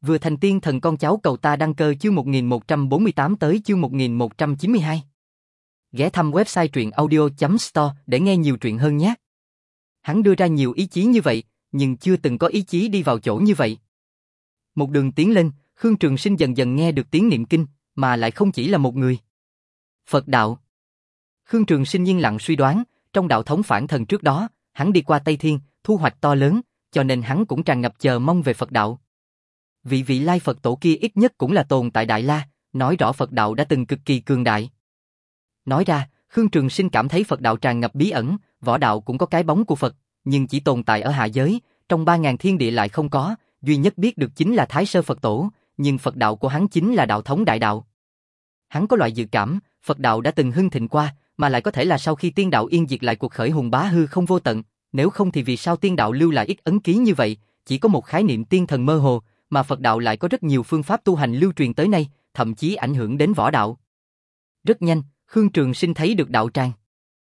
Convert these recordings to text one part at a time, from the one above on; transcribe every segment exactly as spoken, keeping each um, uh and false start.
Vừa thành tiên thần con cháu cầu ta đăng cơ chương một nghìn một trăm bốn mươi tám tới chương một nghìn một trăm chín mươi hai. Ghé thăm website truyện audio chấm store để nghe nhiều truyện hơn nhé. Hắn đưa ra nhiều ý chí như vậy, nhưng chưa từng có ý chí đi vào chỗ như vậy. Một đường tiến lên, Khương Trường Sinh dần dần nghe được tiếng niệm kinh, mà lại không chỉ là một người. Phật đạo. Khương Trường Sinh yên lặng suy đoán, trong đạo thống phản thần trước đó, hắn đi qua Tây Thiên, thu hoạch to lớn, cho nên hắn cũng tràn ngập chờ mong về Phật đạo. Vị vị lai Phật tổ kia ít nhất cũng là tồn tại Đại La, nói rõ Phật đạo đã từng cực kỳ cường đại. Nói ra, Khương Trường Sinh cảm thấy Phật đạo tràn ngập bí ẩn, võ đạo cũng có cái bóng của Phật, nhưng chỉ tồn tại ở hạ giới, trong ba ngàn thiên địa lại không có, duy nhất biết được chính là Thái Sơ Phật tổ, nhưng Phật đạo của hắn chính là đạo thống đại đạo. Hắn có loại dự cảm, Phật đạo đã từng hưng thịnh qua, mà lại có thể là sau khi tiên đạo yên diệt lại cuộc khởi hùng bá hư không vô tận, nếu không thì vì sao tiên đạo lưu lại ít ấn ký như vậy, chỉ có một khái niệm tiên thần mơ hồ, mà Phật đạo lại có rất nhiều phương pháp tu hành lưu truyền tới nay, thậm chí ảnh hưởng đến võ đạo. Rất nhanh, Khương Trường Sinh thấy được đạo tràng.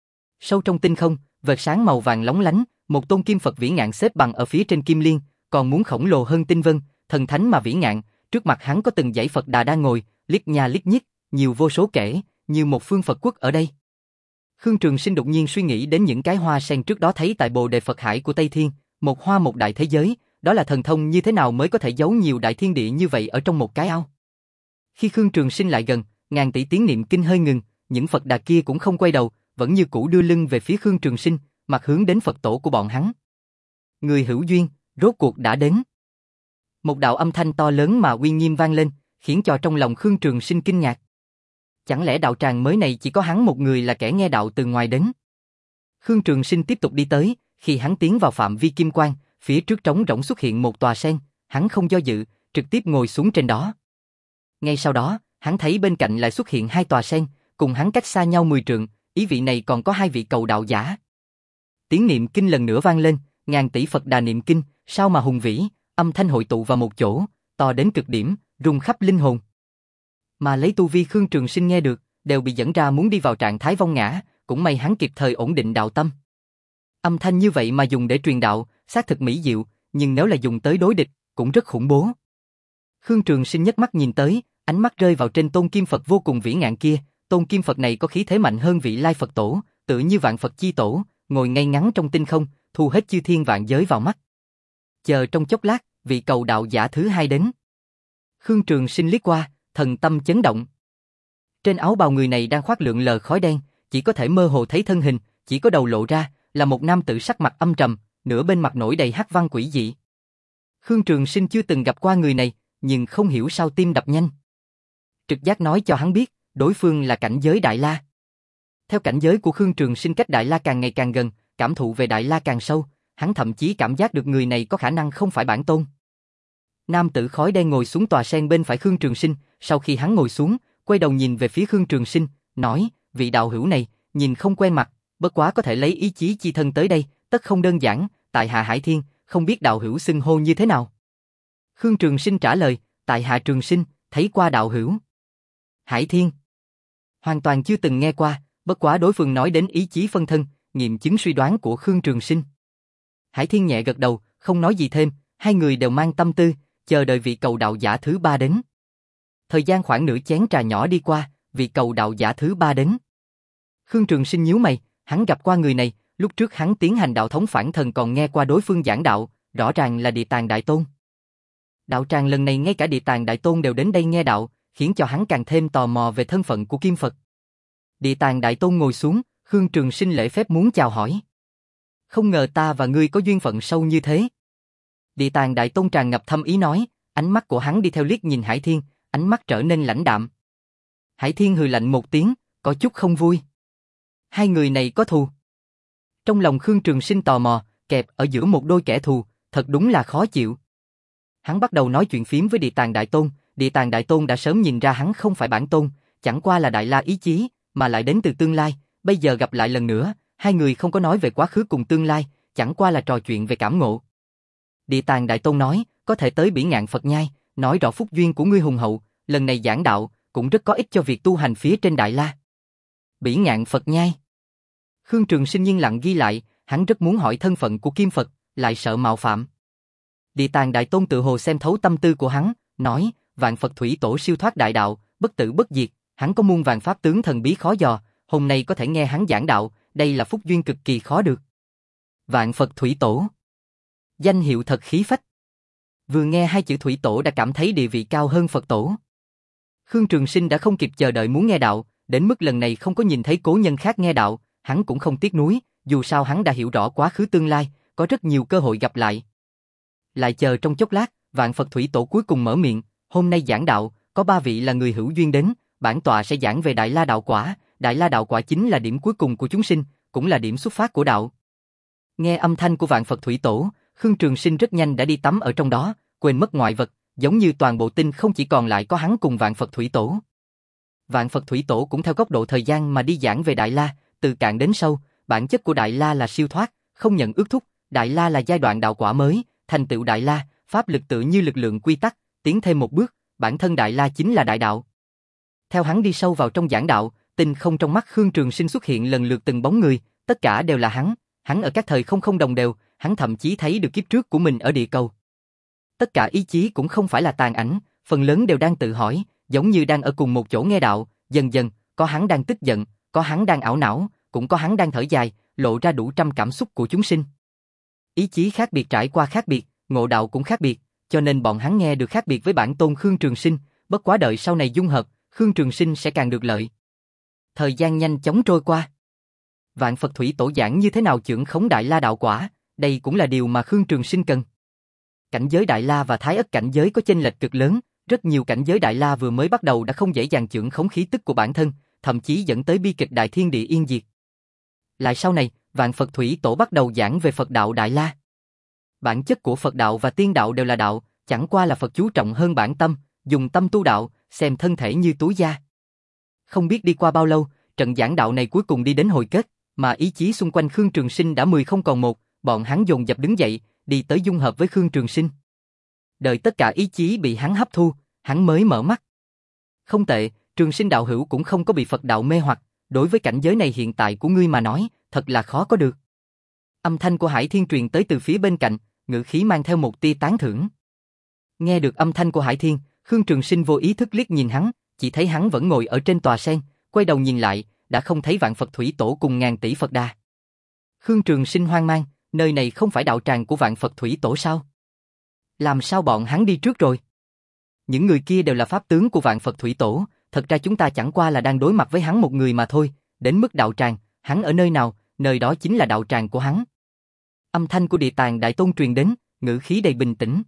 Sâu trong tinh không, vệt sáng màu vàng lóng lánh, một tôn kim Phật vĩ ngạn xếp bằng ở phía trên kim liên, còn muốn khổng lồ hơn tinh vân, thần thánh mà vĩ ngạn, trước mặt hắn có từng dãy Phật Đà đang ngồi, liếc nha liếc nhích, nhiều vô số kể, như một phương Phật quốc ở đây. Khương Trường Sinh đột nhiên suy nghĩ đến những cái hoa sen trước đó thấy tại Bồ Đề Phật Hải của Tây Thiên, một hoa một đại thế giới, đó là thần thông như thế nào mới có thể giấu nhiều đại thiên địa như vậy ở trong một cái ao. Khi Khương Trường Sinh lại gần, ngàn tỷ tiếng niệm kinh hơi ngừng, những Phật Đà kia cũng không quay đầu, vẫn như cũ đưa lưng về phía Khương Trường Sinh, mặt hướng đến Phật tổ của bọn hắn. Người hữu duyên, rốt cuộc đã đến. Một đạo âm thanh to lớn mà uy nghiêm vang lên, khiến cho trong lòng Khương Trường Sinh kinh ngạc. Chẳng lẽ đạo tràng mới này chỉ có hắn một người là kẻ nghe đạo từ ngoài đến? Khương Trường Sinh tiếp tục đi tới, khi hắn tiến vào phạm vi kim quang, phía trước trống rỗng xuất hiện một tòa sen, hắn không do dự, trực tiếp ngồi xuống trên đó. Ngay sau đó, hắn thấy bên cạnh lại xuất hiện hai tòa sen, cùng hắn cách xa nhau mười trượng, ý vị này còn có hai vị cầu đạo giả. Tiếng niệm kinh lần nữa vang lên, ngàn tỷ Phật Đà niệm kinh, sao mà hùng vĩ, âm thanh hội tụ vào một chỗ, to đến cực điểm, rung khắp linh hồn. Mà lấy tu vi Khương Trường Sinh nghe được, đều bị dẫn ra muốn đi vào trạng thái vong ngã, cũng may hắn kịp thời ổn định đạo tâm. Âm thanh như vậy mà dùng để truyền đạo, xác thực mỹ diệu, nhưng nếu là dùng tới đối địch, cũng rất khủng bố. Khương Trường Sinh nhấc mắt nhìn tới, ánh mắt rơi vào trên tôn kim Phật vô cùng vĩ ngạn kia, tôn kim Phật này có khí thế mạnh hơn vị lai Phật tổ, tự như vạn Phật chi tổ, ngồi ngay ngắn trong tinh không, thu hết chư thiên vạn giới vào mắt. Chờ trong chốc lát, vị cầu đạo giả thứ hai đến. Khương Trường Sinh liếc qua, thần tâm chấn động. Trên áo bào người này đang khoác lượn lờ khói đen, chỉ có thể mơ hồ thấy thân hình, chỉ có đầu lộ ra, là một nam tử sắc mặt âm trầm, nửa bên mặt nổi đầy hắc văn quỷ dị. Khương Trường Sinh chưa từng gặp qua người này, nhưng không hiểu sao tim đập nhanh. Trực giác nói cho hắn biết, đối phương là cảnh giới Đại La. Theo cảnh giới của Khương Trường Sinh cách Đại La càng ngày càng gần, cảm thụ về Đại La càng sâu, hắn thậm chí cảm giác được người này có khả năng không phải bản tôn. Nam tử khói đen ngồi xuống tòa sen bên phải Khương Trường Sinh, sau khi hắn ngồi xuống, quay đầu nhìn về phía Khương Trường Sinh, nói, vị đạo hữu này, nhìn không quen mặt, bất quá có thể lấy ý chí chi thân tới đây, tất không đơn giản, tại hạ Hải Thiên, không biết đạo hữu xưng hô như thế nào. Khương Trường Sinh trả lời, tại hạ Trường Sinh, thấy qua đạo hữu. Hải Thiên. Hoàn toàn chưa từng nghe qua, bất quá đối phương nói đến ý chí phân thân, nghiệm chứng suy đoán của Khương Trường Sinh. Hải Thiên nhẹ gật đầu, không nói gì thêm, hai người đều mang tâm tư, chờ đợi vị cầu đạo giả thứ ba đến. Thời gian khoảng nửa chén trà nhỏ đi qua, vị cầu đạo giả thứ ba đến. Khương Trường Sinh nhíu mày, hắn gặp qua người này, lúc trước hắn tiến hành đạo thống phản thần còn nghe qua đối phương giảng đạo, rõ ràng là Địa Tạng Đại Tôn. Đạo tràng lần này ngay cả Địa Tạng Đại Tôn đều đến đây nghe đạo, khiến cho hắn càng thêm tò mò về thân phận của Kim Phật. Địa Tạng Đại Tôn ngồi xuống, Khương Trường Sinh lễ phép muốn chào hỏi. Không ngờ ta và ngươi có duyên phận sâu như thế. Địa Tạng Đại Tôn tràn ngập thâm ý nói, ánh mắt của hắn đi theo liếc nhìn Hải Thiên, ánh mắt trở nên lãnh đạm. Hải Thiên hừ lạnh một tiếng, có chút không vui. Hai người này có thù. Trong lòng Khương Trường Sinh tò mò, kẹp ở giữa một đôi kẻ thù, thật đúng là khó chịu. Hắn bắt đầu nói chuyện phím với Địa Tạng Đại Tôn, Địa Tạng Đại Tôn đã sớm nhìn ra hắn không phải bản tôn, chẳng qua là Đại La ý chí, mà lại đến từ tương lai, bây giờ gặp lại lần nữa, hai người không có nói về quá khứ cùng tương lai, chẳng qua là trò chuyện về cảm ngộ. Địa Tạng Đại Tôn nói, có thể tới Bỉ Ngạn Phật Nhai, nói rõ phúc duyên của ngươi hùng hậu, lần này giảng đạo, cũng rất có ích cho việc tu hành phía trên Đại La. Bỉ Ngạn Phật Nhai. Khương Trường Sinh yên lặng ghi lại, hắn rất muốn hỏi thân phận của Kim Phật, lại sợ mạo phạm. Địa Tạng Đại Tôn tự hồ xem thấu tâm tư của hắn, nói, vạn Phật thủy tổ siêu thoát đại đạo, bất tử bất diệt, hắn có muôn vàn pháp tướng thần bí khó dò, hôm nay có thể nghe hắn giảng đạo, đây là phúc duyên cực kỳ khó được. Vạn Phật thủy tổ. Danh hiệu thật khí phách. Vừa nghe hai chữ thủy tổ đã cảm thấy địa vị cao hơn Phật tổ. Khương Trường Sinh đã không kịp chờ đợi muốn nghe đạo, đến mức lần này không có nhìn thấy cố nhân khác nghe đạo, hắn cũng không tiếc nuối, dù sao hắn đã hiểu rõ quá khứ tương lai, có rất nhiều cơ hội gặp lại. Lại chờ trong chốc lát, vạn Phật thủy tổ cuối cùng mở miệng, hôm nay giảng đạo, có ba vị là người hữu duyên đến, bản tọa sẽ giảng về Đại La đạo quả, Đại La đạo quả chính là điểm cuối cùng của chúng sinh, cũng là điểm xuất phát của đạo. Nghe âm thanh của vạn Phật thủy tổ, Khương Trường Sinh rất nhanh đã đi tắm ở trong đó, quên mất ngoại vật, giống như toàn bộ tinh không chỉ còn lại có hắn cùng vạn Phật thủy tổ. Vạn Phật thủy tổ cũng theo góc độ thời gian mà đi giảng về Đại La, từ cạn đến sâu, bản chất của Đại La là siêu thoát, không nhận ước thúc, Đại La là giai đoạn đạo quả mới, thành tựu Đại La, pháp lực tự như lực lượng quy tắc, tiến thêm một bước, bản thân Đại La chính là đại đạo. Theo hắn đi sâu vào trong giảng đạo, tinh không trong mắt Khương Trường Sinh xuất hiện lần lượt từng bóng người, tất cả đều là hắn, hắn ở các thời không không đồng đều, hắn thậm chí thấy được kiếp trước của mình ở địa cầu. Tất cả ý chí cũng không phải là tàn ảnh, phần lớn đều đang tự hỏi, giống như đang ở cùng một chỗ nghe đạo, dần dần, có hắn đang tức giận, có hắn đang ảo não, cũng có hắn đang thở dài, lộ ra đủ trăm cảm xúc của chúng sinh. Ý chí khác biệt trải qua khác biệt, ngộ đạo cũng khác biệt, cho nên bọn hắn nghe được khác biệt với bản tôn Khương Trường Sinh, bất quá đợi sau này dung hợp, Khương Trường Sinh sẽ càng được lợi. Thời gian nhanh chóng trôi qua. Vạn Phật thủy tổ giảng như thế nào chưởng khống Đại La đạo quả, đây cũng là điều mà Khương Trường Sinh cần. Cảnh giới Đại La và Thái Ất cảnh giới có chênh lệch cực lớn, rất nhiều cảnh giới Đại La vừa mới bắt đầu đã không dễ dàng chưởng khống khí tức của bản thân, thậm chí dẫn tới bi kịch đại thiên địa yên diệt. Lại sau này, Vạn Phật thủy tổ bắt đầu giảng về Phật đạo Đại La. Bản chất của Phật đạo và tiên đạo đều là đạo, chẳng qua là Phật chú trọng hơn bản tâm, dùng tâm tu đạo, xem thân thể như túi da. Không biết đi qua bao lâu, trận giảng đạo này cuối cùng đi đến hồi kết, mà ý chí xung quanh Khương Trường Sinh đã mười không còn một, bọn hắn dồn dập đứng dậy, đi tới dung hợp với Khương Trường Sinh. Đợi tất cả ý chí bị hắn hấp thu, hắn mới mở mắt. Không tệ, Trường Sinh đạo hữu cũng không có bị Phật đạo mê hoặc, đối với cảnh giới này hiện tại của ngươi mà nói, thật là khó có được. Âm thanh của Hải Thiên truyền tới từ phía bên cạnh, ngữ khí mang theo một tia tán thưởng. Nghe được âm thanh của Hải Thiên, Khương Trường Sinh vô ý thức liếc nhìn hắn, chỉ thấy hắn vẫn ngồi ở trên tòa sen, quay đầu nhìn lại, đã không thấy Vạn Phật thủy tổ cùng ngàn tỷ Phật đà. Khương Trường Sinh hoang mang, nơi này không phải đạo tràng của Vạn Phật thủy tổ sao? Làm sao bọn hắn đi trước rồi? Những người kia đều là pháp tướng của Vạn Phật thủy tổ, thật ra chúng ta chẳng qua là đang đối mặt với hắn một người mà thôi, đến mức đạo tràng, hắn ở nơi nào, nơi đó chính là đạo tràng của hắn. Âm thanh của Địa Tạng Đại Tôn truyền đến, ngữ khí đầy bình tĩnh.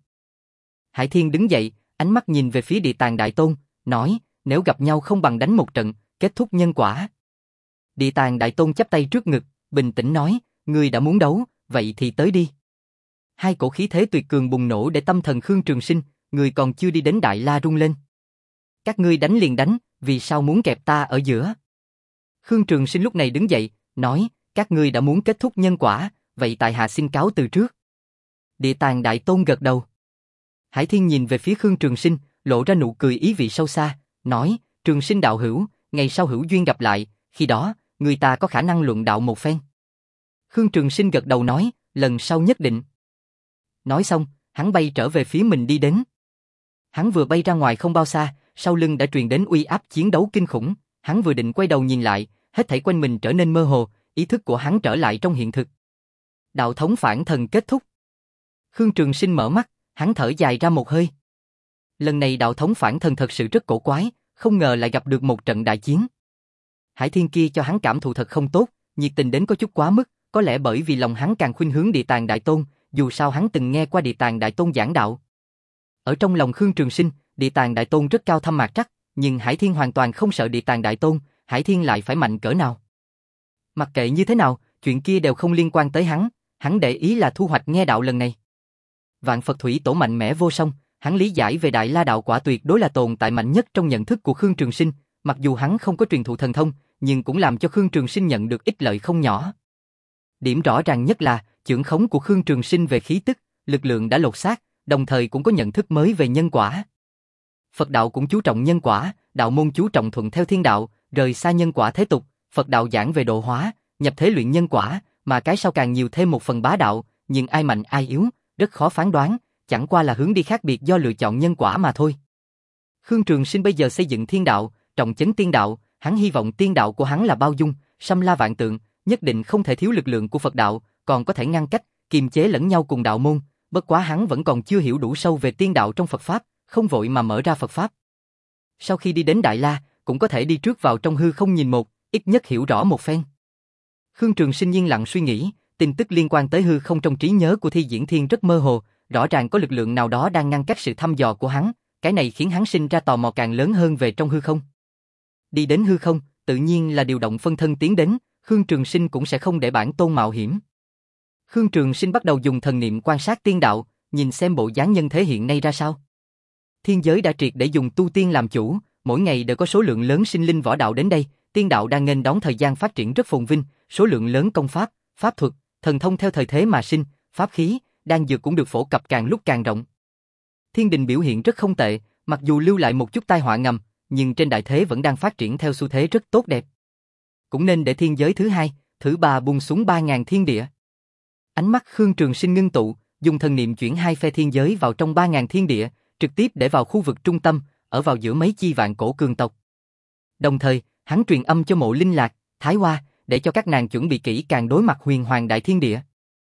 Hải Thiên đứng dậy, ánh mắt nhìn về phía Địa Tạng Đại Tôn, nói, nếu gặp nhau không bằng đánh một trận, kết thúc nhân quả. Địa Tạng Đại Tôn chắp tay trước ngực, bình tĩnh nói, ngươi đã muốn đấu, vậy thì tới đi. Hai cổ khí thế tuyệt cường bùng nổ để tâm thần Khương Trường Sinh, người còn chưa đi đến Đại La rung lên. Các ngươi đánh liền đánh, vì sao muốn kẹp ta ở giữa? Khương Trường Sinh lúc này đứng dậy, nói, các ngươi đã muốn kết thúc nhân quả, vậy tại hạ xin cáo từ trước. Địa Tạng Đại Tôn gật đầu. Hải Thiên nhìn về phía Khương Trường Sinh, lộ ra nụ cười ý vị sâu xa, nói, Trường Sinh đạo hữu, ngày sau hữu duyên gặp lại, khi đó, người ta có khả năng luận đạo một phen. Khương Trường Sinh gật đầu nói, lần sau nhất định. Nói xong, hắn bay trở về phía mình đi đến. Hắn vừa bay ra ngoài không bao xa, sau lưng đã truyền đến uy áp chiến đấu kinh khủng, hắn vừa định quay đầu nhìn lại, hết thảy quanh mình trở nên mơ hồ, ý thức của hắn trở lại trong hiện thực. Đạo thống phản thần kết thúc. Khương Trường Sinh mở mắt, hắn thở dài ra một hơi. Lần này đạo thống phản thần thật sự rất cổ quái, không ngờ lại gặp được một trận đại chiến. Hải Thiên kia cho hắn cảm thụ thật không tốt, nhiệt tình đến có chút quá mức, có lẽ bởi vì lòng hắn càng khuynh hướng Địa Tạng Đại Tôn, dù sao hắn từng nghe qua Địa Tạng Đại Tôn giảng đạo. Ở trong lòng Khương Trường Sinh, Địa Tạng Đại Tôn rất cao thâm mạc trắc, nhưng Hải Thiên hoàn toàn không sợ Địa Tạng Đại Tôn, Hải Thiên lại phải mạnh cỡ nào. Mặc kệ như thế nào, chuyện kia đều không liên quan tới hắn, hắn để ý là thu hoạch nghe đạo lần này. Vạn Phật thủy tổ mạnh mẽ vô song, hắn lý giải về Đại La đạo quả tuyệt đối là tồn tại mạnh nhất trong nhận thức của Khương Trường Sinh, mặc dù hắn không có truyền thụ thần thông, nhưng cũng làm cho Khương Trường Sinh nhận được ích lợi không nhỏ. Điểm rõ ràng nhất là, chưởng khống của Khương Trường Sinh về khí tức, lực lượng đã lột xác, đồng thời cũng có nhận thức mới về nhân quả. Phật đạo cũng chú trọng nhân quả, đạo môn chú trọng thuận theo thiên đạo, rời xa nhân quả thế tục, Phật đạo giảng về độ hóa, nhập thế luyện nhân quả, mà cái sau càng nhiều thêm một phần bá đạo, nhưng ai mạnh ai yếu, rất khó phán đoán, chẳng qua là hướng đi khác biệt do lựa chọn nhân quả mà thôi. Khương Trường Sinh bây giờ xây dựng thiên đạo, trọng chấn tiên đạo, hắn hy vọng tiên đạo của hắn là bao dung, xâm la vạn tượng, nhất định không thể thiếu lực lượng của Phật đạo, còn có thể ngăn cách, kiềm chế lẫn nhau cùng đạo môn, bất quá hắn vẫn còn chưa hiểu đủ sâu về tiên đạo trong Phật Pháp, không vội mà mở ra Phật Pháp. Sau khi đi đến Đại La, cũng có thể đi trước vào trong hư không nhìn một, ít nhất hiểu rõ một phen. Khương Trường Sinh yên lặng suy nghĩ, tin tức liên quan tới hư không trong trí nhớ của Thi Diễn Thiên rất mơ hồ, rõ ràng có lực lượng nào đó đang ngăn cách sự thăm dò của hắn, cái này khiến hắn sinh ra tò mò càng lớn hơn về trong hư không. Đi đến hư không, tự nhiên là điều động phân thân tiến đến, Khương Trường Sinh cũng sẽ không để bản tôn mạo hiểm. Khương Trường Sinh bắt đầu dùng thần niệm quan sát tiên đạo, nhìn xem bộ dáng nhân thế hiện nay ra sao. Thiên giới đã triệt để dùng tu tiên làm chủ, mỗi ngày đều có số lượng lớn sinh linh võ đạo đến đây, tiên đạo đang nghênh đón thời gian phát triển rất phồn vinh, số lượng lớn công pháp, pháp thuật, thần thông theo thời thế mà sinh, pháp khí, đan dược cũng được phổ cập càng lúc càng rộng. Thiên đình biểu hiện rất không tệ, mặc dù lưu lại một chút tai họa ngầm, nhưng trên đại thế vẫn đang phát triển theo xu thế rất tốt đẹp. Cũng nên để thiên giới thứ hai, thứ ba buông xuống ba ngàn thiên địa. Ánh mắt Khương Trường Sinh ngưng tụ, dùng thần niệm chuyển hai phe thiên giới vào trong ba ngàn thiên địa, trực tiếp để vào khu vực trung tâm, ở vào giữa mấy chi vạn cổ cường tộc. Đồng thời, hắn truyền âm cho Mộ Linh Lạc, Thái Hoa, để cho các nàng chuẩn bị kỹ càng đối mặt huyền hoàng đại thiên địa.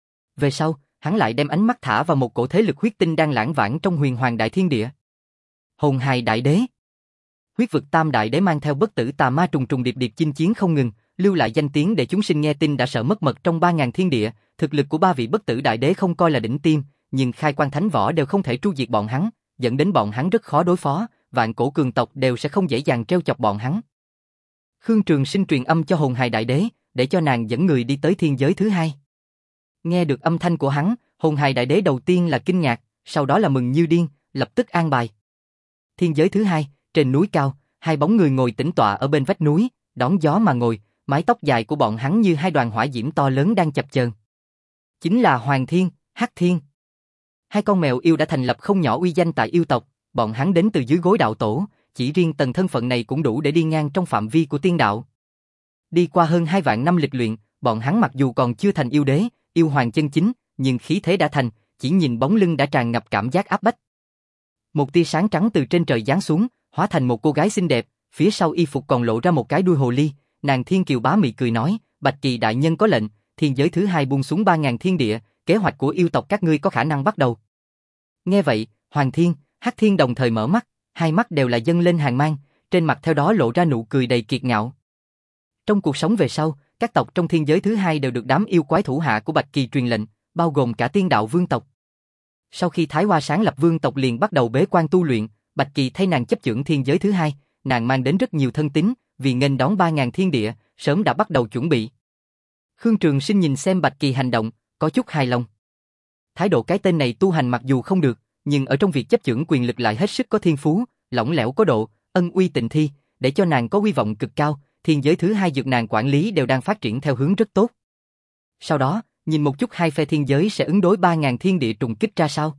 Về sau, hắn lại đem ánh mắt thả vào một cổ thế lực huyết tinh đang lãng vãng trong huyền hoàng đại thiên địa. Hồn hài đại đế. Huyết vực tam đại đế mang theo bất tử tà ma trùng trùng điệp điệp chinh chiến không ngừng, lưu lại danh tiếng để chúng sinh nghe tin đã sợ mất mật trong ba ngàn thiên địa, thực lực của ba vị bất tử đại đế không coi là đỉnh tiêm, nhưng khai quan thánh võ đều không thể tru diệt bọn hắn, dẫn đến bọn hắn rất khó đối phó, vạn cổ cường tộc đều sẽ không dễ dàng trêu chọc bọn hắn. Khương Trường Sinh truyền âm cho hồn hài đại đế, để cho nàng dẫn người đi tới thiên giới thứ hai. Nghe được âm thanh của hắn, hồn hài đại đế đầu tiên là kinh ngạc, sau đó là mừng như điên, lập tức an bài. Thiên giới thứ hai, trên núi cao, hai bóng người ngồi tĩnh tọa ở bên vách núi, đón gió mà ngồi, mái tóc dài của bọn hắn như hai đoàn hỏa diễm to lớn đang chập chờn. Chính là Hoàng Thiên, Hắc Thiên. Hai con mèo yêu đã thành lập không nhỏ uy danh tại yêu tộc, bọn hắn đến từ dưới gối đạo tổ, chỉ riêng tầng thân phận này cũng đủ để đi ngang trong phạm vi của tiên đạo. Đi qua hơn hai vạn năm lịch luyện, bọn hắn mặc dù còn chưa thành yêu đế, yêu hoàng chân chính, nhưng khí thế đã thành, chỉ nhìn bóng lưng đã tràn ngập cảm giác áp bách. Một tia sáng trắng từ trên trời giáng xuống, hóa thành một cô gái xinh đẹp, phía sau y phục còn lộ ra một cái đuôi hồ ly, nàng Thiên Kiều bá mị cười nói, Bạch Kỳ đại nhân có lệnh, thiên giới thứ hai buông xuống ba ngàn thiên địa, kế hoạch của yêu tộc các ngươi có khả năng bắt đầu. Nghe vậy, Hoàng Thiên, Hắc Thiên đồng thời mở mắt, hai mắt đều là dâng lên hàn mang, trên mặt theo đó lộ ra nụ cười đầy kiệt ngạo. Trong cuộc sống về sau, các tộc trong thiên giới thứ hai đều được đám yêu quái thủ hạ của Bạch Kỳ truyền lệnh, bao gồm cả tiên đạo vương tộc. Sau khi Thái Hoa sáng lập vương tộc liền bắt đầu bế quan tu luyện, Bạch Kỳ thay nàng chấp chưởng thiên giới thứ hai, nàng mang đến rất nhiều thân tín, vì nghênh đón ba ngàn thiên địa, sớm đã bắt đầu chuẩn bị. Khương Trường Sinh nhìn xem Bạch Kỳ hành động, có chút hài lòng. Thái độ cái tên này tu hành mặc dù không được, nhưng ở trong việc chấp chưởng quyền lực lại hết sức có thiên phú, lỏng lẻo có độ, ân uy tịnh thi, để cho nàng có uy vọng cực cao, thiên giới thứ hai dược nàng quản lý đều đang phát triển theo hướng rất tốt. Sau đó, nhìn một chút hai phe thiên giới sẽ ứng đối ba ngàn thiên địa trùng kích ra sao.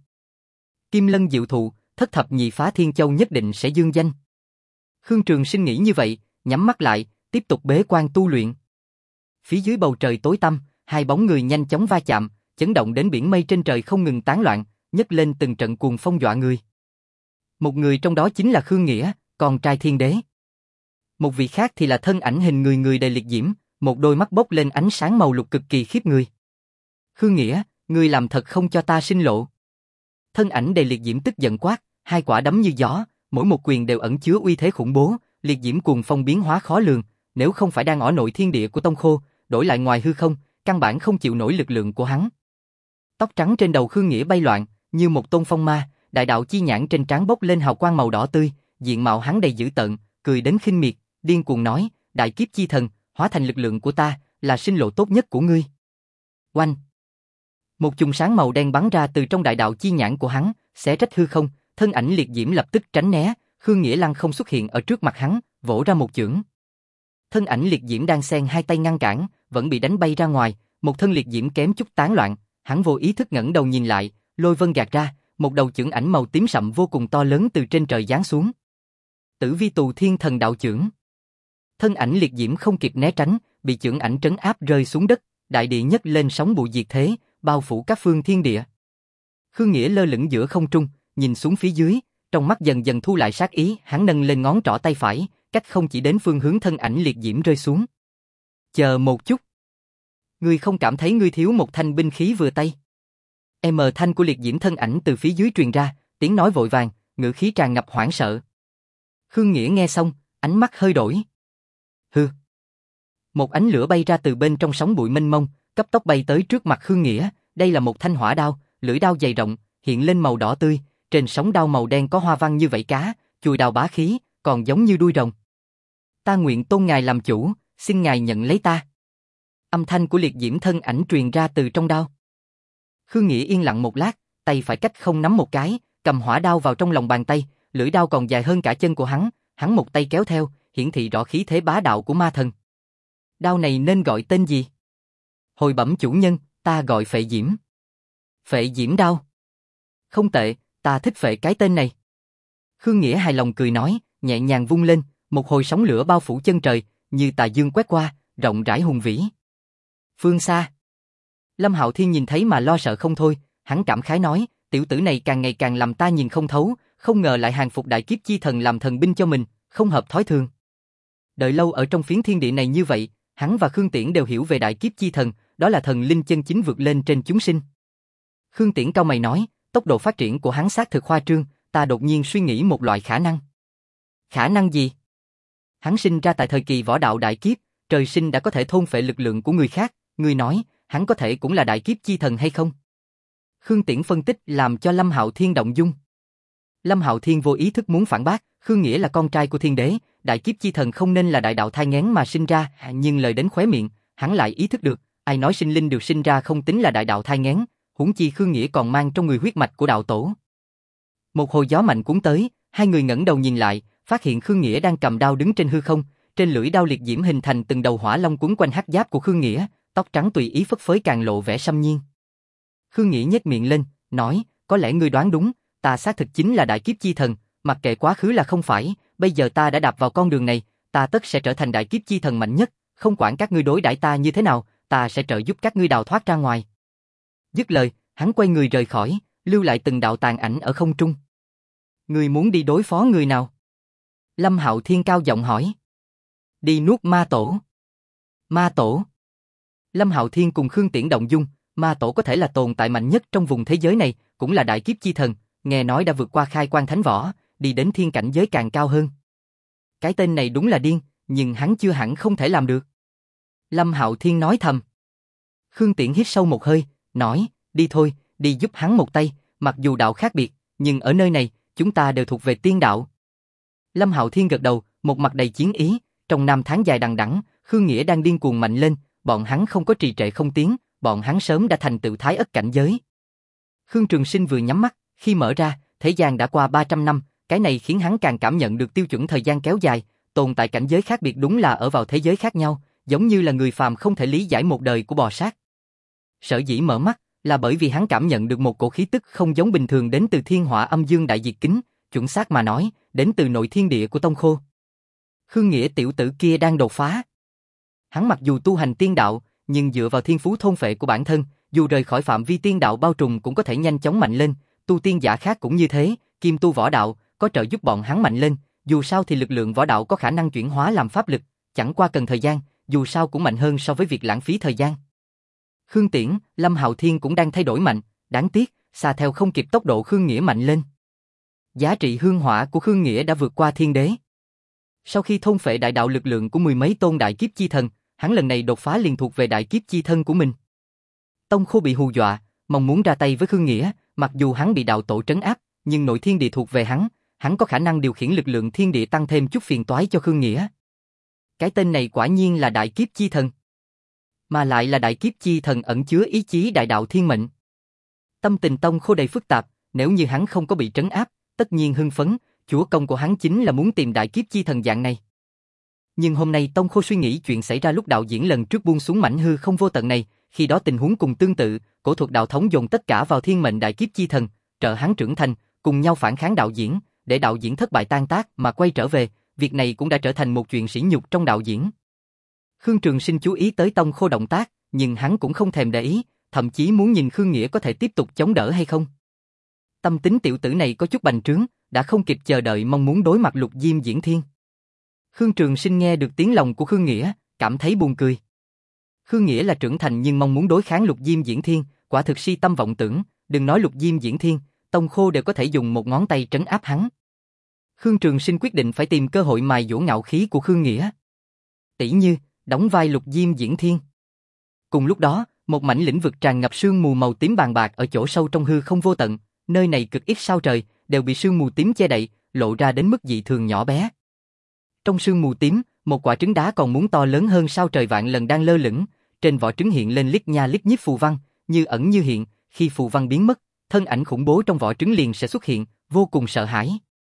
Kim Lân diệu thụ, thất thập nhị phá thiên châu nhất định sẽ dương danh. Khương Trường Sinh nghĩ như vậy, nhắm mắt lại, tiếp tục bế quan tu luyện. Phía dưới bầu trời tối tăm, hai bóng người nhanh chóng va chạm, chấn động đến biển mây trên trời không ngừng tán loạn, nhấc lên từng trận cuồng phong dọa người. Một người trong đó chính là Khương Nghĩa, con trai thiên đế. Một vị khác thì là thân ảnh hình người người đầy liệt diễm, một đôi mắt bốc lên ánh sáng màu lục cực kỳ khiếp người. Khương Nghĩa, ngươi làm thật không cho ta sinh lộ. Thân ảnh đầy liệt diễm tức giận quát, hai quả đấm như gió, mỗi một quyền đều ẩn chứa uy thế khủng bố, liệt diễm cuồng phong biến hóa khó lường, nếu không phải đang ở nội thiên địa của Tông Khô, đổi lại ngoài hư không, căn bản không chịu nổi lực lượng của hắn. Tóc trắng trên đầu Khương Nghĩa bay loạn, như một tôn phong ma, đại đạo chi nhãn trên trán bốc lên hào quang màu đỏ tươi, diện mạo hắn đầy dữ tợn, cười đến khinh miệt, điên cuồng nói, đại kiếp chi thần, hóa thành lực lượng của ta, là sinh lộ tốt nhất của ngươi. Oanh! Một chùm sáng màu đen bắn ra từ trong đại đạo chi nhãn của hắn, xé rách hư không, thân ảnh liệt diễm lập tức tránh né, Khương Nghĩa lăng không xuất hiện ở trước mặt hắn, vỗ ra một chưởng. Thân ảnh liệt diễm đang xen hai tay ngăn cản, vẫn bị đánh bay ra ngoài, một thân liệt diễm kém chút tán loạn, hắn vô ý thức ngẩng đầu nhìn lại, lôi vân gạt ra, một đầu chưởng ảnh màu tím sậm vô cùng to lớn từ trên trời giáng xuống. Tử Vi Tù Thiên Thần Đạo Chưởng. Thân ảnh liệt diễm không kịp né tránh, bị chưởng ảnh trấn áp rơi xuống đất, đại địa nhấc lên sóng bụi diệt thế, bao phủ các phương thiên địa. Khương Nghĩa lơ lửng giữa không trung, nhìn xuống phía dưới, trong mắt dần dần thu lại sát ý, hắn nâng lên ngón trỏ tay phải, cách không chỉ đến phương hướng thân ảnh liệt diễm rơi xuống. Chờ một chút. Ngươi không cảm thấy ngươi thiếu một thanh binh khí vừa tay? M thanh của liệt diễm thân ảnh từ phía dưới truyền ra, tiếng nói vội vàng, ngữ khí tràn ngập hoảng sợ. Khương Nghĩa nghe xong, ánh mắt hơi đổi. Hừ. Một ánh lửa bay ra từ bên trong sóng bụi mênh mông, cấp tốc bay tới trước mặt Khương Nghĩa, đây là một thanh hỏa đao, lưỡi đao dày rộng, hiện lên màu đỏ tươi, trên sóng đao màu đen có hoa văn như vảy cá, chùi đao bá khí, còn giống như đuôi rồng. Ta nguyện tôn ngài làm chủ, xin ngài nhận lấy ta. Âm thanh của liệt diễm thân ảnh truyền ra từ trong đao. Khương Nghĩa yên lặng một lát, tay phải cách không nắm một cái, cầm hỏa đao vào trong lòng bàn tay, lưỡi đao còn dài hơn cả chân của hắn, hắn một tay kéo theo, hiển thị rõ khí thế bá đạo của ma thần. Đao này nên gọi tên gì? Hồi bẩm chủ nhân, ta gọi Phệ Diễm. Phệ Diễm đao. Không tệ, ta thích Phệ cái tên này. Khương Nghĩa hài lòng cười nói, nhẹ nhàng vung lên, một hồi sóng lửa bao phủ chân trời, như tà dương quét qua, rộng rãi hùng vĩ. Phương xa. Lâm Hạo Thiên nhìn thấy mà lo sợ không thôi, hắn cảm khái nói, tiểu tử này càng ngày càng làm ta nhìn không thấu, không ngờ lại hàng phục đại kiếp chi thần làm thần binh cho mình, không hợp thói thường. Đợi lâu ở trong phiến thiên địa này như vậy, hắn và Khương Tiễn đều hiểu về đại kiếp chi thần, đó là thần linh chân chính vượt lên trên chúng sinh. Khương Tiễn cau mày nói, tốc độ phát triển của hắn xác thực khoa trương, ta đột nhiên suy nghĩ một loại khả năng. Khả năng gì? Hắn sinh ra tại thời kỳ võ đạo đại kiếp, trời sinh đã có thể thôn phệ lực lượng của người khác, ngươi nói, hắn có thể cũng là đại kiếp chi thần hay không? Khương Tiễn phân tích làm cho Lâm Hạo Thiên động dung. Lâm Hạo Thiên vô ý thức muốn phản bác, Khương Nghĩa là con trai của thiên đế, đại kiếp chi thần không nên là đại đạo thai nghén mà sinh ra, nhưng lời đến khóe miệng, hắn lại ý thức được, ai nói sinh linh được sinh ra không tính là đại đạo thai nghén, huống chi Khương Nghĩa còn mang trong người huyết mạch của đạo tổ. Một hồi gió mạnh cuốn tới, hai người ngẩng đầu nhìn lại, phát hiện Khương Nghĩa đang cầm đao đứng trên hư không, trên lưỡi đao liệt diễm hình thành từng đầu hỏa long quấn quanh hắc giáp của Khương Nghĩa, tóc trắng tùy ý phất phới càng lộ vẻ xâm nhiên. Khương Nghĩa nhếch miệng lên, nói, có lẽ ngươi đoán đúng, ta xác thực chính là đại kiếp chi thần, mặc kệ quá khứ là không phải, bây giờ ta đã đạp vào con đường này, ta tất sẽ trở thành đại kiếp chi thần mạnh nhất, không quản các ngươi đối đãi ta như thế nào, ta sẽ trợ giúp các ngươi đào thoát ra ngoài. Dứt lời, hắn quay người rời khỏi, lưu lại từng đạo tàn ảnh ở không trung. Ngươi muốn đi đối phó người nào? Lâm Hạo Thiên cao giọng hỏi. Đi nuốt ma tổ. Ma tổ. Lâm Hạo Thiên cùng Khương Tiễn động dung, ma tổ có thể là tồn tại mạnh nhất trong vùng thế giới này, cũng là đại kiếp chi thần, nghe nói đã vượt qua khai quan thánh võ, đi đến thiên cảnh giới càng cao hơn. Cái tên này đúng là điên, nhưng hắn chưa hẳn không thể làm được. Lâm Hạo Thiên nói thầm. Khương Tiễn hít sâu một hơi, nói, đi thôi, đi giúp hắn một tay, mặc dù đạo khác biệt, nhưng ở nơi này, chúng ta đều thuộc về tiên đạo. Lâm Hạo Thiên gật đầu, một mặt đầy chiến ý, trong năm tháng dài đằng đẵng, Khương Nghĩa đang điên cuồng mạnh lên, bọn hắn không có trì trệ không tiến, bọn hắn sớm đã thành tựu thái ất cảnh giới. Khương Trường Sinh vừa nhắm mắt, khi mở ra, thế gian đã qua ba trăm năm, cái này khiến hắn càng cảm nhận được tiêu chuẩn thời gian kéo dài, tồn tại cảnh giới khác biệt đúng là ở vào thế giới khác nhau, giống như là người phàm không thể lý giải một đời của bò sát. Sở dĩ mở mắt, là bởi vì hắn cảm nhận được một cổ khí tức không giống bình thường đến từ thiên hỏa âm dương đại diệt kính, chuẩn xác mà nói, đến từ nội thiên địa của Tông Khô. Khương Nghĩa tiểu tử kia đang đột phá. Hắn mặc dù tu hành tiên đạo, nhưng dựa vào thiên phú thôn phệ của bản thân, dù rời khỏi phạm vi tiên đạo bao trùm cũng có thể nhanh chóng mạnh lên, tu tiên giả khác cũng như thế, kim tu võ đạo, có trợ giúp bọn hắn mạnh lên, dù sao thì lực lượng võ đạo có khả năng chuyển hóa làm pháp lực, chẳng qua cần thời gian, dù sao cũng mạnh hơn so với việc lãng phí thời gian. Khương Tiễn, Lâm Hạo Thiên cũng đang thay đổi mạnh, đáng tiếc, xa theo không kịp tốc độ Khương Nghĩa mạnh lên. Giá trị hương hỏa của Khương Nghĩa đã vượt qua thiên đế. Sau khi thôn phệ đại đạo lực lượng của mười mấy tôn đại kiếp chi thần, hắn lần này đột phá liền thuộc về đại kiếp chi thân của mình. Tông Khô bị hù dọa, mong muốn ra tay với Khương Nghĩa, mặc dù hắn bị đạo tổ trấn áp, nhưng nội thiên địa thuộc về hắn, hắn có khả năng điều khiển lực lượng thiên địa tăng thêm chút phiền toái cho Khương Nghĩa. Cái tên này quả nhiên là đại kiếp chi thần, mà lại là đại kiếp chi thần ẩn chứa ý chí đại đạo thiên mệnh. Tâm tình Tông Khô đầy phức tạp, nếu như hắn không có bị trấn áp, tất nhiên hưng phấn, chúa công của hắn chính là muốn tìm đại kiếp chi thần dạng này. Nhưng hôm nay Tông Khô suy nghĩ chuyện xảy ra lúc đạo diễn lần trước buông xuống mảnh hư không vô tận này, khi đó tình huống cùng tương tự, cổ thuật đạo thống dồn tất cả vào thiên mệnh đại kiếp chi thần, trợ hắn trưởng thành, cùng nhau phản kháng đạo diễn, để đạo diễn thất bại tan tác mà quay trở về, việc này cũng đã trở thành một chuyện sỉ nhục trong đạo diễn. Khương Trường Sinh chú ý tới Tông Khô động tác, nhưng hắn cũng không thèm để ý, thậm chí muốn nhìn Khương Nghĩa có thể tiếp tục chống đỡ hay không. Tâm tính tiểu tử này có chút bành trướng, đã không kịp chờ đợi mong muốn đối mặt Lục Diêm Diễn Thiên. Khương Trường Sinh nghe được tiếng lòng của Khương Nghĩa, cảm thấy buồn cười. Khương Nghĩa là trưởng thành nhưng mong muốn đối kháng Lục Diêm Diễn Thiên, quả thực si tâm vọng tưởng, đừng nói Lục Diêm Diễn Thiên, Tông Khô đều có thể dùng một ngón tay trấn áp hắn. Khương Trường Sinh quyết định phải tìm cơ hội mài dũa ngạo khí của Khương Nghĩa. Tỷ như, đóng vai Lục Diêm Diễn Thiên. Cùng lúc đó, một mảnh lĩnh vực tràn ngập sương mù màu tím bàn bạc ở chỗ sâu trong hư không vô tận, nơi này cực ít sao trời, đều bị sương mù tím che đậy, lộ ra đến mức dị thường nhỏ bé. Trong sương mù tím, một quả trứng đá còn muốn to lớn hơn sao trời vạn lần đang lơ lửng, trên vỏ trứng hiện lên lít nha lít nhít phù văn, như ẩn như hiện, khi phù văn biến mất, thân ảnh khủng bố trong vỏ trứng liền sẽ xuất hiện, vô cùng sợ hãi.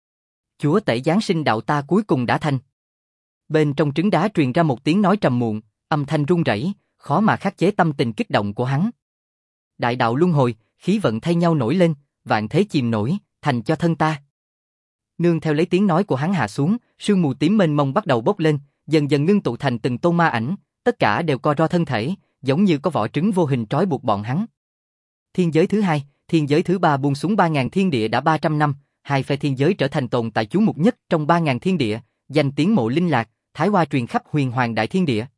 Chúa tể giáng sinh đạo ta cuối cùng đã thành. Bên trong trứng đá truyền ra một tiếng nói trầm muộn, âm thanh run rẩy, khó mà khắc chế tâm tình kích động của hắn. Đại đạo luân hồi, khí vận thay nhau nổi lên, vạn thế chìm nổi, thành cho thân ta. Nương theo lấy tiếng nói của hắn hạ xuống, sương mù tím mênh mông bắt đầu bốc lên, dần dần ngưng tụ thành từng tôn ma ảnh, tất cả đều co ro thân thể, giống như có vỏ trứng vô hình trói buộc bọn hắn. Thiên giới thứ hai, thiên giới thứ ba buông xuống ba ngàn thiên địa đã ba trăm năm, hai phe thiên giới trở thành tồn tại chú mục nhất trong ba ngàn thiên địa, danh tiếng Mộ Linh Lạc, Thái Hoa truyền khắp huyền hoàng đại thiên địa.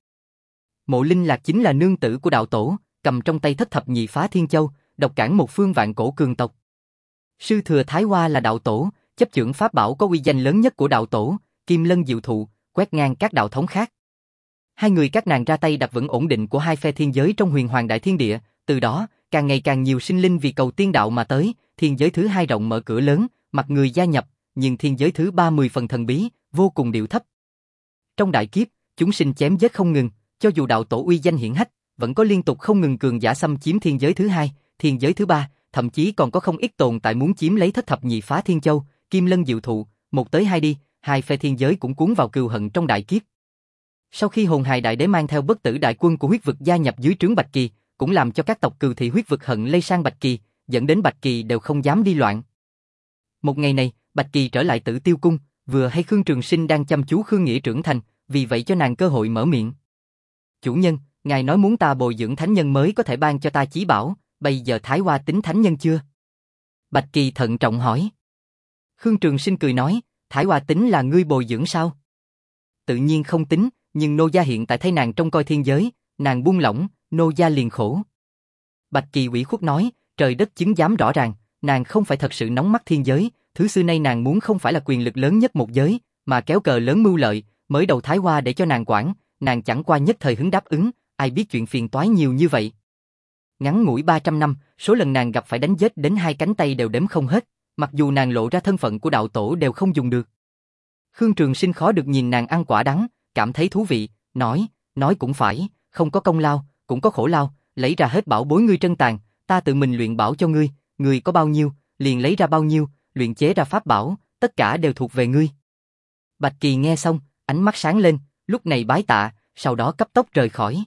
Mộ Linh Lạc chính là nương tử của đạo tổ, cầm trong tay thất thập nhị phá thiên châu, độc cản một phương vạn cổ cường tộc. Sư thừa Thái Hoa là đạo tổ, chấp chưởng pháp bảo có uy danh lớn nhất của đạo tổ, Kim Lân Diệu Thụ, quét ngang các đạo thống khác. Hai người các nàng ra tay đặt vững ổn định của hai phe thiên giới trong huyền hoàng đại thiên địa, từ đó, càng ngày càng nhiều sinh linh vì cầu tiên đạo mà tới, thiên giới thứ hai rộng mở cửa lớn, mặt người gia nhập, nhưng thiên giới thứ ba mười phần thần bí, vô cùng điệu thấp. Trong đại kiếp, chúng sinh chém giết không ngừng, cho dù đạo tổ uy danh hiển hách, vẫn có liên tục không ngừng cường giả xâm chiếm thiên giới thứ hai, thiên giới thứ ba, thậm chí còn có không ít tồn tại muốn chiếm lấy thất thập nhị phá thiên châu, Kim Lân Diệu Thụ, một tới hai đi, hai phe thiên giới cũng cuốn vào cừu hận trong đại kiếp. Sau khi hồn hài đại đế mang theo bất tử đại quân của huyết vực gia nhập dưới trướng Bạch Kỳ, cũng làm cho các tộc cừu thị huyết vực hận lây sang Bạch Kỳ, dẫn đến Bạch Kỳ đều không dám đi loạn. Một ngày này, Bạch Kỳ trở lại Tử Tiêu cung, vừa hay Khương Trường Sinh đang chăm chú Khương Nghĩa trưởng thành, vì vậy cho nàng cơ hội mở miệng. Chủ nhân, ngài nói muốn ta bồi dưỡng thánh nhân mới có thể ban cho ta chí bảo, bây giờ Thái Hoa tính thánh nhân chưa? Bạch Kỳ thận trọng hỏi. Khương Trường Sinh cười nói, Thái Hoa tính là ngươi bồi dưỡng sao? Tự nhiên không tính, nhưng nô gia hiện tại thấy nàng trông coi thiên giới, nàng buông lỏng, nô gia liền khổ. Bạch Kỳ ủy khuất nói, trời đất chứng giám rõ ràng, nàng không phải thật sự nóng mắt thiên giới, thứ xưa nay nàng muốn không phải là quyền lực lớn nhất một giới, mà kéo cờ lớn mưu lợi, mới đầu Thái Hoa để cho nàng quản, nàng chẳng qua nhất thời hứng đáp ứng, ai biết chuyện phiền toái nhiều như vậy. Ngắn ngủi ba trăm năm, số lần nàng gặp phải đánh giết đến hai cánh tay đều đếm không hết, mặc dù nàng lộ ra thân phận của đạo tổ đều không dùng được. Khương Trường Sinh khó được nhìn nàng ăn quả đắng, cảm thấy thú vị, nói, nói cũng phải, không có công lao, cũng có khổ lao, lấy ra hết bảo bối ngươi trân tàn, ta tự mình luyện bảo cho ngươi, ngươi có bao nhiêu, liền lấy ra bao nhiêu, luyện chế ra pháp bảo, tất cả đều thuộc về ngươi. Bạch Kỳ nghe xong, ánh mắt sáng lên, lúc này bái tạ, sau đó cấp tốc rời khỏi.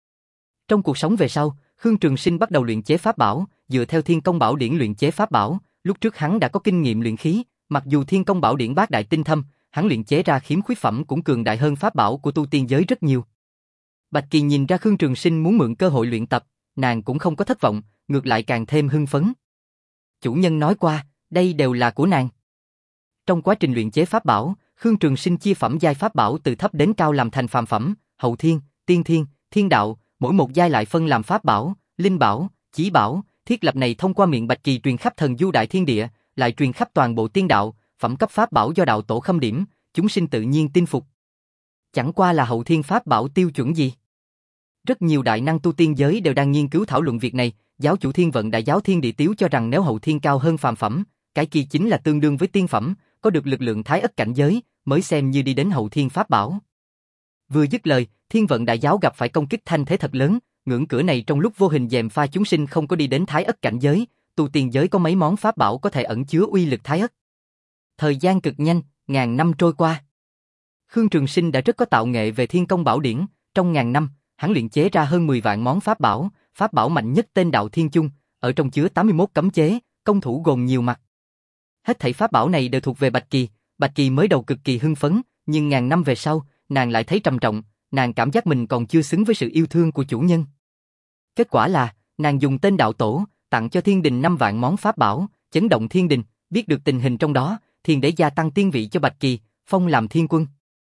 Trong cuộc sống về sau, Khương Trường Sinh bắt đầu luyện chế pháp bảo, dựa theo Thiên Công Bảo Điển luyện chế pháp bảo, lúc trước hắn đã có kinh nghiệm luyện khí, mặc dù Thiên Công Bảo Điển bát đại tinh thâm, hắn luyện chế ra khiếm khuyết phẩm cũng cường đại hơn pháp bảo của tu tiên giới rất nhiều. Bạch Kỳ nhìn ra Khương Trường Sinh muốn mượn cơ hội luyện tập, nàng cũng không có thất vọng, ngược lại càng thêm hưng phấn. Chủ nhân nói qua, đây đều là của nàng. Trong quá trình luyện chế pháp bảo, Khương Trường Sinh chia phẩm giai pháp bảo từ thấp đến cao làm thành phàm phẩm, hậu thiên, tiên thiên, thiên đạo, mỗi một giai lại phân làm pháp bảo, linh bảo, chí bảo, thiết lập này thông qua miệng Bạch Kỳ truyền khắp thần du đại thiên địa, lại truyền khắp toàn bộ tiên đạo, phẩm cấp pháp bảo do đạo tổ khâm điểm, chúng sinh tự nhiên tin phục. Chẳng qua là hậu thiên pháp bảo tiêu chuẩn gì? Rất nhiều đại năng tu tiên giới đều đang nghiên cứu thảo luận việc này, giáo chủ Thiên Vận Đại Giáo Thiên Địa Tiếu cho rằng nếu hậu thiên cao hơn phàm phẩm, cái kia chính là tương đương với tiên phẩm, có được lực lượng thái ất cảnh giới, mới xem như đi đến hậu thiên pháp bảo. Vừa dứt lời, Thiên Vận Đại Giáo gặp phải công kích thanh thế thật lớn, ngưỡng cửa này trong lúc vô hình dèm pha chúng sinh không có đi đến thái ất cảnh giới, tu tiên giới có mấy món pháp bảo có thể ẩn chứa uy lực thái ất. Thời gian cực nhanh, ngàn năm trôi qua. Khương Trường Sinh đã rất có tạo nghệ về Thiên Công Bảo Điển, trong ngàn năm, hắn luyện chế ra hơn mười vạn món pháp bảo, pháp bảo mạnh nhất tên Đạo Thiên Chung, ở trong chứa tám mươi mốt cấm chế, công thủ gồm nhiều mặt. Hết thảy pháp bảo này đều thuộc về Bạch Kỳ, Bạch Kỳ mới đầu cực kỳ hưng phấn, nhưng ngàn năm về sau, nàng lại thấy trầm trọng, nàng cảm giác mình còn chưa xứng với sự yêu thương của chủ nhân. Kết quả là, nàng dùng tên đạo tổ, tặng cho thiên đình năm vạn món pháp bảo, chấn động thiên đình, biết được tình hình trong đó, thiền để gia tăng tiên vị cho Bạch Kỳ, phong làm thiên quân.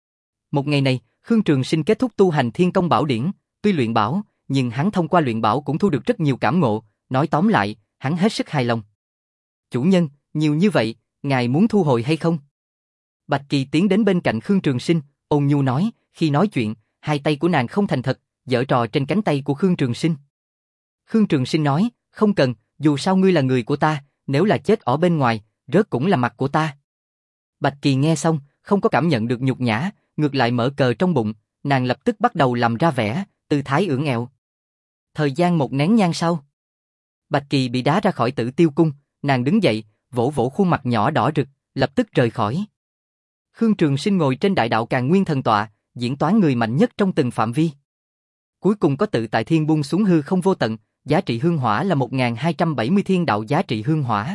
Một ngày này, Khương Trường Sinh kết thúc tu hành Thiên Công Bảo Điển, tuy luyện bảo, nhưng hắn thông qua luyện bảo cũng thu được rất nhiều cảm ngộ, nói tóm lại, hắn hết sức hài lòng. Chủ nhân, nhiều như vậy, ngài muốn thu hồi hay không? Bạch Kỳ tiến đến bên cạnh Khương Trường Sinh, ôn nhu nói, khi nói chuyện, hai tay của nàng không thành thật, giở trò trên cánh tay của Khương Trường Sinh. Khương Trường Sinh nói, không cần, dù sao ngươi là người của ta, nếu là chết ở bên ngoài, rớt cũng là mặt của ta. Bạch Kỳ nghe xong, không có cảm nhận được nhục nhã, ngược lại mở cờ trong bụng, nàng lập tức bắt đầu làm ra vẻ, tư thái ưỡn ẹo. Thời gian một nén nhang sau, Bạch Kỳ bị đá ra khỏi Tử Tiêu Cung, nàng đứng dậy, vỗ vỗ khuôn mặt nhỏ đỏ rực, lập tức rời khỏi. Khương Trường Sinh ngồi trên đại đạo Càn Nguyên Thần Tọa, diễn toán người mạnh nhất trong từng phạm vi. Cuối cùng có tự tại thiên buông xuống hư không vô tận, giá trị hương hỏa là một nghìn hai trăm bảy mươi thiên đạo giá trị hương hỏa.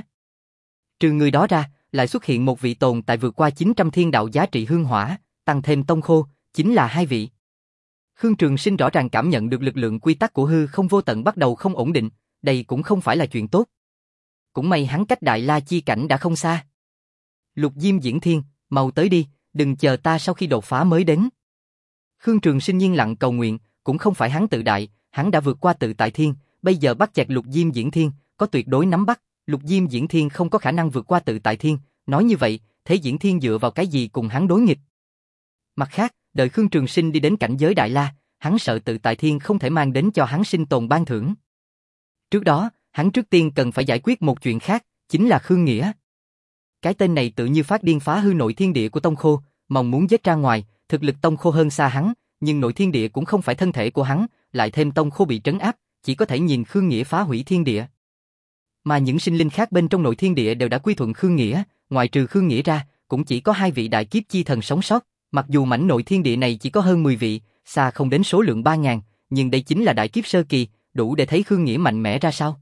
Trừ người đó ra, lại xuất hiện một vị tồn tại vượt qua chín trăm thiên đạo giá trị hương hỏa, tăng thêm tông khô, chính là hai vị. Khương Trường Sinh rõ ràng cảm nhận được lực lượng quy tắc của hư không vô tận bắt đầu không ổn định, đây cũng không phải là chuyện tốt. Cũng may hắn cách Đại La chi cảnh đã không xa. Lục Diêm Diễn Thiên, mau tới đi, đừng chờ ta sau khi đột phá mới đến. Khương Trường Sinh yên lặng cầu nguyện, cũng không phải hắn tự đại, hắn đã vượt qua tự tại thiên, bây giờ bắt chẹt Lục Diêm Diễn Thiên, có tuyệt đối nắm bắt, Lục Diêm Diễn Thiên không có khả năng vượt qua tự tại thiên, nói như vậy, thế Diễn Thiên dựa vào cái gì cùng hắn đối nghịch? Mặt khác, đợi Khương Trường Sinh đi đến cảnh giới Đại La, hắn sợ tự tại thiên không thể mang đến cho hắn sinh tồn ban thưởng. Trước đó, hắn trước tiên cần phải giải quyết một chuyện khác, chính là Khương Nghĩa. Cái tên này tự như phát điên phá hư nội thiên địa của Tông Khô, mong muốn giết ra ngoài, thực lực Tông Khô hơn xa hắn, nhưng nội thiên địa cũng không phải thân thể của hắn, lại thêm Tông Khô bị trấn áp, chỉ có thể nhìn Khương Nghĩa phá hủy thiên địa. Mà những sinh linh khác bên trong nội thiên địa đều đã quy thuận Khương Nghĩa, ngoài trừ Khương Nghĩa ra, cũng chỉ có hai vị đại kiếp chi thần sống sót, mặc dù mảnh nội thiên địa này chỉ có hơn mười vị, xa không đến số lượng ba ngàn, nhưng đây chính là đại kiếp sơ kỳ, đủ để thấy Khương Nghĩa mạnh mẽ ra sao.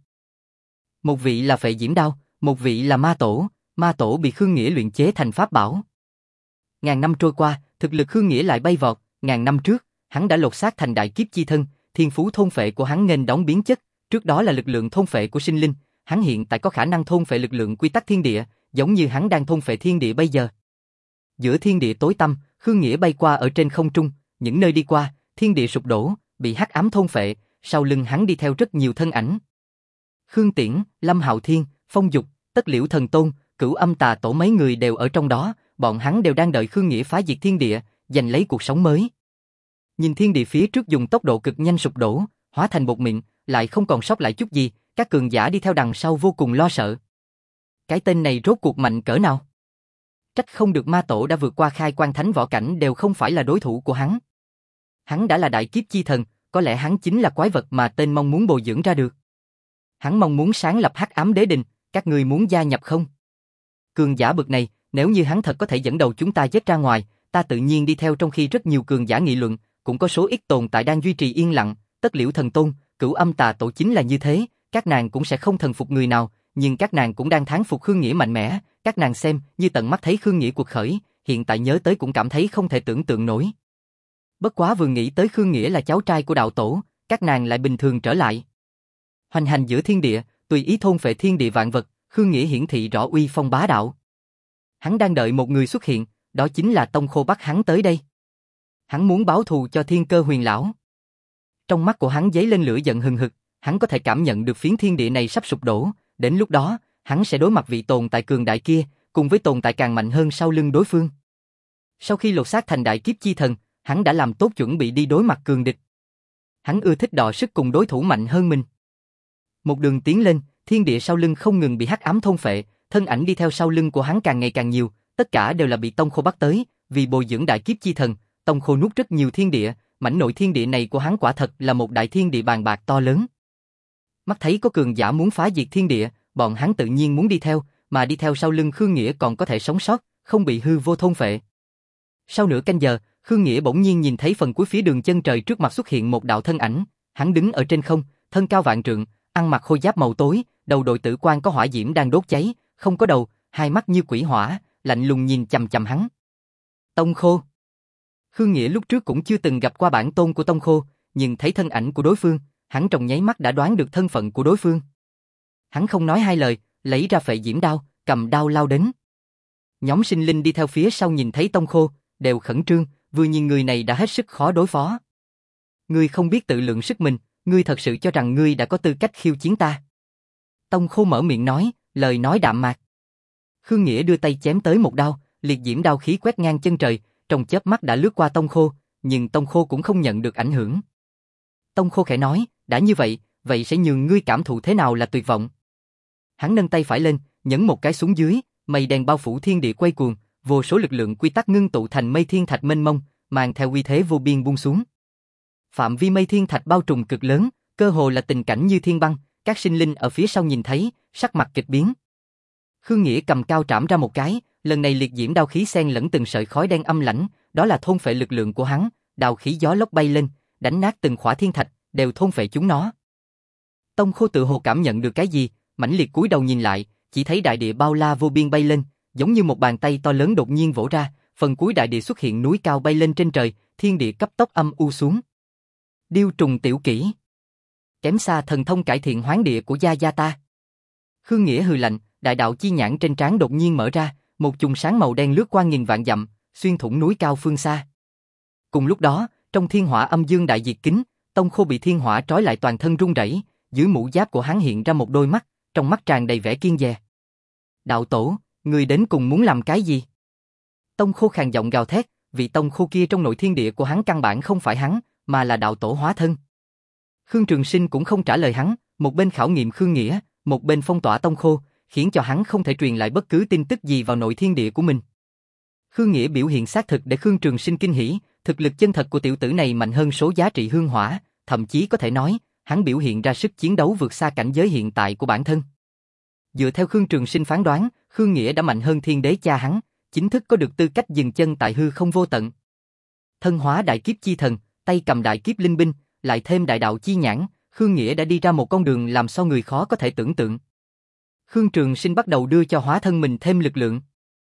Một vị là Phệ Diễm Đao, một vị là Ma Tổ, Ma Tổ bị Khương Nghĩa luyện chế thành pháp bảo. Ngàn năm trôi qua, thực lực Khương Nghĩa lại bay vọt, ngàn năm trước, hắn đã lột xác thành đại kiếp chi thân, thiên phú thôn phệ của hắn nghênh đón biến chất, trước đó là lực lượng thôn phệ của sinh linh, hắn hiện tại có khả năng thôn phệ lực lượng quy tắc thiên địa, giống như hắn đang thôn phệ thiên địa bây giờ. Giữa thiên địa tối tăm, Khương Nghĩa bay qua ở trên không trung, những nơi đi qua, thiên địa sụp đổ, bị hắc ám thôn phệ, sau lưng hắn đi theo rất nhiều thân ảnh. Khương Tiễn, Lâm Hạo Thiên, Phong Dục, Tất Liễu Thần Tôn, Cửu Âm Tà Tổ mấy người đều ở trong đó, bọn hắn đều đang đợi Khương Nghĩa phá diệt thiên địa, giành lấy cuộc sống mới. Nhìn thiên địa phía trước dùng tốc độ cực nhanh sụp đổ, hóa thành bột mịn, lại không còn sót lại chút gì, các cường giả đi theo đằng sau vô cùng lo sợ. Cái tên này rốt cuộc mạnh cỡ nào? Trách không được Ma Tổ đã vượt qua khai quan thánh võ cảnh đều không phải là đối thủ của hắn. Hắn đã là đại kiếp chi thần, có lẽ hắn chính là quái vật mà tên mong muốn bồi dưỡng ra được. Hắn mong muốn sáng lập hắc ám đế đình, các ngươi muốn gia nhập không? Cường giả bực này, nếu như hắn thật có thể dẫn đầu chúng ta giết ra ngoài, ta tự nhiên đi theo, trong khi rất nhiều cường giả nghị luận, cũng có số ít tồn tại đang duy trì yên lặng, Tất Liễu Thần Tôn, Cửu Âm Tà Tổ chính là như thế, các nàng cũng sẽ không thần phục người nào, nhưng các nàng cũng đang thán phục Khương Nghĩa mạnh mẽ, các nàng xem như tận mắt thấy Khương Nghĩa cuộc khởi, hiện tại nhớ tới cũng cảm thấy không thể tưởng tượng nổi. Bất quá vừa nghĩ tới Khương Nghĩa là cháu trai của đạo tổ, các nàng lại bình thường trở lại. Hoành hành giữa thiên địa, tùy ý thôn phệ thiên địa vạn vật, Khương Nghĩa hiển thị rõ uy phong bá đạo. Hắn đang đợi một người xuất hiện, đó chính là Tông Khô bắt hắn tới đây. Hắn muốn báo thù cho Thiên Cơ Huyền lão. Trong mắt của hắn dấy lên lửa giận hừng hực, hắn có thể cảm nhận được phiến thiên địa này sắp sụp đổ, đến lúc đó, hắn sẽ đối mặt vị tồn tại cường đại kia, cùng với tồn tại càng mạnh hơn sau lưng đối phương. Sau khi lột xác thành đại kiếp chi thần, hắn đã làm tốt chuẩn bị đi đối mặt cường địch. Hắn ưa thích đọ sức cùng đối thủ mạnh hơn mình. Một đường tiến lên, thiên địa sau lưng không ngừng bị hắc ám thôn phệ, thân ảnh đi theo sau lưng của hắn càng ngày càng nhiều, tất cả đều là bị Tông Khô bắt tới, vì bồi dưỡng đại kiếp chi thần, Tông Khô nuốt rất nhiều thiên địa, mảnh nội thiên địa này của hắn quả thật là một đại thiên địa bàn bạc to lớn. Mắt thấy có cường giả muốn phá diệt thiên địa, bọn hắn tự nhiên muốn đi theo, mà đi theo sau lưng Khương Nghĩa còn có thể sống sót, không bị hư vô thôn phệ. Sau nửa canh giờ, Khương Nghĩa bỗng nhiên nhìn thấy phần cuối phía đường chân trời trước mặt xuất hiện một đạo thân ảnh, hắn đứng ở trên không, thân cao vạn trượng, ăn mặc khôi giáp màu tối, đầu đội tử quan có hỏa diễm đang đốt cháy, không có đầu, hai mắt như quỷ hỏa, lạnh lùng nhìn chằm chằm hắn. Tông Khô. Khương Nghĩa lúc trước cũng chưa từng gặp qua bản tôn của Tông Khô, nhưng thấy thân ảnh của đối phương, hắn trong nháy mắt đã đoán được thân phận của đối phương. Hắn không nói hai lời, lấy ra Phệ Diễm Đao, cầm đao lao đến. Nhóm sinh linh đi theo phía sau nhìn thấy Tông Khô, đều khẩn trương, vừa nhìn người này đã hết sức khó đối phó. Ngươi không biết tự lượng sức mình, ngươi thật sự cho rằng ngươi đã có tư cách khiêu chiến ta. Tông Khô mở miệng nói, lời nói đạm mạc. Khương Nghĩa đưa tay chém tới một đao, liệt diễm đao khí quét ngang chân trời, trong chớp mắt đã lướt qua Tông Khô, nhưng Tông Khô cũng không nhận được ảnh hưởng. Tông Khô khẽ nói, đã như vậy, vậy sẽ nhường ngươi cảm thụ thế nào là tuyệt vọng. Hắn nâng tay phải lên, nhấn một cái xuống dưới, mây đen bao phủ thiên địa quay cuồng, vô số lực lượng quy tắc ngưng tụ thành mây thiên thạch mênh mông, mang theo uy thế vô biên buông xuống. Phạm vi mây thiên thạch bao trùm cực lớn, cơ hồ là tình cảnh như thiên băng, các sinh linh ở phía sau nhìn thấy, sắc mặt kịch biến. Khương Nghĩa cầm cao trảm ra một cái, lần này liệt diễm đao khí xen lẫn từng sợi khói đen âm lãnh, đó là thôn phệ lực lượng của hắn, đao khí gió lốc bay lên, đánh nát từng khỏa thiên thạch, đều thôn phệ chúng nó. Tông Khô tự hồ cảm nhận được cái gì, mãnh liệt cúi đầu nhìn lại, chỉ thấy đại địa bao la vô biên bay lên, giống như một bàn tay to lớn đột nhiên vỗ ra, phần cuối đại địa xuất hiện núi cao bay lên trên trời, thiên địa cấp tốc âm u xuống. Điêu trùng tiểu kỹ, kém xa thần thông cải thiện hoán địa của gia gia ta. Khương Nghĩa hừ lạnh, đại đạo chi nhãn trên trán đột nhiên mở ra, một chùm sáng màu đen lướt qua nghìn vạn dặm, xuyên thủng núi cao phương xa. Cùng lúc đó, trong thiên hỏa âm dương đại diệt kính, Tông Khô bị thiên hỏa trói lại toàn thân run rẩy, dưới mũ giáp của hắn hiện ra một đôi mắt, trong mắt tràn đầy vẻ kiên dè. Đạo tổ, người đến cùng muốn làm cái gì? Tông Khô khàn giọng gào thét, vị Tông Khô kia trong nội thiên địa của hắn căn bản không phải hắn, mà là đạo tổ hóa thân. Khương Trường Sinh cũng không trả lời hắn, một bên khảo nghiệm Khương Nghĩa, một bên phong tỏa Tông Khô, khiến cho hắn không thể truyền lại bất cứ tin tức gì vào nội thiên địa của mình. Khương Nghĩa biểu hiện xác thực để Khương Trường Sinh kinh hỉ, thực lực chân thật của tiểu tử này mạnh hơn số giá trị hương hỏa, thậm chí có thể nói, hắn biểu hiện ra sức chiến đấu vượt xa cảnh giới hiện tại của bản thân. Dựa theo Khương Trường Sinh phán đoán, Khương Nghĩa đã mạnh hơn thiên đế cha hắn, chính thức có được tư cách dừng chân tại hư không vô tận. Thân hóa đại kiếp chi thần, tay cầm đại kiếp linh binh, lại thêm đại đạo chi nhãn, Khương Nghĩa đã đi ra một con đường làm sao người khó có thể tưởng tượng. Khương Trường Sinh bắt đầu đưa cho hóa thân mình thêm lực lượng.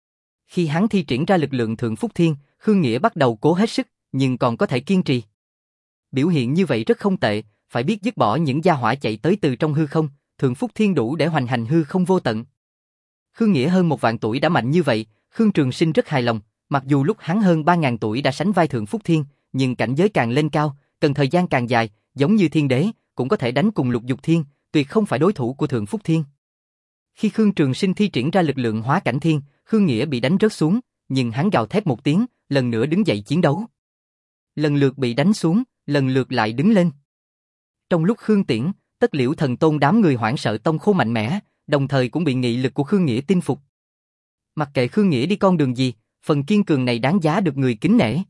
Khi hắn thi triển ra lực lượng Thượng Phúc Thiên, Khương Nghĩa bắt đầu cố hết sức, nhưng còn có thể kiên trì. Biểu hiện như vậy rất không tệ, phải biết dứt bỏ những gia hỏa chạy tới từ trong hư không, Thượng Phúc Thiên đủ để hoành hành hư không vô tận. Khương Nghĩa hơn một vạn tuổi đã mạnh như vậy, Khương Trường Sinh rất hài lòng, mặc dù lúc hắn hơn ba ngàn tuổi đã sánh vai Thượng Phúc Thiên, nhưng cảnh giới càng lên cao, cần thời gian càng dài, giống như thiên đế, cũng có thể đánh cùng Lục Dục Thiên, tuyệt không phải đối thủ của Thượng Phúc Thiên. Khi Khương Trường Sinh thi triển ra lực lượng hóa cảnh thiên, Khương Nghĩa bị đánh rớt xuống, nhưng hắn gào thét một tiếng, lần nữa đứng dậy chiến đấu. Lần lượt bị đánh xuống, lần lượt lại đứng lên. Trong lúc Khương Tiễn, Tất Liễu Thần Tôn đám người hoảng sợ Tông Khô mạnh mẽ, đồng thời cũng bị nghị lực của Khương Nghĩa tin phục. Mặc kệ Khương Nghĩa đi con đường gì, phần kiên cường này đáng giá được người kính nể.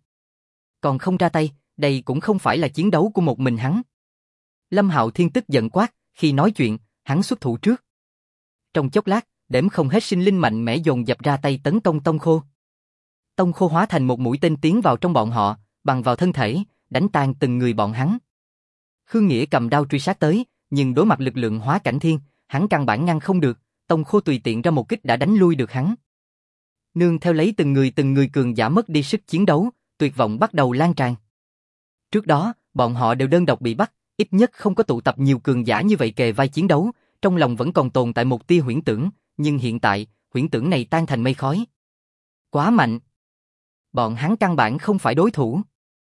Còn không ra tay, đây cũng không phải là chiến đấu của một mình hắn. Lâm Hạo Thiên tức giận quát, khi nói chuyện, hắn xuất thủ trước. Trong chốc lát, đếm không hết sinh linh mạnh mẽ dồn dập ra tay tấn công Tông Khô. Tông Khô hóa thành một mũi tên tiến vào trong bọn họ, bằng vào thân thể, đánh tan từng người bọn hắn. Khương Nghĩa cầm đao truy sát tới, nhưng đối mặt lực lượng hóa cảnh thiên, hắn căn bản ngăn không được, Tông Khô tùy tiện ra một kích đã đánh lui được hắn. Nương theo lấy từng người từng người cường giả mất đi sức chiến đấu, tuyệt vọng bắt đầu lan tràn. Trước đó, bọn họ đều đơn độc bị bắt, ít nhất không có tụ tập nhiều cường giả như vậy kề vai chiến đấu, trong lòng vẫn còn tồn tại một tia huyễn tưởng, nhưng hiện tại, huyễn tưởng này tan thành mây khói. Quá mạnh. Bọn hắn căn bản không phải đối thủ.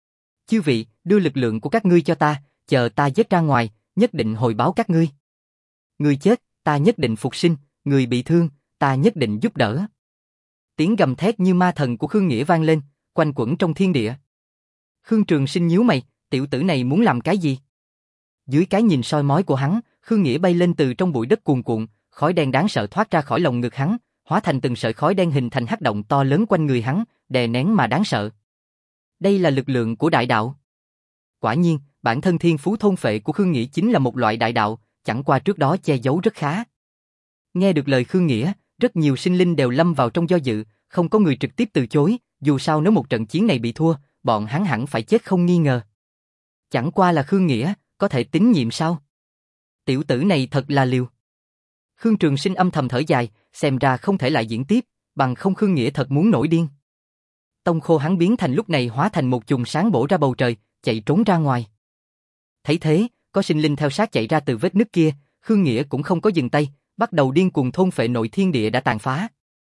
Chư vị, đưa lực lượng của các ngươi cho ta, chờ ta giết ra ngoài, nhất định hồi báo các ngươi. Người chết, ta nhất định phục sinh, người bị thương, ta nhất định giúp đỡ. Tiếng gầm thét như ma thần của Khương Nghĩa vang lên, quanh quẩn trong thiên địa. Khương Trường Sinh nhíu mày, tiểu tử này muốn làm cái gì? Dưới cái nhìn soi mói của hắn, Khương Nghĩa bay lên từ trong bụi đất cuồn cuộn, khói đen đáng sợ thoát ra khỏi lồng ngực hắn, hóa thành từng sợi khói đen hình thành hắc động to lớn quanh người hắn, đè nén mà đáng sợ. Đây là lực lượng của đại đạo. Quả nhiên, bản thân thiên phú thôn phệ của Khương Nghĩa chính là một loại đại đạo, chẳng qua trước đó che giấu rất khá. Nghe được lời Khương Nghĩa, rất nhiều sinh linh đều lâm vào trong do dự, không có người trực tiếp từ chối, dù sao nếu một trận chiến này bị thua, bọn hắn hẳn phải chết không nghi ngờ. Chẳng qua là Khương Nghĩa, có thể tín nhiệm sao? Tiểu tử này thật là liều. Khương Trường Sinh âm thầm thở dài, xem ra không thể lại diễn tiếp, bằng không Khương Nghĩa thật muốn nổi điên. Tông Khô hắn biến thành lúc này hóa thành một chùm sáng bổ ra bầu trời, chạy trốn ra ngoài. Thấy thế, có sinh linh theo sát chạy ra từ vết nứt kia, Khương Nghĩa cũng không có dừng tay, bắt đầu điên cuồng thôn phệ nội thiên địa đã tàn phá.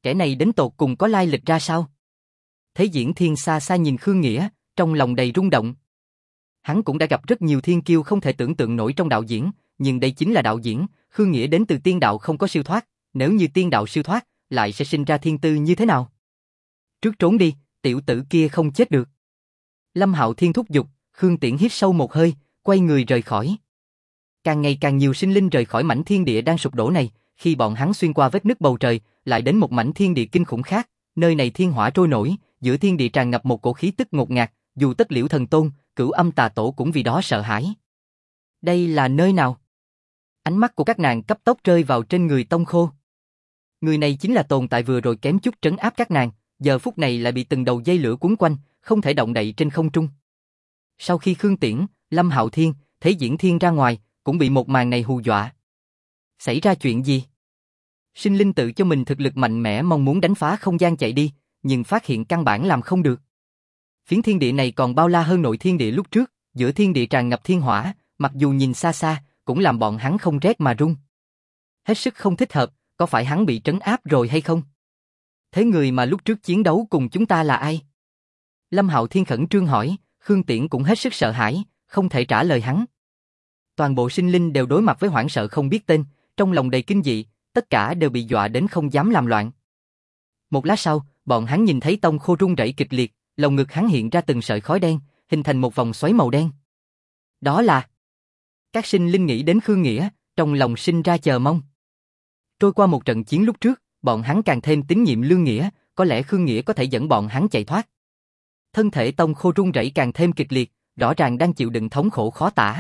Kẻ này đến tột cùng có lai lịch ra sao? Thế Diễn Thiên xa xa nhìn Khương Nghĩa, trong lòng đầy rung động. Hắn cũng đã gặp rất nhiều thiên kiêu không thể tưởng tượng nổi trong đạo diễn, nhưng đây chính là đạo diễn, Khương Nghĩa đến từ tiên đạo không có siêu thoát, nếu như tiên đạo siêu thoát, lại sẽ sinh ra thiên tư như thế nào? Trước trốn đi, tiểu tử kia không chết được. Lâm Hạo Thiên thúc giục, Khương Tiễn hít sâu một hơi, quay người rời khỏi. Càng ngày càng nhiều sinh linh rời khỏi mảnh thiên địa đang sụp đổ này, khi bọn hắn xuyên qua vết nứt bầu trời, lại đến một mảnh thiên địa kinh khủng khác, nơi này thiên hỏa trôi nổi, giữa thiên địa tràn ngập một cổ khí tức ngột ngạt, dù Tất Liễu Thần Tôn, Cửu Âm Tà Tổ cũng vì đó sợ hãi. Đây là nơi nào? Ánh mắt của các nàng cấp tốc rơi vào trên người Tông Khô. Người này chính là tồn tại vừa rồi kém chút trấn áp các nàng, giờ phút này lại bị từng đầu dây lửa cuốn quanh, không thể động đậy trên không trung. Sau khi Khương Tiễn, Lâm Hạo Thiên, Thế Diễn Thiên ra ngoài, cũng bị một màn này hù dọa. Xảy ra chuyện gì? Sinh linh tự cho mình thực lực mạnh mẽ mong muốn đánh phá không gian chạy đi, nhưng phát hiện căn bản làm không được. Phiến thiên địa này còn bao la hơn nội thiên địa lúc trước, giữa thiên địa tràn ngập thiên hỏa, mặc dù nhìn xa xa, cũng làm bọn hắn không rét mà run. Hết sức không thích hợp, có phải hắn bị trấn áp rồi hay không? Thế người mà lúc trước chiến đấu cùng chúng ta là ai? Lâm Hạo Thiên khẩn trương hỏi, Khương Tiễn cũng hết sức sợ hãi, không thể trả lời hắn. Toàn bộ sinh linh đều đối mặt với hoảng sợ không biết tên, trong lòng đầy kinh dị, tất cả đều bị dọa đến không dám làm loạn. Một lát sau, bọn hắn nhìn thấy Tông Khô rung rẩy kịch liệt, lồng ngực hắn hiện ra từng sợi khói đen, hình thành một vòng xoáy màu đen. Đó là... Các sinh linh nghĩ đến Khương Nghĩa, trong lòng sinh ra chờ mong. Trôi qua một trận chiến lúc trước, bọn hắn càng thêm tín nhiệm Lương Nghĩa, có lẽ Khương Nghĩa có thể dẫn bọn hắn chạy thoát. Thân thể Tông Khô rung rẩy càng thêm kịch liệt, rõ ràng đang chịu đựng thống khổ khó tả.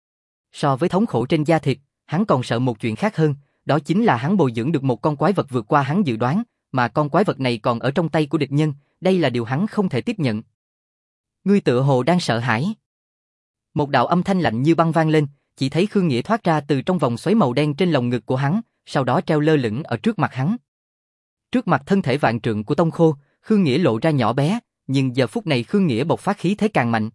So với thống khổ trên da thịt, hắn còn sợ một chuyện khác hơn, đó chính là hắn bồi dưỡng được một con quái vật vượt qua hắn dự đoán, mà con quái vật này còn ở trong tay của địch nhân, đây là điều hắn không thể tiếp nhận. Ngươi tựa hồ đang sợ hãi. Một đạo âm thanh lạnh như băng vang lên, chỉ thấy Khương Nghĩa thoát ra từ trong vòng xoáy màu đen trên lồng ngực của hắn, sau đó treo lơ lửng ở trước mặt hắn. Trước mặt thân thể vạn trượng của Tông Khô, Khương Nghĩa lộ ra nhỏ bé, nhưng giờ phút này Khương Nghĩa bộc phát khí thế càng mạnh.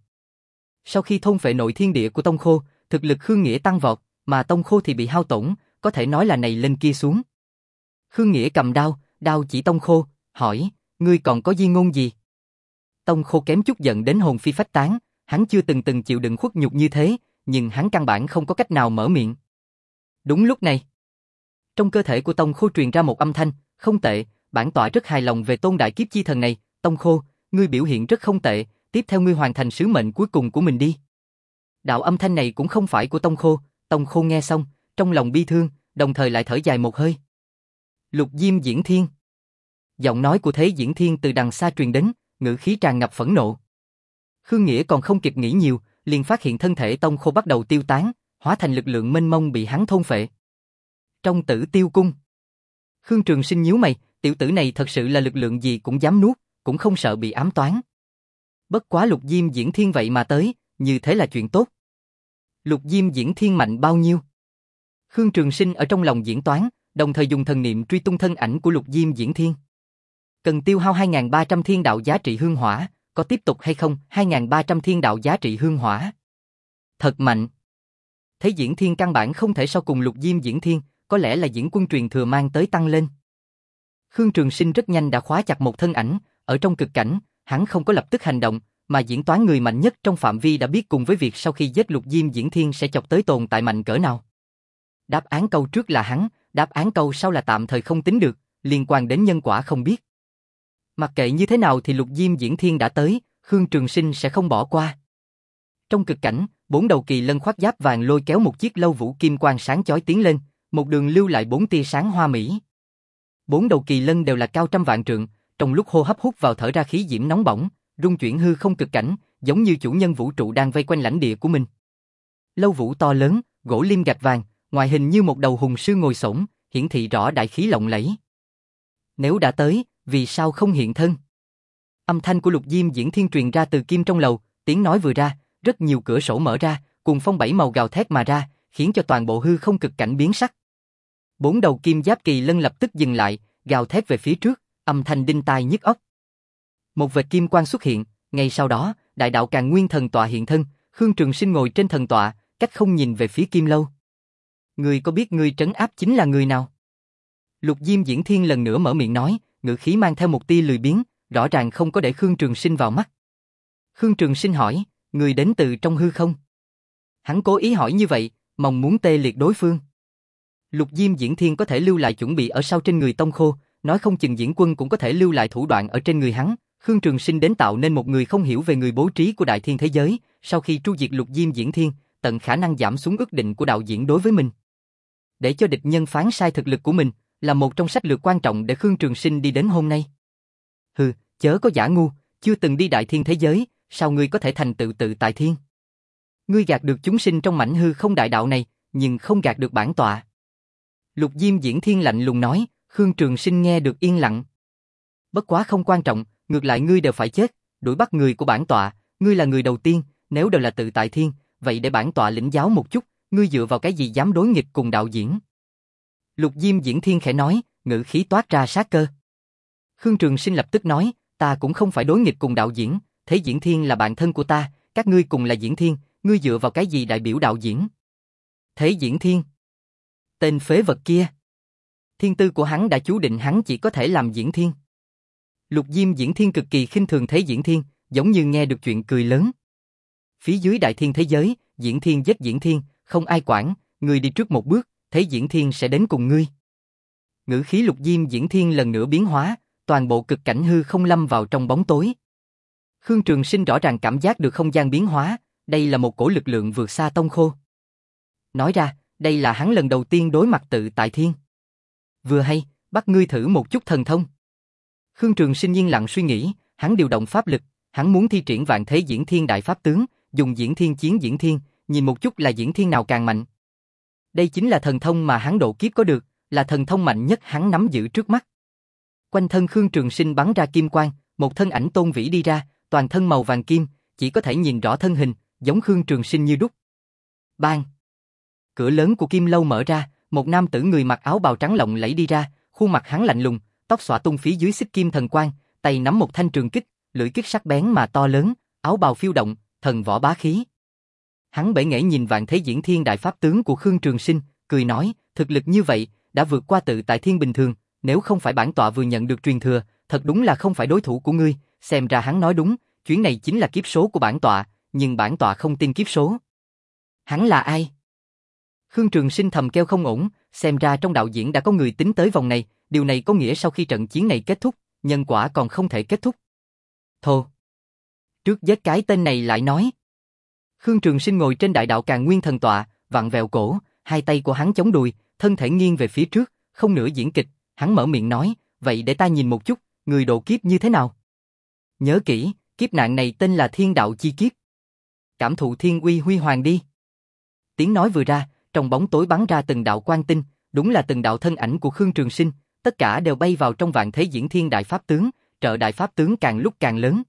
Sau khi thôn phệ nội thiên địa của Tông Khô, thực lực Khương Nghĩa tăng vọt, mà Tông Khô thì bị hao tổn, có thể nói là này lên kia xuống. Khương Nghĩa cầm đao, đao chỉ Tông Khô, hỏi, ngươi còn có di ngôn gì? Tông Khô kém chút giận đến hồn phi phách tán, hắn chưa từng từng chịu đựng khuất nhục như thế, nhưng hắn căn bản không có cách nào mở miệng. Đúng lúc này, trong cơ thể của Tông Khô truyền ra một âm thanh, không tệ, bản tọa rất hài lòng về Tôn Đại Kiếp Chi Thần này, Tông Khô, ngươi biểu hiện rất không tệ, tiếp theo ngươi hoàn thành sứ mệnh cuối cùng của mình đi. Đạo âm thanh này cũng không phải của Tông Khô, Tông Khô nghe xong, trong lòng bi thương, đồng thời lại thở dài một hơi. Lục Diêm Diễn Thiên. Giọng nói của Thế Diễn Thiên từ đằng xa truyền đến, ngữ khí tràn ngập phẫn nộ. Khương Nghĩa còn không kịp nghĩ nhiều, liền phát hiện thân thể Tông Khô bắt đầu tiêu tán, hóa thành lực lượng mênh mông bị hắn thôn phệ. Trong Tử Tiêu Cung, Khương Trường Sinh nhíu mày, tiểu tử này thật sự là lực lượng gì cũng dám nuốt, cũng không sợ bị ám toán. Bất quá Lục Diêm Diễn Thiên vậy mà tới, như thế là chuyện tốt. Lục Diêm Diễn Thiên mạnh bao nhiêu? Khương Trường Sinh ở trong lòng diễn toán, đồng thời dùng thần niệm truy tung thân ảnh của Lục Diêm Diễn Thiên. Cần tiêu hao hai nghìn ba trăm thiên đạo giá trị hương hỏa, có tiếp tục hay không? hai nghìn ba trăm thiên đạo giá trị hương hỏa. Thật mạnh. Thế Diễn Thiên căn bản không thể so cùng Lục Diêm Diễn Thiên, có lẽ là diễn quân truyền thừa mang tới tăng lên. Khương Trường Sinh rất nhanh đã khóa chặt một thân ảnh, ở trong cực cảnh, hắn không có lập tức hành động, mà diễn toán người mạnh nhất trong phạm vi đã biết cùng với việc sau khi giết Lục Diêm Diễn Thiên sẽ chọc tới tồn tại mạnh cỡ nào. Đáp án câu trước là hắn, đáp án câu sau là tạm thời không tính được, liên quan đến nhân quả không biết. Mặc kệ như thế nào thì Lục Diêm Diễn Thiên đã tới, Khương Trường Sinh sẽ không bỏ qua. Trong cực cảnh, bốn đầu kỳ lân khoác giáp vàng lôi kéo một chiếc lâu vũ kim quang sáng chói tiến lên, một đường lưu lại bốn tia sáng hoa mỹ. Bốn đầu kỳ lân đều là cao trăm vạn trượng, trong lúc hô hấp hút vào thở ra khí diễm nóng bỏng, rung chuyển hư không cực cảnh, giống như chủ nhân vũ trụ đang vây quanh lãnh địa của mình. Lâu vũ to lớn, gỗ lim gạch vàng, ngoại hình như một đầu hùng sư ngồi xổm, hiển thị rõ đại khí lộng lẫy. Nếu đã tới, vì sao không hiện thân? Âm thanh của Lục Diêm Diễn Thiên truyền ra từ kim trong lầu, tiếng nói vừa ra, rất nhiều cửa sổ mở ra, cùng phong bảy màu gào thét mà ra, khiến cho toàn bộ hư không cực cảnh biến sắc. Bốn đầu kim giáp kỳ lân lập tức dừng lại, gào thét về phía trước, âm thanh đinh tai nhức óc. Một vệt kim quang xuất hiện, ngay sau đó, đại đạo Càn Nguyên thần tọa hiện thân, Khương Trường Sinh ngồi trên thần tọa, cách không nhìn về phía kim lâu. Ngươi có biết ngươi trấn áp chính là người nào? Lục Diêm Diễn Thiên lần nữa mở miệng nói, ngữ khí mang theo một tia lười biếng, rõ ràng không có để Khương Trường Sinh vào mắt. Khương Trường Sinh hỏi, người đến từ trong hư không? Hắn cố ý hỏi như vậy, mong muốn tê liệt đối phương. Lục Diêm Diễn Thiên có thể lưu lại chuẩn bị ở sau trên người Tông Khô, nói không chừng Diễn Quân cũng có thể lưu lại thủ đoạn ở trên người hắn. Khương Trường Sinh đến tạo nên một người không hiểu về người bố trí của đại thiên thế giới, sau khi tru diệt Lục Diêm Diễn Thiên, tận khả năng giảm xuống ước định của đạo diễn đối với mình. Để cho địch nhân phán sai thực lực của mình, là một trong sách lược quan trọng để Khương Trường Sinh đi đến hôm nay. Hừ, chớ có giả ngu, chưa từng đi đại thiên thế giới, sao ngươi có thể thành tựu tự tại thiên? Ngươi gạt được chúng sinh trong mảnh hư không đại đạo này, nhưng không gạt được bản tọa. Lục Diêm Diễn Thiên lạnh lùng nói, Khương Trường Sinh nghe được yên lặng. Bất quá không quan trọng, ngược lại ngươi đều phải chết, đuổi bắt người của bản tọa, ngươi là người đầu tiên, nếu đều là tự tại thiên, vậy để bản tọa lĩnh giáo một chút, ngươi dựa vào cái gì dám đối nghịch cùng đạo diễn? Lục Diêm Diễn Thiên khẽ nói, ngữ khí toát ra sát cơ. Khương Trường Sinh lập tức nói, ta cũng không phải đối nghịch cùng đạo diễn, Thế Diễn Thiên là bạn thân của ta, các ngươi cùng là Diễn Thiên, ngươi dựa vào cái gì đại biểu đạo diễn? Thế Diễn Thiên? Tên phế vật kia. Thiên tư của hắn đã chú định hắn chỉ có thể làm Diễn Thiên. Lục Diêm Diễn Thiên cực kỳ khinh thường Thế Diễn Thiên, giống như nghe được chuyện cười lớn. Phía dưới đại thiên thế giới, Diễn Thiên giết Diễn Thiên, không ai quản, ngươi đi trước một bước, Thế Diễn Thiên sẽ đến cùng ngươi. Ngữ khí Lục Diêm Diễn Thiên lần nữa biến hóa, toàn bộ cực cảnh hư không lâm vào trong bóng tối. Khương Trường Sinh rõ ràng cảm giác được không gian biến hóa, đây là một cổ lực lượng vượt xa Tông Khô. Nói ra, đây là hắn lần đầu tiên đối mặt tự tại thiên. Vừa hay, bắt ngươi thử một chút thần thông. Khương Trường Sinh yên lặng suy nghĩ, hắn điều động pháp lực, hắn muốn thi triển vạn thế diễn thiên đại pháp tướng, dùng diễn thiên chiến diễn thiên, nhìn một chút là diễn thiên nào càng mạnh. Đây chính là thần thông mà hắn độ kiếp có được, là thần thông mạnh nhất hắn nắm giữ trước mắt. Quanh thân Khương Trường Sinh bắn ra kim quang, một thân ảnh tôn vĩ đi ra, toàn thân màu vàng kim, chỉ có thể nhìn rõ thân hình, giống Khương Trường Sinh như đúc. Bang! Cửa lớn của kim lâu mở ra, một nam tử người mặc áo bào trắng lộng lẫy đi ra, khuôn mặt hắn lạnh lùng, tóc xõa tung phía dưới xích kim thần quang, tay nắm một thanh trường kích, lưỡi kích sắc bén mà to lớn, áo bào phiêu động, thần võ bá khí. Hắn bể nghệ nhìn vạn thế diễn thiên đại pháp tướng của Khương Trường Sinh, cười nói, thực lực như vậy, đã vượt qua tự tại thiên bình thường, nếu không phải bản tọa vừa nhận được truyền thừa, thật đúng là không phải đối thủ của ngươi, xem ra hắn nói đúng, chuyến này chính là kiếp số của bản tọa, nhưng bản tọa không tin kiếp số. Hắn là ai? Khương Trường Sinh thầm kêu không ổn, xem ra trong đạo diễn đã có người tính tới vòng này, điều này có nghĩa sau khi trận chiến này kết thúc, nhân quả còn không thể kết thúc. Thô! Trước giết cái tên này lại nói. Khương Trường Sinh ngồi trên đại đạo Càn Nguyên thần tọa, vặn vẹo cổ, hai tay của hắn chống đùi, thân thể nghiêng về phía trước, không nửa diễn kịch, hắn mở miệng nói, vậy để ta nhìn một chút, người độ kiếp như thế nào? Nhớ kỹ, kiếp nạn này tên là thiên đạo chi kiếp. Cảm thụ thiên uy huy hoàng đi. Tiếng nói vừa ra, trong bóng tối bắn ra từng đạo quang tinh, đúng là từng đạo thân ảnh của Khương Trường Sinh, tất cả đều bay vào trong vạn thế diễn thiên đại pháp tướng, trợ đại pháp tướng càng lúc càng lớn.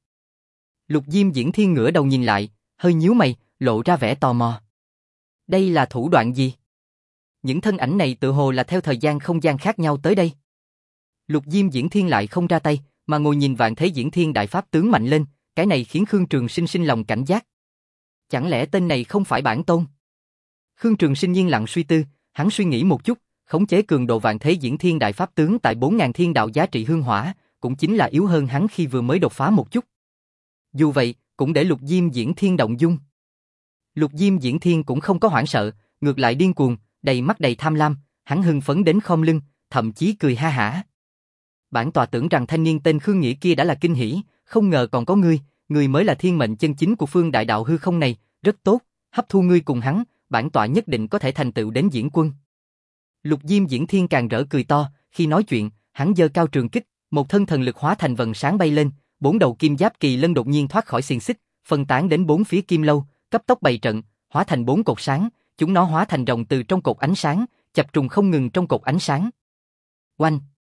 Lục Diêm Diễn Thiên ngửa đầu nhìn lại, hơi nhíu mày, lộ ra vẻ tò mò. Đây là thủ đoạn gì? Những thân ảnh này tự hồ là theo thời gian không gian khác nhau tới đây. Lục Diêm Diễn Thiên lại không ra tay, mà ngồi nhìn vạn thế diễn thiên đại pháp tướng mạnh lên, cái này khiến Khương Trường Sinh sinh lòng cảnh giác. Chẳng lẽ tên này không phải bản tôn? Khương Trường Sinh yên lặng suy tư, hắn suy nghĩ một chút, khống chế cường độ vạn thế diễn thiên đại pháp tướng tại bốn nghìn thiên đạo giá trị hương hỏa, cũng chính là yếu hơn hắn khi vừa mới đột phá một chút. Dù vậy, cũng để Lục Diêm Diễn Thiên động dung. Lục Diêm Diễn Thiên cũng không có hoảng sợ, ngược lại điên cuồng, đầy mắt đầy tham lam, hắn hưng phấn đến khom lưng, thậm chí cười ha hả. Bản tọa tưởng rằng thanh niên tên Khương Nghĩa kia đã là kinh hỉ, không ngờ còn có ngươi, ngươi mới là thiên mệnh chân chính của phương đại đạo hư không này, rất tốt, hấp thu ngươi cùng hắn, bản tọa nhất định có thể thành tựu đến diễn quân. Lục Diêm Diễn Thiên càng rỡ cười to, khi nói chuyện, hắn giơ cao trường kích, một thân thần lực hóa thành vầng sáng bay lên, bốn đầu kim giáp kỳ lân đột nhiên thoát khỏi xiềng xích, phân tán đến bốn phía kim lâu, cấp tốc bày trận, hóa thành bốn cột sáng, chúng nó hóa thành rồng từ trong cột ánh sáng, chập trùng không ngừng trong cột ánh sáng. Oanh!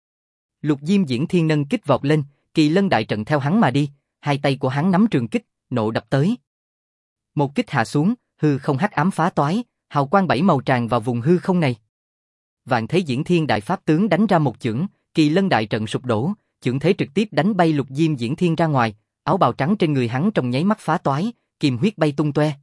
Lục Diêm Diễn Thiên nâng kích vọt lên, kỳ lân đại trận theo hắn mà đi, hai tay của hắn nắm trường kích, nộ đập tới. Một kích hạ xuống, hư không hắc ám phá toái, hào quang bảy màu tràn vào vùng hư không này. Vạn thế diễn thiên đại pháp tướng đánh ra một chưởng, kỳ lân đại trận sụp đổ, chưởng thế trực tiếp đánh bay Lục Diêm Diễn Thiên ra ngoài, áo bào trắng trên người hắn trong nháy mắt phá toái, kim huyết bay tung toe.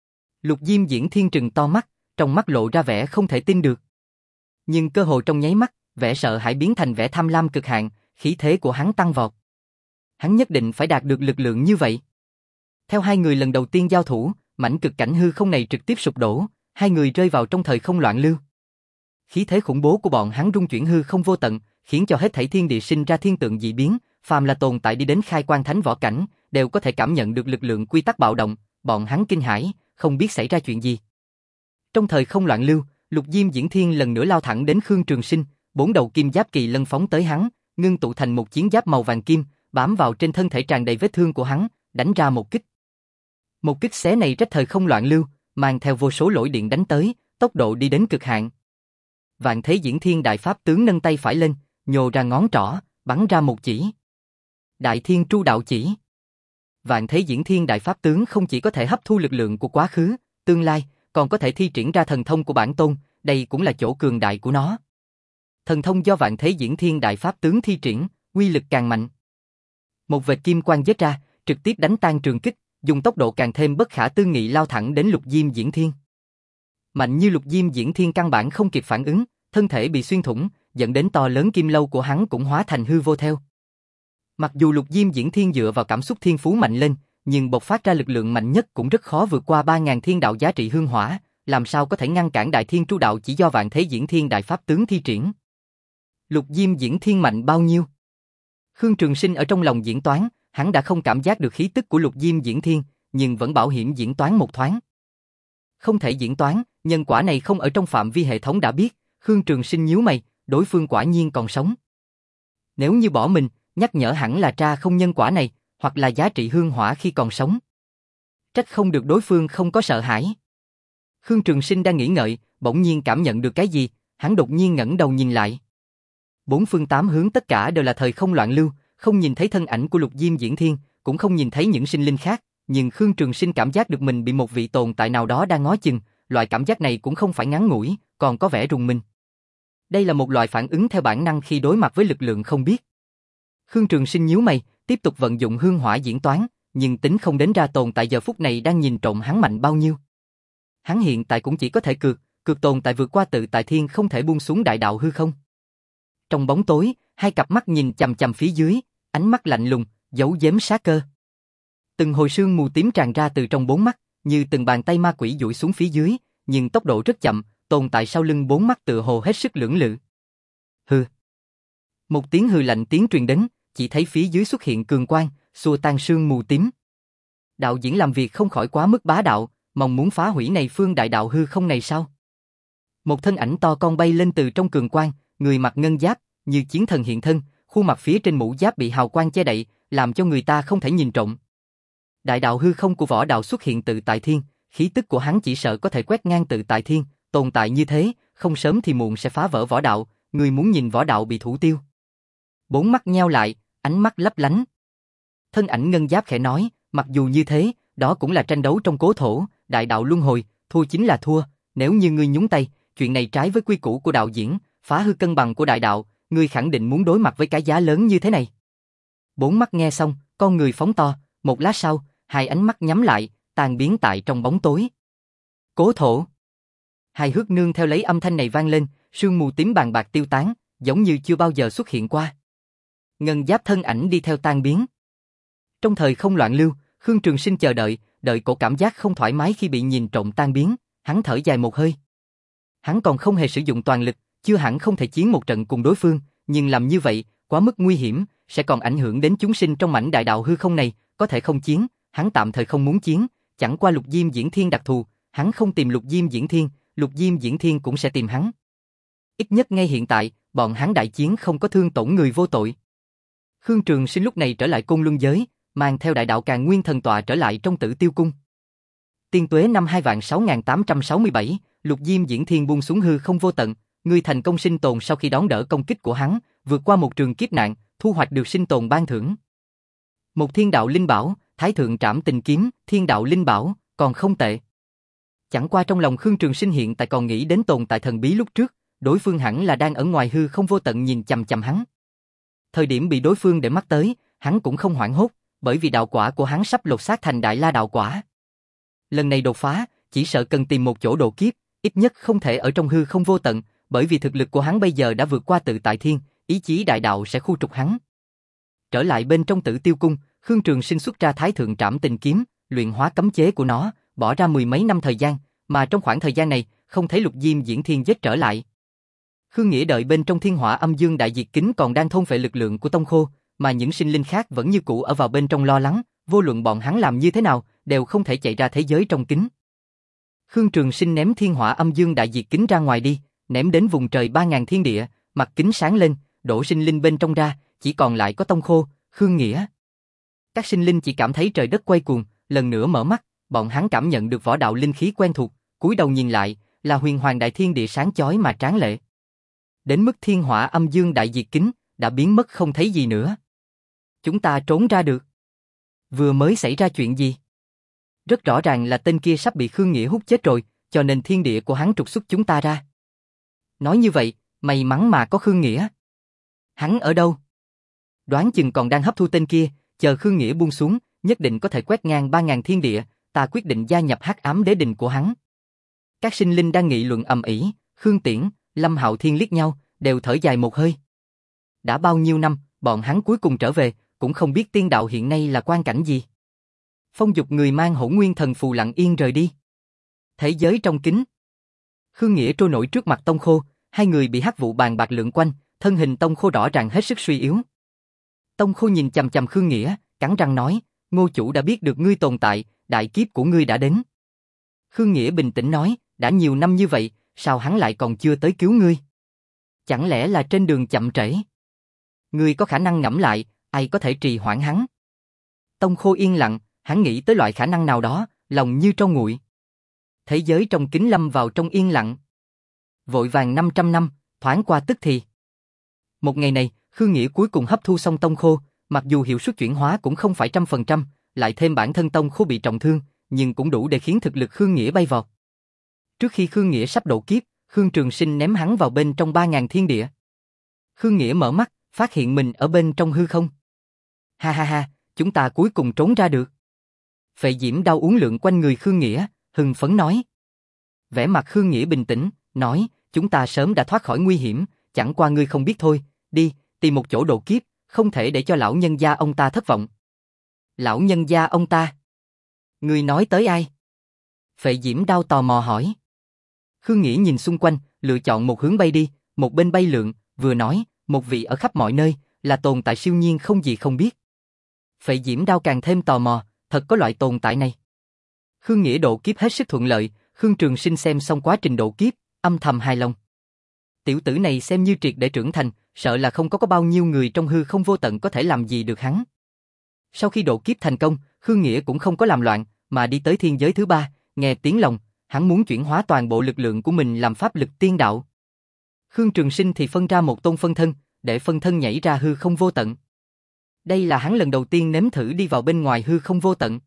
Lục Diêm Diễn Thiên trừng to mắt, trong mắt lộ ra vẻ không thể tin được. Nhưng cơ hồ trong nháy mắt, vẻ sợ hãi biến thành vẻ tham lam cực hạn, Khí thế của hắn tăng vọt. Hắn nhất định phải đạt được lực lượng như vậy. Theo hai người lần đầu tiên giao thủ, mảnh cực cảnh hư không này trực tiếp sụp đổ, hai người rơi vào trong thời không loạn lưu. Khí thế khủng bố của bọn hắn rung chuyển hư không vô tận, khiến cho hết thảy thiên địa sinh ra thiên tượng dị biến, phàm là tồn tại đi đến khai quan thánh võ cảnh, đều có thể cảm nhận được lực lượng quy tắc bạo động, bọn hắn kinh hãi, không biết xảy ra chuyện gì. Trong thời không loạn lưu, Lục Diêm Diễn Thiên lần nữa lao thẳng đến Khương Trường Sinh, bốn đầu kim giáp kỳ lân phóng tới hắn, ngưng tụ thành một chiến giáp màu vàng kim, bám vào trên thân thể tràn đầy vết thương của hắn, đánh ra một kích. Một kích xé này rách thời không loạn lưu, mang theo vô số lỗi điện đánh tới, tốc độ đi đến cực hạn. Vạn Thế Diễn Thiên Đại Pháp Tướng nâng tay phải lên, nhô ra ngón trỏ, bắn ra một chỉ. Đại Thiên Tru Đạo Chỉ. Vạn Thế Diễn Thiên Đại Pháp Tướng không chỉ có thể hấp thu lực lượng của quá khứ, tương lai, còn có thể thi triển ra thần thông của bản tôn, đây cũng là chỗ cường đại của nó. Thần thông do Vạn Thế Diễn Thiên Đại Pháp Tướng thi triển, uy lực càng mạnh. Một vệt kim quang giết ra, trực tiếp đánh tan trường kích, dùng tốc độ càng thêm bất khả tư nghị lao thẳng đến Lục Diêm Diễn Thiên. Mạnh như Lục Diêm Diễn Thiên căn bản không kịp phản ứng, thân thể bị xuyên thủng, dẫn đến to lớn kim lâu của hắn cũng hóa thành hư vô theo. Mặc dù Lục Diêm Diễn Thiên dựa vào cảm xúc thiên phú mạnh lên, nhưng bộc phát ra lực lượng mạnh nhất cũng rất khó vượt qua ba ngàn thiên đạo giá trị hương hỏa, làm sao có thể ngăn cản Đại Thiên Tru Đạo chỉ do Vạn Thế Diễn Thiên Đại Pháp Tướng thi triển. Lục Diêm Diễn Thiên mạnh bao nhiêu? Khương Trường Sinh ở trong lòng diễn toán, hắn đã không cảm giác được khí tức của Lục Diêm Diễn Thiên, nhưng vẫn bảo hiểm diễn toán một thoáng. Không thể diễn toán, nhân quả này không ở trong phạm vi hệ thống đã biết, Khương Trường Sinh nhíu mày, đối phương quả nhiên còn sống. Nếu như bỏ mình, nhắc nhở hẳn là tra không nhân quả này, hoặc là giá trị hương hỏa khi còn sống. Trách không được đối phương không có sợ hãi. Khương Trường Sinh đang nghĩ ngợi, bỗng nhiên cảm nhận được cái gì, hắn đột nhiên ngẩng đầu nhìn lại. Bốn phương tám hướng tất cả đều là thời không loạn lưu, không nhìn thấy thân ảnh của Lục Diêm Diễn Thiên, cũng không nhìn thấy những sinh linh khác, nhưng Khương Trường Sinh cảm giác được mình bị một vị tồn tại nào đó đang ngó chừng, loại cảm giác này cũng không phải ngắn ngủi, còn có vẻ rùng mình. Đây là một loại phản ứng theo bản năng khi đối mặt với lực lượng không biết. Khương Trường Sinh nhíu mày, tiếp tục vận dụng hương hỏa diễn toán, nhưng tính không đến ra tồn tại giờ phút này đang nhìn trộm hắn mạnh bao nhiêu. Hắn hiện tại cũng chỉ có thể cược, cược tồn tại vượt qua tự tại thiên không thể buông xuống đại đạo hư không. Trong bóng tối, hai cặp mắt nhìn chằm chằm phía dưới, ánh mắt lạnh lùng, giấu giếm sát cơ. Từng hồi sương mù tím tràn ra từ trong bốn mắt, như từng bàn tay ma quỷ duỗi xuống phía dưới, nhưng tốc độ rất chậm, tồn tại sau lưng bốn mắt tựa hồ hết sức lưỡng lự. Hừ. Một tiếng hừ lạnh tiếng truyền đến, chỉ thấy phía dưới xuất hiện cường quang, xua tan sương mù tím. Đạo diễn làm việc không khỏi quá mức bá đạo, mong muốn phá hủy này phương đại đạo hư không này sao? Một thân ảnh to con bay lên từ trong cường quang, người mặc ngân giáp, như chiến thần hiện thân, khuôn mặt phía trên mũ giáp bị hào quang che đậy, làm cho người ta không thể nhìn trộm. Đại đạo hư không của võ đạo xuất hiện tự tại thiên, khí tức của hắn chỉ sợ có thể quét ngang tự tại thiên, tồn tại như thế, không sớm thì muộn sẽ phá vỡ võ đạo, người muốn nhìn võ đạo bị thủ tiêu. Bốn mắt nheo lại, ánh mắt lấp lánh. Thân ảnh ngân giáp khẽ nói, mặc dù như thế, đó cũng là tranh đấu trong cố thổ, đại đạo luân hồi, thua chính là thua, nếu như ngươi nhúng tay, chuyện này trái với quy củ của đạo diễn, phá hư cân bằng của đại đạo, ngươi khẳng định muốn đối mặt với cái giá lớn như thế này. Bốn mắt nghe xong, con người phóng to, một lát sau, hai ánh mắt nhắm lại, tan biến tại trong bóng tối. Cố thổ. Hai hước nương theo lấy âm thanh này vang lên, sương mù tím bàn bạc tiêu tán, giống như chưa bao giờ xuất hiện qua. Ngân giáp thân ảnh đi theo tan biến. Trong thời không loạn lưu, Khương Trường Sinh chờ đợi, đợi cổ cảm giác không thoải mái khi bị nhìn trộm tan biến, hắn thở dài một hơi. Hắn còn không hề sử dụng toàn lực, chưa hẳn không thể chiến một trận cùng đối phương, nhưng làm như vậy, quá mức nguy hiểm, sẽ còn ảnh hưởng đến chúng sinh trong mảnh đại đạo hư không này, có thể không chiến, hắn tạm thời không muốn chiến, chẳng qua Lục Diêm Diễn Thiên đặc thù, hắn không tìm Lục Diêm Diễn Thiên, Lục Diêm Diễn Thiên cũng sẽ tìm hắn. Ít nhất ngay hiện tại, bọn hắn đại chiến không có thương tổn người vô tội. Khương Trường Sinh lúc này trở lại Côn Luân giới, mang theo đại đạo Càn Nguyên thần tọa trở lại trong Tử Tiêu cung. Tiên tuế năm hai vạn sáu nghìn tám trăm sáu mươi bảy, Lục Diêm Diễn Thiên buông xuống hư không vô tận, người thành công sinh tồn sau khi đón đỡ công kích của hắn, vượt qua một trường kiếp nạn, thu hoạch được sinh tồn ban thưởng. Một thiên đạo linh bảo, Thái thượng trảm tình kiếm, thiên đạo linh bảo, còn không tệ. Chẳng qua trong lòng Khương Trường Sinh hiện tại còn nghĩ đến tồn tại thần bí lúc trước, đối phương hẳn là đang ở ngoài hư không vô tận nhìn chằm chằm hắn. Thời điểm bị đối phương để mắt tới, hắn cũng không hoảng hốt, bởi vì đạo quả của hắn sắp lột xác thành Đại La đạo quả. Lần này đột phá, chỉ sợ cần tìm một chỗ độ kiếp, ít nhất không thể ở trong hư không vô tận, bởi vì thực lực của hắn bây giờ đã vượt qua tự tại thiên, ý chí đại đạo sẽ khu trục hắn. Trở lại bên trong Tử Tiêu cung, Khương Trường Sinh xuất ra Thái Thượng Trảm Tình kiếm, luyện hóa cấm chế của nó, bỏ ra mười mấy năm thời gian, mà trong khoảng thời gian này, không thấy Lục Diêm Diễn Thiên giết trở lại. Khương Nghĩa đợi bên trong Thiên Hỏa Âm Dương Đại Diệt Kính còn đang thôn phệ lực lượng của Tông Khô, mà những sinh linh khác vẫn như cũ ở vào bên trong lo lắng, vô luận bọn hắn làm như thế nào, đều không thể chạy ra thế giới trong kính. Khương Trường Sinh ném Thiên Hỏa Âm Dương Đại Diệt Kính ra ngoài đi, ném đến vùng trời ba ngàn thiên địa, mặt kính sáng lên, đổ sinh linh bên trong ra, chỉ còn lại có Tông Khô, Khương Nghĩa. Các sinh linh chỉ cảm thấy trời đất quay cuồng, lần nữa mở mắt, bọn hắn cảm nhận được võ đạo linh khí quen thuộc, cúi đầu nhìn lại, là huyền hoàng đại thiên địa sáng chói mà tráng lệ. Đến mức Thiên Hỏa Âm Dương Đại Diệt Kính đã biến mất không thấy gì nữa. Chúng ta trốn ra được. Vừa mới xảy ra chuyện gì? Rất rõ ràng là tên kia sắp bị Khương Nghĩa hút chết rồi, cho nên thiên địa của hắn trục xuất chúng ta ra. Nói như vậy, may mắn mà có Khương Nghĩa. Hắn ở đâu? Đoán chừng còn đang hấp thu tên kia, chờ Khương Nghĩa buông xuống, nhất định có thể quét ngang ba ngàn thiên địa, ta quyết định gia nhập Hắc Ám Đế Đình của hắn. Các sinh linh đang nghị luận ầm ĩ, Khương Tiễn, Lâm Hạo Thiên liếc nhau, đều thở dài một hơi. Đã bao nhiêu năm, bọn hắn cuối cùng trở về, cũng không biết tiên đạo hiện nay là quan cảnh gì. Phong Dục người mang Hỗn Nguyên Thần Phù lặng yên rời đi. Thế giới trong kính. Khương Nghĩa trôi nổi trước mặt Tông Khô, hai người bị hắc vụ bàn bạc lượn quanh, thân hình Tông Khô rõ ràng hết sức suy yếu. Tông Khô nhìn chằm chằm Khương Nghĩa, cắn răng nói, Ngô chủ đã biết được ngươi tồn tại, đại kiếp của ngươi đã đến. Khương Nghĩa bình tĩnh nói, đã nhiều năm như vậy, sao hắn lại còn chưa tới cứu ngươi? Chẳng lẽ là trên đường chậm trễ? Ngươi có khả năng ngẫm lại, ai có thể trì hoãn hắn? Tông Khô yên lặng, hắn nghĩ tới loại khả năng nào đó, lòng như tro nguội. Thế giới trong kính lâm vào trong yên lặng. Vội vàng năm trăm năm, thoáng qua tức thì. Một ngày này, Khương Nghĩa cuối cùng hấp thu xong Tông Khô, mặc dù hiệu suất chuyển hóa cũng không phải trăm phần trăm, lại thêm bản thân Tông Khô bị trọng thương, nhưng cũng đủ để khiến thực lực Khương Nghĩa bay vọt. Trước khi Khương Nghĩa sắp độ kiếp, Khương Trường Sinh ném hắn vào bên trong ba ngàn thiên địa. Khương Nghĩa mở mắt, phát hiện mình ở bên trong hư không. Ha ha ha, chúng ta cuối cùng trốn ra được. Phệ diễm đao uốn lượn quanh người Khương Nghĩa, hưng phấn nói. Vẻ mặt Khương Nghĩa bình tĩnh, nói, chúng ta sớm đã thoát khỏi nguy hiểm, chẳng qua ngươi không biết thôi, đi, tìm một chỗ độ kiếp, không thể để cho lão nhân gia ông ta thất vọng. Lão nhân gia ông ta? Ngươi nói tới ai? Phệ diễm đao tò mò hỏi. Khương Nghĩa nhìn xung quanh, lựa chọn một hướng bay đi, một bên bay lượn, vừa nói, một vị ở khắp mọi nơi, là tồn tại siêu nhiên không gì không biết. Phệ diễm đao càng thêm tò mò, thật có loại tồn tại này. Khương Nghĩa độ kiếp hết sức thuận lợi, Khương Trường Sinh xem xong quá trình độ kiếp, âm thầm hài lòng. Tiểu tử này xem như triệt để trưởng thành, sợ là không có có bao nhiêu người trong hư không vô tận có thể làm gì được hắn. Sau khi độ kiếp thành công, Khương Nghĩa cũng không có làm loạn, mà đi tới thiên giới thứ ba, nghe tiếng lòng, hắn muốn chuyển hóa toàn bộ lực lượng của mình làm pháp lực tiên đạo. Khương Trường Sinh thì phân ra một tôn phân thân, để phân thân nhảy ra hư không vô tận. Đây là hắn lần đầu tiên nếm thử đi vào bên ngoài hư không vô tận.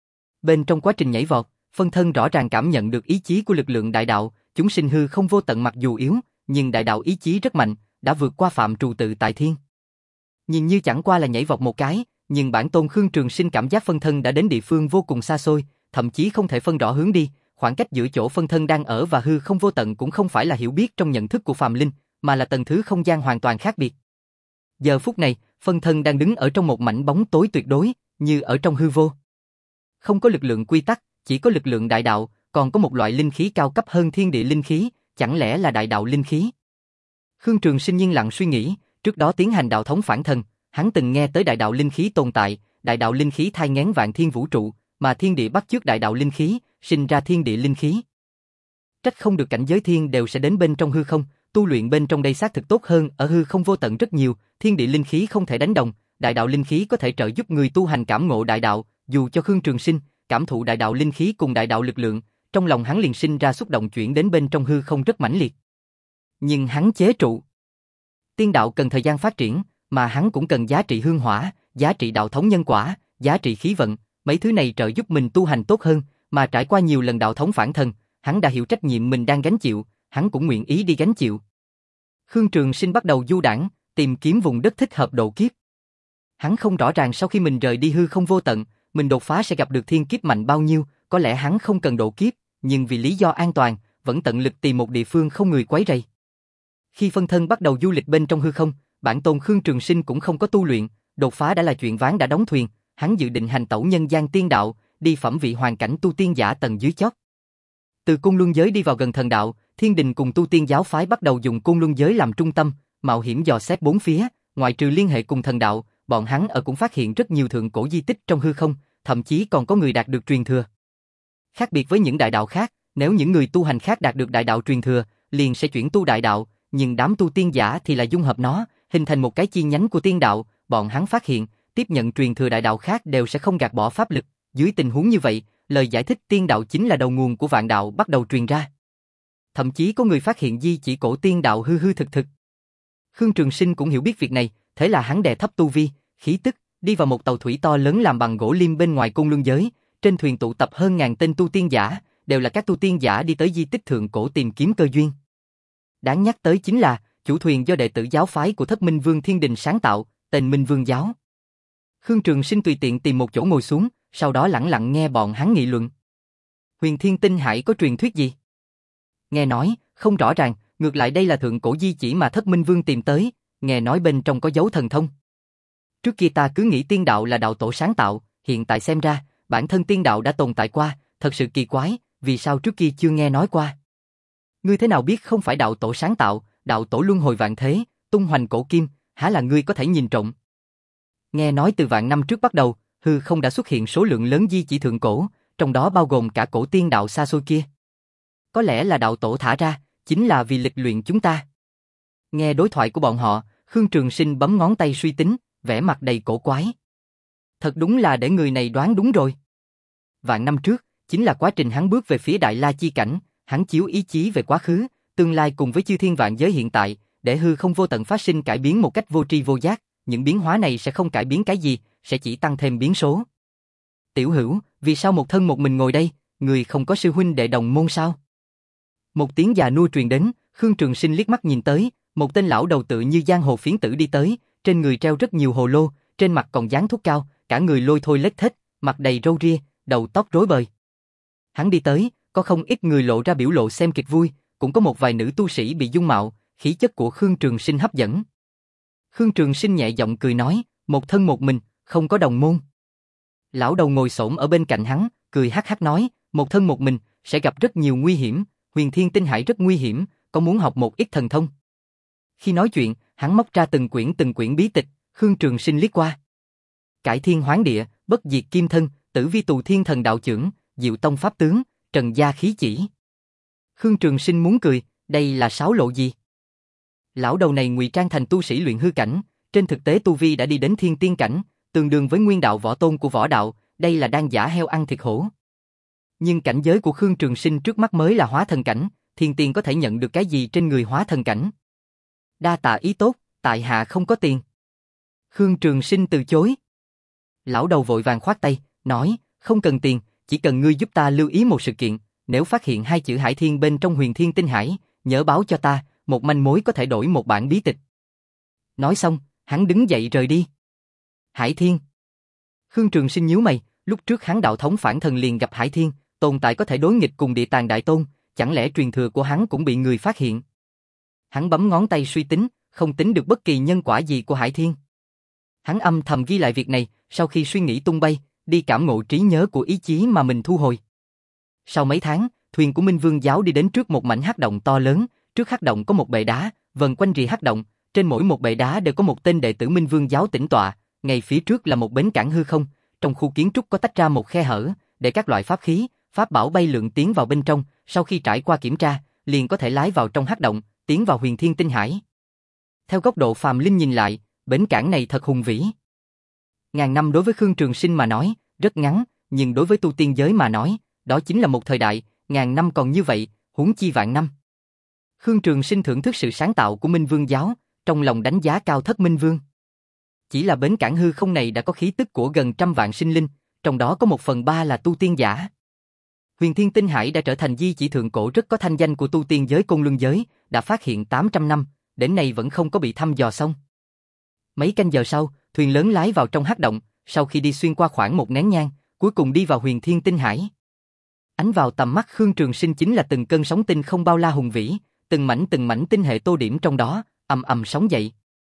Bên trong quá trình nhảy vọt, phân thân rõ ràng cảm nhận được ý chí của lực lượng đại đạo, chúng sinh hư không vô tận mặc dù yếu, nhưng đại đạo ý chí rất mạnh, đã vượt qua phạm trù tự tại thiên. Nhìn như chẳng qua là nhảy vọt một cái, nhưng bản tôn Khương Trường Sinh cảm giác phân thân đã đến địa phương vô cùng xa xôi, thậm chí không thể phân rõ hướng đi, khoảng cách giữa chỗ phân thân đang ở và hư không vô tận cũng không phải là hiểu biết trong nhận thức của phàm linh, mà là tầng thứ không gian hoàn toàn khác biệt. Giờ phút này, phân thân đang đứng ở trong một mảnh bóng tối tuyệt đối, như ở trong hư vô. Không có lực lượng quy tắc, chỉ có lực lượng đại đạo, còn có một loại linh khí cao cấp hơn thiên địa linh khí, chẳng lẽ là đại đạo linh khí? Khương Trường Sinh yên lặng suy nghĩ, trước đó tiến hành đạo thống phản thần, hắn từng nghe tới đại đạo linh khí tồn tại, đại đạo linh khí thai nghén vạn thiên vũ trụ, mà thiên địa bắt chước đại đạo linh khí, sinh ra thiên địa linh khí. Trách không được cảnh giới thiên đều sẽ đến bên trong hư không, tu luyện bên trong đây xác thực tốt hơn ở hư không vô tận rất nhiều, thiên địa linh khí không thể đánh đồng, đại đạo linh khí có thể trợ giúp người tu hành cảm ngộ đại đạo, dù cho Khương Trường Sinh cảm thụ đại đạo linh khí cùng đại đạo lực lượng, trong lòng hắn liền sinh ra xúc động chuyển đến bên trong hư không rất mãnh liệt. Nhưng hắn chế trụ. Tiên đạo cần thời gian phát triển, mà hắn cũng cần giá trị hương hỏa, giá trị đạo thống nhân quả, giá trị khí vận, mấy thứ này trợ giúp mình tu hành tốt hơn, mà trải qua nhiều lần đạo thống phản thần, hắn đã hiểu trách nhiệm mình đang gánh chịu, hắn cũng nguyện ý đi gánh chịu. Khương Trường Sinh bắt đầu du đãng, tìm kiếm vùng đất thích hợp độ kiếp. Hắn không rõ ràng sau khi mình rời đi hư không vô tận, mình đột phá sẽ gặp được thiên kiếp mạnh bao nhiêu, có lẽ hắn không cần độ kiếp, nhưng vì lý do an toàn, vẫn tận lực tìm một địa phương không người quấy rầy. Khi phân thân bắt đầu du lịch bên trong hư không, bản tôn Khương Trường Sinh cũng không có tu luyện, đột phá đã là chuyện ván đã đóng thuyền, hắn dự định hành tẩu nhân gian tiên đạo, đi phẩm vị hoàn cảnh tu tiên giả tầng dưới chót. Từ Côn Luân giới đi vào gần thần đạo, Thiên Đình cùng tu tiên giáo phái bắt đầu dùng Côn Luân giới làm trung tâm, mạo hiểm dò xét bốn phía, ngoại trừ liên hệ cùng thần đạo, bọn hắn ở cũng phát hiện rất nhiều thượng cổ di tích trong hư không, thậm chí còn có người đạt được truyền thừa. Khác biệt với những đại đạo khác, nếu những người tu hành khác đạt được đại đạo truyền thừa, liền sẽ chuyển tu đại đạo, nhưng đám tu tiên giả thì là dung hợp nó, hình thành một cái chi nhánh của tiên đạo, bọn hắn phát hiện, tiếp nhận truyền thừa đại đạo khác đều sẽ không gạt bỏ pháp lực, dưới tình huống như vậy, lời giải thích tiên đạo chính là đầu nguồn của vạn đạo bắt đầu truyền ra. Thậm chí có người phát hiện di chỉ cổ tiên đạo hư hư thực thực. Khương Trường Sinh cũng hiểu biết việc này, thế là hắn đè thấp tu vi, khí tức, đi vào một tàu thủy to lớn làm bằng gỗ lim bên ngoài Côn Luân giới, trên thuyền tụ tập hơn ngàn tên tu tiên giả, đều là các tu tiên giả đi tới di tích thượng cổ tìm kiếm cơ duyên. Đáng nhắc tới chính là, chủ thuyền do đệ tử giáo phái của Thất Minh Vương Thiên Đình sáng tạo, tên Minh Vương giáo. Khương Trường Sinh tùy tiện tìm một chỗ ngồi xuống, sau đó lẳng lặng nghe bọn hắn nghị luận. Huyền Thiên Tinh Hải có truyền thuyết gì? Nghe nói, không rõ ràng, ngược lại đây là thượng cổ di chỉ mà Thất Minh Vương tìm tới, nghe nói bên trong có dấu thần thông. Trước kia ta cứ nghĩ tiên đạo là đạo tổ sáng tạo, hiện tại xem ra, bản thân tiên đạo đã tồn tại qua, thật sự kỳ quái, vì sao trước kia chưa nghe nói qua. Ngươi thế nào biết không phải đạo tổ sáng tạo, đạo tổ luân hồi vạn thế, tung hoành cổ kim, há là ngươi có thể nhìn trộm. Nghe nói từ vạn năm trước bắt đầu, hư không đã xuất hiện số lượng lớn di chỉ thượng cổ, trong đó bao gồm cả cổ tiên đạo xa xôi kia. Có lẽ là đạo tổ thả ra, chính là vì lịch luyện chúng ta. Nghe đối thoại của bọn họ, Khương Trường Sinh bấm ngón tay suy tính, vẻ mặt đầy cổ quái. Thật đúng là để người này đoán đúng rồi. Vạn năm trước, chính là quá trình hắn bước về phía Đại La chi cảnh, hắn chiếu ý chí về quá khứ, tương lai cùng với chư thiên vạn giới hiện tại, để hư không vô tận phát sinh cải biến một cách vô tri vô giác, những biến hóa này sẽ không cải biến cái gì, sẽ chỉ tăng thêm biến số. Tiểu Hữu, vì sao một thân một mình ngồi đây, người không có sư huynh đệ đồng môn sao? Một tiếng già nua truyền đến, Khương Trường Sinh liếc mắt nhìn tới, một tên lão đầu tự như giang hồ phiến tử đi tới, trên người treo rất nhiều hồ lô, trên mặt còn dán thuốc cao, cả người lôi thôi lết thết, mặt đầy râu ria, đầu tóc rối bời. Hắn đi tới, có không ít người lộ ra biểu lộ xem kịch vui, cũng có một vài nữ tu sĩ bị dung mạo, khí chất của Khương Trường Sinh hấp dẫn. Khương Trường Sinh nhẹ giọng cười nói, một thân một mình, không có đồng môn. Lão đầu ngồi xổm ở bên cạnh hắn, cười hắc hắc nói, một thân một mình, sẽ gặp rất nhiều nguy hiểm, Huyền Thiên Tinh Hải rất nguy hiểm, có muốn học một ít thần thông. Khi nói chuyện, hắn móc ra từng quyển từng quyển bí tịch, Khương Trường Sinh liếc qua. Cải Thiên Hoán Địa, Bất Diệt Kim Thân, Tử Vi Tù Thiên Thần Đạo Chưởng, Diệu Tông Pháp Tướng, Trần Gia Khí Chỉ. Khương Trường Sinh muốn cười, đây là sáo lộ gì? Lão đầu này ngụy trang thành tu sĩ luyện hư cảnh, trên thực tế tu vi đã đi đến thiên tiên cảnh, tương đương với nguyên đạo võ tôn của võ đạo, đây là đang giả heo ăn thịt hổ. Nhưng cảnh giới của Khương Trường Sinh trước mắt mới là hóa thần cảnh, thiên tiên có thể nhận được cái gì trên người hóa thần cảnh? Đa tạ ý tốt, tại hạ không có tiền. Khương Trường Sinh từ chối. Lão đầu vội vàng khoát tay, nói, không cần tiền, chỉ cần ngươi giúp ta lưu ý một sự kiện, nếu phát hiện hai chữ Hải Thiên bên trong Huyền Thiên Tinh Hải, nhớ báo cho ta, một manh mối có thể đổi một bản bí tịch. Nói xong, hắn đứng dậy rời đi. Hải Thiên. Khương Trường Sinh nhíu mày, lúc trước hắn đạo thống phản thần liền gặp Hải Thiên, tồn tại có thể đối nghịch cùng Địa Tàng Đại Tôn, chẳng lẽ truyền thừa của hắn cũng bị người phát hiện? Hắn bấm ngón tay suy tính, không tính được bất kỳ nhân quả gì của Hải Thiên. Hắn âm thầm ghi lại việc này, sau khi suy nghĩ tung bay, đi cảm ngộ trí nhớ của ý chí mà mình thu hồi. Sau mấy tháng, thuyền của Minh Vương giáo đi đến trước một mảnh hắc động to lớn, trước hắc động có một bệ đá, vần quanh rìa hắc động, trên mỗi một bệ đá đều có một tên đệ tử Minh Vương giáo tĩnh tọa, ngay phía trước là một bến cảng hư không, trong khu kiến trúc có tách ra một khe hở, để các loại pháp khí, pháp bảo bay lượn tiến vào bên trong, sau khi trải qua kiểm tra, liền có thể lái vào trong hắc động, tiến vào Huyền Thiên Tinh Hải. Theo góc độ phàm linh nhìn lại, bến cảng này thật hùng vĩ. Ngàn năm đối với Khương Trường Sinh mà nói, rất ngắn, nhưng đối với tu tiên giới mà nói, đó chính là một thời đại, ngàn năm còn như vậy, huống chi vạn năm. Khương Trường Sinh thưởng thức sự sáng tạo của Minh Vương giáo, trong lòng đánh giá cao Thất Minh Vương. Chỉ là bến cảng hư không này đã có khí tức của gần trăm vạn sinh linh, trong đó có một phần ba là tu tiên giả. Huyền Thiên Tinh Hải đã trở thành di chỉ thượng cổ rất có thanh danh của tu tiên giới Côn Luân giới, đã phát hiện tám trăm năm, đến nay vẫn không có bị thăm dò xong. Mấy canh giờ sau, thuyền lớn lái vào trong hắc động, sau khi đi xuyên qua khoảng một nén nhang, cuối cùng đi vào Huyền Thiên Tinh Hải. Ánh vào tầm mắt Khương Trường Sinh chính là từng cơn sóng tinh không bao la hùng vĩ, từng mảnh từng mảnh tinh hệ tô điểm trong đó, ầm ầm sóng dậy.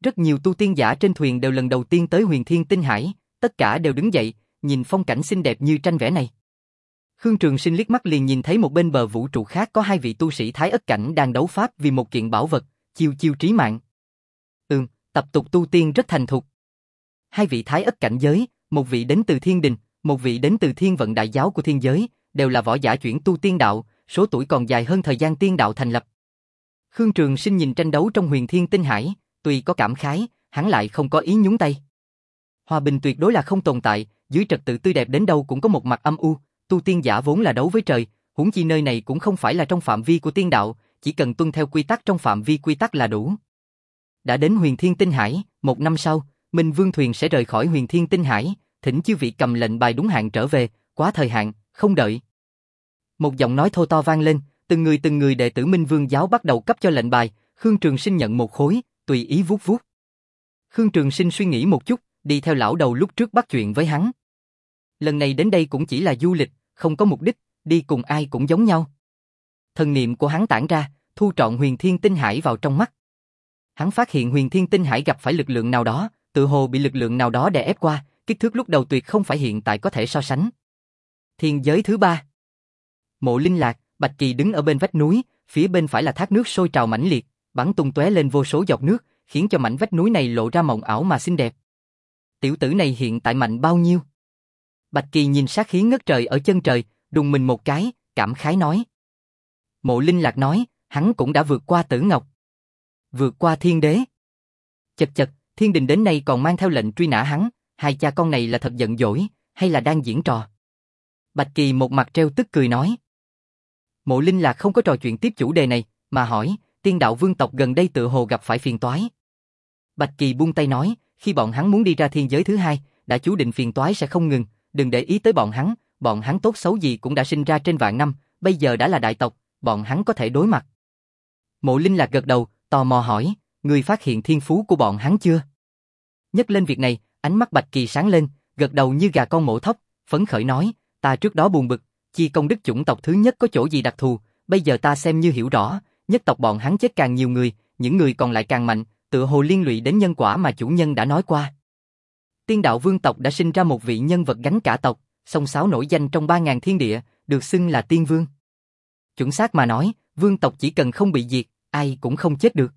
Rất nhiều tu tiên giả trên thuyền đều lần đầu tiên tới Huyền Thiên Tinh Hải, tất cả đều đứng dậy, nhìn phong cảnh xinh đẹp như tranh vẽ này. Khương Trường Sinh liếc mắt liền nhìn thấy một bên bờ vũ trụ khác có hai vị tu sĩ Thái Ất cảnh đang đấu pháp vì một kiện bảo vật, chiêu chiêu trí mạng. Ừm, tập tục tu tiên rất thành thục. Hai vị Thái Ất cảnh giới, một vị đến từ Thiên Đình, một vị đến từ Thiên Vận Đại Giáo của thiên giới, đều là võ giả chuyển tu tiên đạo, số tuổi còn dài hơn thời gian tiên đạo thành lập. Khương Trường Sinh nhìn tranh đấu trong Huyền Thiên Tinh Hải, tuy có cảm khái, hắn lại không có ý nhúng tay. Hòa bình tuyệt đối là không tồn tại, dưới trật tự tươi đẹp đến đâu cũng có một mặt âm u, tu tiên giả vốn là đấu với trời, huống chi nơi này cũng không phải là trong phạm vi của tiên đạo, chỉ cần tuân theo quy tắc trong phạm vi quy tắc là đủ. Đã đến Huyền Thiên Tinh Hải, một năm sau, Minh Vương thuyền sẽ rời khỏi Huyền Thiên Tinh Hải, thỉnh chư vị cầm lệnh bài đúng hạn trở về, quá thời hạn, không đợi. Một giọng nói thô to vang lên, từng người từng người đệ tử Minh Vương giáo bắt đầu cấp cho lệnh bài, Khương Trường Sinh nhận một khối, tùy ý vuốt vuốt. Khương Trường Sinh suy nghĩ một chút, đi theo lão đầu lúc trước bắt chuyện với hắn. Lần này đến đây cũng chỉ là du lịch, không có mục đích, đi cùng ai cũng giống nhau. Thần niệm của hắn tản ra, thu trọn Huyền Thiên Tinh Hải vào trong mắt. Hắn phát hiện Huyền Thiên Tinh Hải gặp phải lực lượng nào đó, tự hồ bị lực lượng nào đó đè ép qua, kích thước lúc đầu tuyệt không phải hiện tại có thể so sánh. Thiên giới thứ ba. Mộ Linh Lạc, Bạch Kỳ đứng ở bên vách núi, phía bên phải là thác nước sôi trào mãnh liệt, bắn tung tóe lên vô số giọt nước, khiến cho mảnh vách núi này lộ ra mộng ảo mà xinh đẹp. Tiểu tử này hiện tại mạnh bao nhiêu? Bạch Kỳ nhìn sát khí ngất trời ở chân trời, đùng mình một cái, cảm khái nói. Mộ Linh Lạc nói, hắn cũng đã vượt qua Tử Ngọc, vượt qua Thiên Đế. Chật chật, Thiên Đình đến nay còn mang theo lệnh truy nã hắn, hai cha con này là thật giận dỗi, hay là đang diễn trò? Bạch Kỳ một mặt treo tức cười nói. Mộ Linh Lạc không có trò chuyện tiếp chủ đề này, mà hỏi, tiên đạo vương tộc gần đây tự hồ gặp phải phiền toái. Bạch Kỳ buông tay nói, khi bọn hắn muốn đi ra thiên giới thứ hai, đã chú định phiền toái sẽ không ngừng, đừng để ý tới bọn hắn, bọn hắn tốt xấu gì cũng đã sinh ra trên vạn năm, bây giờ đã là đại tộc, bọn hắn có thể đối mặt. Mộ Linh Lạc gật đầu, tò mò hỏi, ngươi phát hiện thiên phú của bọn hắn chưa? Nhắc lên việc này, ánh mắt Bạch Kỳ sáng lên, gật đầu như gà con mổ thóc, phấn khởi nói, ta trước đó buồn bực, chi công đức chủng tộc thứ nhất có chỗ gì đặc thù, bây giờ ta xem như hiểu rõ, nhất tộc bọn hắn chết càng nhiều người, những người còn lại càng mạnh, tựa hồ liên lụy đến nhân quả mà chủ nhân đã nói qua. Tiên đạo vương tộc đã sinh ra một vị nhân vật gánh cả tộc, song sáo nổi danh trong ba ngàn thiên địa, được xưng là tiên vương. Chuẩn xác mà nói, vương tộc chỉ cần không bị diệt, ai cũng không chết được.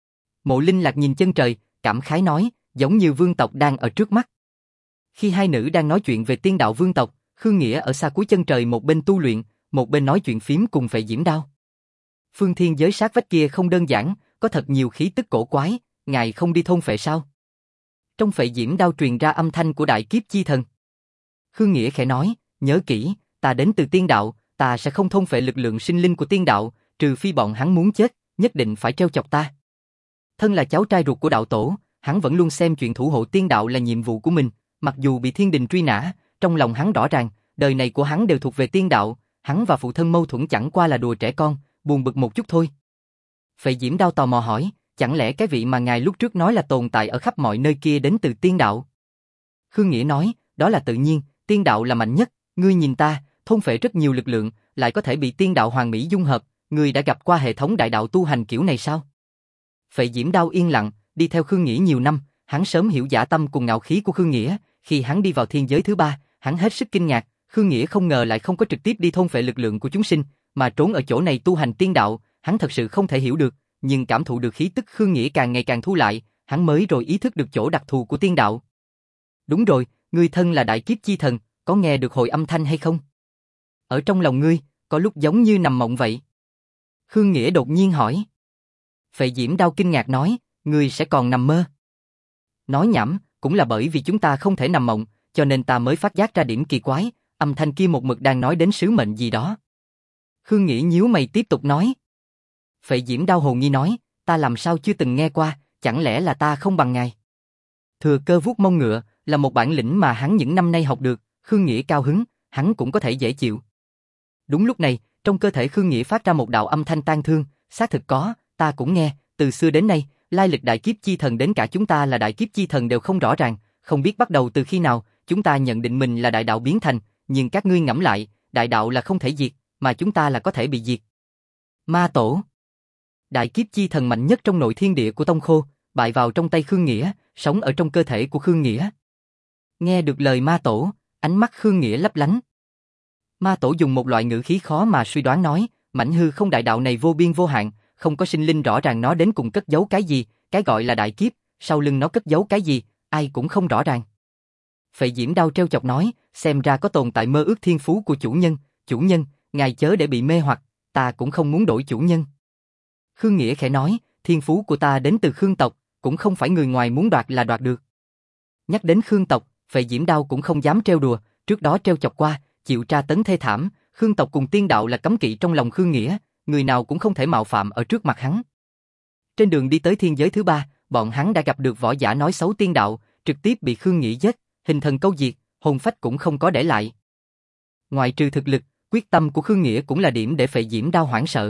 Mộ Linh Lạc nhìn chân trời, cảm khái nói, giống như vương tộc đang ở trước mắt. Khi hai nữ đang nói chuyện về tiên đạo vương tộc, Khương Nghĩa ở xa cuối chân trời một bên tu luyện, một bên nói chuyện phím cùng Phệ Diễm Đao. Phương thiên giới sát vách kia không đơn giản, có thật nhiều khí tức cổ quái, ngài không đi thôn phệ sao? Trong Phệ Diễm Đao truyền ra âm thanh của đại kiếp chi thần. Khương Nghĩa khẽ nói, nhớ kỹ, ta đến từ tiên đạo, ta sẽ không thôn phệ lực lượng sinh linh của tiên đạo, trừ phi bọn hắn muốn chết, nhất định phải trêu chọc ta. Thân là cháu trai ruột của đạo tổ, hắn vẫn luôn xem chuyện thủ hộ tiên đạo là nhiệm vụ của mình, mặc dù bị thiên đình truy nã, trong lòng hắn rõ ràng, đời này của hắn đều thuộc về tiên đạo, hắn và phụ thân mâu thuẫn chẳng qua là đùa trẻ con, buồn bực một chút thôi. Phệ Diễm Đao tò mò hỏi, chẳng lẽ cái vị mà ngài lúc trước nói là tồn tại ở khắp mọi nơi kia đến từ tiên đạo? Khương Nghĩa nói, đó là tự nhiên, tiên đạo là mạnh nhất, ngươi nhìn ta, thôn phệ rất nhiều lực lượng, lại có thể bị tiên đạo hoàn mỹ dung hợp, ngươi đã gặp qua hệ thống đại đạo tu hành kiểu này sao? Phệ Diễm Đao yên lặng, đi theo Khương Nghĩa nhiều năm, hắn sớm hiểu dã tâm cùng ngạo khí của Khương Nghĩa, khi hắn đi vào thiên giới thứ ba, hắn hết sức kinh ngạc, Khương Nghĩa không ngờ lại không có trực tiếp đi thôn phệ lực lượng của chúng sinh, mà trốn ở chỗ này tu hành tiên đạo, hắn thật sự không thể hiểu được, nhưng cảm thụ được khí tức Khương Nghĩa càng ngày càng thu lại, hắn mới rồi ý thức được chỗ đặc thù của tiên đạo. Đúng rồi, ngươi thân là đại kiếp chi thần, có nghe được hồi âm thanh hay không? Ở trong lòng ngươi, có lúc giống như nằm mộng vậy. Khương Nghĩa đột nhiên hỏi. Phệ Diễm Đao kinh ngạc nói, ngươi sẽ còn nằm mơ. Nói nhảm, cũng là bởi vì chúng ta không thể nằm mộng, cho nên ta mới phát giác ra điểm kỳ quái, âm thanh kia một mực đang nói đến sứ mệnh gì đó. Khương Nghĩa nhíu mày tiếp tục nói. Phệ Diễm Đao hồ nghi nói, ta làm sao chưa từng nghe qua, chẳng lẽ là ta không bằng ngài? Thừa cơ vuốt mông ngựa, là một bản lĩnh mà hắn những năm nay học được, Khương Nghĩa cao hứng, hắn cũng có thể dễ chịu. Đúng lúc này, trong cơ thể Khương Nghĩa phát ra một đạo âm thanh tang thương, xác thực có, ta cũng nghe, từ xưa đến nay, lai lịch đại kiếp chi thần đến cả chúng ta là đại kiếp chi thần đều không rõ ràng, không biết bắt đầu từ khi nào, chúng ta nhận định mình là đại đạo biến thành, nhưng các ngươi ngẫm lại, đại đạo là không thể diệt, mà chúng ta là có thể bị diệt. Ma Tổ, đại kiếp chi thần mạnh nhất trong nội thiên địa của Tông Khô, bại vào trong tay Khương Nghĩa, sống ở trong cơ thể của Khương Nghĩa. Nghe được lời ma tổ, ánh mắt Khương Nghĩa lấp lánh. Ma tổ dùng một loại ngữ khí khó mà suy đoán nói, mảnh hư không đại đạo này vô biên vô hạn, không có sinh linh rõ ràng nó đến cùng cất giấu cái gì, cái gọi là đại kiếp, sau lưng nó cất giấu cái gì, ai cũng không rõ ràng. Phệ Diễm Đao treo chọc nói, xem ra có tồn tại mơ ước thiên phú của chủ nhân, chủ nhân, ngài chớ để bị mê hoặc, ta cũng không muốn đổi chủ nhân. Khương Nghĩa khẽ nói, thiên phú của ta đến từ Khương tộc, cũng không phải người ngoài muốn đoạt là đoạt được. Nhắc đến Khương tộc, Phệ Diễm Đao cũng không dám trêu đùa, trước đó trêu chọc qua, chịu tra tấn thê thảm, Khương tộc cùng tiên đạo là cấm kỵ trong lòng Khương Nghĩa, người nào cũng không thể mạo phạm ở trước mặt hắn. Trên đường đi tới thiên giới thứ ba, bọn hắn đã gặp được võ giả nói xấu tiên đạo, trực tiếp bị Khương Nghĩa giết, hình thần câu diệt, hồn phách cũng không có để lại. Ngoại trừ thực lực, quyết tâm của Khương Nghĩa cũng là điểm để Phệ Diễm Đao hoảng sợ.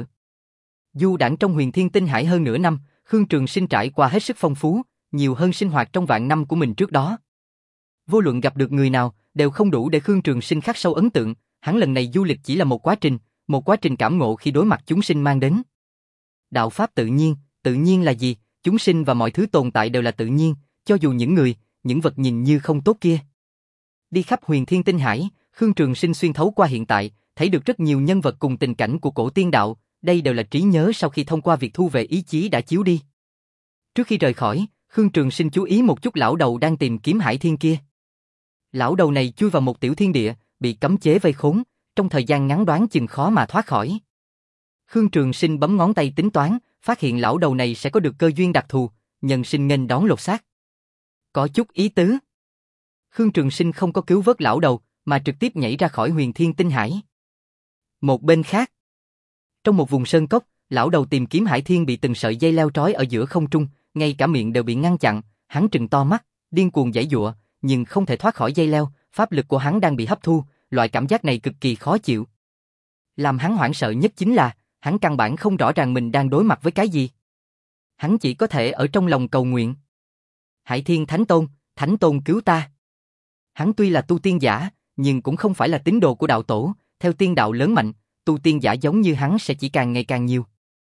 Du đãng trong Huyền Thiên Tinh Hải hơn nửa năm, Khương Trường Sinh trải qua hết sức phong phú, nhiều hơn sinh hoạt trong vạn năm của mình trước đó. Vô luận gặp được người nào, đều không đủ để Khương Trường Sinh khắc sâu ấn tượng, hắn lần này du lịch chỉ là một quá trình, một quá trình cảm ngộ khi đối mặt chúng sinh mang đến. Đạo pháp tự nhiên, tự nhiên là gì? Chúng sinh và mọi thứ tồn tại đều là tự nhiên, cho dù những người, những vật nhìn như không tốt kia. Đi khắp Huyền Thiên Tinh Hải, Khương Trường Sinh xuyên thấu qua hiện tại, thấy được rất nhiều nhân vật cùng tình cảnh của cổ tiên đạo, đây đều là trí nhớ sau khi thông qua việc thu về ý chí đã chiếu đi. Trước khi rời khỏi, Khương Trường Sinh chú ý một chút lão đầu đang tìm kiếm Hải Thiên kia. Lão đầu này chui vào một tiểu thiên địa, bị cấm chế vây khốn, trong thời gian ngắn đoán chừng khó mà thoát khỏi. Khương Trường Sinh bấm ngón tay tính toán, phát hiện lão đầu này sẽ có được cơ duyên đặc thù, nhân sinh nghênh đón lột xác. Có chút ý tứ. Khương Trường Sinh không có cứu vớt lão đầu, mà trực tiếp nhảy ra khỏi Huyền Thiên Tinh Hải. Một bên khác, trong một vùng sơn cốc, lão đầu tìm kiếm Hải Thiên bị từng sợi dây leo trói ở giữa không trung, ngay cả miệng đều bị ngăn chặn, hắn trừng to mắt, điên cuồng giãy giụa, nhưng không thể thoát khỏi dây leo, pháp lực của hắn đang bị hấp thu, loại cảm giác này cực kỳ khó chịu. Làm hắn hoảng sợ nhất chính là, hắn căn bản không rõ ràng mình đang đối mặt với cái gì. Hắn chỉ có thể ở trong lòng cầu nguyện. Hải Thiên Thánh Tôn, Thánh Tôn cứu ta. Hắn tuy là tu tiên giả, nhưng cũng không phải là tín đồ của đạo tổ, theo tiên đạo lớn mạnh, tu tiên giả giống như hắn sẽ chỉ càng ngày càng nhiều.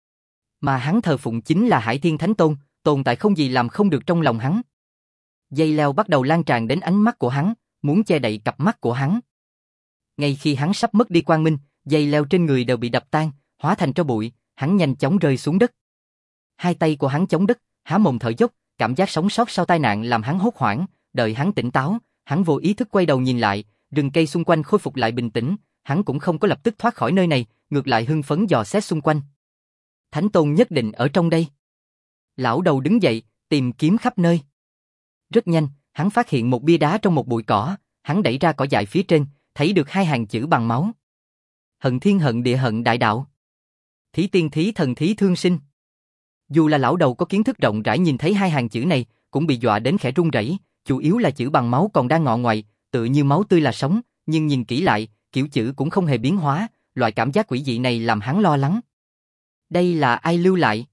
Mà hắn thờ phụng chính là Hải Thiên Thánh Tôn, tồn tại không gì làm không được trong lòng hắn. Dây leo bắt đầu lan tràn đến ánh mắt của hắn, muốn che đậy cặp mắt của hắn. Ngay khi hắn sắp mất đi quang minh, dây leo trên người đều bị đập tan, hóa thành tro bụi, hắn nhanh chóng rơi xuống đất. Hai tay của hắn chống đất, há mồm thở dốc, cảm giác sống sót sau tai nạn làm hắn hốt hoảng, đợi hắn tỉnh táo, hắn vô ý thức quay đầu nhìn lại, rừng cây xung quanh khôi phục lại bình tĩnh, hắn cũng không có lập tức thoát khỏi nơi này, ngược lại hưng phấn dò xét xung quanh. Thánh Tôn nhất định ở trong đây. Lão đầu đứng dậy, tìm kiếm khắp nơi. Rất nhanh, hắn phát hiện một bia đá trong một bụi cỏ, hắn đẩy ra cỏ dại phía trên, thấy được hai hàng chữ bằng máu. Hận thiên hận địa hận đại đạo. Thí tiên thí thần thí thương sinh. Dù là lão đầu có kiến thức rộng rãi nhìn thấy hai hàng chữ này, cũng bị dọa đến khẽ run rẩy, chủ yếu là chữ bằng máu còn đang ngọ ngoại, tự như máu tươi là sống, nhưng nhìn kỹ lại, kiểu chữ cũng không hề biến hóa, loại cảm giác quỷ dị này làm hắn lo lắng. Đây là ai lưu lại?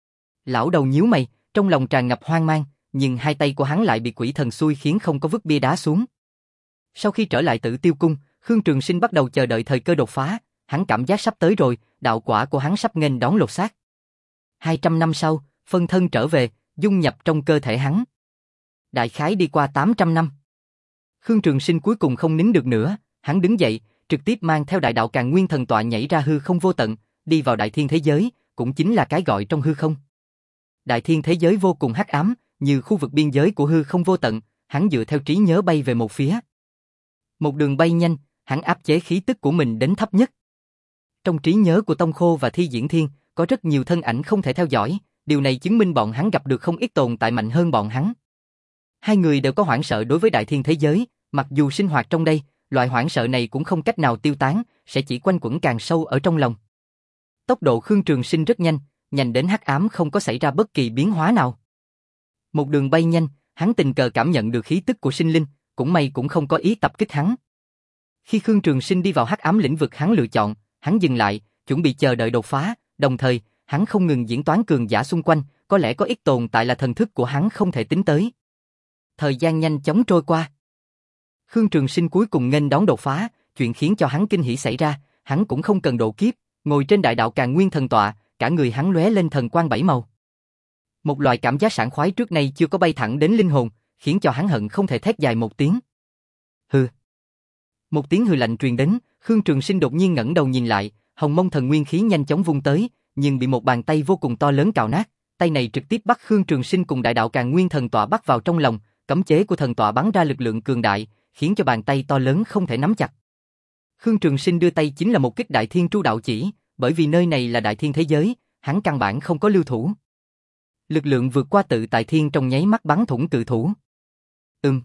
Lão đầu nhíu mày, trong lòng tràn ngập hoang mang, nhưng hai tay của hắn lại bị quỷ thần xui khiến không có vứt bia đá xuống. Sau khi trở lại Tử Tiêu Cung, Khương Trường Sinh bắt đầu chờ đợi thời cơ đột phá, hắn cảm giác sắp tới rồi, đạo quả của hắn sắp nghênh đón lột xác. hai trăm năm sau, phân thân trở về, dung nhập trong cơ thể hắn. Đại khái đi qua tám trăm năm. Khương Trường Sinh cuối cùng không nín được nữa, hắn đứng dậy, trực tiếp mang theo đại đạo Càn Nguyên thần tọa nhảy ra hư không vô tận, đi vào đại thiên thế giới, cũng chính là cái gọi trong hư không. Đại thiên thế giới vô cùng hắc ám, như khu vực biên giới của hư không vô tận, hắn dựa theo trí nhớ bay về một phía. Một đường bay nhanh, hắn áp chế khí tức của mình đến thấp nhất. Trong trí nhớ của Tông Khô và Thi Diễn Thiên, có rất nhiều thân ảnh không thể theo dõi, điều này chứng minh bọn hắn gặp được không ít tồn tại mạnh hơn bọn hắn. Hai người đều có hoảng sợ đối với đại thiên thế giới, mặc dù sinh hoạt trong đây, loại hoảng sợ này cũng không cách nào tiêu tán, sẽ chỉ quanh quẩn càng sâu ở trong lòng. Tốc độ Khương Trường Sinh rất nhanh, nhanh đến hắc ám không có xảy ra bất kỳ biến hóa nào. Một đường bay nhanh, hắn tình cờ cảm nhận được khí tức của sinh linh, cũng may cũng không có ý tập kích hắn. Khi Khương Trường Sinh đi vào hắc ám lĩnh vực hắn lựa chọn, hắn dừng lại, chuẩn bị chờ đợi đột phá, đồng thời, hắn không ngừng diễn toán cường giả xung quanh, có lẽ có ít tồn tại là thần thức của hắn không thể tính tới. Thời gian nhanh chóng trôi qua. Khương Trường Sinh cuối cùng nghênh đón đột phá, chuyện khiến cho hắn kinh hỉ xảy ra, hắn cũng không cần độ kiếp, ngồi trên đại đạo Càn Nguyên thần tọa, cả người hắn lóe lên thần quang bảy màu. Một loại cảm giác sảng khoái trước nay chưa có bay thẳng đến linh hồn, khiến cho hắn hận không thể thét dài một tiếng. Hừ. Một tiếng hừ lạnh truyền đến, Khương Trường Sinh đột nhiên ngẩng đầu nhìn lại, hồng mông thần nguyên khí nhanh chóng vung tới, nhưng bị một bàn tay vô cùng to lớn cào nát. Tay này trực tiếp bắt Khương Trường Sinh cùng đại đạo Càn Nguyên thần tọa bắt vào trong lòng, cấm chế của thần tọa bắn ra lực lượng cường đại, khiến cho bàn tay to lớn không thể nắm chặt. Khương Trường Sinh đưa tay chính là một kích Đại Thiên Tru Đạo Chỉ, bởi vì nơi này là đại thiên thế giới, hắn căn bản không có lưu thủ. Lực lượng vượt qua tự tại thiên trong nháy mắt bắn thủng cự thủ. Ừm.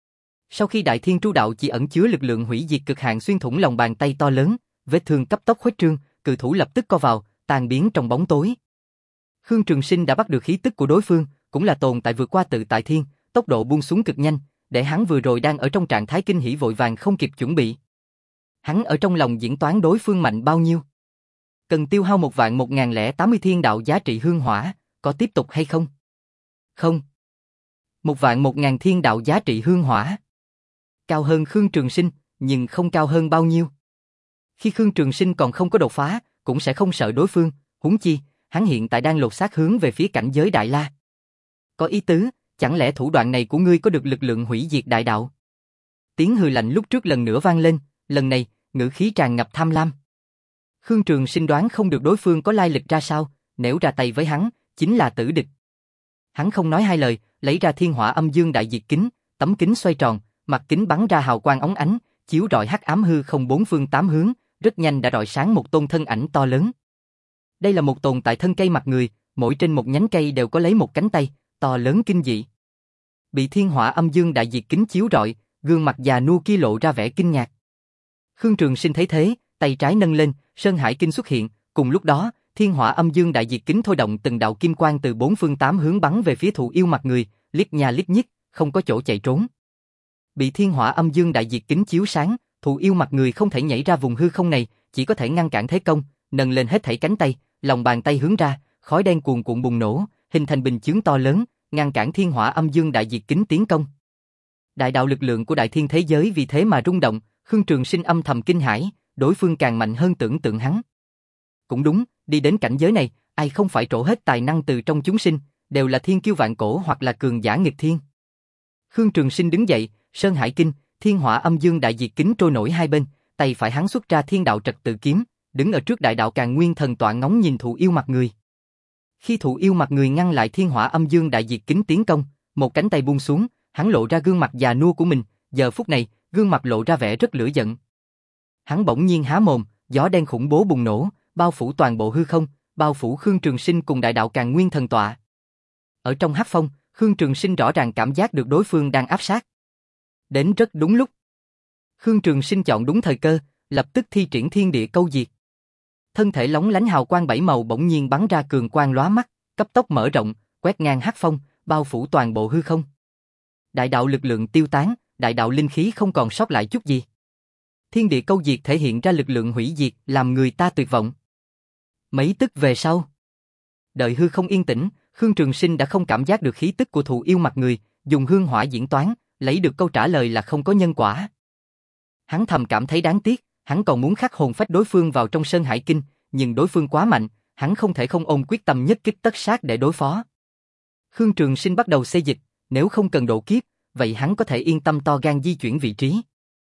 Sau khi Đại Thiên Tru Đạo Chỉ ẩn chứa lực lượng hủy diệt cực hạn xuyên thủng lòng bàn tay to lớn, vết thương cấp tốc khuếch trương, cự thủ lập tức co vào, tan biến trong bóng tối. Khương Trường Sinh đã bắt được khí tức của đối phương, cũng là tồn tại vượt qua tự tại thiên, tốc độ buông xuống cực nhanh, để hắn vừa rồi đang ở trong trạng thái kinh hỉ vội vàng không kịp chuẩn bị. Hắn ở trong lòng diễn toán đối phương mạnh bao nhiêu. Cần tiêu hao một vạn một ngàn lẻ tám mươi thiên đạo giá trị hương hỏa, có tiếp tục hay không? Không. Một vạn một ngàn thiên đạo giá trị hương hỏa. Cao hơn Khương Trường Sinh, nhưng không cao hơn bao nhiêu. Khi Khương Trường Sinh còn không có đột phá, cũng sẽ không sợ đối phương, huống chi, hắn hiện tại đang lột xác hướng về phía cảnh giới Đại La. Có ý tứ, chẳng lẽ thủ đoạn này của ngươi có được lực lượng hủy diệt đại đạo? Tiếng hừ lạnh lúc trước lần nữa vang lên, lần này, ngữ khí tràn ngập tham lam. Khương Trường Sinh đoán không được đối phương có lai lịch ra sao, nếu ra tay với hắn, chính là tử địch. Hắn không nói hai lời, lấy ra Thiên Hỏa Âm Dương Đại Diệt Kính, tấm kính xoay tròn, mặt kính bắn ra hào quang óng ánh, chiếu rọi hắc ám hư không bốn phương tám hướng, rất nhanh đã rọi sáng một tôn thân ảnh to lớn. Đây là một tồn tại thân cây mặt người, mỗi trên một nhánh cây đều có lấy một cánh tay, to lớn kinh dị. Bị Thiên Hỏa Âm Dương Đại Diệt Kính chiếu rọi, gương mặt già nua kia lộ ra vẻ kinh ngạc. Khương Trường Sinh thấy thế, tay trái nâng lên, Sơn Hải Kinh xuất hiện, cùng lúc đó, Thiên Hỏa Âm Dương Đại Diệt Kính thôi động từng đạo kim quang từ bốn phương tám hướng bắn về phía thụ yêu mặt người, liếc nha liếc nhích, không có chỗ chạy trốn. Bị Thiên Hỏa Âm Dương Đại Diệt Kính chiếu sáng, thụ yêu mặt người không thể nhảy ra vùng hư không này, chỉ có thể ngăn cản thế công, nâng lên hết thảy cánh tay, lòng bàn tay hướng ra, khói đen cuồn cuộn bùng nổ, hình thành bình chướng to lớn, ngăn cản Thiên Hỏa Âm Dương Đại Diệt Kính tiến công. Đại đạo lực lượng của đại thiên thế giới vì thế mà rung động, Khương Trường Sinh âm thầm kinh hãi, đối phương càng mạnh hơn tưởng tượng hắn. Cũng đúng, đi đến cảnh giới này, ai không phải trổ hết tài năng từ trong chúng sinh, đều là thiên kiêu vạn cổ hoặc là cường giả nghịch thiên. Khương Trường Sinh đứng dậy, Sơn Hải Kinh, Thiên Hỏa Âm Dương Đại Diệt Kính trôi nổi hai bên, tay phải hắn xuất ra Thiên Đạo Trật Tự Kiếm, đứng ở trước đại đạo Càn Nguyên thần tọa ngóng nhìn thụ yêu mặt người. Khi thụ yêu mặt người ngăn lại Thiên Hỏa Âm Dương Đại Diệt Kính tiến công, một cánh tay buông xuống, hắn lộ ra gương mặt già nua của mình, giờ phút này, gương mặt lộ ra vẻ rất lửa giận. Hắn bỗng nhiên há mồm, gió đen khủng bố bùng nổ, bao phủ toàn bộ hư không, bao phủ Khương Trường Sinh cùng đại đạo Càn Nguyên thần tọa. Ở trong hắc phong, Khương Trường Sinh rõ ràng cảm giác được đối phương đang áp sát. Đến rất đúng lúc. Khương Trường Sinh chọn đúng thời cơ, lập tức thi triển Thiên Địa Câu Diệt. Thân thể lóng lánh hào quang bảy màu bỗng nhiên bắn ra cường quang lóa mắt, cấp tốc mở rộng, quét ngang hắc phong, bao phủ toàn bộ hư không. Đại đạo lực lượng tiêu tán, đại đạo linh khí không còn sót lại chút gì. Thiên Địa Câu Diệt thể hiện ra lực lượng hủy diệt, làm người ta tuyệt vọng. Mấy tức về sau, đợi hư không yên tĩnh, Khương Trường Sinh đã không cảm giác được khí tức của thụ yêu mặt người, dùng hương hỏa diễn toán, lấy được câu trả lời là không có nhân quả. Hắn thầm cảm thấy đáng tiếc, hắn còn muốn khắc hồn phách đối phương vào trong Sơn Hải Kinh, nhưng đối phương quá mạnh, hắn không thể không ôm quyết tâm nhất kích tất sát để đối phó. Khương Trường Sinh bắt đầu xê dịch, nếu không cần độ kiếp, vậy hắn có thể yên tâm to gan di chuyển vị trí.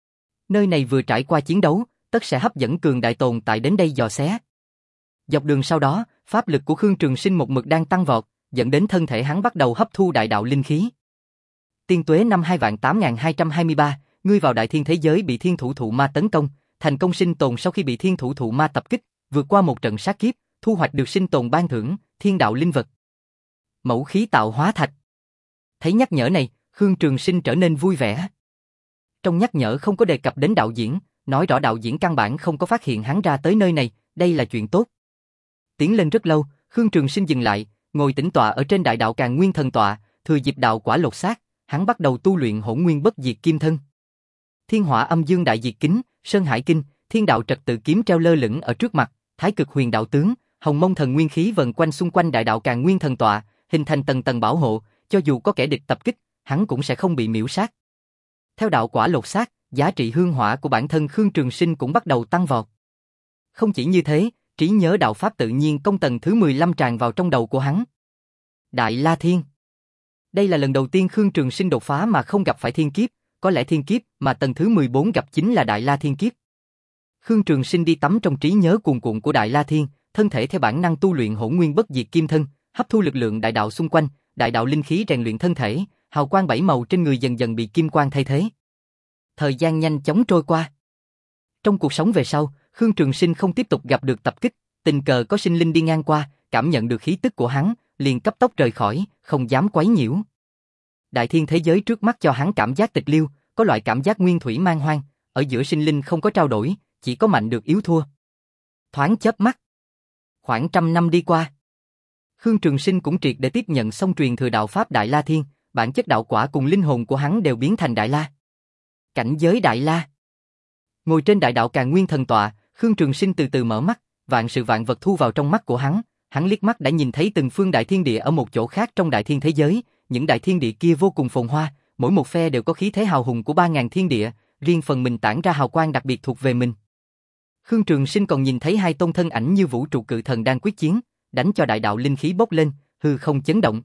Nơi này vừa trải qua chiến đấu, tất sẽ hấp dẫn cường đại tồn tại đến đây dò xé. Dọc đường sau đó, pháp lực của Khương Trường Sinh một mực đang tăng vọt, dẫn đến thân thể hắn bắt đầu hấp thu đại đạo linh khí. Tiên tuế năm hai vạn tám ngàn hai trăm hai mươi ba, ngươi vào đại thiên thế giới bị thiên thủ thụ ma tấn công, thành công sinh tồn sau khi bị thiên thủ thụ ma tập kích, vượt qua một trận sát kiếp, thu hoạch được sinh tồn ban thưởng, thiên đạo linh vật. Mẫu khí tạo hóa thạch. Thấy nhắc nhở này, Khương Trường Sinh trở nên vui vẻ. Trong nhắc nhở không có đề cập đến đạo diễn, nói rõ đạo diễn căn bản không có phát hiện hắn ra tới nơi này, đây là chuyện tốt. Tiến lên rất lâu, Khương Trường Sinh dừng lại, ngồi tĩnh tọa ở trên đại đạo Càn Nguyên thần tọa, thừa dịp đạo quả lột xác, hắn bắt đầu tu luyện Hỗn Nguyên Bất Diệt Kim Thân. Thiên Hỏa Âm Dương Đại Diệt Kính, Sơn Hải Kinh, Thiên Đạo Trật Tự Kiếm treo lơ lửng ở trước mặt, Thái Cực Huyền Đạo Tướng, Hồng Mông Thần Nguyên khí vần quanh xung quanh đại đạo Càn Nguyên thần tọa, hình thành tầng tầng bảo hộ, cho dù có kẻ địch tập kích, hắn cũng sẽ không bị miễu sát. Theo đạo quả lột xác, giá trị hương hỏa của bản thân Khương Trường Sinh cũng bắt đầu tăng vọt. Không chỉ như thế, trí nhớ đạo pháp tự nhiên công tầng thứ mười lăm tràn vào trong đầu của hắn. Đại La Thiên. Đây là lần đầu tiên Khương Trường Sinh đột phá mà không gặp phải thiên kiếp, có lẽ thiên kiếp mà tầng thứ mười bốn gặp chính là Đại La Thiên kiếp. Khương Trường Sinh đi tắm trong trí nhớ cuồn cuộn của Đại La Thiên, thân thể theo bản năng tu luyện Hỗn Nguyên Bất Diệt Kim Thân, hấp thu lực lượng đại đạo xung quanh, đại đạo linh khí rèn luyện thân thể, hào quang bảy màu trên người dần dần bị kim quang thay thế. Thời gian nhanh chóng trôi qua. Trong cuộc sống về sau, Khương Trường Sinh không tiếp tục gặp được tập kích, tình cờ có sinh linh đi ngang qua, cảm nhận được khí tức của hắn, liền cấp tốc rời khỏi, không dám quấy nhiễu. Đại thiên thế giới trước mắt cho hắn cảm giác tịch liêu, có loại cảm giác nguyên thủy man hoang, ở giữa sinh linh không có trao đổi, chỉ có mạnh được yếu thua. Thoáng chớp mắt, khoảng trăm năm đi qua, Khương Trường Sinh cũng triệt để tiếp nhận xong truyền thừa đạo pháp Đại La Thiên, bản chất đạo quả cùng linh hồn của hắn đều biến thành Đại La. Cảnh giới Đại La. Ngồi trên đại đạo Càn Nguyên thần tọa, Khương Trường Sinh từ từ mở mắt, vạn sự vạn vật thu vào trong mắt của hắn, hắn liếc mắt đã nhìn thấy từng phương đại thiên địa ở một chỗ khác trong đại thiên thế giới, những đại thiên địa kia vô cùng phồn hoa, mỗi một phe đều có khí thế hào hùng của ba ngàn thiên địa, riêng phần mình tản ra hào quang đặc biệt thuộc về mình. Khương Trường Sinh còn nhìn thấy hai tôn thân ảnh như vũ trụ cự thần đang quyết chiến, đánh cho đại đạo linh khí bốc lên, hư không chấn động.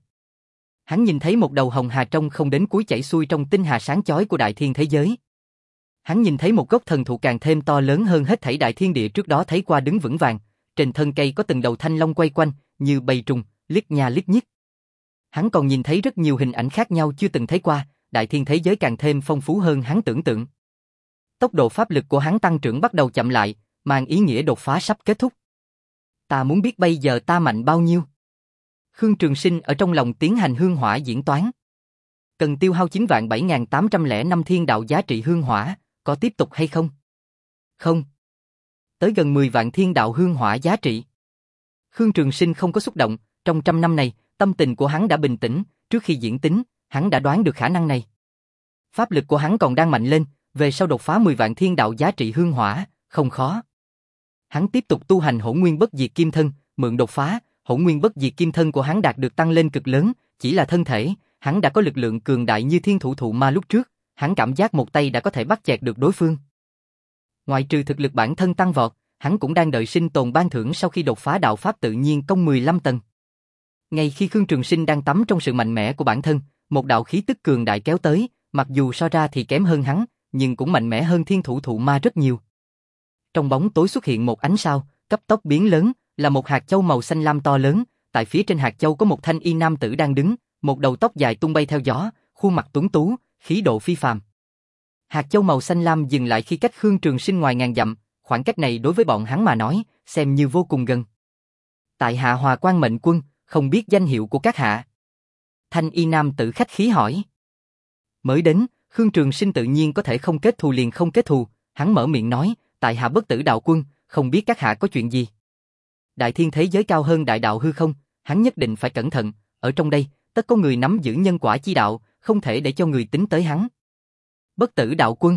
Hắn nhìn thấy một đầu hồng hà trong không đến cuối chảy xuôi trong tinh hà sáng chói của đại thiên thế giới. Hắn nhìn thấy một gốc thần thụ càng thêm to lớn hơn hết thảy đại thiên địa trước đó thấy qua đứng vững vàng, trên thân cây có từng đầu thanh long quay quanh, như bầy trùng, liếc nha liếc nhích. Hắn còn nhìn thấy rất nhiều hình ảnh khác nhau chưa từng thấy qua, đại thiên thế giới càng thêm phong phú hơn hắn tưởng tượng. Tốc độ pháp lực của hắn tăng trưởng bắt đầu chậm lại, mang ý nghĩa đột phá sắp kết thúc. Ta muốn biết bây giờ ta mạnh bao nhiêu. Khương Trường Sinh ở trong lòng tiến hành hương hỏa diễn toán. Cần tiêu hao chín vạn bảy nghìn tám trăm lẻ năm thiên đạo giá trị hương hỏa, có tiếp tục hay không? Không. Tới gần mười vạn thiên đạo hương hỏa giá trị. Khương Trường Sinh không có xúc động, trong trăm năm này, tâm tình của hắn đã bình tĩnh, trước khi diễn tính, hắn đã đoán được khả năng này. Pháp lực của hắn còn đang mạnh lên, về sau đột phá mười vạn thiên đạo giá trị hương hỏa, không khó. Hắn tiếp tục tu hành Hỗn Nguyên Bất Diệt Kim Thân, mượn đột phá, Hỗn Nguyên Bất Diệt Kim Thân của hắn đạt được tăng lên cực lớn, chỉ là thân thể, hắn đã có lực lượng cường đại như thiên thủ thụ ma lúc trước, hắn cảm giác một tay đã có thể bắt chẹt được đối phương. Ngoài trừ thực lực bản thân tăng vọt, hắn cũng đang đợi sinh tồn ban thưởng sau khi đột phá đạo pháp tự nhiên công mười lăm tầng. Ngay khi Khương Trường Sinh đang tắm trong sự mạnh mẽ của bản thân, một đạo khí tức cường đại kéo tới, mặc dù so ra thì kém hơn hắn, nhưng cũng mạnh mẽ hơn thiên thủ thụ ma rất nhiều. Trong bóng tối xuất hiện một ánh sao, cấp tốc biến lớn, là một hạt châu màu xanh lam to lớn, tại phía trên hạt châu có một thanh y nam tử đang đứng, một đầu tóc dài tung bay theo gió, khuôn mặt tuấn tú, khí độ phi phàm. Hạt châu màu xanh lam dừng lại khi cách Khương Trường Sinh ngoài ngàn dặm, khoảng cách này đối với bọn hắn mà nói, xem như vô cùng gần. Tại hạ Hòa Quang Mệnh Quân, không biết danh hiệu của các hạ. Thanh y nam tử khách khí hỏi. Mới đến, Khương Trường Sinh tự nhiên có thể không kết thù liền không kết thù, hắn mở miệng nói, tại hạ Bất Tử Đạo Quân, không biết các hạ có chuyện gì. Đại thiên thế giới cao hơn đại đạo hư không, hắn nhất định phải cẩn thận, ở trong đây, tất có người nắm giữ nhân quả chi đạo, không thể để cho người tính tới hắn. Bất Tử Đạo Quân.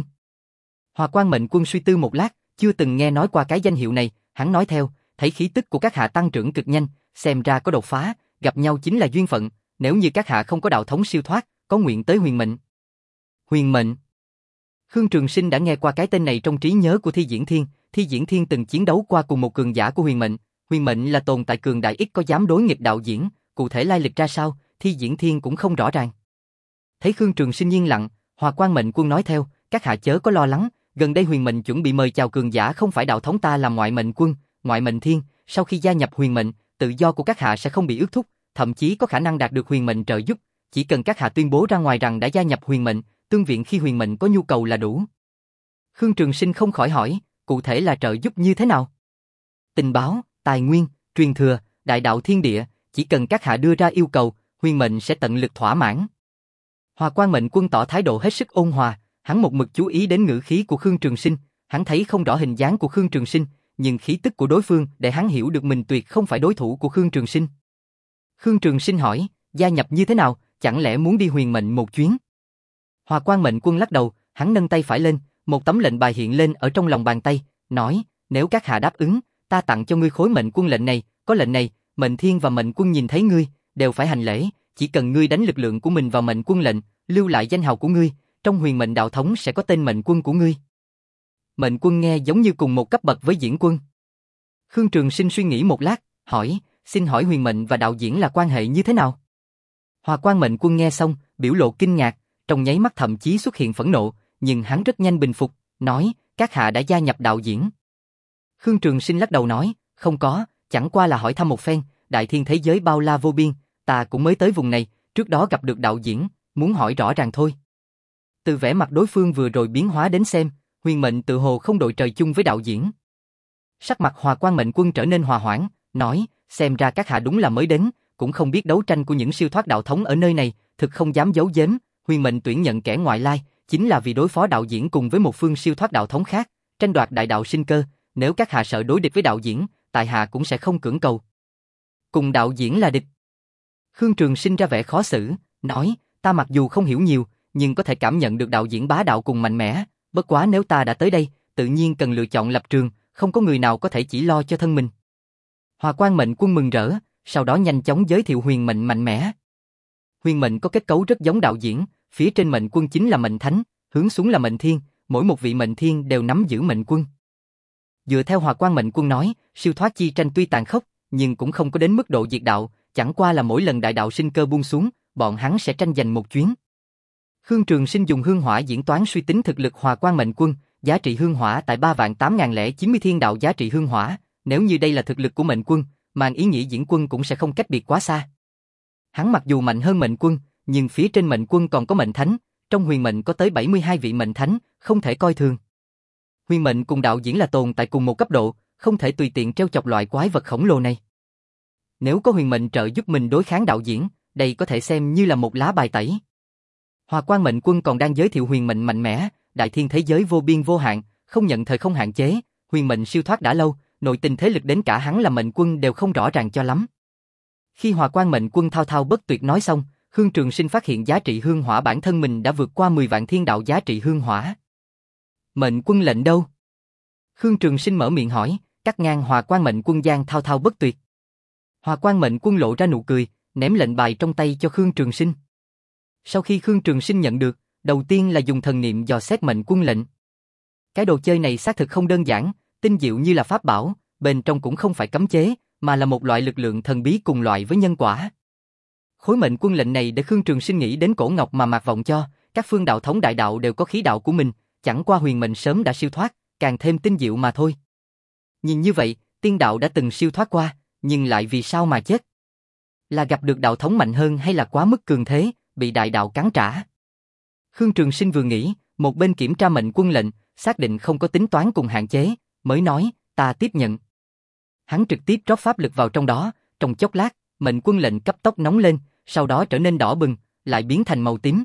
Hòa Quang Mệnh Quân suy tư một lát, chưa từng nghe nói qua cái danh hiệu này, hắn nói theo, thấy khí tức của các hạ tăng trưởng cực nhanh, xem ra có đột phá, gặp nhau chính là duyên phận, nếu như các hạ không có đạo thống siêu thoát, có nguyện tới huyền mệnh. Huyền mệnh. Khương Trường Sinh đã nghe qua cái tên này trong trí nhớ của Thi Diễn Thiên, Thi Diễn Thiên từng chiến đấu qua cùng một cường giả của huyền mệnh, huyền mệnh là tồn tại cường đại ít có dám đối nghịch đạo diễn, cụ thể lai lịch ra sao, Thi Diễn Thiên cũng không rõ ràng. Thấy Khương Trường Sinh yên lặng, Hòa Quang Mệnh Quân nói theo, các hạ chớ có lo lắng, gần đây huyền mệnh chuẩn bị mời chào cường giả không phải đạo thống ta làm ngoại mệnh quân, ngoại mệnh thiên, sau khi gia nhập huyền mệnh, tự do của các hạ sẽ không bị ước thúc, thậm chí có khả năng đạt được huyền mệnh trợ giúp, chỉ cần các hạ tuyên bố ra ngoài rằng đã gia nhập huyền mệnh, tương viện khi huyền mệnh có nhu cầu là đủ. Khương Trường Sinh không khỏi hỏi, cụ thể là trợ giúp như thế nào? Tình báo, tài nguyên, truyền thừa, đại đạo thiên địa, chỉ cần các hạ đưa ra yêu cầu, huyền mệnh sẽ tận lực thỏa mãn. Hòa Quang Mệnh Quân tỏ thái độ hết sức ôn hòa, hắn một mực chú ý đến ngữ khí của Khương Trường Sinh, hắn thấy không rõ hình dáng của Khương Trường Sinh, nhưng khí tức của đối phương để hắn hiểu được mình tuyệt không phải đối thủ của Khương Trường Sinh. Khương Trường Sinh hỏi, gia nhập như thế nào, chẳng lẽ muốn đi huyền mệnh một chuyến? Hòa Quang Mệnh Quân lắc đầu, hắn nâng tay phải lên, một tấm lệnh bài hiện lên ở trong lòng bàn tay, nói, nếu các hạ đáp ứng, ta tặng cho ngươi khối mệnh quân lệnh này, có lệnh này, mệnh thiên và mệnh quân nhìn thấy ngươi, đều phải hành lễ, chỉ cần ngươi đánh lực lượng của mình vào mệnh quân lệnh, lưu lại danh hào của ngươi, trong huyền mệnh đạo thống sẽ có tên mệnh quân của ngươi. Mệnh quân nghe giống như cùng một cấp bậc với diễn quân. Khương Trường Sinh suy nghĩ một lát, hỏi, xin hỏi huyền mệnh và đạo diễn là quan hệ như thế nào? Hòa Quang Mệnh Quân nghe xong, biểu lộ kinh ngạc, trong nháy mắt thậm chí xuất hiện phẫn nộ, nhưng hắn rất nhanh bình phục, nói, các hạ đã gia nhập đạo diễn. Khương Trường Sinh lắc đầu nói, không có, chẳng qua là hỏi thăm một phen, đại thiên thế giới bao la vô biên, ta cũng mới tới vùng này, trước đó gặp được đạo diễn, muốn hỏi rõ ràng thôi. Từ vẻ mặt đối phương vừa rồi biến hóa đến xem, Huyền Mệnh tự hồ không đội trời chung với đạo diễn. Sắc mặt Hòa Quang Mệnh Quân trở nên hòa hoãn, nói, xem ra các hạ đúng là mới đến, cũng không biết đấu tranh của những siêu thoát đạo thống ở nơi này, thực không dám giấu giếm, Huyền Mệnh tuyển nhận kẻ ngoại lai, chính là vì đối phó đạo diễn cùng với một phương siêu thoát đạo thống khác, tranh đoạt đại đạo sinh cơ, nếu các hạ sợ đối địch với đạo diễn, tại hạ cũng sẽ không cưỡng cầu. Cùng đạo diễn là địch. Khương Trường Sinh ra vẻ khó xử, nói, ta mặc dù không hiểu nhiều, nhưng có thể cảm nhận được đạo diễn bá đạo cùng mạnh mẽ, bất quá nếu ta đã tới đây, tự nhiên cần lựa chọn lập trường, không có người nào có thể chỉ lo cho thân mình. Hòa Quang Mệnh Quân mừng rỡ, sau đó nhanh chóng giới thiệu huyền mệnh mạnh mẽ. Huyền mệnh có kết cấu rất giống đạo diễn, phía trên mệnh quân chính là mệnh thánh, hướng xuống là mệnh thiên, mỗi một vị mệnh thiên đều nắm giữ mệnh quân. Dựa theo Hòa Quang Mệnh Quân nói, siêu thoát chi tranh tuy tàn khốc, nhưng cũng không có đến mức độ diệt đạo, chẳng qua là mỗi lần đại đạo sinh cơ buông xuống, bọn hắn sẽ tranh giành một chuyến. Khương Trường Sinh dùng hương hỏa diễn toán suy tính thực lực Hòa Quang Mệnh Quân, giá trị hương hỏa tại ba vạn tám ngàn lẻ chín mươi thiên đạo giá trị hương hỏa, nếu như đây là thực lực của mệnh quân, mang ý nghĩa diễn quân cũng sẽ không cách biệt quá xa. Hắn mặc dù mạnh hơn mệnh quân, nhưng phía trên mệnh quân còn có mệnh thánh, trong huyền mệnh có tới bảy mươi hai vị mệnh thánh, không thể coi thường. Huyền mệnh cùng đạo diễn là tồn tại cùng một cấp độ, không thể tùy tiện trêu chọc loại quái vật khổng lồ này. Nếu có huyền mệnh trợ giúp mình đối kháng đạo diễn, đây có thể xem như là một lá bài tẩy. Hòa Quang Mệnh Quân còn đang giới thiệu huyền mệnh mạnh mẽ, đại thiên thế giới vô biên vô hạn, không nhận thời không hạn chế, huyền mệnh siêu thoát đã lâu, nội tình thế lực đến cả hắn là mệnh quân đều không rõ ràng cho lắm. Khi Hòa Quang Mệnh Quân thao thao bất tuyệt nói xong, Khương Trường Sinh phát hiện giá trị hương hỏa bản thân mình đã vượt qua mười vạn thiên đạo giá trị hương hỏa. Mệnh quân lệnh đâu? Khương Trường Sinh mở miệng hỏi, cắt ngang Hòa Quang Mệnh Quân gian thao thao bất tuyệt. Hòa Quang Mệnh Quân lộ ra nụ cười, ném lệnh bài trong tay cho Khương Trường Sinh. Sau khi Khương Trường Sinh nhận được, đầu tiên là dùng thần niệm dò xét mệnh quân lệnh. Cái đồ chơi này xác thực không đơn giản, tinh diệu như là pháp bảo, bên trong cũng không phải cấm chế, mà là một loại lực lượng thần bí cùng loại với nhân quả. Khối mệnh quân lệnh này để Khương Trường Sinh nghĩ đến cổ ngọc mà Mạc Vọng cho, các phương đạo thống đại đạo đều có khí đạo của mình, chẳng qua huyền mệnh sớm đã siêu thoát, càng thêm tinh diệu mà thôi. Nhìn như vậy, tiên đạo đã từng siêu thoát qua, nhưng lại vì sao mà chết? Là gặp được đạo thống mạnh hơn hay là quá mức cường thế, bị đại đạo cắn trả? Khương Trường Sinh vừa nghĩ, một bên kiểm tra mệnh quân lệnh, xác định không có tính toán cùng hạn chế, mới nói, ta tiếp nhận. Hắn trực tiếp rót pháp lực vào trong đó, trong chốc lát, mệnh quân lệnh cấp tốc nóng lên, sau đó trở nên đỏ bừng, lại biến thành màu tím.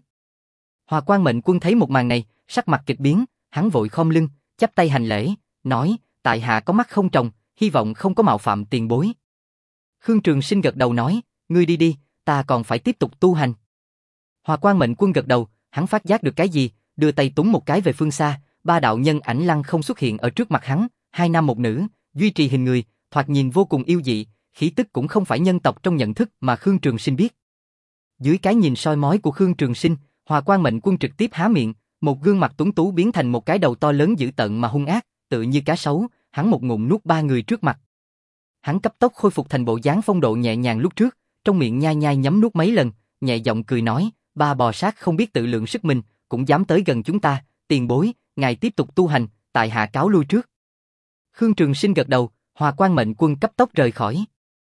Hòa Quang Mệnh Quân thấy một màn này, sắc mặt kịch biến, hắn vội khom lưng, chắp tay hành lễ, nói, tại hạ có mắt không tròng, hy vọng không có mạo phạm tiền bối. Khương Trường Sinh gật đầu nói, ngươi đi đi, ta còn phải tiếp tục tu hành. Hòa Quang Mệnh Quân gật đầu, hắn phát giác được cái gì, đưa tay túm một cái về phương xa, ba đạo nhân ảnh lăng không xuất hiện ở trước mặt hắn, hai nam một nữ, duy trì hình người, thoạt nhìn vô cùng yêu dị, khí tức cũng không phải nhân tộc trong nhận thức mà Khương Trường Sinh biết. Dưới cái nhìn soi mói của Khương Trường Sinh, Hòa Quang Mệnh Quân trực tiếp há miệng, một gương mặt tuấn tú biến thành một cái đầu to lớn dữ tợn mà hung ác, tự như cá sấu, hắn một ngụm nuốt ba người trước mặt. Hắn cấp tốc khôi phục thành bộ dáng phong độ nhẹ nhàng lúc trước, trong miệng nhai nhai nhấm nuốt mấy lần, nhẹ giọng cười nói, ba bò sát không biết tự lượng sức mình, cũng dám tới gần chúng ta, tiền bối, ngài tiếp tục tu hành, tại hạ cáo lui trước. Khương Trường Sinh gật đầu, Hòa Quang Mệnh Quân cấp tốc rời khỏi.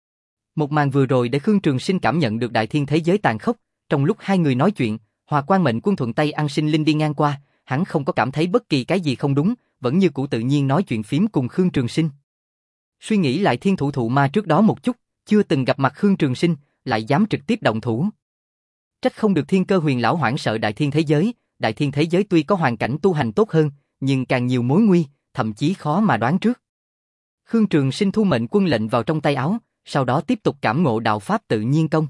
Một màn vừa rồi để Khương Trường Sinh cảm nhận được đại thiên thế giới tàn khốc, trong lúc hai người nói chuyện, Hòa Quang Mệnh Quân thuận tay ăn sinh linh đi ngang qua, hắn không có cảm thấy bất kỳ cái gì không đúng, vẫn như cũ tự nhiên nói chuyện phím cùng Khương Trường Sinh. Suy nghĩ lại thiên thủ thụ ma trước đó một chút, chưa từng gặp mặt Khương Trường Sinh, lại dám trực tiếp động thủ. Trách không được Thiên Cơ Huyền lão hoảng sợ đại thiên thế giới, đại thiên thế giới tuy có hoàn cảnh tu hành tốt hơn, nhưng càng nhiều mối nguy, thậm chí khó mà đoán trước. Khương Trường Sinh thu mệnh quân lệnh vào trong tay áo, sau đó tiếp tục cảm ngộ đạo pháp tự nhiên công.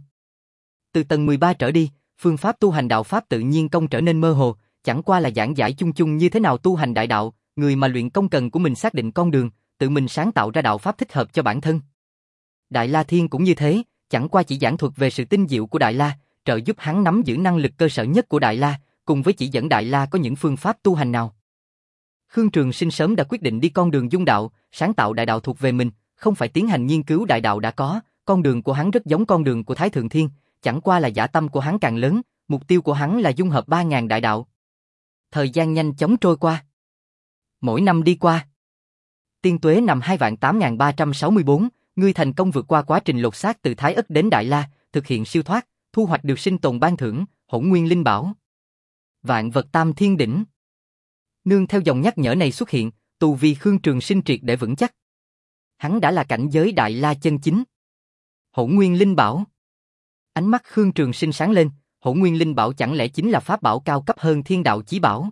Từ tầng mười ba trở đi, phương pháp tu hành đạo pháp tự nhiên công trở nên mơ hồ, chẳng qua là giảng giải chung chung như thế nào tu hành đại đạo, người mà luyện công cần của mình xác định con đường, tự mình sáng tạo ra đạo pháp thích hợp cho bản thân. Đại La Thiên cũng như thế, chẳng qua chỉ giảng thuật về sự tinh diệu của Đại La, trợ giúp hắn nắm giữ năng lực cơ sở nhất của Đại La, cùng với chỉ dẫn Đại La có những phương pháp tu hành nào. Khương Trường Sinh sớm đã quyết định đi con đường dung đạo, sáng tạo đại đạo thuộc về mình, không phải tiến hành nghiên cứu đại đạo đã có, con đường của hắn rất giống con đường của Thái Thượng Thiên, chẳng qua là dã tâm của hắn càng lớn, mục tiêu của hắn là dung hợp ba ngàn đại đạo. Thời gian nhanh chóng trôi qua. Mỗi năm đi qua. Tiên tuế năm hai vạn tám ngàn ba trăm sáu mươi bốn, ngươi thành công vượt qua quá trình lột xác từ Thái Ất đến Đại La, thực hiện siêu thoát, thu hoạch được sinh tồn ban thưởng, Hỗn Nguyên Linh Bảo. Vạn vật tam thiên đỉnh. Nương theo dòng nhắc nhở này xuất hiện, tu vi Khương Trường Sinh triệt để vững chắc. Hắn đã là cảnh giới Đại La chân chính. Hỗn Nguyên Linh Bảo. Ánh mắt Khương Trường Sinh sáng lên, Hỗn Nguyên Linh Bảo chẳng lẽ chính là pháp bảo cao cấp hơn Thiên Đạo Chí Bảo?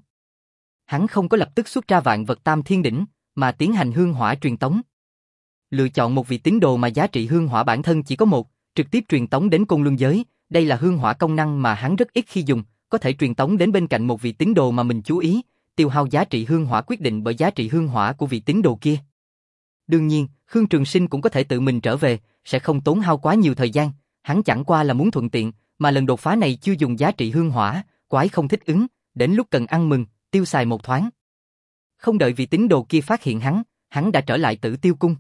Hắn không có lập tức xuất ra vạn vật tam thiên đỉnh, mà tiến hành hương hỏa truyền tống. Lựa chọn một vị tín đồ mà giá trị hương hỏa bản thân chỉ có một, trực tiếp truyền tống đến Côn Luân giới, đây là hương hỏa công năng mà hắn rất ít khi dùng, có thể truyền tống đến bên cạnh một vị tín đồ mà mình chú ý, tiêu hao giá trị hương hỏa quyết định bởi giá trị hương hỏa của vị tín đồ kia. Đương nhiên, Khương Trường Sinh cũng có thể tự mình trở về, sẽ không tốn hao quá nhiều thời gian, hắn chẳng qua là muốn thuận tiện, mà lần đột phá này chưa dùng giá trị hương hỏa, quái không thích ứng, đến lúc cần ăn mừng, tiêu xài một thoáng. Không đợi vị tín đồ kia phát hiện hắn, hắn đã trở lại Tử Tiêu Cung.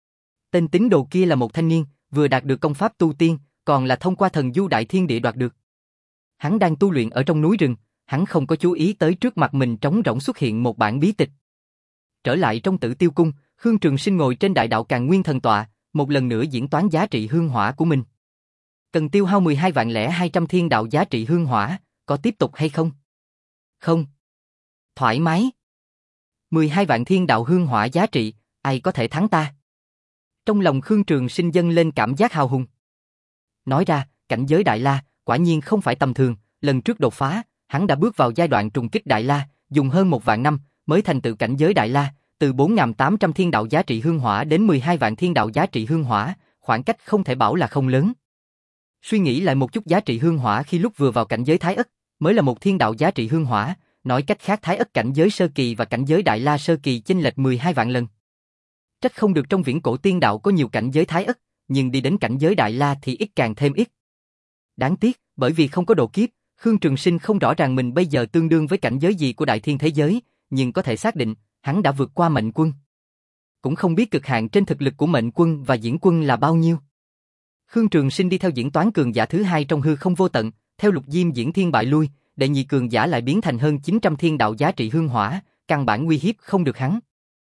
Tên tín đồ kia là một thanh niên, vừa đạt được công pháp tu tiên, còn là thông qua thần du đại thiên địa đoạt được. Hắn đang tu luyện ở trong núi rừng, hắn không có chú ý tới trước mặt mình trống rỗng xuất hiện một bản bí tịch. Trở lại trong Tử Tiêu Cung, Khương Trường Sinh ngồi trên đại đạo Càn Nguyên thần tọa, một lần nữa diễn toán giá trị hương hỏa của mình. Cần tiêu hao mười hai vạn lẻ hai trăm thiên đạo giá trị hương hỏa, có tiếp tục hay không? Không. Thoải mái. mười hai vạn thiên đạo hương hỏa giá trị, ai có thể thắng ta? Trong lòng Khương Trường Sinh dâng lên cảm giác hào hùng. Nói ra, cảnh giới Đại La, quả nhiên không phải tầm thường, lần trước đột phá, hắn đã bước vào giai đoạn trùng kích Đại La, dùng hơn một vạn năm, mới thành tựu cảnh giới Đại La, từ bốn nghìn tám trăm thiên đạo giá trị hương hỏa đến mười hai vạn thiên đạo giá trị hương hỏa, khoảng cách không thể bảo là không lớn. Suy nghĩ lại một chút giá trị hương hỏa khi lúc vừa vào cảnh giới Thái Ất, mới là một thiên đạo giá trị hương hỏa, nói cách khác Thái Ất cảnh giới sơ kỳ và cảnh giới Đại La sơ kỳ chênh lệch mười hai vạn lần. Trách không được trong viễn cổ tiên đạo có nhiều cảnh giới Thái Ất, nhưng đi đến cảnh giới Đại La thì ít càng thêm ít. Đáng tiếc, bởi vì không có độ kiếp, Khương Trường Sinh không rõ ràng mình bây giờ tương đương với cảnh giới gì của đại thiên thế giới, nhưng có thể xác định, hắn đã vượt qua Mệnh Quân. Cũng không biết cực hạn trên thực lực của Mệnh Quân và Diễn Quân là bao nhiêu. Khương Trường Sinh đi theo diễn toán cường giả thứ hai trong hư không vô tận, theo Lục Diêm diễn thiên bại lui, đệ nhị cường giả lại biến thành hơn chín trăm thiên đạo giá trị hương hỏa, căn bản uy hiếp không được hắn.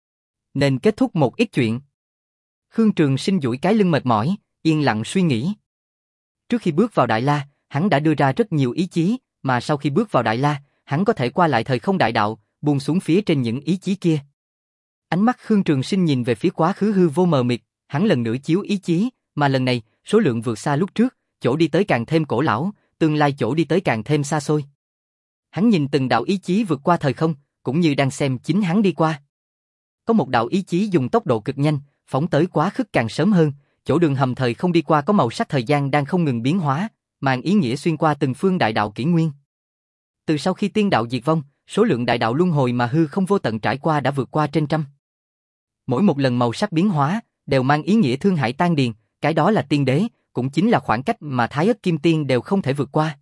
Nên kết thúc một ít chuyện. Khương Trường Sinh duỗi cái lưng mệt mỏi, yên lặng suy nghĩ. Trước khi bước vào Đại La, hắn đã đưa ra rất nhiều ý chí, mà sau khi bước vào Đại La, hắn có thể qua lại thời không đại đạo, buông xuống phía trên những ý chí kia. Ánh mắt Khương Trường Sinh nhìn về phía quá khứ hư vô mờ mịt, hắn lần nữa chiếu ý chí, mà lần này, số lượng vượt xa lúc trước, chỗ đi tới càng thêm cổ lão, tương lai chỗ đi tới càng thêm xa xôi. Hắn nhìn từng đạo ý chí vượt qua thời không, cũng như đang xem chính hắn đi qua. Có một đạo ý chí dùng tốc độ cực nhanh, phóng tới quá khứ càng sớm hơn, chỗ đường hầm thời không đi qua có màu sắc thời gian đang không ngừng biến hóa, mang ý nghĩa xuyên qua từng phương đại đạo kỷ nguyên. Từ sau khi tiên đạo diệt vong, số lượng đại đạo luân hồi mà hư không vô tận trải qua đã vượt qua trên trăm. Mỗi một lần màu sắc biến hóa, đều mang ý nghĩa thương hải tan điền, cái đó là tiên đế, cũng chính là khoảng cách mà Thái Ất Kim Tiên đều không thể vượt qua.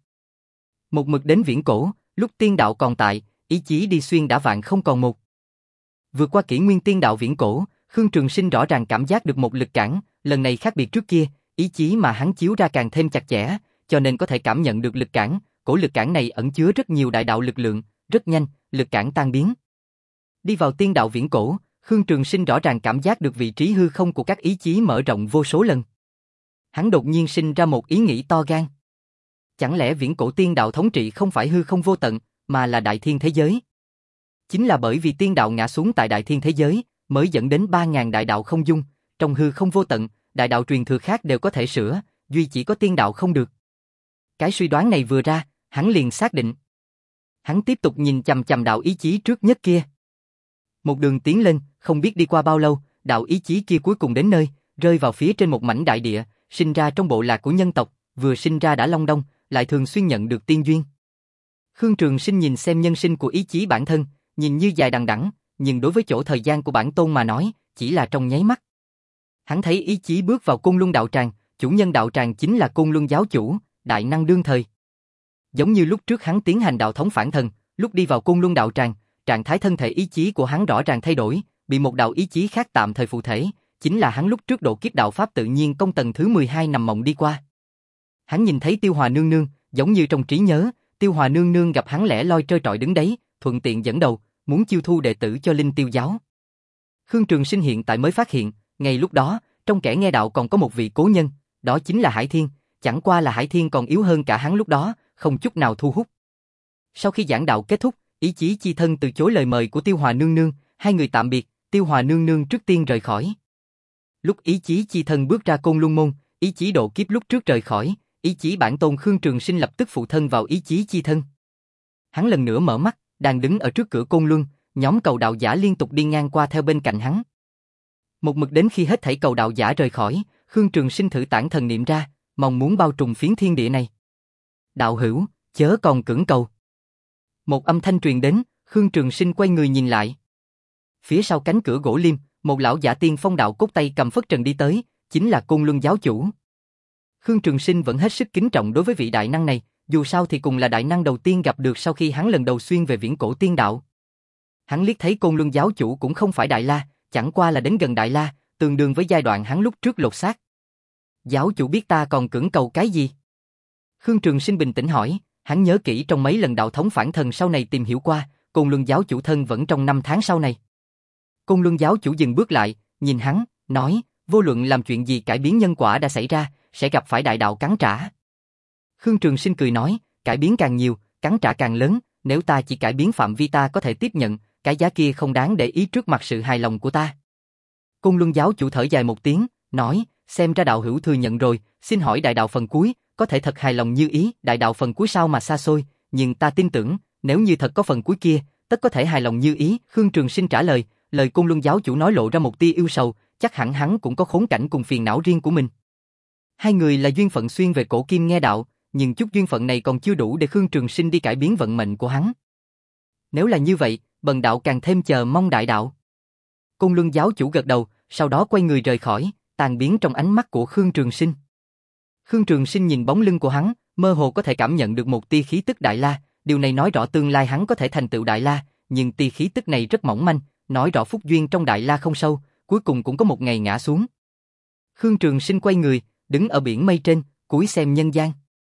Một mực đến viễn cổ, lúc tiên đạo còn tại, ý chí đi xuyên đã vạn không còn một. Vượt qua kỷ nguyên tiên đạo viễn cổ, Khương Trường Sinh rõ ràng cảm giác được một lực cản, lần này khác biệt trước kia, ý chí mà hắn chiếu ra càng thêm chặt chẽ, cho nên có thể cảm nhận được lực cản, cổ lực cản này ẩn chứa rất nhiều đại đạo lực lượng, rất nhanh, lực cản tan biến. Đi vào tiên đạo viễn cổ, Khương Trường Sinh rõ ràng cảm giác được vị trí hư không của các ý chí mở rộng vô số lần. Hắn đột nhiên sinh ra một ý nghĩ to gan. Chẳng lẽ viễn cổ tiên đạo thống trị không phải hư không vô tận, mà là đại thiên thế giới? Chính là bởi vì tiên đạo ngã xuống tại đại thiên thế giới, mới dẫn đến ba ngàn đại đạo không dung, trong hư không vô tận, đại đạo truyền thừa khác đều có thể sửa, duy chỉ có tiên đạo không được. Cái suy đoán này vừa ra, hắn liền xác định. Hắn tiếp tục nhìn chằm chằm đạo ý chí trước nhất kia. Một đường tiến lên, không biết đi qua bao lâu, đạo ý chí kia cuối cùng đến nơi, rơi vào phía trên một mảnh đại địa, sinh ra trong bộ lạc của nhân tộc, vừa sinh ra đã long đong, lại thường xuyên nhận được tiên duyên. Khương Trường Sinh nhìn xem nhân sinh của ý chí bản thân, nhìn như dài đằng đẵng, nhưng đối với chỗ thời gian của bản tôn mà nói, chỉ là trong nháy mắt. Hắn thấy ý chí bước vào Côn Luân đạo tràng, chủ nhân đạo tràng chính là Côn Luân giáo chủ, đại năng đương thời. Giống như lúc trước hắn tiến hành đạo thống phản thần, lúc đi vào Côn Luân đạo tràng, trạng thái thân thể ý chí của hắn rõ ràng thay đổi, bị một đạo ý chí khác tạm thời phụ thể, chính là hắn lúc trước độ kiếp đạo pháp tự nhiên công tầng thứ mười hai nằm mộng đi qua. Hắn nhìn thấy Tiêu Hòa nương nương, giống như trong trí nhớ, Tiêu Hòa nương nương gặp hắn lẻ loi trơ trọi đứng đấy, thuận tiện dẫn đầu, muốn chiêu thu đệ tử cho Linh Tiêu giáo. Khương Trường Sinh hiện tại mới phát hiện, ngay lúc đó, trong kẻ nghe đạo còn có một vị cố nhân, đó chính là Hải Thiên, chẳng qua là Hải Thiên còn yếu hơn cả hắn lúc đó, không chút nào thu hút. Sau khi giảng đạo kết thúc, Ý Chí Chi Thân từ chối lời mời của Tiêu Hòa nương nương, hai người tạm biệt, Tiêu Hòa nương nương trước tiên rời khỏi. Lúc Ý Chí Chi Thân bước ra Côn Luân môn, Ý Chí Độ Kiếp lúc trước rời khỏi, Ý Chí bản tôn Khương Trường Sinh lập tức phụ thân vào Ý Chí Chi Thân. Hắn lần nữa mở mắt, đang đứng ở trước cửa Côn Luân, nhóm cầu đạo giả liên tục đi ngang qua theo bên cạnh hắn. Một mực đến khi hết thảy cầu đạo giả rời khỏi, Khương Trường Sinh thử tản thần niệm ra, mong muốn bao trùm phiến thiên địa này. Đạo hữu, chớ còn cưỡng cầu. Một âm thanh truyền đến, Khương Trường Sinh quay người nhìn lại. Phía sau cánh cửa gỗ lim, một lão giả tiên phong đạo cốt tay cầm phất trần đi tới, chính là Côn Luân giáo chủ. Khương Trường Sinh vẫn hết sức kính trọng đối với vị đại năng này, dù sao thì cùng là đại năng đầu tiên gặp được sau khi hắn lần đầu xuyên về viễn cổ tiên đạo. Hắn liếc thấy Côn Luân giáo chủ cũng không phải Đại La, chẳng qua là đến gần Đại La, tương đương với giai đoạn hắn lúc trước lột xác. Giáo chủ biết ta còn cưỡng cầu cái gì? Khương Trường Sinh bình tĩnh hỏi, hắn nhớ kỹ trong mấy lần đạo thống phản thần sau này tìm hiểu qua, Côn Luân giáo chủ thân vẫn trong năm tháng sau này. Côn Luân giáo chủ dừng bước lại, nhìn hắn, nói, vô luận làm chuyện gì cải biến nhân quả đã xảy ra, sẽ gặp phải đại đạo cắn trả. Khương Trường Sinh cười nói, cải biến càng nhiều, cắn trả càng lớn, nếu ta chỉ cải biến phạm vi ta có thể tiếp nhận, cái giá kia không đáng để ý trước mặt sự hài lòng của ta. Côn Luân giáo chủ thở dài một tiếng, nói, xem ra đạo hữu thừa nhận rồi, xin hỏi đại đạo phần cuối, có thể thật hài lòng như ý, đại đạo phần cuối sao mà xa xôi, nhưng ta tin tưởng, nếu như thật có phần cuối kia, tất có thể hài lòng như ý. Khương Trường Sinh trả lời, lời Côn Luân giáo chủ nói lộ ra một tia yêu sầu, chắc hẳn hắn cũng có khốn cảnh cùng phiền não riêng của mình. Hai người là duyên phận xuyên về cổ kim nghe đạo, nhưng chút duyên phận này còn chưa đủ để Khương Trường Sinh đi cải biến vận mệnh của hắn. Nếu là như vậy, bần đạo càng thêm chờ mong đại đạo. Côn Luân giáo chủ gật đầu, sau đó quay người rời khỏi, tan biến trong ánh mắt của Khương Trường Sinh. Khương Trường Sinh nhìn bóng lưng của hắn, mơ hồ có thể cảm nhận được một tia khí tức Đại La, điều này nói rõ tương lai hắn có thể thành tựu Đại La, nhưng tia khí tức này rất mỏng manh, nói rõ phúc duyên trong Đại La không sâu, cuối cùng cũng có một ngày ngã xuống. Khương Trường Sinh quay người, đứng ở biển mây trên, cúi xem nhân gian.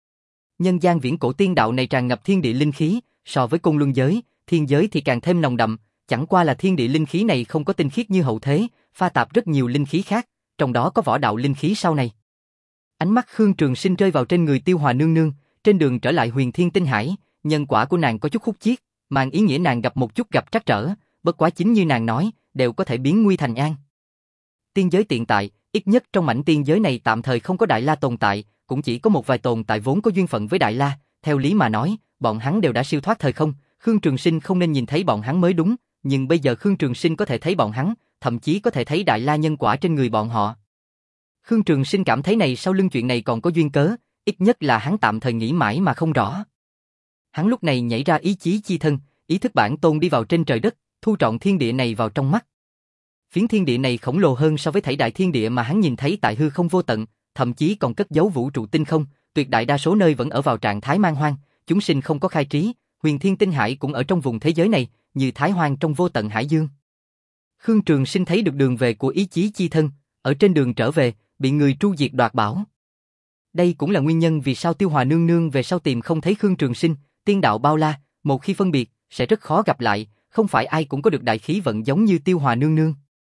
Nhân gian viễn cổ tiên đạo này tràn ngập thiên địa linh khí, so với Côn Luân giới, thiên giới thì càng thêm nồng đậm, chẳng qua là thiên địa linh khí này không có tinh khiết như hậu thế, pha tạp rất nhiều linh khí khác, trong đó có võ đạo linh khí sau này. Ánh mắt Khương Trường Sinh rơi vào trên người Tiêu Hòa nương nương, trên đường trở lại Huyền Thiên Tinh Hải, nhân quả của nàng có chút khúc chiết, mang ý nghĩa nàng gặp một chút gặp trắc trở, bất quá chính như nàng nói, đều có thể biến nguy thành an. Tiên giới tiện tại, ít nhất trong mảnh tiên giới này tạm thời không có Đại La tồn tại, cũng chỉ có một vài tồn tại vốn có duyên phận với Đại La, theo lý mà nói, bọn hắn đều đã siêu thoát thời không, Khương Trường Sinh không nên nhìn thấy bọn hắn mới đúng, nhưng bây giờ Khương Trường Sinh có thể thấy bọn hắn, thậm chí có thể thấy Đại La nhân quả trên người bọn họ. Khương Trường Sinh cảm thấy này sau lưng chuyện này còn có duyên cớ, ít nhất là hắn tạm thời nghĩ mãi mà không rõ. Hắn lúc này nhảy ra ý chí chi thân, ý thức bản tôn đi vào trên trời đất, thu trọn thiên địa này vào trong mắt. Phiến thiên địa này khổng lồ hơn so với thảy đại thiên địa mà hắn nhìn thấy tại hư không vô tận, thậm chí còn cất giấu vũ trụ tinh không, tuyệt đại đa số nơi vẫn ở vào trạng thái man hoang, chúng sinh không có khai trí, Huyền Thiên Tinh Hải cũng ở trong vùng thế giới này, như thái hoang trong vô tận hải dương. Khương Trường Sinh thấy được đường về của ý chí chi thân, ở trên đường trở về, bị người tru diệt đoạt bảo. Đây cũng là nguyên nhân vì sao Tiêu Hòa nương nương về sau tìm không thấy Khương Trường Sinh, tiên đạo bao la, một khi phân biệt, sẽ rất khó gặp lại, không phải ai cũng có được đại khí vận giống như Tiêu Hòa nương nương.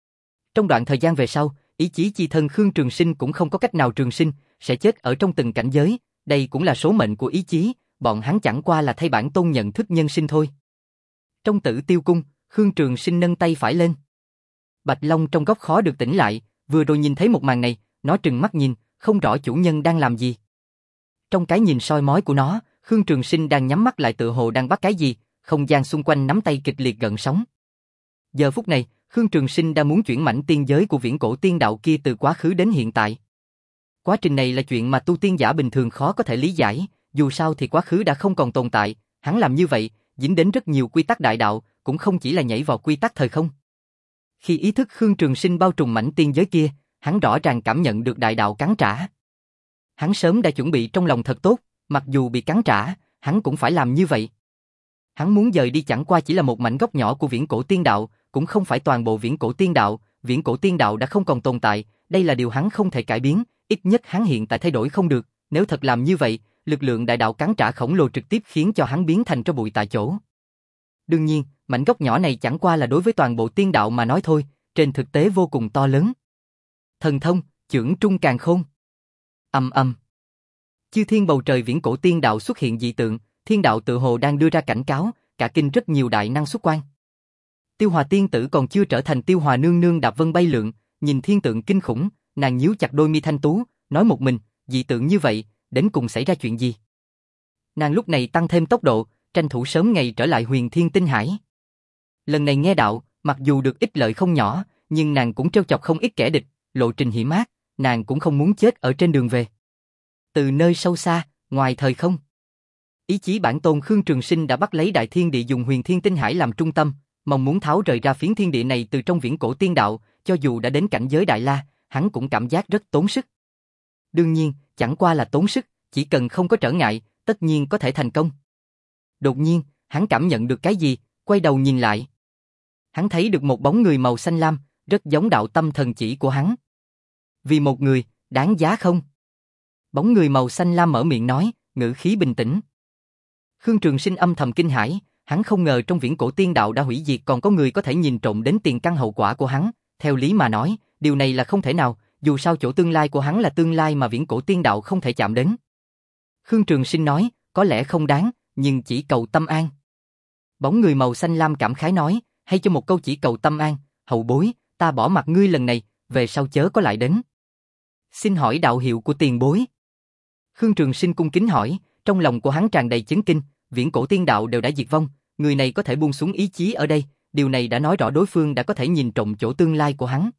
Trong đoạn thời gian về sau, ý chí chi thân Khương Trường Sinh cũng không có cách nào trường sinh, sẽ chết ở trong từng cảnh giới, đây cũng là số mệnh của ý chí, bọn hắn chẳng qua là thay bản tôn nhận thức nhân sinh thôi. Trong Tử Tiêu cung, Khương Trường Sinh nâng tay phải lên. Bạch Long trong góc khó được tỉnh lại, vừa rồi nhìn thấy một màn này, nó trừng mắt nhìn, không rõ chủ nhân đang làm gì. Trong cái nhìn soi mói của nó, Khương Trường Sinh đang nhắm mắt lại tựa hồ đang bắt cái gì, không gian xung quanh nắm tay kịch liệt gợn sóng. Giờ phút này, Khương Trường Sinh đang muốn chuyển mảnh tiên giới của viễn cổ tiên đạo kia từ quá khứ đến hiện tại. Quá trình này là chuyện mà tu tiên giả bình thường khó có thể lý giải, dù sao thì quá khứ đã không còn tồn tại, hắn làm như vậy, dính đến rất nhiều quy tắc đại đạo, cũng không chỉ là nhảy vào quy tắc thời không. Khi ý thức Khương Trường Sinh bao trùm mảnh tiên giới kia, hắn rõ ràng cảm nhận được đại đạo cắn trả. Hắn sớm đã chuẩn bị trong lòng thật tốt, mặc dù bị cắn trả, hắn cũng phải làm như vậy. Hắn muốn dời đi chẳng qua chỉ là một mảnh góc nhỏ của viễn cổ tiên đạo, cũng không phải toàn bộ viễn cổ tiên đạo, viễn cổ tiên đạo đã không còn tồn tại, đây là điều hắn không thể cải biến, ít nhất hắn hiện tại thay đổi không được, Nếu thật làm như vậy, lực lượng đại đạo cắn trả khổng lồ trực tiếp khiến cho hắn biến thành tro bụi tại chỗ. Đương nhiên, mảnh gốc nhỏ này chẳng qua là đối với toàn bộ tiên đạo mà nói thôi, trên thực tế vô cùng to lớn. Thần thông, chưởng trung càn khôn. Ầm ầm. Chư thiên bầu trời viễn cổ tiên đạo xuất hiện dị tượng, thiên đạo tự hồ đang đưa ra cảnh cáo, cả kinh rất nhiều đại năng xuất quan. Tiêu Hòa tiên tử còn chưa trở thành Tiêu Hòa nương nương đạp vân bay lượn, nhìn thiên tượng kinh khủng, nàng nhíu chặt đôi mi thanh tú, nói một mình, dị tượng như vậy, đến cùng xảy ra chuyện gì? Nàng lúc này tăng thêm tốc độ, tranh thủ sớm ngày trở lại Huyền Thiên Tinh Hải. Lần này nghe đạo, mặc dù được ích lợi không nhỏ, nhưng nàng cũng trêu chọc không ít kẻ địch, lộ trình hiểm ác, nàng cũng không muốn chết ở trên đường về. Từ nơi sâu xa, ngoài thời không, ý chí bản tôn Khương Trường Sinh đã bắt lấy đại thiên địa dùng Huyền Thiên Tinh Hải làm trung tâm, mong muốn tháo rời ra phiến thiên địa này từ trong viễn cổ tiên đạo, cho dù đã đến cảnh giới Đại La, hắn cũng cảm giác rất tốn sức. Đương nhiên, chẳng qua là tốn sức, chỉ cần không có trở ngại, tất nhiên có thể thành công. Đột nhiên, hắn cảm nhận được cái gì, quay đầu nhìn lại. Hắn thấy được một bóng người màu xanh lam, rất giống đạo tâm thần chỉ của hắn. Vì một người, đáng giá không? Bóng người màu xanh lam mở miệng nói, ngữ khí bình tĩnh. Khương Trường Sinh âm thầm kinh hãi, hắn không ngờ trong viễn cổ tiên đạo đã hủy diệt còn có người có thể nhìn trộm đến tiền căn hậu quả của hắn. Theo lý mà nói, điều này là không thể nào, dù sao chỗ tương lai của hắn là tương lai mà viễn cổ tiên đạo không thể chạm đến. Khương Trường Sinh nói, có lẽ không đáng, nhưng chỉ cầu tâm an. Bóng người màu xanh lam cảm khái nói, hay cho một câu chỉ cầu tâm an, hậu bối, ta bỏ mặt ngươi lần này, về sau chớ có lại đến. Xin hỏi đạo hiệu của tiền bối. Khương Trường Sinh cung kính hỏi, trong lòng của hắn tràn đầy chấn kinh, viễn cổ tiên đạo đều đã diệt vong, người này có thể buông xuống ý chí ở đây, điều này đã nói rõ đối phương đã có thể nhìn trộm chỗ tương lai của hắn.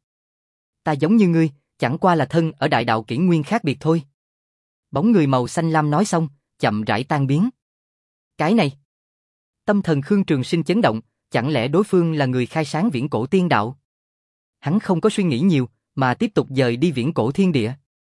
Ta giống như ngươi, chẳng qua là thân ở đại đạo kỷ nguyên khác biệt thôi. Bóng người màu xanh lam nói xong, chậm rãi tan biến. Cái này, tâm thần Khương Trường Sinh chấn động, chẳng lẽ đối phương là người khai sáng viễn cổ tiên đạo? Hắn không có suy nghĩ nhiều, mà tiếp tục dời đi viễn cổ thiên địa.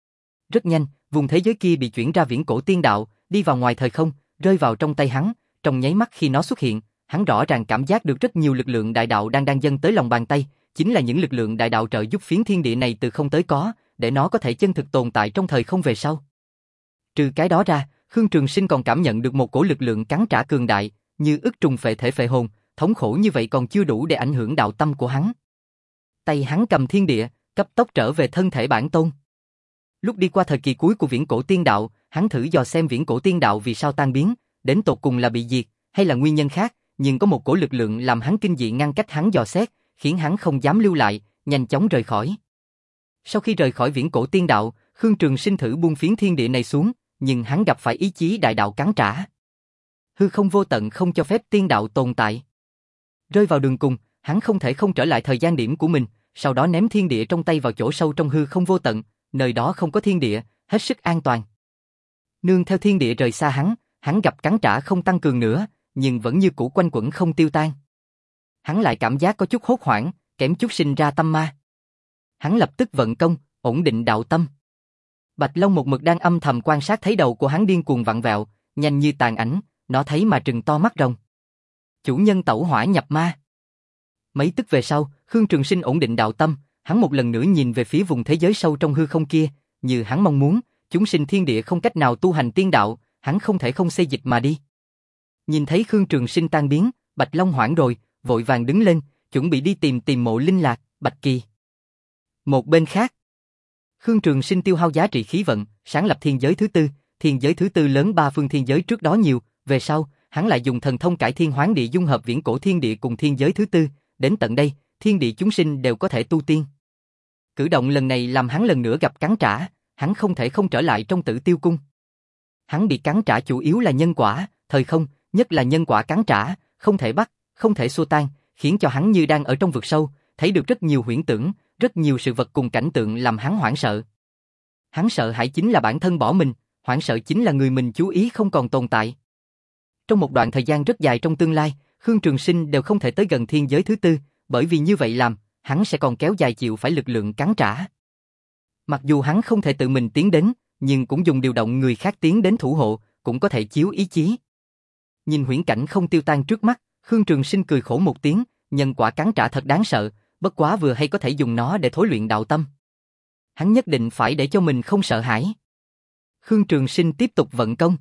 Rất nhanh, vùng thế giới kia bị chuyển ra viễn cổ tiên đạo, đi vào ngoài thời không, rơi vào trong tay hắn, trong nháy mắt khi nó xuất hiện, hắn rõ ràng cảm giác được rất nhiều lực lượng đại đạo đang đang dâng tới lòng bàn tay, chính là những lực lượng đại đạo trợ giúp phiến thiên địa này từ không tới có, để nó có thể chân thực tồn tại trong thời không về sau. Trừ cái đó ra, Khương Trường Sinh còn cảm nhận được một cổ lực lượng cắn trả cường đại, như ức trùng phệ thể phệ hồn, thống khổ như vậy còn chưa đủ để ảnh hưởng đạo tâm của hắn. Tay hắn cầm thiên địa, cấp tốc trở về thân thể bản tôn. Lúc đi qua thời kỳ cuối của viễn cổ tiên đạo, hắn thử dò xem viễn cổ tiên đạo vì sao tan biến, đến tột cùng là bị diệt, hay là nguyên nhân khác, nhưng có một cổ lực lượng làm hắn kinh dị ngăn cách hắn dò xét, khiến hắn không dám lưu lại, nhanh chóng rời khỏi. Sau khi rời khỏi viễn cổ tiên đạo, Khương Trường Sinh thử buông phiến thiên địa này xuống, nhưng hắn gặp phải ý chí đại đạo cắn trả. Hư không vô tận không cho phép tiên đạo tồn tại. Rơi vào đường cùng, hắn không thể không trở lại thời gian điểm của mình, sau đó ném thiên địa trong tay vào chỗ sâu trong hư không vô tận, nơi đó không có thiên địa, hết sức an toàn. Nương theo thiên địa rời xa hắn, hắn gặp cắn trả không tăng cường nữa, nhưng vẫn như cũ quanh quẩn không tiêu tan. Hắn lại cảm giác có chút hốt hoảng, kém chút sinh ra tâm ma. Hắn lập tức vận công, ổn định đạo tâm. Bạch Long một mực đang âm thầm quan sát thấy đầu của hắn điên cuồng vặn vẹo, nhanh như tàn ảnh, nó thấy mà trừng to mắt rồng. Chủ nhân tẩu hỏa nhập ma. Mấy tức về sau, Khương Trường Sinh ổn định đạo tâm, hắn một lần nữa nhìn về phía vùng thế giới sâu trong hư không kia, như hắn mong muốn, chúng sinh thiên địa không cách nào tu hành tiên đạo, hắn không thể không xê dịch mà đi. Nhìn thấy Khương Trường Sinh tan biến, Bạch Long hoảng rồi, vội vàng đứng lên, chuẩn bị đi tìm tìm mộ linh lạc, Bạch Kỳ. Một bên khác, Khương Trường Sinh tiêu hao giá trị khí vận, sáng lập thiên giới thứ tư, thiên giới thứ tư lớn ba phương thiên giới trước đó nhiều, về sau, hắn lại dùng thần thông cải thiên hoán địa dung hợp viễn cổ thiên địa cùng thiên giới thứ tư, đến tận đây, thiên địa chúng sinh đều có thể tu tiên. Cử động lần này làm hắn lần nữa gặp cắn trả, hắn không thể không trở lại trong Tử Tiêu cung. Hắn bị cắn trả chủ yếu là nhân quả, thời không, nhất là nhân quả cắn trả, không thể bắt, không thể xua tan, khiến cho hắn như đang ở trong vực sâu, thấy được rất nhiều huyễn tưởng, rất nhiều sự vật cùng cảnh tượng làm hắn hoảng sợ. Hắn sợ hãi chính là bản thân bỏ mình, hoảng sợ chính là người mình chú ý không còn tồn tại. Trong một đoạn thời gian rất dài trong tương lai, Khương Trường Sinh đều không thể tới gần thiên giới thứ tư, bởi vì như vậy làm, hắn sẽ còn kéo dài chịu phải lực lượng cắn trả. Mặc dù hắn không thể tự mình tiến đến, nhưng cũng dùng điều động người khác tiến đến thủ hộ, cũng có thể chiếu ý chí. Nhìn huyễn cảnh không tiêu tan trước mắt, Khương Trường Sinh cười khổ một tiếng, nhân quả cắn trả thật đáng sợ, bất quá vừa hay có thể dùng nó để thối luyện đạo tâm. Hắn nhất định phải để cho mình không sợ hãi. Khương Trường Sinh tiếp tục vận công.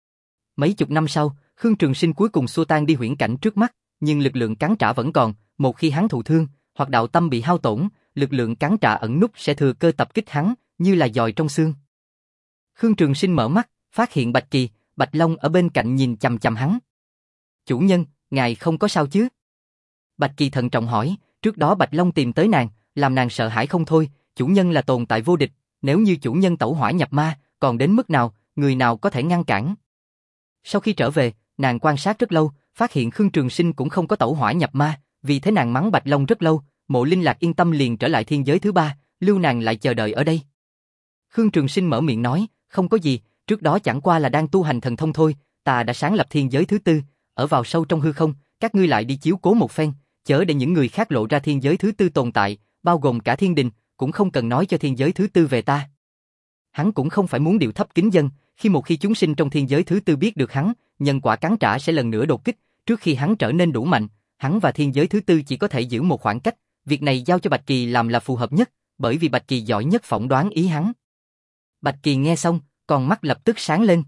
Mấy chục năm sau, Khương Trường Sinh cuối cùng xua tan đi huyễn cảnh trước mắt, nhưng lực lượng cắn trả vẫn còn, một khi hắn thụ thương, hoặc đạo tâm bị hao tổn, lực lượng cắn trả ẩn núp sẽ thừa cơ tập kích hắn, như là dòi trong xương. Khương Trường Sinh mở mắt, phát hiện Bạch Kỳ, Bạch Long ở bên cạnh nhìn chằm chằm hắn. "Chủ nhân, ngài không có sao chứ?" Bạch Kỳ thận trọng hỏi, trước đó Bạch Long tìm tới nàng, làm nàng sợ hãi không thôi, chủ nhân là tồn tại vô địch, nếu như chủ nhân tẩu hỏa nhập ma, còn đến mức nào, người nào có thể ngăn cản. Sau khi trở về, nàng quan sát rất lâu, phát hiện Khương Trường Sinh cũng không có tẩu hỏa nhập ma, vì thế nàng mắng Bạch Long rất lâu, Mộ Linh Lạc yên tâm liền trở lại thiên giới thứ ba, lưu nàng lại chờ đợi ở đây. Khương Trường Sinh mở miệng nói, không có gì, trước đó chẳng qua là đang tu hành thần thông thôi, ta đã sáng lập thiên giới thứ tư, ở vào sâu trong hư không, các ngươi lại đi chiếu cố một phen, chớ để những người khác lộ ra thiên giới thứ tư tồn tại, bao gồm cả thiên đình, cũng không cần nói cho thiên giới thứ tư về ta. Hắn cũng không phải muốn điệu thấp kính dân, khi một khi chúng sinh trong thiên giới thứ tư biết được hắn, nhân quả cắn trả sẽ lần nữa đột kích, trước khi hắn trở nên đủ mạnh, hắn và thiên giới thứ tư chỉ có thể giữ một khoảng cách, việc này giao cho Bạch Kỳ làm là phù hợp nhất, bởi vì Bạch Kỳ giỏi nhất phỏng đoán ý hắn. Bạch Kỳ nghe xong, con mắt lập tức sáng lên.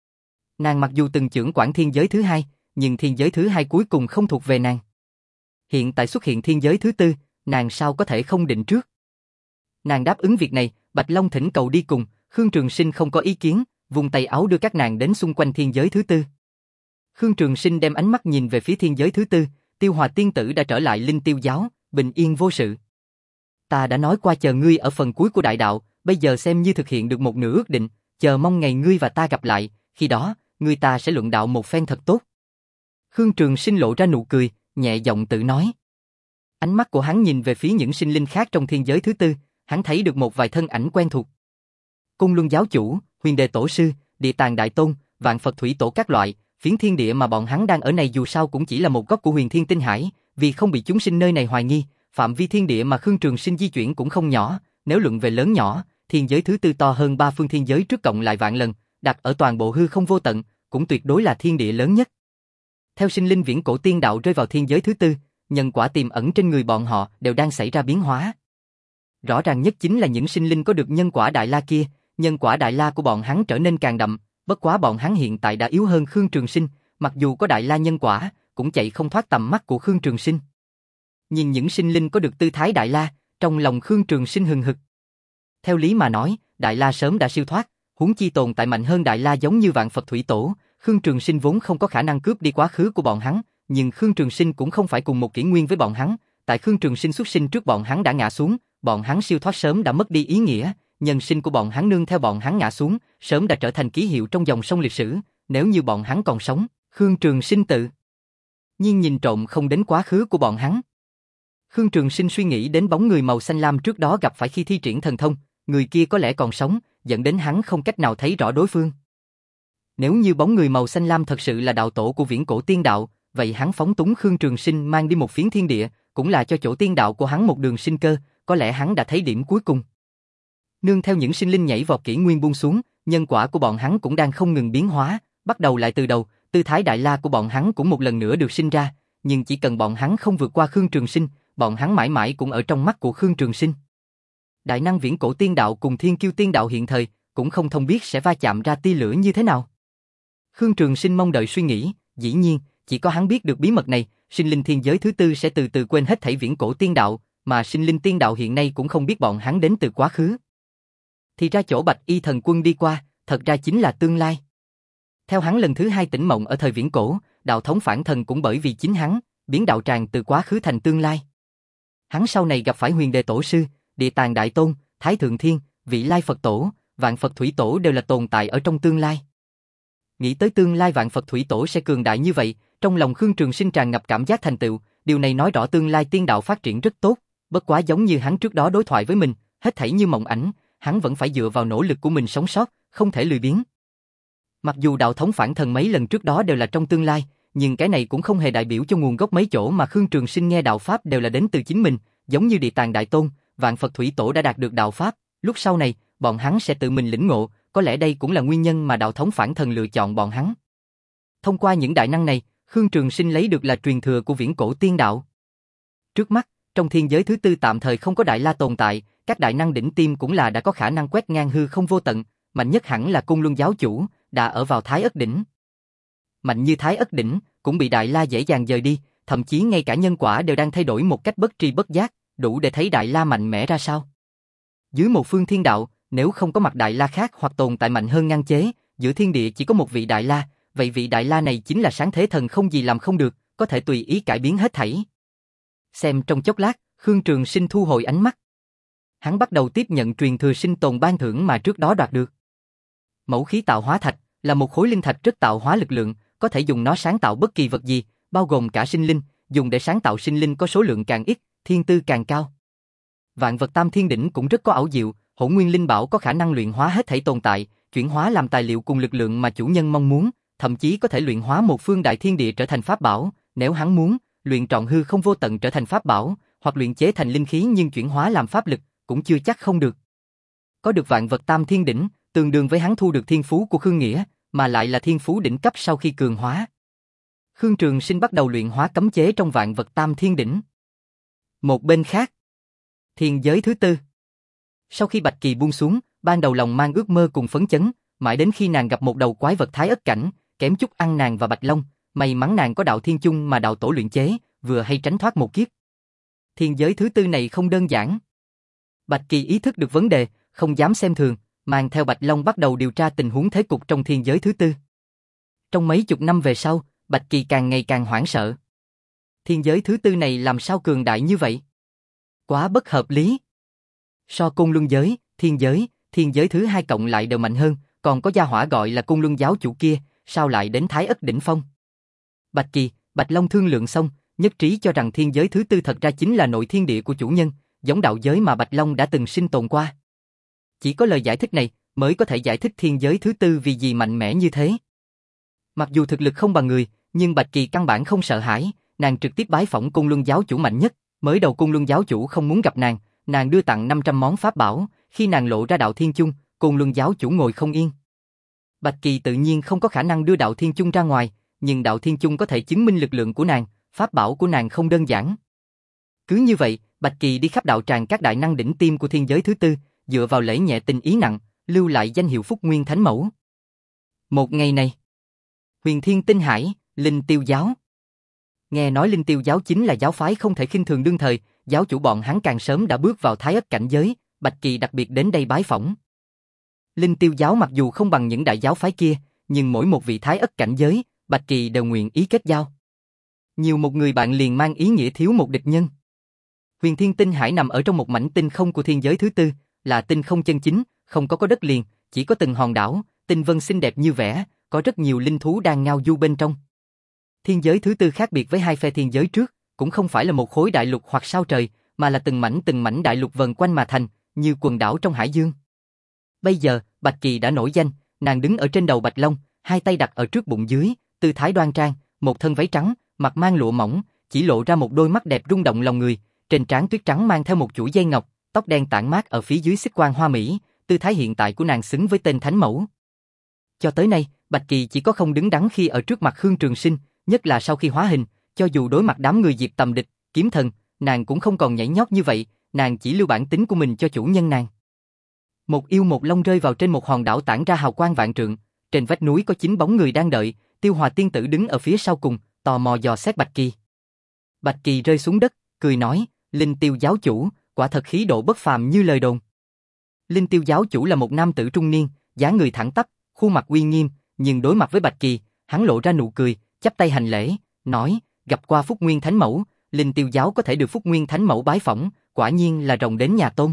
Nàng mặc dù từng trưởng quản thiên giới thứ hai, nhưng thiên giới thứ hai cuối cùng không thuộc về nàng. Hiện tại xuất hiện thiên giới thứ tư, nàng sao có thể không định trước. Nàng đáp ứng việc này, Bạch Long thỉnh cầu đi cùng, Khương Trường Sinh không có ý kiến, vùng tay áo đưa các nàng đến xung quanh thiên giới thứ tư. Khương Trường Sinh đem ánh mắt nhìn về phía thiên giới thứ tư, Tiêu Hòa tiên tử đã trở lại Linh Tiêu giáo, bình yên vô sự. Ta đã nói qua chờ ngươi ở phần cuối của đại đạo, bây giờ xem như thực hiện được một nửa ước định, chờ mong ngày ngươi và ta gặp lại, khi đó, ngươi ta sẽ luận đạo một phen thật tốt. Khương Trường Sinh lộ ra nụ cười, nhẹ giọng tự nói. Ánh mắt của hắn nhìn về phía những sinh linh khác trong thiên giới thứ tư, hắn thấy được một vài thân ảnh quen thuộc. Cung Luân giáo chủ, Huyền Đề tổ sư, Địa Tạng đại tôn, Vạn Phật thủy tổ các loại, phiến thiên địa mà bọn hắn đang ở này dù sao cũng chỉ là một góc của Huyền Thiên Tinh Hải, vì không bị chúng sinh nơi này hoài nghi, phạm vi thiên địa mà Khương Trường Sinh di chuyển cũng không nhỏ, nếu luận về lớn nhỏ, thiên giới thứ tư to hơn ba phương thiên giới trước cộng lại vạn lần, đặt ở toàn bộ hư không vô tận, cũng tuyệt đối là thiên địa lớn nhất. Theo sinh linh viễn cổ tiên đạo rơi vào thiên giới thứ tư, nhân quả tiềm ẩn trên người bọn họ đều đang xảy ra biến hóa. Rõ ràng nhất chính là những sinh linh có được nhân quả đại la kia, nhân quả đại la của bọn hắn trở nên càng đậm, bất quá bọn hắn hiện tại đã yếu hơn Khương Trường Sinh, mặc dù có đại la nhân quả, cũng chạy không thoát tầm mắt của Khương Trường Sinh. Nhìn những sinh linh có được tư thái đại la, trong lòng Khương Trường Sinh hừng hực. Theo lý mà nói, đại la sớm đã siêu thoát, huống chi tồn tại mạnh hơn đại la giống như Vạn Phật thủy tổ, Khương Trường Sinh vốn không có khả năng cướp đi quá khứ của bọn hắn, nhưng Khương Trường Sinh cũng không phải cùng một kỷ nguyên với bọn hắn, tại Khương Trường Sinh xuất sinh trước bọn hắn đã ngã xuống, bọn hắn siêu thoát sớm đã mất đi ý nghĩa, nhân sinh của bọn hắn nương theo bọn hắn ngã xuống, sớm đã trở thành ký hiệu trong dòng sông lịch sử, nếu như bọn hắn còn sống, Khương Trường Sinh tự nhiên nhìn trộm không đến quá khứ của bọn hắn. Khương Trường Sinh suy nghĩ đến bóng người màu xanh lam trước đó gặp phải khi thi triển thần thông, người kia có lẽ còn sống, dẫn đến hắn không cách nào thấy rõ đối phương. Nếu như bóng người màu xanh lam thật sự là đạo tổ của viễn cổ tiên đạo, vậy hắn phóng túng Khương Trường Sinh mang đi một phiến thiên địa, cũng là cho chỗ tiên đạo của hắn một đường sinh cơ, có lẽ hắn đã thấy điểm cuối cùng. Nương theo những sinh linh nhảy vọt kỷ nguyên buông xuống, nhân quả của bọn hắn cũng đang không ngừng biến hóa, bắt đầu lại từ đầu, tư thái đại la của bọn hắn cũng một lần nữa được sinh ra, nhưng chỉ cần bọn hắn không vượt qua Khương Trường Sinh, bọn hắn mãi mãi cũng ở trong mắt của Khương Trường Sinh. Đại năng viễn cổ tiên đạo cùng thiên kiêu tiên đạo hiện thời, cũng không thông biết sẽ va chạm ra tia lửa như thế nào. Khương Trường Sinh mong đợi suy nghĩ, dĩ nhiên, chỉ có hắn biết được bí mật này, sinh linh thiên giới thứ tư sẽ từ từ quên hết thảy viễn cổ tiên đạo, mà sinh linh tiên đạo hiện nay cũng không biết bọn hắn đến từ quá khứ. Thì ra chỗ Bạch Y Thần Quân đi qua, thật ra chính là tương lai. Theo hắn lần thứ hai tỉnh mộng ở thời viễn cổ, đạo thống phản thần cũng bởi vì chính hắn, biến đạo tràng từ quá khứ thành tương lai. Hắn sau này gặp phải Huyền Đề tổ sư, Địa Tạng đại tôn, Thái Thượng Thiên, Vị Lai Phật tổ, Vạn Phật thủy tổ đều là tồn tại ở trong tương lai. Nghĩ tới tương lai Vạn Phật thủy tổ sẽ cường đại như vậy, trong lòng Khương Trường Sinh tràn ngập cảm giác thành tựu, điều này nói rõ tương lai tiên đạo phát triển rất tốt, bất quá giống như hắn trước đó đối thoại với mình, hết thảy như mộng ảnh, hắn vẫn phải dựa vào nỗ lực của mình sống sót, không thể lười biếng. Mặc dù đạo thống phản thần mấy lần trước đó đều là trong tương lai, nhưng cái này cũng không hề đại biểu cho nguồn gốc mấy chỗ mà Khương Trường Sinh nghe đạo pháp đều là đến từ chính mình, giống như Địa Tạng đại tôn, Vạn Phật thủy tổ đã đạt được đạo pháp, lúc sau này, bọn hắn sẽ tự mình lĩnh ngộ, có lẽ đây cũng là nguyên nhân mà đạo thống phản thần lựa chọn bọn hắn. Thông qua những đại năng này, Khương Trường Sinh lấy được là truyền thừa của viễn cổ tiên đạo. Trước mắt, trong thiên giới thứ tư tạm thời không có đại la tồn tại, các đại năng đỉnh tiêm cũng là đã có khả năng quét ngang hư không vô tận, mạnh nhất hẳn là Côn Luân giáo chủ, đã ở vào Thái Ất Đỉnh. Mạnh như Thái Ất Đỉnh, cũng bị Đại La dễ dàng dời đi, thậm chí ngay cả nhân quả đều đang thay đổi một cách bất tri bất giác, đủ để thấy Đại La mạnh mẽ ra sao. Dưới một phương thiên đạo, nếu không có mặt Đại La khác hoặc tồn tại mạnh hơn ngăn chế, giữa thiên địa chỉ có một vị Đại La, vậy vị Đại La này chính là sáng thế thần không gì làm không được, có thể tùy ý cải biến hết thảy. Xem trong chốc lát, Khương Trường Sinh thu hồi ánh mắt. Hắn bắt đầu tiếp nhận truyền thừa sinh tồn ban thưởng mà trước đó đoạt được. Mẫu khí tạo hóa thạch là một khối linh thạch rất tạo hóa lực lượng, có thể dùng nó sáng tạo bất kỳ vật gì, bao gồm cả sinh linh, dùng để sáng tạo sinh linh có số lượng càng ít, thiên tư càng cao. Vạn vật tam thiên đỉnh cũng rất có ảo diệu, hỗn nguyên linh bảo có khả năng luyện hóa hết thảy tồn tại, chuyển hóa làm tài liệu cùng lực lượng mà chủ nhân mong muốn, thậm chí có thể luyện hóa một phương đại thiên địa trở thành pháp bảo, nếu hắn muốn, luyện trọn hư không vô tận trở thành pháp bảo, hoặc luyện chế thành linh khí nhưng chuyển hóa làm pháp lực, cũng chưa chắc không được. Có được vạn vật tam thiên đỉnh, tương đương với hắn thu được thiên phú của Khương Nghĩa, mà lại là thiên phú đỉnh cấp sau khi cường hóa. Khương Trường Sinh bắt đầu luyện hóa cấm chế trong vạn vật tam thiên đỉnh. Một bên khác, thiên giới thứ tư. Sau khi Bạch Kỳ buông xuống, ban đầu lòng mang ước mơ cùng phấn chấn, mãi đến khi nàng gặp một đầu quái vật Thái Ất cảnh, kém chút ăn nàng và Bạch Long, may mắn nàng có đạo thiên chung mà đạo tổ luyện chế, vừa hay tránh thoát một kiếp. Thiên giới thứ tư này không đơn giản. Bạch Kỳ ý thức được vấn đề, không dám xem thường, mang theo Bạch Long bắt đầu điều tra tình huống thế cục trong thiên giới thứ tư. Trong mấy chục năm về sau, Bạch Kỳ càng ngày càng hoảng sợ. Thiên giới thứ tư này làm sao cường đại như vậy? Quá bất hợp lý. So Côn Luân giới, thiên giới, thiên giới thứ hai cộng lại đều mạnh hơn, còn có gia hỏa gọi là Côn Luân giáo chủ kia, sao lại đến Thái Ất đỉnh phong? Bạch Kỳ, Bạch Long thương lượng xong, nhất trí cho rằng thiên giới thứ tư thật ra chính là nội thiên địa của chủ nhân, giống đạo giới mà Bạch Long đã từng sinh tồn qua. Chỉ có lời giải thích này mới có thể giải thích thiên giới thứ tư vì gì mạnh mẽ như thế. Mặc dù thực lực không bằng người, nhưng Bạch Kỳ căn bản không sợ hãi, nàng trực tiếp bái phỏng Côn Luân giáo chủ mạnh nhất. Mới đầu Côn Luân giáo chủ không muốn gặp nàng, nàng đưa tặng năm trăm món pháp bảo, khi nàng lộ ra đạo thiên chung, Côn Luân giáo chủ ngồi không yên. Bạch Kỳ tự nhiên không có khả năng đưa đạo thiên chung ra ngoài, nhưng đạo thiên chung có thể chứng minh lực lượng của nàng, pháp bảo của nàng không đơn giản. Cứ như vậy, Bạch Kỳ đi khắp đạo tràng các đại năng đỉnh tiêm của thiên giới thứ tư, dựa vào lễ nhẹ tình ý nặng, lưu lại danh hiệu Phúc Nguyên Thánh Mẫu. Một ngày này, Huyền Thiên Tinh Hải, Linh Tiêu giáo. Nghe nói Linh Tiêu giáo chính là giáo phái không thể khinh thường đương thời, giáo chủ bọn hắn càng sớm đã bước vào Thái Ất cảnh giới, Bạch Kỳ đặc biệt đến đây bái phỏng. Linh Tiêu giáo mặc dù không bằng những đại giáo phái kia, nhưng mỗi một vị Thái Ất cảnh giới, Bạch Kỳ đều nguyện ý kết giao. Nhiều một người bạn liền mang ý nghĩa thiếu một địch nhân. Huyền Thiên Tinh Hải nằm ở trong một mảnh tinh không của thiên giới thứ tư, là tinh không chân chính, không có có đất liền, chỉ có từng hòn đảo, tinh vân xinh đẹp như vẽ, có rất nhiều linh thú đang ngao du bên trong. Thiên giới thứ tư khác biệt với hai phe thiên giới trước, cũng không phải là một khối đại lục hoặc sao trời, mà là từng mảnh từng mảnh đại lục vần quanh mà thành, như quần đảo trong hải dương. Bây giờ, Bạch Kỳ đã nổi danh, nàng đứng ở trên đầu Bạch Long, hai tay đặt ở trước bụng dưới, tư thái đoan trang, một thân váy trắng, mặt mang lụa mỏng, chỉ lộ ra một đôi mắt đẹp rung động lòng người, trên trán tuyết trắng mang theo một chuỗi dây ngọc, tóc đen tản mát ở phía dưới xích quang hoa mỹ, tư thái hiện tại của nàng xứng với tên thánh mẫu. Cho tới nay, Bạch Kỳ chỉ có không đứng đắn khi ở trước mặt Khương Trường Sinh, nhất là sau khi hóa hình, cho dù đối mặt đám người Diệp Tầm địch, kiếm thần, nàng cũng không còn nhảy nhót như vậy, nàng chỉ lưu bản tính của mình cho chủ nhân nàng. Một yêu một long rơi vào trên một hòn đảo tản ra hào quang vạn trượng, trên vách núi có chín bóng người đang đợi, Tiêu Hòa tiên tử đứng ở phía sau cùng, tò mò dò xét Bạch Kỳ. Bạch Kỳ rơi xuống đất, cười nói, Linh Tiêu giáo chủ, quả thật khí độ bất phàm như lời đồn. Linh Tiêu giáo chủ là một nam tử trung niên, dáng người thẳng tắp, khuôn mặt uy nghiêm, nhưng đối mặt với Bạch Kỳ, hắn lộ ra nụ cười, chắp tay hành lễ, nói, gặp qua Phúc Nguyên Thánh Mẫu, Linh Tiêu giáo có thể được Phúc Nguyên Thánh Mẫu bái phỏng, quả nhiên là rồng đến nhà tôn.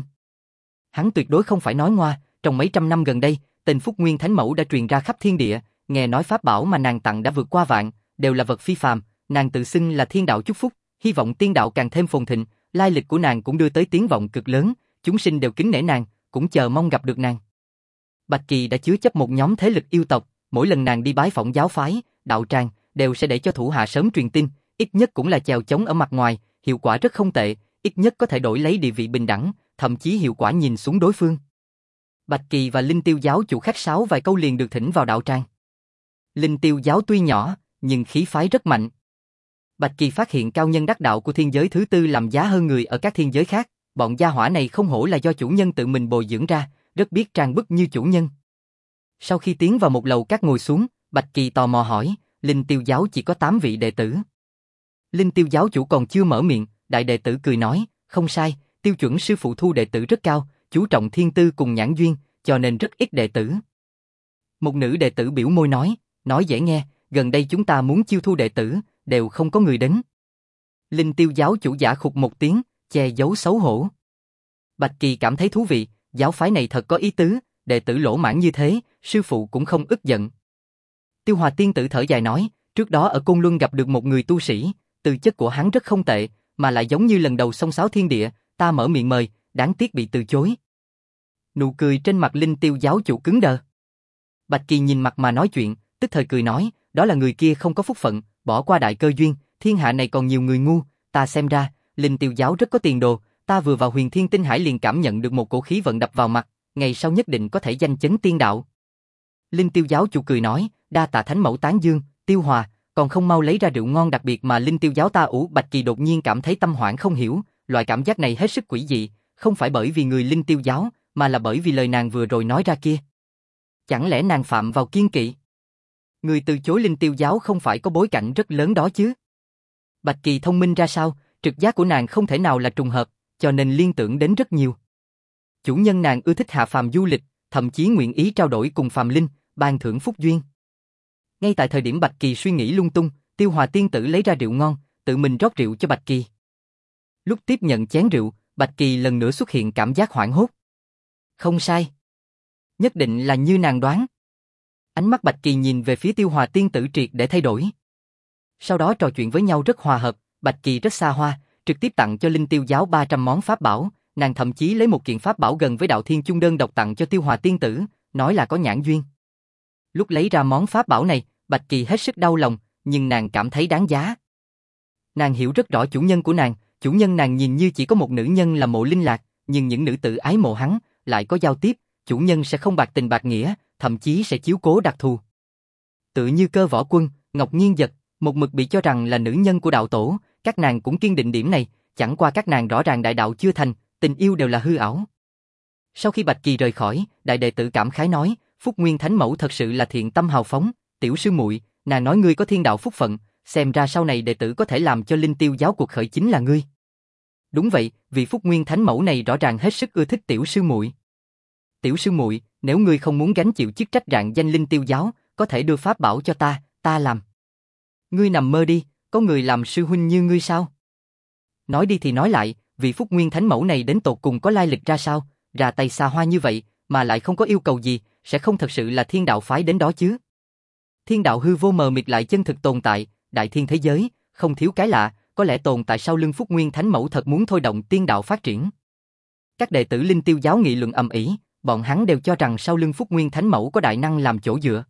Hắn tuyệt đối không phải nói ngoa, trong mấy trăm năm gần đây, tên Phúc Nguyên Thánh Mẫu đã truyền ra khắp thiên địa, nghe nói pháp bảo mà nàng tặng đã vượt qua vạn, đều là vật phi phàm, nàng tự xưng là thiên đạo chúc phúc, hy vọng tiên đạo càng thêm phồn thịnh, lai lịch của nàng cũng đưa tới tiếng vọng cực lớn, chúng sinh đều kính nể nàng, cũng chờ mong gặp được nàng. Bạch Kỳ đã chứa chấp một nhóm thế lực yêu tộc, mỗi lần nàng đi bái phỏng giáo phái, đạo tràng, đều sẽ để cho thủ hạ sớm truyền tin, ít nhất cũng là chèo chống ở mặt ngoài, hiệu quả rất không tệ, ít nhất có thể đổi lấy địa vị bình đẳng, thậm chí hiệu quả nhìn xuống đối phương. Bạch Kỳ và Linh Tiêu giáo chủ khách sáo vài câu liền được thỉnh vào đạo tràng. Linh Tiêu giáo tuy nhỏ, nhưng khí phái rất mạnh. Bạch Kỳ phát hiện cao nhân đắc đạo của thiên giới thứ tư làm giá hơn người ở các thiên giới khác, bọn gia hỏa này không hổ là do chủ nhân tự mình bồi dưỡng ra, rất biết trang bức như chủ nhân. Sau khi tiến vào một lầu các ngồi xuống, Bạch Kỳ tò mò hỏi, Linh Tiêu giáo chỉ có tám vị đệ tử. Linh Tiêu giáo chủ còn chưa mở miệng, đại đệ tử cười nói, không sai, tiêu chuẩn sư phụ thu đệ tử rất cao, chú trọng thiên tư cùng nhãn duyên, cho nên rất ít đệ tử. Một nữ đệ tử biểu môi nói, nói dễ nghe, gần đây chúng ta muốn chiêu thu đệ tử, đều không có người đến. Linh Tiêu giáo chủ giả khục một tiếng, che giấu xấu hổ. Bạch Kỳ cảm thấy thú vị, giáo phái này thật có ý tứ, đệ tử lỗ mãn như thế, sư phụ cũng không ức giận. Tiêu Hòa tiên tử thở dài nói, trước đó ở Côn Luân gặp được một người tu sĩ, tư chất của hắn rất không tệ, mà lại giống như lần đầu xông xáo thiên địa, ta mở miệng mời, đáng tiếc bị từ chối. Nụ cười trên mặt Linh Tiêu giáo chủ cứng đờ. Bạch Kỳ nhìn mặt mà nói chuyện, tức thời cười nói, đó là người kia không có phúc phận, bỏ qua đại cơ duyên, thiên hạ này còn nhiều người ngu, ta xem ra, Linh Tiêu giáo rất có tiền đồ, ta vừa vào Huyền Thiên Tinh Hải liền cảm nhận được một cổ khí vận đập vào mặt, ngày sau nhất định có thể danh chấn tiên đạo. Linh Tiêu giáo chủ cười nói, đa tạ thánh mẫu tán dương, Tiêu Hòa, còn không mau lấy ra rượu ngon đặc biệt mà Linh Tiêu giáo ta ủ. Bạch Kỳ đột nhiên cảm thấy tâm hoảng không hiểu, loại cảm giác này hết sức quỷ dị, không phải bởi vì người Linh Tiêu giáo, mà là bởi vì lời nàng vừa rồi nói ra kia. Chẳng lẽ nàng phạm vào kiêng kỵ? Người từ chối Linh Tiêu giáo không phải có bối cảnh rất lớn đó chứ? Bạch Kỳ thông minh ra sao, trực giác của nàng không thể nào là trùng hợp, cho nên liên tưởng đến rất nhiều. Chủ nhân nàng ưa thích hạ phàm du lịch, thậm chí nguyện ý trao đổi cùng phàm linh, ban thưởng phúc duyên. Ngay tại thời điểm Bạch Kỳ suy nghĩ lung tung, Tiêu Hòa tiên tử lấy ra rượu ngon, tự mình rót rượu cho Bạch Kỳ. Lúc tiếp nhận chén rượu, Bạch Kỳ lần nữa xuất hiện cảm giác hoảng hốt. Không sai. Nhất định là như nàng đoán. Ánh mắt Bạch Kỳ nhìn về phía Tiêu Hòa tiên tử triệt để thay đổi. Sau đó trò chuyện với nhau rất hòa hợp, Bạch Kỳ rất xa hoa, trực tiếp tặng cho Linh Tiêu giáo ba trăm món pháp bảo, nàng thậm chí lấy một kiện pháp bảo gần với Đạo Thiên Chung đơn độc tặng cho Tiêu Hòa tiên tử, nói là có nhãn duyên. Lúc lấy ra món pháp bảo này, Bạch Kỳ hết sức đau lòng, nhưng nàng cảm thấy đáng giá. Nàng hiểu rất rõ chủ nhân của nàng, chủ nhân nàng nhìn như chỉ có một nữ nhân là Mộ Linh Lạc, nhưng những nữ tử ái mộ hắn lại có giao tiếp, chủ nhân sẽ không bạc tình bạc nghĩa, thậm chí sẽ chiếu cố đặc thù. Tự như Cơ Võ Quân, Ngọc Nhiên Dật, một mực bị cho rằng là nữ nhân của đạo tổ, các nàng cũng kiên định điểm này, chẳng qua các nàng rõ ràng đại đạo chưa thành, tình yêu đều là hư ảo. Sau khi Bạch Kỳ rời khỏi, đại đệ tử cảm khái nói, Phúc Nguyên Thánh Mẫu thật sự là thiện tâm hào phóng, tiểu sư muội, nàng nói ngươi có thiên đạo phúc phận, xem ra sau này đệ tử có thể làm cho Linh Tiêu giáo cuộc khởi chính là ngươi. Đúng vậy, vì Phúc Nguyên Thánh Mẫu này rõ ràng hết sức ưa thích tiểu sư muội. Tiểu sư muội, nếu ngươi không muốn gánh chịu chức trách rạng danh Linh Tiêu giáo, có thể đưa pháp bảo cho ta, ta làm. Ngươi nằm mơ đi, có người làm sư huynh như ngươi sao? Nói đi thì nói lại, vì Phúc Nguyên Thánh Mẫu này đến tột cùng có lai lịch ra sao, ra tay xa hoa như vậy, mà lại không có yêu cầu gì, sẽ không thật sự là thiên đạo phái đến đó chứ? Thiên đạo hư vô mờ mịt lại chân thực tồn tại, đại thiên thế giới, không thiếu cái lạ, có lẽ tồn tại sau lưng Phúc Nguyên Thánh Mẫu thật muốn thôi động tiên đạo phát triển. Các đệ tử Linh Tiêu giáo nghị luận ầm ĩ, bọn hắn đều cho rằng sau lưng Phúc Nguyên Thánh Mẫu có đại năng làm chỗ dựa.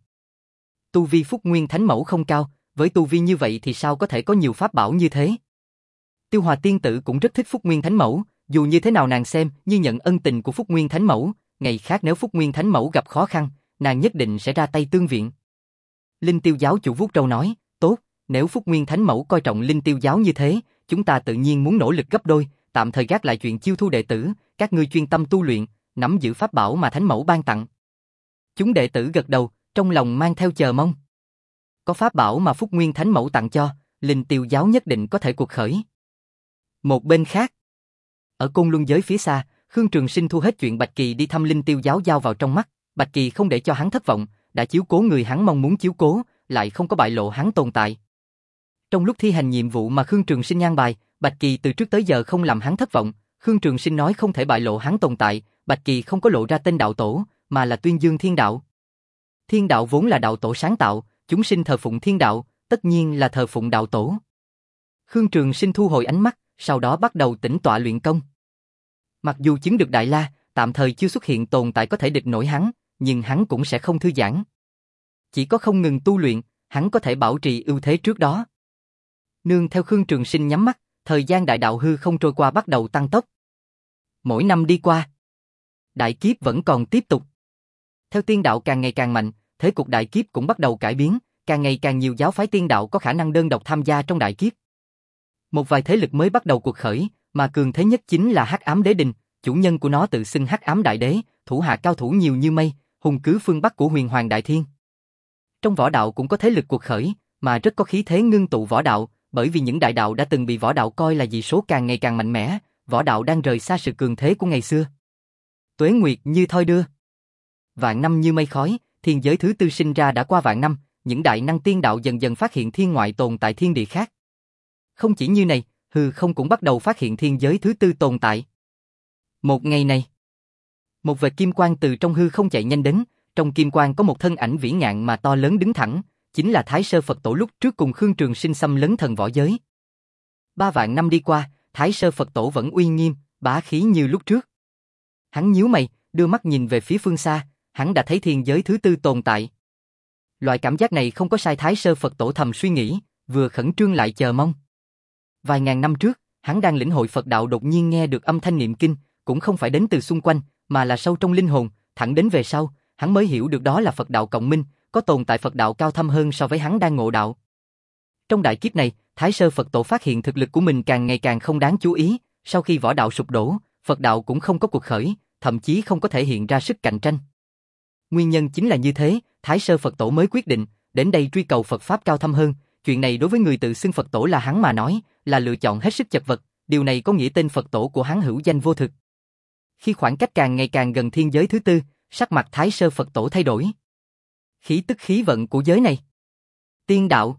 Tu vi Phúc Nguyên Thánh Mẫu không cao, với tu vi như vậy thì sao có thể có nhiều pháp bảo như thế? Tiêu Hòa tiên tử cũng rất thích Phúc Nguyên Thánh Mẫu, dù như thế nào nàng xem như nhận ân tình của Phúc Nguyên Thánh Mẫu, ngày khác nếu Phúc Nguyên Thánh Mẫu gặp khó khăn, nàng nhất định sẽ ra tay tương viện. Linh Tiêu giáo chủ vuốt râu nói, tốt, nếu Phúc Nguyên Thánh Mẫu coi trọng Linh Tiêu giáo như thế, chúng ta tự nhiên muốn nỗ lực gấp đôi, tạm thời gác lại chuyện chiêu thu đệ tử, các ngươi chuyên tâm tu luyện, nắm giữ pháp bảo mà Thánh Mẫu ban tặng. Chúng đệ tử gật đầu, trong lòng mang theo chờ mong. Có pháp bảo mà Phúc Nguyên Thánh Mẫu tặng cho, Linh Tiêu giáo nhất định có thể cuộc khởi. Một bên khác, ở Côn Luân giới phía xa, Khương Trường Sinh thu hết chuyện Bạch Kỳ đi thăm Linh Tiêu giáo giao vào trong mắt, Bạch Kỳ không để cho hắn thất vọng, đã chiếu cố người hắn mong muốn chiếu cố, lại không có bại lộ hắn tồn tại. Trong lúc thi hành nhiệm vụ mà Khương Trường Sinh an bài, Bạch Kỳ từ trước tới giờ không làm hắn thất vọng, Khương Trường Sinh nói không thể bại lộ hắn tồn tại, Bạch Kỳ không có lộ ra tên đạo tổ, mà là tuyên dương thiên đạo. Thiên đạo vốn là đạo tổ sáng tạo, chúng sinh thờ phụng thiên đạo, tất nhiên là thờ phụng đạo tổ. Khương Trường Sinh thu hồi ánh mắt, sau đó bắt đầu tĩnh tọa luyện công. Mặc dù chứng được Đại La, tạm thời chưa xuất hiện tồn tại có thể địch nổi hắn, nhưng hắn cũng sẽ không thư giãn. Chỉ có không ngừng tu luyện, hắn có thể bảo trì ưu thế trước đó. Nương theo Khương Trường Sinh nhắm mắt, thời gian đại đạo hư không trôi qua bắt đầu tăng tốc. Mỗi năm đi qua, đại kiếp vẫn còn tiếp tục. Theo tiên đạo càng ngày càng mạnh, thế cục đại kiếp cũng bắt đầu cải biến, càng ngày càng nhiều giáo phái tiên đạo có khả năng đơn độc tham gia trong đại kiếp. Một vài thế lực mới bắt đầu cuộc khởi, mà cường thế nhất chính là Hắc Ám Đế Đình, chủ nhân của nó tự xưng Hắc Ám Đại Đế, thủ hạ cao thủ nhiều như mây, hùng cứ phương Bắc của Huyền Hoàng Đại Thiên. Trong võ đạo cũng có thế lực cuộc khởi, mà rất có khí thế ngưng tụ võ đạo, bởi vì những đại đạo đã từng bị võ đạo coi là dị số càng ngày càng mạnh mẽ, võ đạo đang rời xa sự cường thế của ngày xưa. Tuế nguyệt như thoi đưa, vạn năm như mây khói, thiên giới thứ tư sinh ra đã qua vạn năm, những đại năng tiên đạo dần dần phát hiện thiên ngoại tồn tại thiên địa khác. Không chỉ như này, hư không cũng bắt đầu phát hiện thiên giới thứ tư tồn tại. Một ngày này, một vệt kim quang từ trong hư không chạy nhanh đến, trong kim quang có một thân ảnh vĩ ngạn mà to lớn đứng thẳng, chính là Thái Sơ Phật Tổ lúc trước cùng Khương Trường Sinh xâm lấn thần võ giới. Ba vạn năm đi qua, Thái Sơ Phật Tổ vẫn uy nghiêm, bá khí như lúc trước. Hắn nhíu mày, đưa mắt nhìn về phía phương xa, hắn đã thấy thiên giới thứ tư tồn tại. Loại cảm giác này không có sai, Thái Sơ Phật Tổ thầm suy nghĩ, vừa khẩn trương lại chờ mong. Vài ngàn năm trước, hắn đang lĩnh hội Phật đạo đột nhiên nghe được âm thanh niệm kinh, cũng không phải đến từ xung quanh, mà là sâu trong linh hồn, thẳng đến về sau, hắn mới hiểu được đó là Phật đạo cộng minh, có tồn tại Phật đạo cao thâm hơn so với hắn đang ngộ đạo. Trong đại kiếp này, Thái Sơ Phật Tổ phát hiện thực lực của mình càng ngày càng không đáng chú ý, sau khi võ đạo sụp đổ, Phật đạo cũng không có cuộc khởi, thậm chí không có thể hiện ra sức cạnh tranh. Nguyên nhân chính là như thế, Thái Sơ Phật Tổ mới quyết định, đến đây truy cầu Phật Pháp cao thâm hơn, chuyện này đối với người tự xưng Phật Tổ là hắn mà nói, là lựa chọn hết sức chật vật, điều này có nghĩa tên Phật Tổ của hắn hữu danh vô thực. Khi khoảng cách càng ngày càng gần thiên giới thứ tư, sắc mặt Thái Sơ Phật Tổ thay đổi. Khí tức khí vận của giới này. Tiên đạo.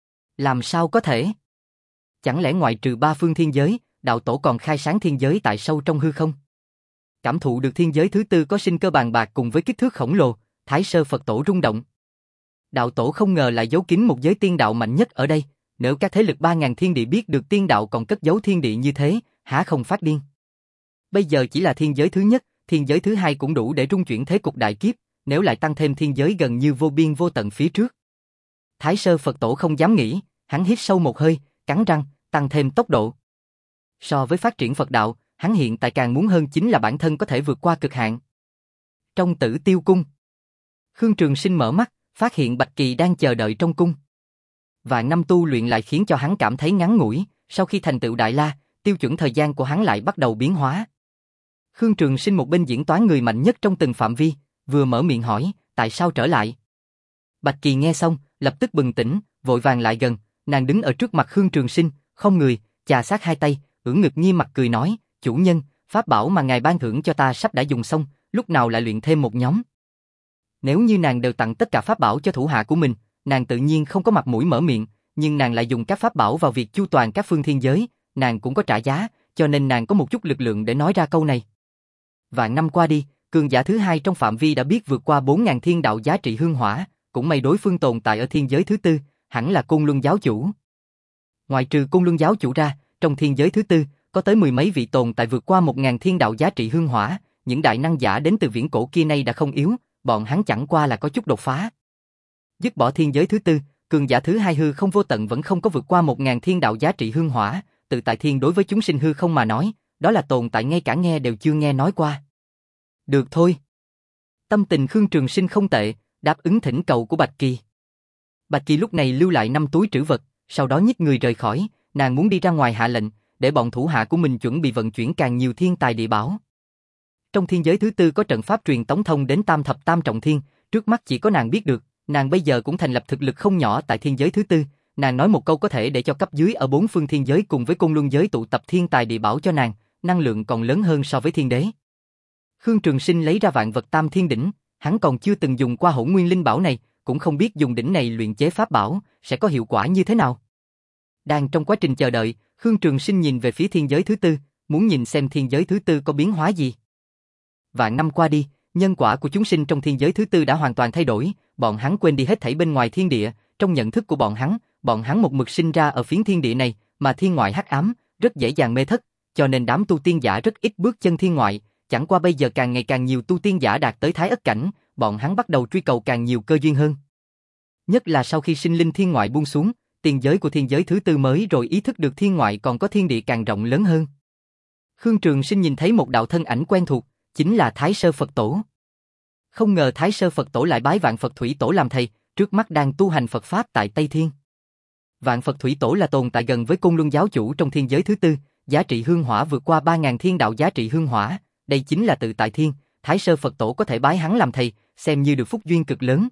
Làm sao có thể? Chẳng lẽ ngoại trừ ba phương thiên giới, đạo tổ còn khai sáng thiên giới tại sâu trong hư không? Cảm thụ được thiên giới thứ tư có sinh cơ bàn bạc cùng với kích thước khổng lồ, Thái Sơ Phật Tổ rung động. Đạo tổ không ngờ lại giấu kín một giới tiên đạo mạnh nhất ở đây, nếu các thế lực ba ngàn thiên địa biết được tiên đạo còn cất giấu thiên địa như thế, há không phát điên? Bây giờ chỉ là thiên giới thứ nhất, thiên giới thứ hai cũng đủ để rung chuyển thế cục đại kiếp, nếu lại tăng thêm thiên giới gần như vô biên vô tận phía trước. Thái Sơ Phật Tổ không dám nghĩ, hắn hít sâu một hơi, cắn răng, tăng thêm tốc độ. So với phát triển Phật đạo, hắn hiện tại càng muốn hơn chính là bản thân có thể vượt qua cực hạn. Trong Tử Tiêu Cung, Khương Trường Sinh mở mắt, phát hiện Bạch Kỳ đang chờ đợi trong cung. Vạn năm tu luyện lại khiến cho hắn cảm thấy ngắn ngủi, sau khi thành tựu Đại La, tiêu chuẩn thời gian của hắn lại bắt đầu biến hóa. Khương Trường Sinh một bên diễn toán người mạnh nhất trong từng phạm vi, vừa mở miệng hỏi, tại sao trở lại? Bạch Kỳ nghe xong, lập tức bừng tỉnh, vội vàng lại gần, nàng đứng ở trước mặt Khương Trường Sinh, không người, chà sát hai tay, ưỡn ngực nghiêm mặt cười nói, chủ nhân, pháp bảo mà ngài ban thưởng cho ta sắp đã dùng xong, lúc nào lại luyện thêm một nhóm? Nếu như nàng đều tặng tất cả pháp bảo cho thủ hạ của mình, nàng tự nhiên không có mặt mũi mở miệng, nhưng nàng lại dùng các pháp bảo vào việc chu toàn các phương thiên giới, nàng cũng có trả giá, cho nên nàng có một chút lực lượng để nói ra câu này. Vạn năm qua đi, cường giả thứ hai trong phạm vi đã biết vượt qua bốn ngàn thiên đạo giá trị hương hỏa, cũng may đối phương tồn tại ở thiên giới thứ tư, hẳn là Côn Luân giáo chủ. Ngoài trừ Côn Luân giáo chủ ra, trong thiên giới thứ tư, có tới mười mấy vị tồn tại vượt qua một ngàn thiên đạo giá trị hương hỏa, những đại năng giả đến từ viễn cổ kia nay đã không yếu, bọn hắn chẳng qua là có chút đột phá. Dứt bỏ thiên giới thứ tư, cường giả thứ hai hư không vô tận vẫn không có vượt qua một ngàn thiên đạo giá trị hương hỏa, tự tại thiên đối với chúng sinh hư không mà nói, đó là tồn tại ngay cả nghe đều chưa nghe nói qua. Được thôi. Tâm tình Khương Trường Sinh không tệ, đáp ứng thỉnh cầu của Bạch Kỳ. Bạch Kỳ lúc này lưu lại năm túi trữ vật, sau đó nhích người rời khỏi, nàng muốn đi ra ngoài hạ lệnh, để bọn thủ hạ của mình chuẩn bị vận chuyển càng nhiều thiên tài địa bảo. Trong thiên giới thứ tư có trận pháp truyền tống thông đến tam thập tam trọng thiên, trước mắt chỉ có nàng biết được, nàng bây giờ cũng thành lập thực lực không nhỏ tại thiên giới thứ tư, nàng nói một câu có thể để cho cấp dưới ở bốn phương thiên giới cùng với Côn Luân giới tụ tập thiên tài địa bảo cho nàng, năng lượng còn lớn hơn so với thiên đế. Khương Trường Sinh lấy ra vạn vật tam thiên đỉnh, hắn còn chưa từng dùng qua hỗn nguyên linh bảo này, cũng không biết dùng đỉnh này luyện chế pháp bảo sẽ có hiệu quả như thế nào. Đang trong quá trình chờ đợi, Khương Trường Sinh nhìn về phía thiên giới thứ tư, muốn nhìn xem thiên giới thứ tư có biến hóa gì. Vạn năm qua đi, nhân quả của chúng sinh trong thiên giới thứ tư đã hoàn toàn thay đổi, bọn hắn quên đi hết thảy bên ngoài thiên địa, trong nhận thức của bọn hắn, bọn hắn một mực sinh ra ở phiến thiên địa này, mà thiên ngoại hắc ám, rất dễ dàng mê thất, cho nên đám tu tiên giả rất ít bước chân thiên ngoại, chẳng qua bây giờ càng ngày càng nhiều tu tiên giả đạt tới thái ất cảnh, bọn hắn bắt đầu truy cầu càng nhiều cơ duyên hơn. Nhất là sau khi sinh linh thiên ngoại buông xuống, tiền giới của thiên giới thứ tư mới rồi ý thức được thiên ngoại còn có thiên địa càng rộng lớn hơn. Khương Trường Sinh nhìn thấy một đạo thân ảnh quen thuộc, chính là Thái Sơ Phật Tổ. Không ngờ Thái Sơ Phật Tổ lại bái Vạn Phật Thủy Tổ làm thầy, trước mắt đang tu hành Phật Pháp tại Tây Thiên. Vạn Phật Thủy Tổ là tồn tại gần với Côn Luân giáo chủ trong thiên giới thứ tư, giá trị hương hỏa vượt qua ba ngàn thiên đạo giá trị hương hỏa, đây chính là tự tại thiên, Thái Sơ Phật Tổ có thể bái hắn làm thầy, xem như được phúc duyên cực lớn.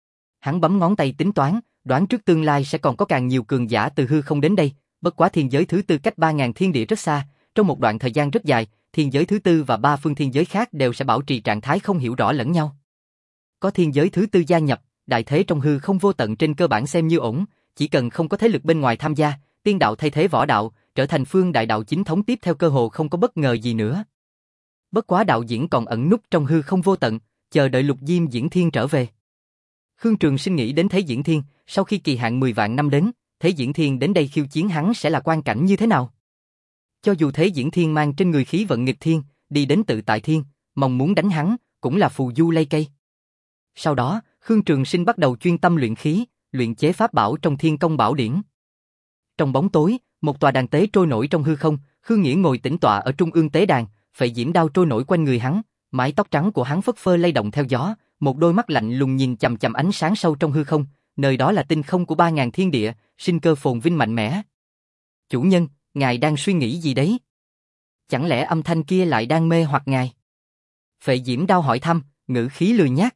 Hắn bấm ngón tay tính toán, đoán trước tương lai sẽ còn có càng nhiều cường giả từ hư không đến đây, bất quá thiên giới thứ tư cách ba ngàn thiên địa rất xa, trong một đoạn thời gian rất dài, thiên giới thứ tư và ba phương thiên giới khác đều sẽ bảo trì trạng thái không hiểu rõ lẫn nhau. Có thiên giới thứ tư gia nhập, đại thế trong hư không vô tận trên cơ bản xem như ổn, chỉ cần không có thế lực bên ngoài tham gia, tiên đạo thay thế võ đạo, trở thành phương đại đạo chính thống tiếp theo cơ hồ không có bất ngờ gì nữa. Bất quá đạo diễn còn ẩn núp trong hư không vô tận, chờ đợi Lục Diêm Diễn Thiên trở về. Khương Trường Sinh nghĩ đến Thế Diễn Thiên, sau khi kỳ hạn mười vạn năm đến, Thế Diễn Thiên đến đây khiêu chiến hắn sẽ là quan cảnh như thế nào? Cho dù Thế Diễn Thiên mang trên người khí vận nghịch thiên, đi đến tự tại thiên, mong muốn đánh hắn, cũng là phù du lây cây. Sau đó, Khương Trường Sinh bắt đầu chuyên tâm luyện khí, luyện chế pháp bảo trong Thiên Công Bảo Điển. Trong bóng tối, một tòa đàn tế trôi nổi trong hư không, Khương Nghĩa ngồi tĩnh tọa ở trung ương tế đàn, phệ diễm đao trôi nổi quanh người hắn, mái tóc trắng của hắn phất phơ lay động theo gió, một đôi mắt lạnh lùng nhìn chằm chằm ánh sáng sâu trong hư không, nơi đó là tinh không của ba ngàn thiên địa, sinh cơ phồn vinh mạnh mẽ. Chủ nhân, ngài đang suy nghĩ gì đấy? Chẳng lẽ âm thanh kia lại đang mê hoặc ngài? Phệ diễm đao hỏi thăm, ngữ khí lười nhác.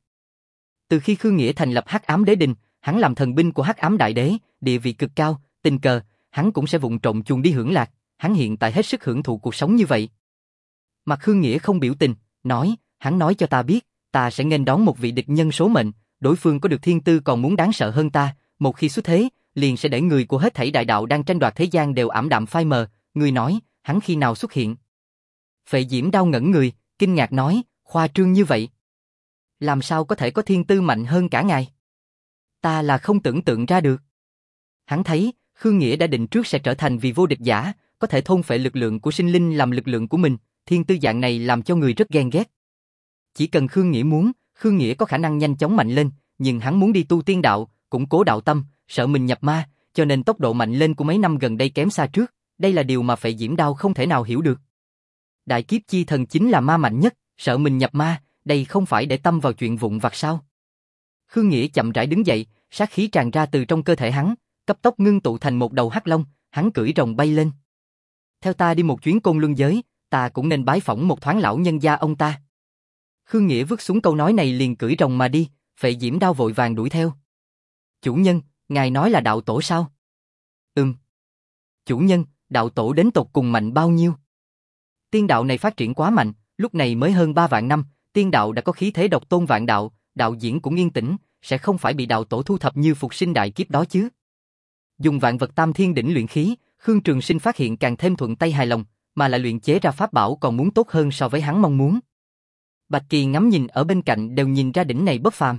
Từ khi Khương Nghĩa thành lập Hắc Ám Đế Đình, hắn làm thần binh của Hắc Ám Đại Đế, địa vị cực cao, tình cờ, hắn cũng sẽ vụng trộm chuồn đi hưởng lạc, hắn hiện tại hết sức hưởng thụ cuộc sống như vậy. Mặt Khương Nghĩa không biểu tình, nói, hắn nói cho ta biết, ta sẽ nghênh đón một vị địch nhân số mệnh, đối phương có được thiên tư còn muốn đáng sợ hơn ta, một khi xuất thế, liền sẽ để người của hết thảy đại đạo đang tranh đoạt thế gian đều ảm đạm phai mờ, người nói, hắn khi nào xuất hiện? Phệ diễm đao ngẩn người, kinh ngạc nói, khoa trương như vậy. Làm sao có thể có thiên tư mạnh hơn cả ngài? Ta là không tưởng tượng ra được. Hắn thấy, Khương Nghĩa đã định trước sẽ trở thành vì vô địch giả, có thể thôn phệ lực lượng của sinh linh làm lực lượng của mình, thiên tư dạng này làm cho người rất ghen ghét. Chỉ cần Khương Nghĩa muốn, Khương Nghĩa có khả năng nhanh chóng mạnh lên, nhưng hắn muốn đi tu tiên đạo, củng cố đạo tâm, sợ mình nhập ma, cho nên tốc độ mạnh lên của mấy năm gần đây kém xa trước, đây là điều mà Phệ Diễm Đao không thể nào hiểu được. Đại kiếp chi thần chính là ma mạnh nhất, sợ mình nhập ma, đây không phải để tâm vào chuyện vụn vặt sao? Khương Nghĩa chậm rãi đứng dậy, sát khí tràn ra từ trong cơ thể hắn, cấp tốc ngưng tụ thành một đầu hắc long, hắn cưỡi rồng bay lên. Theo ta đi một chuyến Côn Luân giới, ta cũng nên bái phỏng một thoáng lão nhân gia ông ta. Khương Nghĩa vứt xuống câu nói này liền cưỡi rồng mà đi, Phệ Diễm Đao vội vàng đuổi theo. Chủ nhân, ngài nói là đạo tổ sao? Ừm. Chủ nhân, đạo tổ đến tột cùng mạnh bao nhiêu? Tiên đạo này phát triển quá mạnh, lúc này mới hơn ba vạn năm, tiên đạo đã có khí thế độc tôn vạn đạo, đạo diễn cũng yên tĩnh, sẽ không phải bị đạo tổ thu thập như phục sinh đại kiếp đó chứ. Dùng vạn vật tam thiên đỉnh luyện khí, Khương Trường Sinh phát hiện càng thêm thuận tay hài lòng, mà lại luyện chế ra pháp bảo còn muốn tốt hơn so với hắn mong muốn. Bạch Kỳ ngắm nhìn ở bên cạnh đều nhìn ra đỉnh này bất phàm.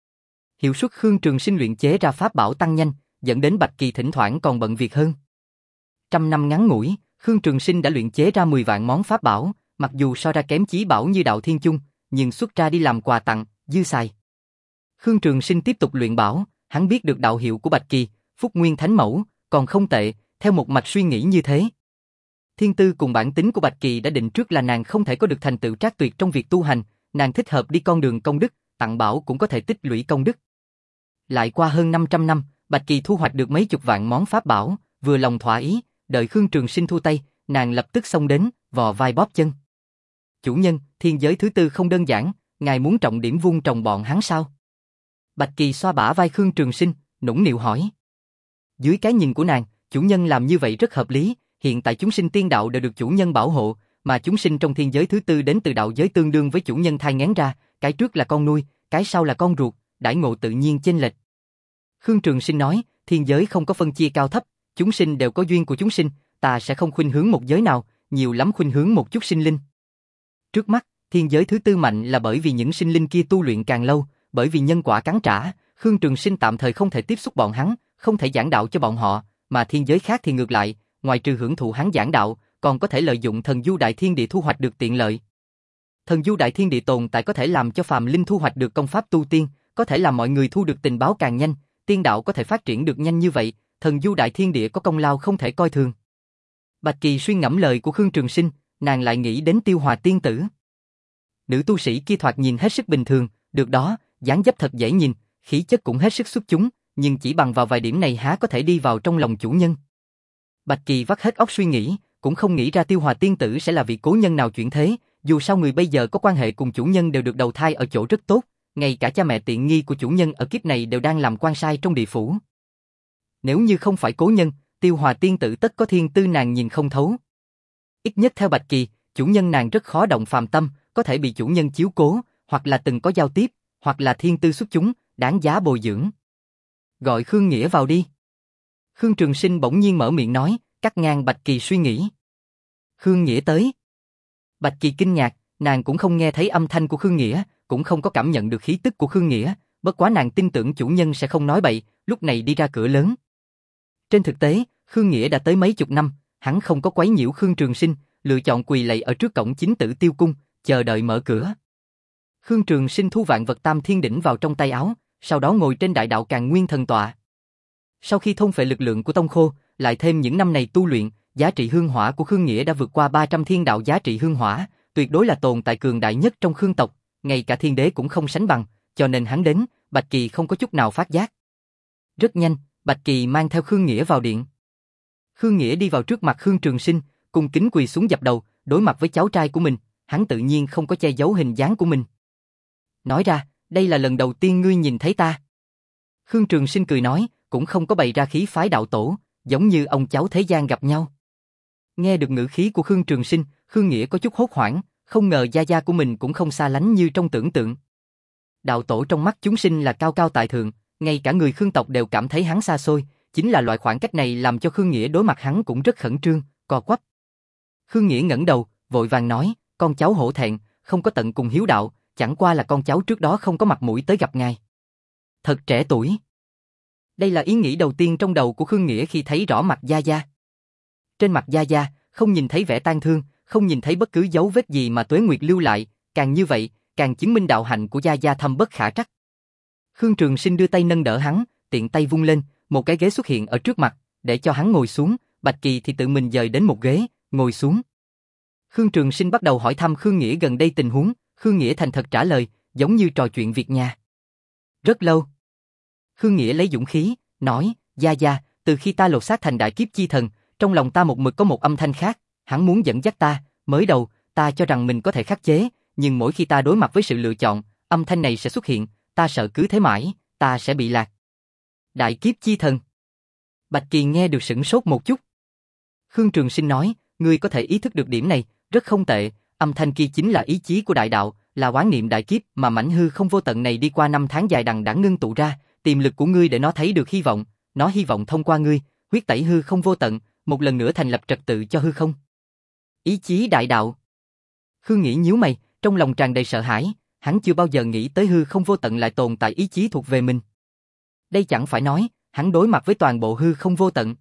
Hiệu suất Khương Trường Sinh luyện chế ra pháp bảo tăng nhanh, dẫn đến Bạch Kỳ thỉnh thoảng còn bận việc hơn. Trăm năm ngắn ngủi, Khương Trường Sinh đã luyện chế ra mười vạn món pháp bảo, mặc dù so ra kém chí bảo như Đạo Thiên Chung, nhưng xuất ra đi làm quà tặng, dư xài. Khương Trường Sinh tiếp tục luyện bảo, hắn biết được đạo hiệu của Bạch Kỳ, Phúc Nguyên Thánh Mẫu, còn không tệ, theo một mạch suy nghĩ như thế. Thiên tư cùng bản tính của Bạch Kỳ đã định trước là nàng không thể có được thành tựu trác tuyệt trong việc tu hành, nàng thích hợp đi con đường công đức, tặng bảo cũng có thể tích lũy công đức. Lại qua hơn năm trăm năm, Bạch Kỳ thu hoạch được mấy chục vạn món pháp bảo, vừa lòng thỏa ý, đợi Khương Trường Sinh thu tay, nàng lập tức xông đến, vò vai bóp chân. Chủ nhân, thiên giới thứ tư không đơn giản, ngài muốn trọng điểm vun trồng bọn hắn sao? Bạch Kỳ xoa bả vai Khương Trường Sinh, nũng nịu hỏi. Dưới cái nhìn của nàng, chủ nhân làm như vậy rất hợp lý, hiện tại chúng sinh tiên đạo đều được chủ nhân bảo hộ, mà chúng sinh trong thiên giới thứ tư đến từ đạo giới tương đương với chủ nhân thai nghén ra, cái trước là con nuôi, cái sau là con ruột, đãi ngộ tự nhiên chênh lệch. Khương Trường Sinh nói, thiên giới không có phân chia cao thấp, chúng sinh đều có duyên của chúng sinh, ta sẽ không khuynh hướng một giới nào, nhiều lắm khuynh hướng một chút sinh linh. Trước mắt, thiên giới thứ tư mạnh là bởi vì những sinh linh kia tu luyện càng lâu, bởi vì nhân quả cắn trả, Khương Trường Sinh tạm thời không thể tiếp xúc bọn hắn, không thể giảng đạo cho bọn họ, mà thiên giới khác thì ngược lại, ngoài trừ hưởng thụ hắn giảng đạo, còn có thể lợi dụng thần du đại thiên địa thu hoạch được tiện lợi. Thần du đại thiên địa tồn tại có thể làm cho phàm linh thu hoạch được công pháp tu tiên, có thể làm mọi người thu được tình báo càng nhanh, tiên đạo có thể phát triển được nhanh như vậy, thần du đại thiên địa có công lao không thể coi thường. Bạch Kỳ suy ngẫm lời của Khương Trường Sinh, nàng lại nghĩ đến Tiêu Hòa tiên tử. Nữ tu sĩ kia thoạt nhìn hết sức bình thường, được đó, dáng dấp thật dễ nhìn, khí chất cũng hết sức xuất chúng, nhưng chỉ bằng vào vài điểm này há có thể đi vào trong lòng chủ nhân. Bạch Kỳ vắt hết óc suy nghĩ, cũng không nghĩ ra Tiêu Hòa tiên tử sẽ là vị cố nhân nào chuyển thế, dù sao người bây giờ có quan hệ cùng chủ nhân đều được đầu thai ở chỗ rất tốt, ngay cả cha mẹ tiện nghi của chủ nhân ở kiếp này đều đang làm quan sai trong địa phủ. Nếu như không phải cố nhân, Tiêu Hòa tiên tử tất có thiên tư nàng nhìn không thấu. Ít nhất theo Bạch Kỳ, chủ nhân nàng rất khó động phàm tâm, có thể bị chủ nhân chiếu cố, hoặc là từng có giao tiếp, hoặc là thiên tư xuất chúng, đáng giá bồi dưỡng. Gọi Khương Nghĩa vào đi. Khương Trường Sinh bỗng nhiên mở miệng nói, cắt ngang Bạch Kỳ suy nghĩ. Khương Nghĩa tới. Bạch Kỳ kinh ngạc, nàng cũng không nghe thấy âm thanh của Khương Nghĩa, cũng không có cảm nhận được khí tức của Khương Nghĩa, bất quá nàng tin tưởng chủ nhân sẽ không nói bậy, lúc này đi ra cửa lớn. Trên thực tế, Khương Nghĩa đã tới mấy chục năm, hắn không có quấy nhiễu Khương Trường Sinh, lựa chọn quỳ lạy ở trước cổng chính Tử Tiêu cung, chờ đợi mở cửa. Khương Trường Sinh thu vạn vật tam thiên đỉnh vào trong tay áo, sau đó ngồi trên đại đạo Càn Nguyên thần tọa. Sau khi thôn phệ lực lượng của tông khô, lại thêm những năm này tu luyện, giá trị hương hỏa của Khương Nghĩa đã vượt qua ba trăm thiên đạo giá trị hương hỏa, tuyệt đối là tồn tại cường đại nhất trong Khương tộc, ngay cả thiên đế cũng không sánh bằng, cho nên hắn đến, Bạch Kỳ không có chút nào phát giác. Rất nhanh, Bạch Kỳ mang theo Khương Nghĩa vào điện. Khương Nghĩa đi vào trước mặt Khương Trường Sinh, cung kính quỳ xuống dập đầu, đối mặt với cháu trai của mình, hắn tự nhiên không có che giấu hình dáng của mình. Nói ra, đây là lần đầu tiên ngươi nhìn thấy ta. Khương Trường Sinh cười nói, cũng không có bày ra khí phái đạo tổ, giống như ông cháu thế gian gặp nhau. Nghe được ngữ khí của Khương Trường Sinh, Khương Nghĩa có chút hốt hoảng, không ngờ gia gia của mình cũng không xa lánh như trong tưởng tượng. Đạo tổ trong mắt chúng sinh là cao cao tại thượng, ngay cả người Khương tộc đều cảm thấy hắn xa xôi, chính là loại khoảng cách này làm cho Khương Nghĩa đối mặt hắn cũng rất khẩn trương, co quắp. Khương Nghĩa ngẩng đầu, vội vàng nói, con cháu hổ thẹn, không có tận cùng hiếu đạo, chẳng qua là con cháu trước đó không có mặt mũi tới gặp ngài. Thật trẻ tuổi. Đây là ý nghĩ đầu tiên trong đầu của Khương Nghĩa khi thấy rõ mặt gia gia. Trên mặt gia gia, không nhìn thấy vẻ tang thương, không nhìn thấy bất cứ dấu vết gì mà tuế nguyệt lưu lại, càng như vậy, càng chứng minh đạo hạnh của gia gia thâm bất khả trắc. Khương Trường Sinh đưa tay nâng đỡ hắn, tiện tay vung lên, một cái ghế xuất hiện ở trước mặt, để cho hắn ngồi xuống, Bạch Kỳ thì tự mình dời đến một ghế, ngồi xuống. Khương Trường Sinh bắt đầu hỏi thăm Khương Nghĩa gần đây tình huống, Khương Nghĩa thành thật trả lời, giống như trò chuyện việc nhà. Rất lâu. Khương Nghĩa lấy dũng khí, nói, gia gia, từ khi ta lột xác thành đại kiếp chi thần, trong lòng ta một mực có một âm thanh khác, hắn muốn dẫn dắt ta, mới đầu, ta cho rằng mình có thể khắc chế, nhưng mỗi khi ta đối mặt với sự lựa chọn, âm thanh này sẽ xuất hiện, ta sợ cứ thế mãi, ta sẽ bị lạc. Đại kiếp chi thần. Bạch Kỳ nghe được sửng sốt một chút. Khương Trường Sinh nói, ngươi có thể ý thức được điểm này, rất không tệ, âm thanh kia chính là ý chí của đại đạo, là oán niệm đại kiếp mà mảnh hư không vô tận này đi qua năm tháng dài đằng đẵng ngưng tụ ra, tiềm lực của ngươi để nó thấy được hy vọng, nó hy vọng thông qua ngươi, huyết tẩy hư không vô tận, một lần nữa thành lập trật tự cho hư không. Ý chí đại đạo. Khương Nghĩa nhíu mày, trong lòng tràn đầy sợ hãi, hắn chưa bao giờ nghĩ tới hư không vô tận lại tồn tại ý chí thuộc về mình. Đây chẳng phải nói, hắn đối mặt với toàn bộ hư không vô tận.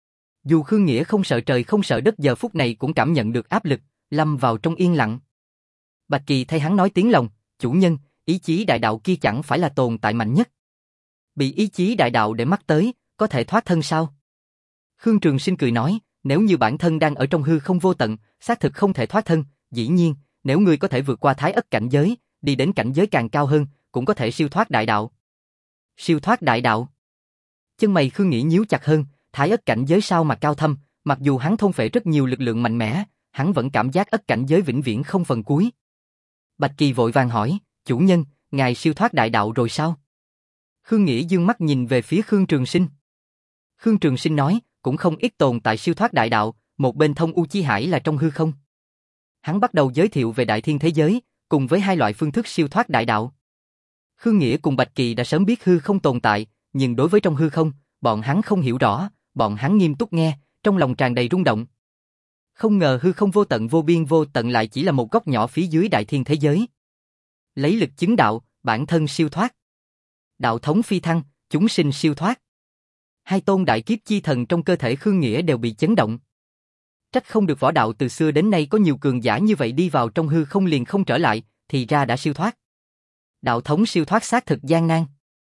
Dù Khương Nghĩa không sợ trời không sợ đất giờ phút này cũng cảm nhận được áp lực, lâm vào trong yên lặng. Bạch Kỳ thay hắn nói tiếng lòng, chủ nhân, ý chí đại đạo kia chẳng phải là tồn tại mạnh nhất. Bị ý chí đại đạo để mắt tới, có thể thoát thân sao? Khương Trường Sinh cười nói, nếu như bản thân đang ở trong hư không vô tận, xác thực không thể thoát thân, dĩ nhiên, nếu ngươi có thể vượt qua thái ất cảnh giới, đi đến cảnh giới càng cao hơn, cũng có thể siêu thoát đại đạo. Siêu thoát đại đạo? Chân mày Khương Nghĩa nhíu chặt hơn, thái ất cảnh giới sao mà cao thâm, mặc dù hắn thôn phệ rất nhiều lực lượng mạnh mẽ, hắn vẫn cảm giác ất cảnh giới vĩnh viễn không phần cuối. Bạch Kỳ vội vàng hỏi, chủ nhân, ngài siêu thoát đại đạo rồi sao? Khương Nghĩa dương mắt nhìn về phía Khương Trường Sinh. Khương Trường Sinh nói, cũng không ít tồn tại siêu thoát đại đạo, một bên thông u chi hải là trong hư không. Hắn bắt đầu giới thiệu về đại thiên thế giới, cùng với hai loại phương thức siêu thoát đại đạo. Khương Nghĩa cùng Bạch Kỳ đã sớm biết hư không tồn tại, nhưng đối với trong hư không, bọn hắn không hiểu rõ, bọn hắn nghiêm túc nghe, trong lòng tràn đầy rung động. Không ngờ hư không vô tận vô biên vô tận lại chỉ là một góc nhỏ phía dưới đại thiên thế giới. Lấy lực chứng đạo, bản thân siêu thoát. Đạo thống phi thăng, chúng sinh siêu thoát. Hai tôn đại kiếp chi thần trong cơ thể Khương Nghĩa đều bị chấn động. Trách không được võ đạo từ xưa đến nay có nhiều cường giả như vậy đi vào trong hư không liền không trở lại, thì ra đã siêu thoát. Đạo thống siêu thoát xác thực gian nan.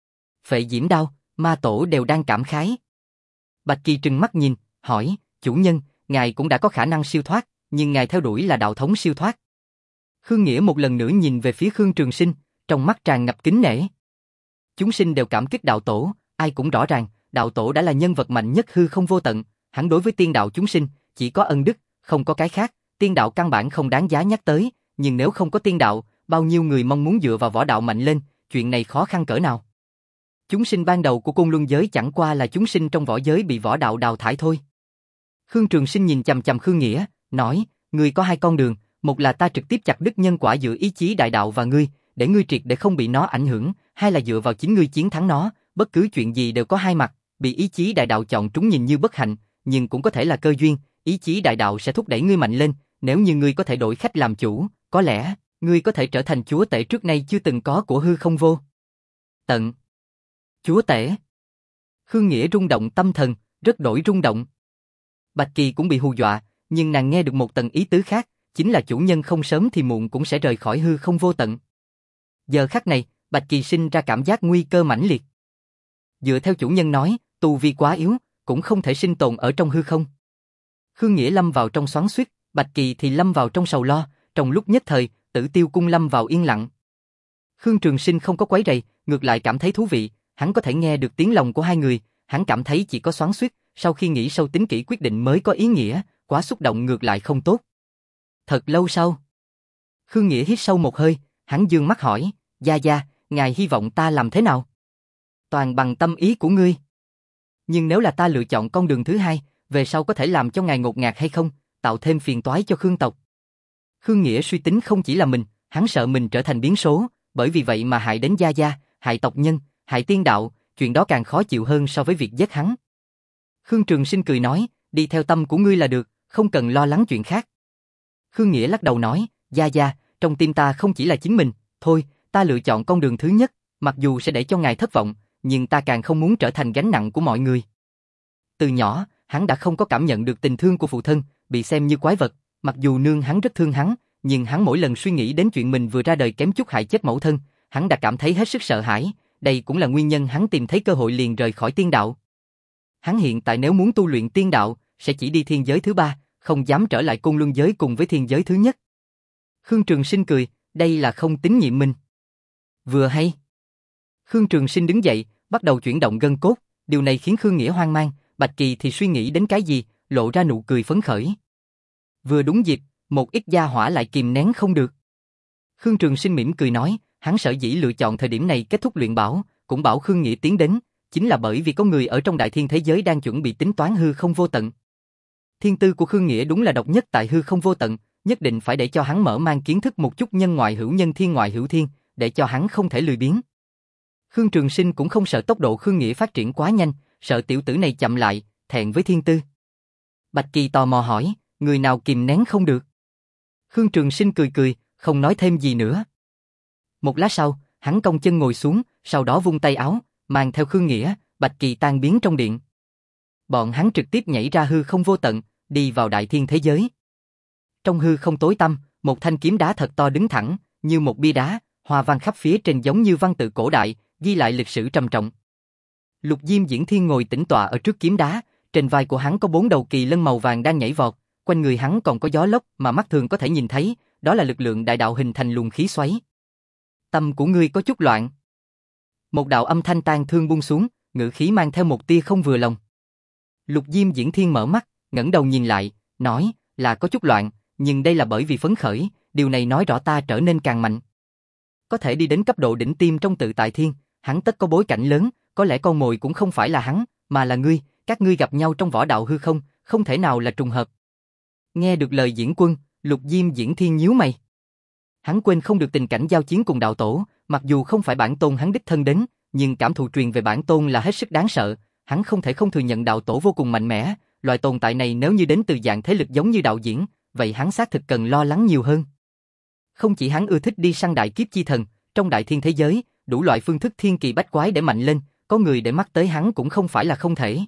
Phệ Diễm Đao, Ma Tổ đều đang cảm khái. Bạch Kỳ trừng mắt nhìn, hỏi, chủ nhân, ngài cũng đã có khả năng siêu thoát, nhưng ngài theo đuổi là đạo thống siêu thoát. Khương Nghĩa một lần nữa nhìn về phía Khương Trường Sinh, trong mắt tràn ngập kính nể. Chúng sinh đều cảm kích đạo tổ, ai cũng rõ ràng, đạo tổ đã là nhân vật mạnh nhất hư không vô tận, hắn đối với tiên đạo chúng sinh, chỉ có ân đức, không có cái khác, tiên đạo căn bản không đáng giá nhắc tới, nhưng nếu không có tiên đạo, bao nhiêu người mong muốn dựa vào võ đạo mạnh lên, chuyện này khó khăn cỡ nào. Chúng sinh ban đầu của côn luân giới chẳng qua là chúng sinh trong võ giới bị võ đạo đào thải thôi. Khương Trường Sinh nhìn chằm chằm Khương Nghĩa, nói, ngươi có hai con đường, một là ta trực tiếp chặt đứt nhân quả giữa ý chí đại đạo và ngươi, để ngươi triệt để không bị nó ảnh hưởng, hai là dựa vào chính ngươi chiến thắng nó, bất cứ chuyện gì đều có hai mặt, bị ý chí đại đạo chọn trúng nhìn như bất hạnh, nhưng cũng có thể là cơ duyên, ý chí đại đạo sẽ thúc đẩy ngươi mạnh lên, nếu như ngươi có thể đổi khách làm chủ, có lẽ, ngươi có thể trở thành chúa tể trước nay chưa từng có của hư không vô tận. Chúa tể. Khương Nghĩa rung động tâm thần, rất đổi rung động. Bạch Kỳ cũng bị hù dọa, nhưng nàng nghe được một tầng ý tứ khác, chính là chủ nhân không sớm thì muộn cũng sẽ rời khỏi hư không vô tận. Giờ khắc này, Bạch Kỳ sinh ra cảm giác nguy cơ mãnh liệt. Dựa theo chủ nhân nói, tu vi quá yếu, cũng không thể sinh tồn ở trong hư không. Khương Nghĩa lâm vào trong xoắn xuýt, Bạch Kỳ thì lâm vào trong sầu lo, trong lúc nhất thời, Tử Tiêu cung lâm vào yên lặng. Khương Trường Sinh không có quấy rầy, ngược lại cảm thấy thú vị, hắn có thể nghe được tiếng lòng của hai người, hắn cảm thấy chỉ có xoắn xuýt, sau khi nghĩ sâu tính kỹ quyết định mới có ý nghĩa, quá xúc động ngược lại không tốt. Thật lâu sau, Khương Nghĩa hít sâu một hơi, hắn dương mắt hỏi, Gia Gia, ngài hy vọng ta làm thế nào? Toàn bằng tâm ý của ngươi. Nhưng nếu là ta lựa chọn con đường thứ hai, về sau có thể làm cho ngài ngột ngạt hay không, tạo thêm phiền toái cho Khương tộc. Khương Nghĩa suy tính không chỉ là mình, hắn sợ mình trở thành biến số, bởi vì vậy mà hại đến Gia Gia, hại tộc nhân, hại tiên đạo, chuyện đó càng khó chịu hơn so với việc giết hắn. Khương Trường Sinh cười nói, đi theo tâm của ngươi là được, không cần lo lắng chuyện khác. Khương Nghĩa lắc đầu nói, Gia Gia, trong tim ta không chỉ là chính mình, thôi, ta lựa chọn con đường thứ nhất, mặc dù sẽ để cho ngài thất vọng, nhưng ta càng không muốn trở thành gánh nặng của mọi người. Từ nhỏ, hắn đã không có cảm nhận được tình thương của phụ thân, bị xem như quái vật, mặc dù nương hắn rất thương hắn, nhưng hắn mỗi lần suy nghĩ đến chuyện mình vừa ra đời kém chút hại chết mẫu thân, hắn đã cảm thấy hết sức sợ hãi, đây cũng là nguyên nhân hắn tìm thấy cơ hội liền rời khỏi tiên đạo. Hắn hiện tại nếu muốn tu luyện tiên đạo, sẽ chỉ đi thiên giới thứ ba, không dám trở lại côn luân giới cùng với thiên giới thứ nhất. Khương Trường Sinh cười, đây là không tín nhiệm mình. Vừa hay. Khương Trường Sinh đứng dậy, bắt đầu chuyển động gân cốt, điều này khiến Khương Nghĩa hoang mang, Bạch Kỳ thì suy nghĩ đến cái gì, lộ ra nụ cười phấn khởi. Vừa đúng dịp, một ít gia hỏa lại kìm nén không được. Khương Trường Sinh mỉm cười nói, hắn sở dĩ lựa chọn thời điểm này kết thúc luyện bảo, cũng bảo Khương Nghĩa tiến đến, chính là bởi vì có người ở trong đại thiên thế giới đang chuẩn bị tính toán hư không vô tận. Thiên tư của Khương Nghĩa đúng là độc nhất tại hư không vô tận, nhất định phải để cho hắn mở mang kiến thức một chút nhân ngoại hữu nhân thiên ngoại hữu thiên, để cho hắn không thể lười biếng. Khương Trường Sinh cũng không sợ tốc độ Khương Nghĩa phát triển quá nhanh, sợ tiểu tử này chậm lại, thẹn với thiên tư. Bạch Kỳ tò mò hỏi, người nào kìm nén không được? Khương Trường Sinh cười cười, không nói thêm gì nữa. Một lát sau, hắn cong chân ngồi xuống, sau đó vung tay áo, mang theo Khương Nghĩa, Bạch Kỳ tan biến trong điện. Bọn hắn trực tiếp nhảy ra hư không vô tận, đi vào đại thiên thế giới. Trong hư không tối tăm, một thanh kiếm đá thật to đứng thẳng, như một bia đá, hoa văn khắp phía trên giống như văn tự cổ đại, ghi lại lịch sử trầm trọng. Lục Diêm Diễn Thiên ngồi tĩnh tọa ở trước kiếm đá, trên vai của hắn có bốn đầu kỳ lân màu vàng đang nhảy vọt, quanh người hắn còn có gió lốc mà mắt thường có thể nhìn thấy, đó là lực lượng đại đạo hình thành luồng khí xoáy. Tâm của ngươi có chút loạn. Một đạo âm thanh tang thương buông xuống, ngữ khí mang theo một tia không vừa lòng. Lục Diêm Diễn Thiên mở mắt, ngẩng đầu nhìn lại, nói, là có chút loạn, nhưng đây là bởi vì phấn khởi, điều này nói rõ ta trở nên càng mạnh. Có thể đi đến cấp độ đỉnh tiêm trong tự tại thiên, hắn tất có bối cảnh lớn, có lẽ con mồi cũng không phải là hắn, mà là ngươi, các ngươi gặp nhau trong võ đạo hư không, không thể nào là trùng hợp. Nghe được lời Diễn Quân, Lục Diêm Diễn Thiên nhíu mày. Hắn quên không được tình cảnh giao chiến cùng đạo tổ, mặc dù không phải bản tôn hắn đích thân đến, nhưng cảm thụ truyền về bản tôn là hết sức đáng sợ, hắn không thể không thừa nhận đạo tổ vô cùng mạnh mẽ, loại tồn tại này nếu như đến từ dạng thế lực giống như đạo diễn, vậy hắn xác thực cần lo lắng nhiều hơn. Không chỉ hắn ưa thích đi săn đại kiếp chi thần, trong đại thiên thế giới, đủ loại phương thức thiên kỳ bách quái để mạnh lên, có người để mắt tới hắn cũng không phải là không thể.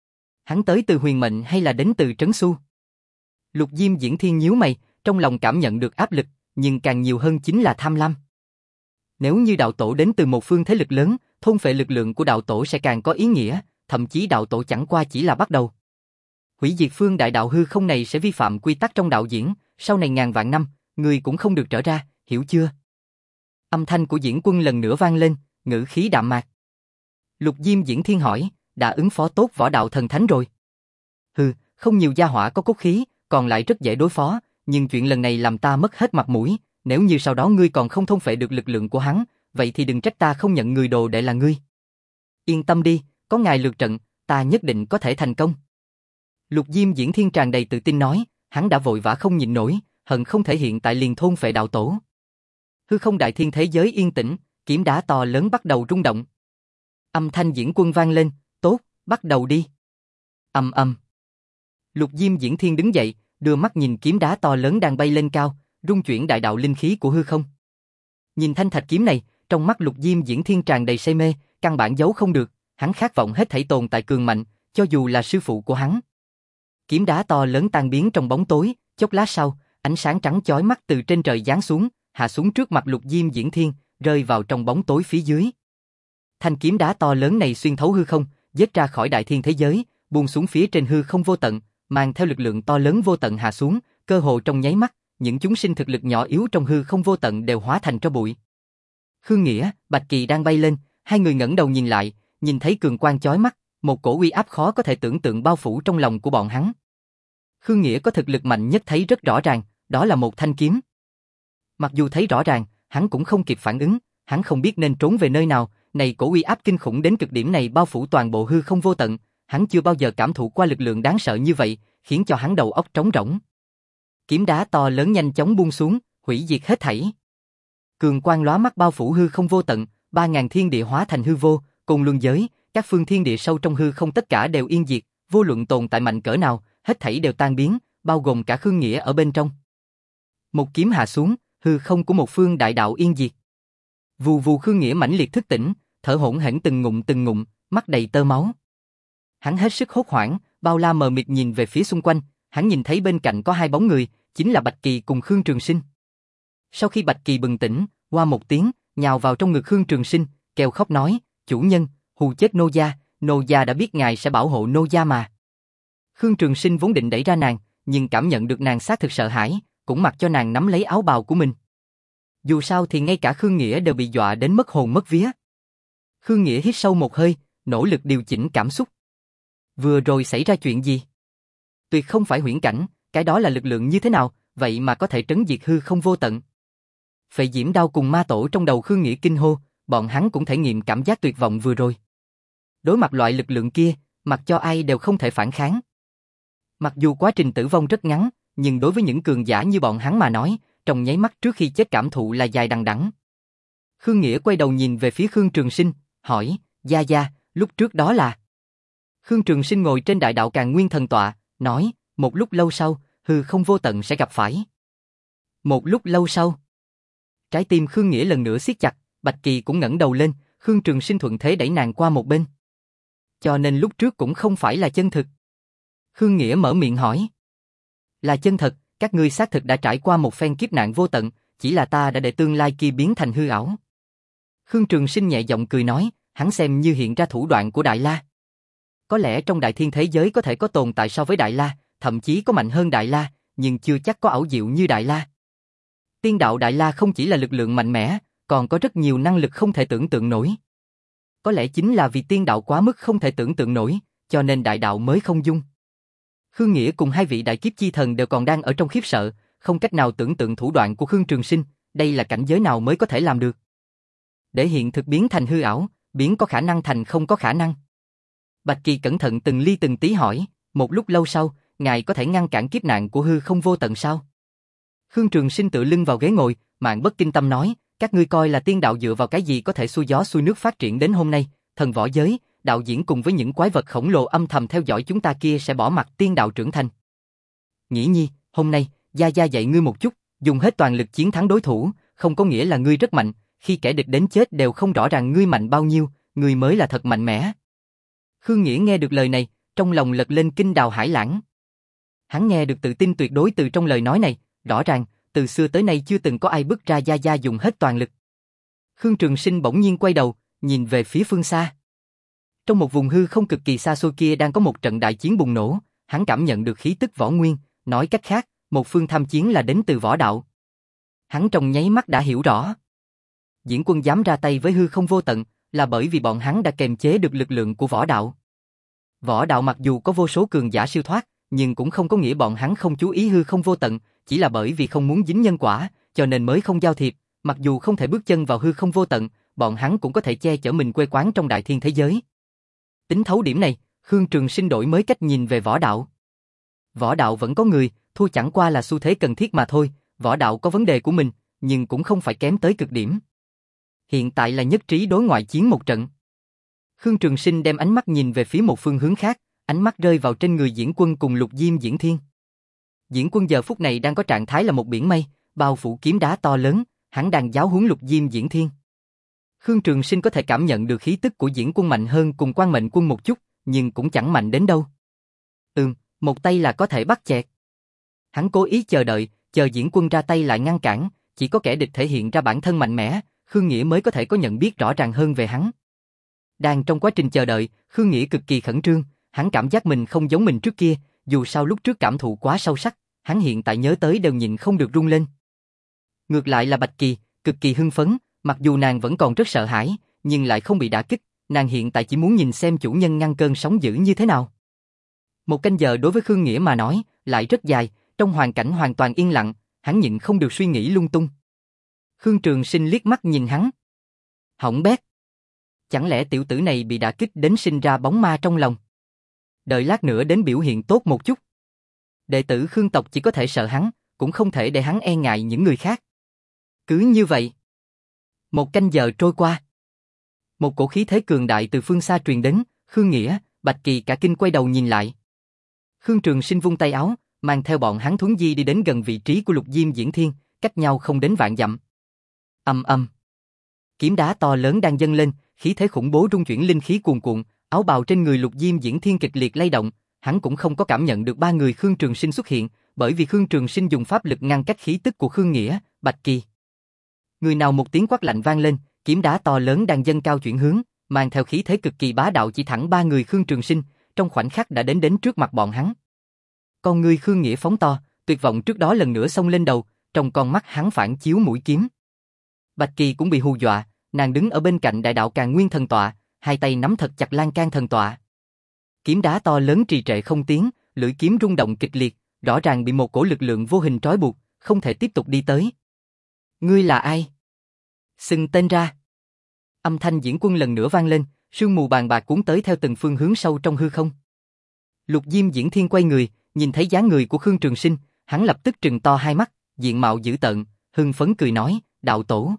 Hắn tới từ huyền mệnh hay là đến từ trấn su? Lục Diêm Diễn Thiên nhíu mày, trong lòng cảm nhận được áp lực, nhưng càng nhiều hơn chính là tham lam. Nếu như đạo tổ đến từ một phương thế lực lớn, thôn phệ lực lượng của đạo tổ sẽ càng có ý nghĩa, thậm chí đạo tổ chẳng qua chỉ là bắt đầu. Hủy diệt phương đại đạo hư không này sẽ vi phạm quy tắc trong đạo diễn, sau này ngàn vạn năm, người cũng không được trở ra, hiểu chưa? Âm thanh của Diễn Quân lần nữa vang lên, ngữ khí đạm mạc. Lục Diêm Diễn Thiên hỏi, đã ứng phó tốt võ đạo thần thánh rồi? Hừ, không nhiều gia hỏa có cốt khí, còn lại rất dễ đối phó, nhưng chuyện lần này làm ta mất hết mặt mũi, nếu như sau đó ngươi còn không thôn phệ được lực lượng của hắn, vậy thì đừng trách ta không nhận người đồ đệ là ngươi. Yên tâm đi, có ngài lượt trận, ta nhất định có thể thành công. Lục Diêm Diễn Thiên tràn đầy tự tin nói, hắn đã vội vã không nhịn nổi, hận không thể hiện tại liền thôn phệ đạo tổ. Hư không đại thiên thế giới yên tĩnh, kiếm đá to lớn bắt đầu rung động. Âm thanh diễn quân vang lên, tốt, bắt đầu đi. Ầm ầm. Lục Diêm Diễn Thiên đứng dậy, đưa mắt nhìn kiếm đá to lớn đang bay lên cao, rung chuyển đại đạo linh khí của hư không. Nhìn thanh thạch kiếm này, trong mắt Lục Diêm Diễn Thiên tràn đầy say mê, căn bản giấu không được, hắn khát vọng hết thảy tồn tại cường mạnh, cho dù là sư phụ của hắn. Kiếm đá to lớn tan biến trong bóng tối, chốc lát sau, ánh sáng trắng chói mắt từ trên trời giáng xuống, hạ xuống trước mặt Lục Diêm Diễn Thiên, rơi vào trong bóng tối phía dưới. Thanh kiếm đá to lớn này xuyên thấu hư không, giết ra khỏi đại thiên thế giới, buông xuống phía trên hư không vô tận, mang theo lực lượng to lớn vô tận hạ xuống, cơ hồ trong nháy mắt, những chúng sinh thực lực nhỏ yếu trong hư không vô tận đều hóa thành tro bụi. Khương Nghĩa, Bạch Kỳ đang bay lên, hai người ngẩng đầu nhìn lại, nhìn thấy cường quang chói mắt, một cổ uy áp khó có thể tưởng tượng bao phủ trong lòng của bọn hắn. Khương Nghĩa có thực lực mạnh nhất thấy rất rõ ràng, đó là một thanh kiếm. Mặc dù thấy rõ ràng, hắn cũng không kịp phản ứng, hắn không biết nên trốn về nơi nào, này cổ uy áp kinh khủng đến cực điểm này bao phủ toàn bộ hư không vô tận, hắn chưa bao giờ cảm thụ qua lực lượng đáng sợ như vậy, khiến cho hắn đầu óc trống rỗng. Kiếm đá to lớn nhanh chóng buông xuống, hủy diệt hết thảy. Cường quang lóa mắt bao phủ hư không vô tận, ba ngàn thiên địa hóa thành hư vô, cùng luân giới, các phương thiên địa sâu trong hư không tất cả đều yên diệt, vô luận tồn tại mạnh cỡ nào, hết thảy đều tan biến, bao gồm cả Khương Nghĩa ở bên trong. Một kiếm hạ xuống, hư không của một phương đại đạo yên diệt. Vù vù Khương Nghĩa mãnh liệt thức tỉnh, thở hổn hển từng ngụm từng ngụm, mắt đầy tơ máu. Hắn hết sức hốt hoảng, bao la mờ mịt nhìn về phía xung quanh, hắn nhìn thấy bên cạnh có hai bóng người, chính là Bạch Kỳ cùng Khương Trường Sinh. Sau khi Bạch Kỳ bừng tỉnh, qua một tiếng, nhào vào trong ngực Khương Trường Sinh, kêu khóc nói, chủ nhân, hù chết nô gia, nô gia đã biết ngài sẽ bảo hộ nô gia mà. Khương Trường Sinh vốn định đẩy ra nàng, nhưng cảm nhận được nàng xác thực sợ hãi, cũng mặc cho nàng nắm lấy áo bào của mình. Dù sao thì ngay cả Khương Nghĩa đều bị dọa đến mất hồn mất vía. Khương Nghĩa hít sâu một hơi, nỗ lực điều chỉnh cảm xúc. Vừa rồi xảy ra chuyện gì? Tuyệt không phải huyễn cảnh, cái đó là lực lượng như thế nào, vậy mà có thể trấn diệt hư không vô tận. Phệ diễm đao cùng ma tổ trong đầu Khương Nghĩa kinh hô, bọn hắn cũng thể nghiệm cảm giác tuyệt vọng vừa rồi. Đối mặt loại lực lượng kia, mặc cho ai đều không thể phản kháng. Mặc dù quá trình tử vong rất ngắn, nhưng đối với những cường giả như bọn hắn mà nói, trong nháy mắt trước khi chết cảm thụ là dài đằng đẵng. Khương Nghĩa quay đầu nhìn về phía Khương Trường Sinh, hỏi, gia gia, lúc trước đó là... Khương Trường Sinh ngồi trên đại đạo Càn Nguyên thần tọa, nói, một lúc lâu sau, hư không vô tận sẽ gặp phải. Một lúc lâu sau, trái tim Khương Nghĩa lần nữa siết chặt, Bạch Kỳ cũng ngẩng đầu lên, Khương Trường Sinh thuận thế đẩy nàng qua một bên. Cho nên lúc trước cũng không phải là chân thực. Khương Nghĩa mở miệng hỏi. Là chân thật, các ngươi xác thực đã trải qua một phen kiếp nạn vô tận, chỉ là ta đã để tương lai kia biến thành hư ảo. Khương Trường Sinh nhẹ giọng cười nói, hắn xem như hiện ra thủ đoạn của Đại La. Có lẽ trong đại thiên thế giới có thể có tồn tại so với Đại La, thậm chí có mạnh hơn Đại La, nhưng chưa chắc có ảo diệu như Đại La. Tiên đạo Đại La không chỉ là lực lượng mạnh mẽ, còn có rất nhiều năng lực không thể tưởng tượng nổi. Có lẽ chính là vì tiên đạo quá mức không thể tưởng tượng nổi, cho nên đại đạo mới không dung. Khương Nghĩa cùng hai vị đại kiếp chi thần đều còn đang ở trong khiếp sợ, không cách nào tưởng tượng thủ đoạn của Khương Trường Sinh, đây là cảnh giới nào mới có thể làm được. Để hiện thực biến thành hư ảo, biến có khả năng thành không có khả năng. Bạch Kỳ cẩn thận từng ly từng tí hỏi, một lúc lâu sau, ngài có thể ngăn cản kiếp nạn của hư không vô tận sao? Khương Trường Sinh tựa lưng vào ghế ngồi, Mạn Bất Kinh Tâm nói, các ngươi coi là tiên đạo dựa vào cái gì có thể xuôi gió xuôi nước phát triển đến hôm nay, thần võ giới, đạo diễn cùng với những quái vật khổng lồ âm thầm theo dõi chúng ta kia sẽ bỏ mặc tiên đạo trưởng thành. Nghĩ nhi, hôm nay, gia gia dạy ngươi một chút, dùng hết toàn lực chiến thắng đối thủ, không có nghĩa là ngươi rất mạnh, khi kẻ địch đến chết đều không rõ ràng ngươi mạnh bao nhiêu, ngươi mới là thật mạnh mẽ. Khương Nghĩa nghe được lời này, trong lòng lật lên kinh đào hải lãng. Hắn nghe được tự tin tuyệt đối từ trong lời nói này, rõ ràng, từ xưa tới nay chưa từng có ai bước ra gia gia dùng hết toàn lực. Khương Trường Sinh bỗng nhiên quay đầu, nhìn về phía phương xa. Trong một vùng hư không cực kỳ xa xôi kia đang có một trận đại chiến bùng nổ, hắn cảm nhận được khí tức võ nguyên, nói cách khác, một phương tham chiến là đến từ võ đạo. Hắn trong nháy mắt đã hiểu rõ. Diễn quân dám ra tay với hư không vô tận, là bởi vì bọn hắn đã kềm chế được lực lượng của võ đạo. Võ đạo mặc dù có vô số cường giả siêu thoát, nhưng cũng không có nghĩa bọn hắn không chú ý hư không vô tận, chỉ là bởi vì không muốn dính nhân quả, cho nên mới không giao thiệp, mặc dù không thể bước chân vào hư không vô tận, bọn hắn cũng có thể che chở mình quê quán trong đại thiên thế giới. Tính thấu điểm này, Khương Trường Sinh đổi mới cách nhìn về võ đạo. Võ đạo vẫn có người, thua chẳng qua là xu thế cần thiết mà thôi, võ đạo có vấn đề của mình, nhưng cũng không phải kém tới cực điểm. Hiện tại là nhất trí đối ngoại chiến một trận. Khương Trường Sinh đem ánh mắt nhìn về phía một phương hướng khác, ánh mắt rơi vào trên người Diễn Quân cùng Lục Diêm Diễn Thiên. Diễn Quân giờ phút này đang có trạng thái là một biển mây, bao phủ kiếm đá to lớn, hắn đang giáo huấn Lục Diêm Diễn Thiên. Khương Trường Sinh có thể cảm nhận được khí tức của Diễn Quân mạnh hơn cùng Quang Mệnh Quân một chút, nhưng cũng chẳng mạnh đến đâu. Ừm, một tay là có thể bắt chẹt. Hắn cố ý chờ đợi, chờ Diễn Quân ra tay lại ngăn cản, chỉ có kẻ địch thể hiện ra bản thân mạnh mẽ, Khương Nghĩa mới có thể có nhận biết rõ ràng hơn về hắn. Đang trong quá trình chờ đợi, Khương Nghĩa cực kỳ khẩn trương, hắn cảm giác mình không giống mình trước kia, dù sao lúc trước cảm thụ quá sâu sắc, hắn hiện tại nhớ tới đều nhịn không được run lên. Ngược lại là Bạch Kỳ, cực kỳ hưng phấn, mặc dù nàng vẫn còn rất sợ hãi, nhưng lại không bị đả kích, nàng hiện tại chỉ muốn nhìn xem chủ nhân ngăn cơn sóng dữ như thế nào. Một canh giờ đối với Khương Nghĩa mà nói, lại rất dài, trong hoàn cảnh hoàn toàn yên lặng, hắn nhịn không được suy nghĩ lung tung. Khương Trường Sinh liếc mắt nhìn hắn. Hỏng bét. Chẳng lẽ tiểu tử này bị đả kích đến sinh ra bóng ma trong lòng? Đợi lát nữa đến biểu hiện tốt một chút. Đệ tử Khương tộc chỉ có thể sợ hắn, cũng không thể để hắn e ngại những người khác. Cứ như vậy. Một canh giờ trôi qua. Một cổ khí thế cường đại từ phương xa truyền đến, Khương Nghĩa, Bạch Kỳ cả kinh quay đầu nhìn lại. Khương Trường Sinh vung tay áo, mang theo bọn hắn thuấn di đi đến gần vị trí của Lục Diêm Diễn Thiên, cách nhau không đến vạn dặm. Ầm ầm. Kiếm đá to lớn đang dâng lên, khí thế khủng bố rung chuyển linh khí cuồn cuộn, áo bào trên người Lục Diêm Diễn Thiên kịch liệt lay động, hắn cũng không có cảm nhận được ba người Khương Trường Sinh xuất hiện, bởi vì Khương Trường Sinh dùng pháp lực ngăn cách khí tức của Khương Nghĩa, Bạch Kỳ. Người nào một tiếng quát lạnh vang lên, kiếm đá to lớn đang dâng cao chuyển hướng, mang theo khí thế cực kỳ bá đạo chỉ thẳng ba người Khương Trường Sinh, trong khoảnh khắc đã đến đến trước mặt bọn hắn. Con người Khương Nghĩa phóng to, tuyệt vọng trước đó lần nữa xông lên đầu, trong con mắt hắn phản chiếu mũi kiếm. Bạch Kỳ cũng bị hù dọa, nàng đứng ở bên cạnh Đại Đạo Càn Nguyên Thần Tọa, hai tay nắm thật chặt Lan Can Thần Tọa. Kiếm đá to lớn trì trệ không tiến, lưỡi kiếm rung động kịch liệt, rõ ràng bị một cổ lực lượng vô hình trói buộc, không thể tiếp tục đi tới. Ngươi là ai? Xưng tên ra. Âm thanh Diễn Quân lần nữa vang lên, sương mù bàn bạc cuốn tới theo từng phương hướng sâu trong hư không. Lục Diêm Diễn Thiên quay người, nhìn thấy dáng người của Khương Trường Sinh, hắn lập tức trừng to hai mắt, diện mạo dữ tợn, hưng phấn cười nói, đạo tổ.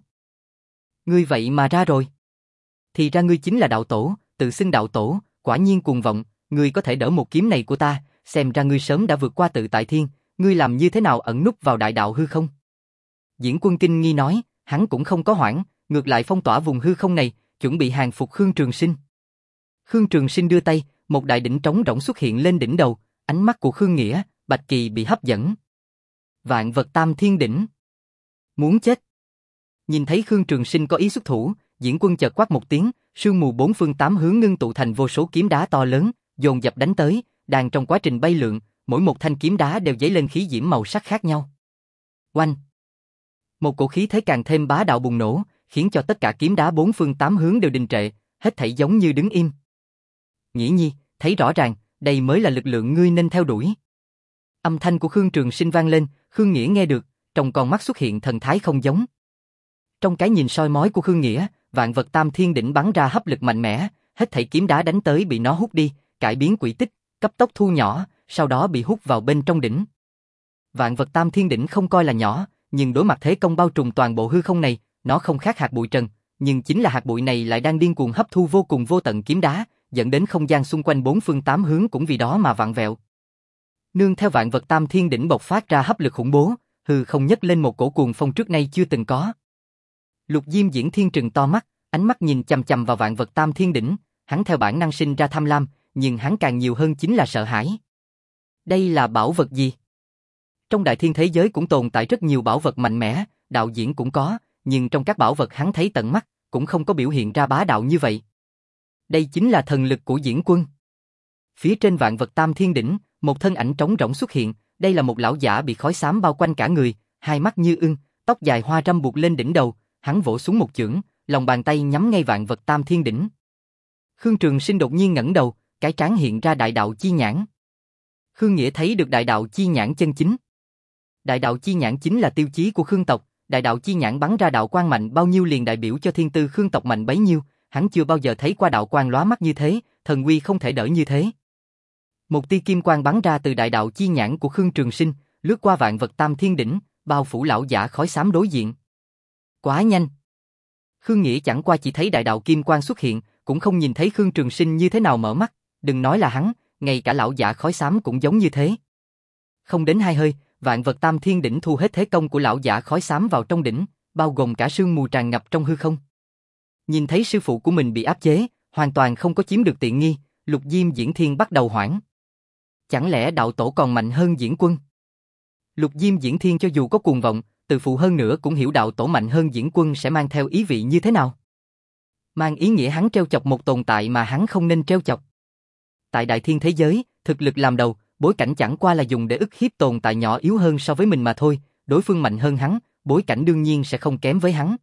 Ngươi vậy mà ra rồi. Thì ra ngươi chính là đạo tổ, tự xưng đạo tổ, quả nhiên cuồng vọng, ngươi có thể đỡ một kiếm này của ta, xem ra ngươi sớm đã vượt qua tự tại thiên, ngươi làm như thế nào ẩn núp vào đại đạo hư không? Diễn Quân kinh nghi nói, hắn cũng không có hoảng, ngược lại phong tỏa vùng hư không này, chuẩn bị hàng phục Khương Trường Sinh. Khương Trường Sinh đưa tay, một đại đỉnh trống rỗng xuất hiện lên đỉnh đầu, ánh mắt của Khương Nghĩa, Bạch Kỳ bị hấp dẫn. Vạn vật tam thiên đỉnh. Muốn chết. Nhìn thấy Khương Trường Sinh có ý xuất thủ, Diễn Quân chợt quát một tiếng, sương mù bốn phương tám hướng ngưng tụ thành vô số kiếm đá to lớn, dồn dập đánh tới, đang trong quá trình bay lượn, mỗi một thanh kiếm đá đều dấy lên khí diễm màu sắc khác nhau. Oanh! Một cổ khí thế càng thêm bá đạo bùng nổ, khiến cho tất cả kiếm đá bốn phương tám hướng đều đình trệ, hết thảy giống như đứng im. Nghĩ Nhi, thấy rõ ràng, đây mới là lực lượng ngươi nên theo đuổi. Âm thanh của Khương Trường Sinh vang lên, Khương Nghĩa nghe được, trong con mắt xuất hiện thần thái không giống. Trong cái nhìn soi mói của Khương Nghĩa, vạn vật tam thiên đỉnh bắn ra hấp lực mạnh mẽ, hết thảy kiếm đá đánh tới bị nó hút đi, cải biến quỹ tích, cấp tốc thu nhỏ, sau đó bị hút vào bên trong đỉnh. Vạn vật tam thiên đỉnh không coi là nhỏ, nhưng đối mặt thế công bao trùm toàn bộ hư không này, nó không khác hạt bụi trần, nhưng chính là hạt bụi này lại đang điên cuồng hấp thu vô cùng vô tận kiếm đá, dẫn đến không gian xung quanh bốn phương tám hướng cũng vì đó mà vặn vẹo. Nương theo vạn vật tam thiên đỉnh bộc phát ra hấp lực khủng bố, hư không nhấc lên một cổ cuồng phong trước nay chưa từng có. Lục Diêm Diễn Thiên trừng to mắt, ánh mắt nhìn chằm chằm vào vạn vật tam thiên đỉnh, hắn theo bản năng sinh ra tham lam, nhưng hắn càng nhiều hơn chính là sợ hãi. Đây là bảo vật gì? Trong đại thiên thế giới cũng tồn tại rất nhiều bảo vật mạnh mẽ, đạo diễn cũng có, nhưng trong các bảo vật hắn thấy tận mắt, cũng không có biểu hiện ra bá đạo như vậy. Đây chính là thần lực của Diễn Quân. Phía trên vạn vật tam thiên đỉnh, một thân ảnh trống rỗng xuất hiện, đây là một lão giả bị khói xám bao quanh cả người, hai mắt như ưng, tóc dài hoa râm buộc lên đỉnh đầu, hắn vỗ xuống một chưởng, lòng bàn tay nhắm ngay vạn vật tam thiên đỉnh. Khương Trường Sinh đột nhiên ngẩng đầu, cái trán hiện ra đại đạo chi nhãn. Khương Nghĩa thấy được đại đạo chi nhãn chân chính. Đại đạo chi nhãn chính là tiêu chí của Khương tộc, đại đạo chi nhãn bắn ra đạo quang mạnh bao nhiêu liền đại biểu cho thiên tư Khương tộc mạnh bấy nhiêu, hắn chưa bao giờ thấy qua đạo quang lóa mắt như thế, thần uy không thể đỡ như thế. Một tia kim quang bắn ra từ đại đạo chi nhãn của Khương Trường Sinh, lướt qua vạn vật tam thiên đỉnh, bao phủ lão giả khói xám đối diện. Quá nhanh. Khương Nghĩa chẳng qua chỉ thấy đại đạo kim quang xuất hiện, cũng không nhìn thấy Khương Trường Sinh như thế nào mở mắt, đừng nói là hắn, ngay cả lão giả khói xám cũng giống như thế. Không đến hai hơi, vạn vật tam thiên đỉnh thu hết thế công của lão giả khói xám vào trong đỉnh, bao gồm cả sương mù tràn ngập trong hư không. Nhìn thấy sư phụ của mình bị áp chế, hoàn toàn không có chiếm được tiện nghi, Lục Diêm Diễn Thiên bắt đầu hoảng. Chẳng lẽ đạo tổ còn mạnh hơn Diễn Quân? Lục Diêm Diễn Thiên cho dù có cuồng vọng, từ phụ hơn nữa cũng hiểu đạo tổ mạnh hơn Diễn Quân sẽ mang theo ý vị như thế nào. Mang ý nghĩa hắn trêu chọc một tồn tại mà hắn không nên trêu chọc. Tại đại thiên thế giới, thực lực làm đầu, bối cảnh chẳng qua là dùng để ức hiếp tồn tại nhỏ yếu hơn so với mình mà thôi, đối phương mạnh hơn hắn, bối cảnh đương nhiên sẽ không kém với hắn.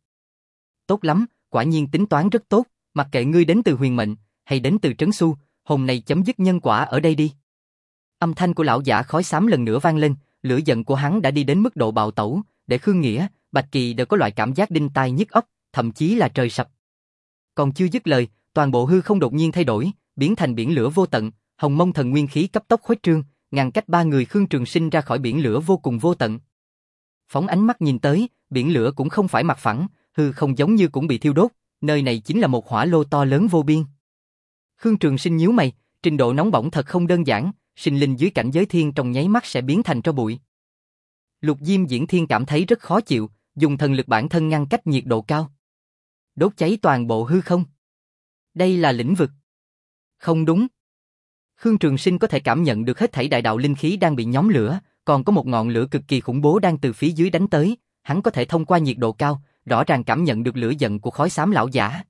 Tốt lắm, quả nhiên tính toán rất tốt, mặc kệ ngươi đến từ huyền mệnh, hay đến từ trấn Xu, hôm nay chấm dứt nhân quả ở đây đi. Âm thanh của lão giả khói xám lần nữa vang lên, lửa giận của hắn đã đi đến mức độ bạo tẩu, để Khương Nghĩa, Bạch Kỳ đều có loại cảm giác đinh tai nhức óc, thậm chí là trời sập. Còn chưa dứt lời, toàn bộ hư không đột nhiên thay đổi, biến thành biển lửa vô tận, hồng mông thần nguyên khí cấp tốc khuếch trương, ngăn cách ba người Khương Trường Sinh ra khỏi biển lửa vô cùng vô tận. Phóng ánh mắt nhìn tới, biển lửa cũng không phải mặt phẳng, hư không giống như cũng bị thiêu đốt, nơi này chính là một hỏa lô to lớn vô biên. Khương Trường Sinh nhíu mày, trình độ nóng bỏng thật không đơn giản, sinh linh dưới cảnh giới thiên trong nháy mắt sẽ biến thành tro bụi. Lục Diêm Diễn Thiên cảm thấy rất khó chịu, dùng thần lực bản thân ngăn cách nhiệt độ cao, đốt cháy toàn bộ hư không. Đây là lĩnh vực. Không đúng. Khương Trường Sinh có thể cảm nhận được hết thảy đại đạo linh khí đang bị nhóm lửa, còn có một ngọn lửa cực kỳ khủng bố đang từ phía dưới đánh tới, hắn có thể thông qua nhiệt độ cao, rõ ràng cảm nhận được lửa giận của khói xám lão giả.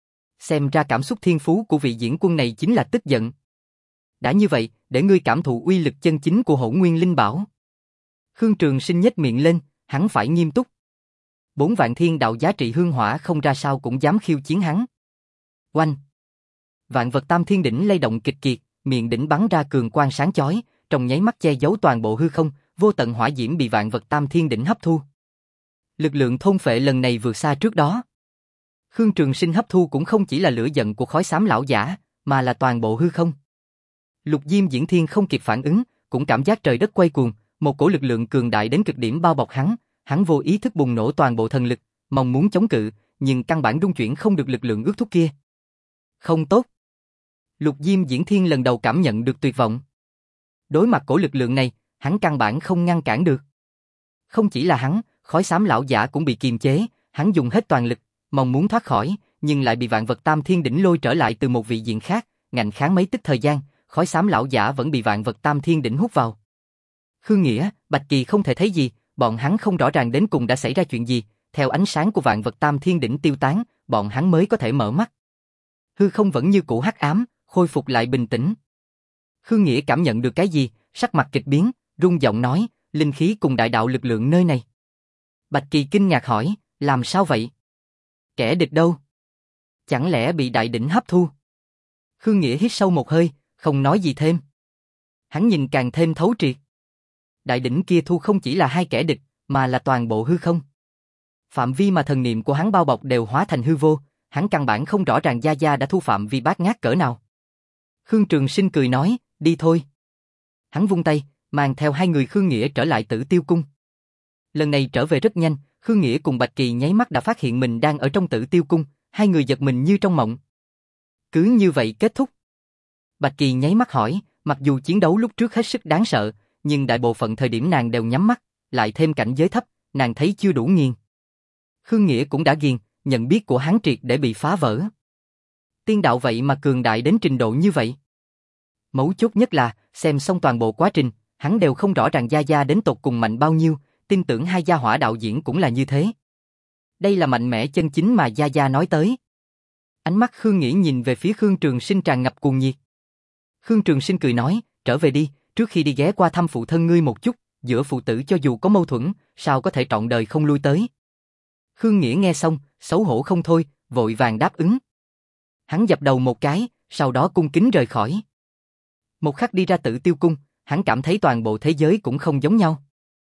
Xem ra cảm xúc thiên phú của vị diễn quân này chính là tức giận. Đã như vậy, để ngươi cảm thụ uy lực chân chính của Hỗn Nguyên Linh Bảo. Khương Trường Sinh nhếch miệng lên, hắn phải nghiêm túc. Bốn vạn thiên đạo giá trị hương hỏa không ra sao cũng dám khiêu chiến hắn. Oanh! Vạn vật tam thiên đỉnh lay động kịch kiệt, miệng đỉnh bắn ra cường quang sáng chói, trong nháy mắt che giấu toàn bộ hư không, vô tận hỏa diễm bị vạn vật tam thiên đỉnh hấp thu. Lực lượng thôn phệ lần này vượt xa trước đó. Khương Trường Sinh hấp thu cũng không chỉ là lửa giận của khói xám lão giả, mà là toàn bộ hư không. Lục Diêm Diễn Thiên không kịp phản ứng, cũng cảm giác trời đất quay cuồng, một cổ lực lượng cường đại đến cực điểm bao bọc hắn, hắn vô ý thức bùng nổ toàn bộ thần lực, mong muốn chống cự, nhưng căn bản dung chuyển không được lực lượng ước thúc kia. Không tốt. Lục Diêm Diễn Thiên lần đầu cảm nhận được tuyệt vọng. Đối mặt cổ lực lượng này, hắn căn bản không ngăn cản được. Không chỉ là hắn, khói xám lão giả cũng bị kiềm chế, hắn dùng hết toàn lực, mong muốn thoát khỏi, nhưng lại bị vạn vật tam thiên đỉnh lôi trở lại từ một vị diện khác, ngạnh kháng mấy tức thời gian, khói xám lão giả vẫn bị vạn vật tam thiên đỉnh hút vào. Khương Nghĩa, Bạch Kỳ không thể thấy gì, bọn hắn không rõ ràng đến cùng đã xảy ra chuyện gì, theo ánh sáng của vạn vật tam thiên đỉnh tiêu tán, bọn hắn mới có thể mở mắt. Hư không vẫn như cũ hắc ám, khôi phục lại bình tĩnh. Khương Nghĩa cảm nhận được cái gì, sắc mặt kịch biến, run giọng nói, linh khí cùng đại đạo lực lượng nơi này. Bạch Kỳ kinh ngạc hỏi, làm sao vậy? Kẻ địch đâu? Chẳng lẽ bị đại đỉnh hấp thu? Khương Nghĩa hít sâu một hơi, không nói gì thêm. Hắn nhìn càng thêm thấu triệt. Đại đỉnh kia thu không chỉ là hai kẻ địch, mà là toàn bộ hư không. Phạm vi mà thần niệm của hắn bao bọc đều hóa thành hư vô, hắn căn bản không rõ ràng Gia Gia đã thu phạm vi bát ngát cỡ nào. Khương Trường Sinh cười nói, đi thôi. Hắn vung tay, mang theo hai người Khương Nghĩa trở lại Tử Tiêu Cung. Lần này trở về rất nhanh, Khương Nghĩa cùng Bạch Kỳ nháy mắt đã phát hiện mình đang ở trong Tử Tiêu Cung, hai người giật mình như trong mộng. Cứ như vậy kết thúc. Bạch Kỳ nháy mắt hỏi, mặc dù chiến đấu lúc trước hết sức đáng sợ, nhưng đại bộ phận thời điểm nàng đều nhắm mắt, lại thêm cảnh giới thấp, nàng thấy chưa đủ nghiền. Khương Nghĩa cũng đã ghiền, nhận biết của hắn triệt để bị phá vỡ. Tiên đạo vậy mà cường đại đến trình độ như vậy. Mấu chốt nhất là, xem xong toàn bộ quá trình, hắn đều không rõ ràng Gia Gia đến tột cùng mạnh bao nhiêu, tin tưởng hai gia hỏa đạo diễn cũng là như thế. Đây là mạnh mẽ chân chính mà Gia Gia nói tới. Ánh mắt Khương Nghĩa nhìn về phía Khương Trường Sinh tràn ngập cuồng nhiệt. Khương Trường Sinh cười nói, trở về đi, trước khi đi ghé qua thăm phụ thân ngươi một chút, giữa phụ tử cho dù có mâu thuẫn, sao có thể trọn đời không lui tới. Khương Nghĩa nghe xong, xấu hổ không thôi, vội vàng đáp ứng. Hắn dập đầu một cái, sau đó cung kính rời khỏi. Một khắc đi ra Tử Tiêu Cung, hắn cảm thấy toàn bộ thế giới cũng không giống nhau.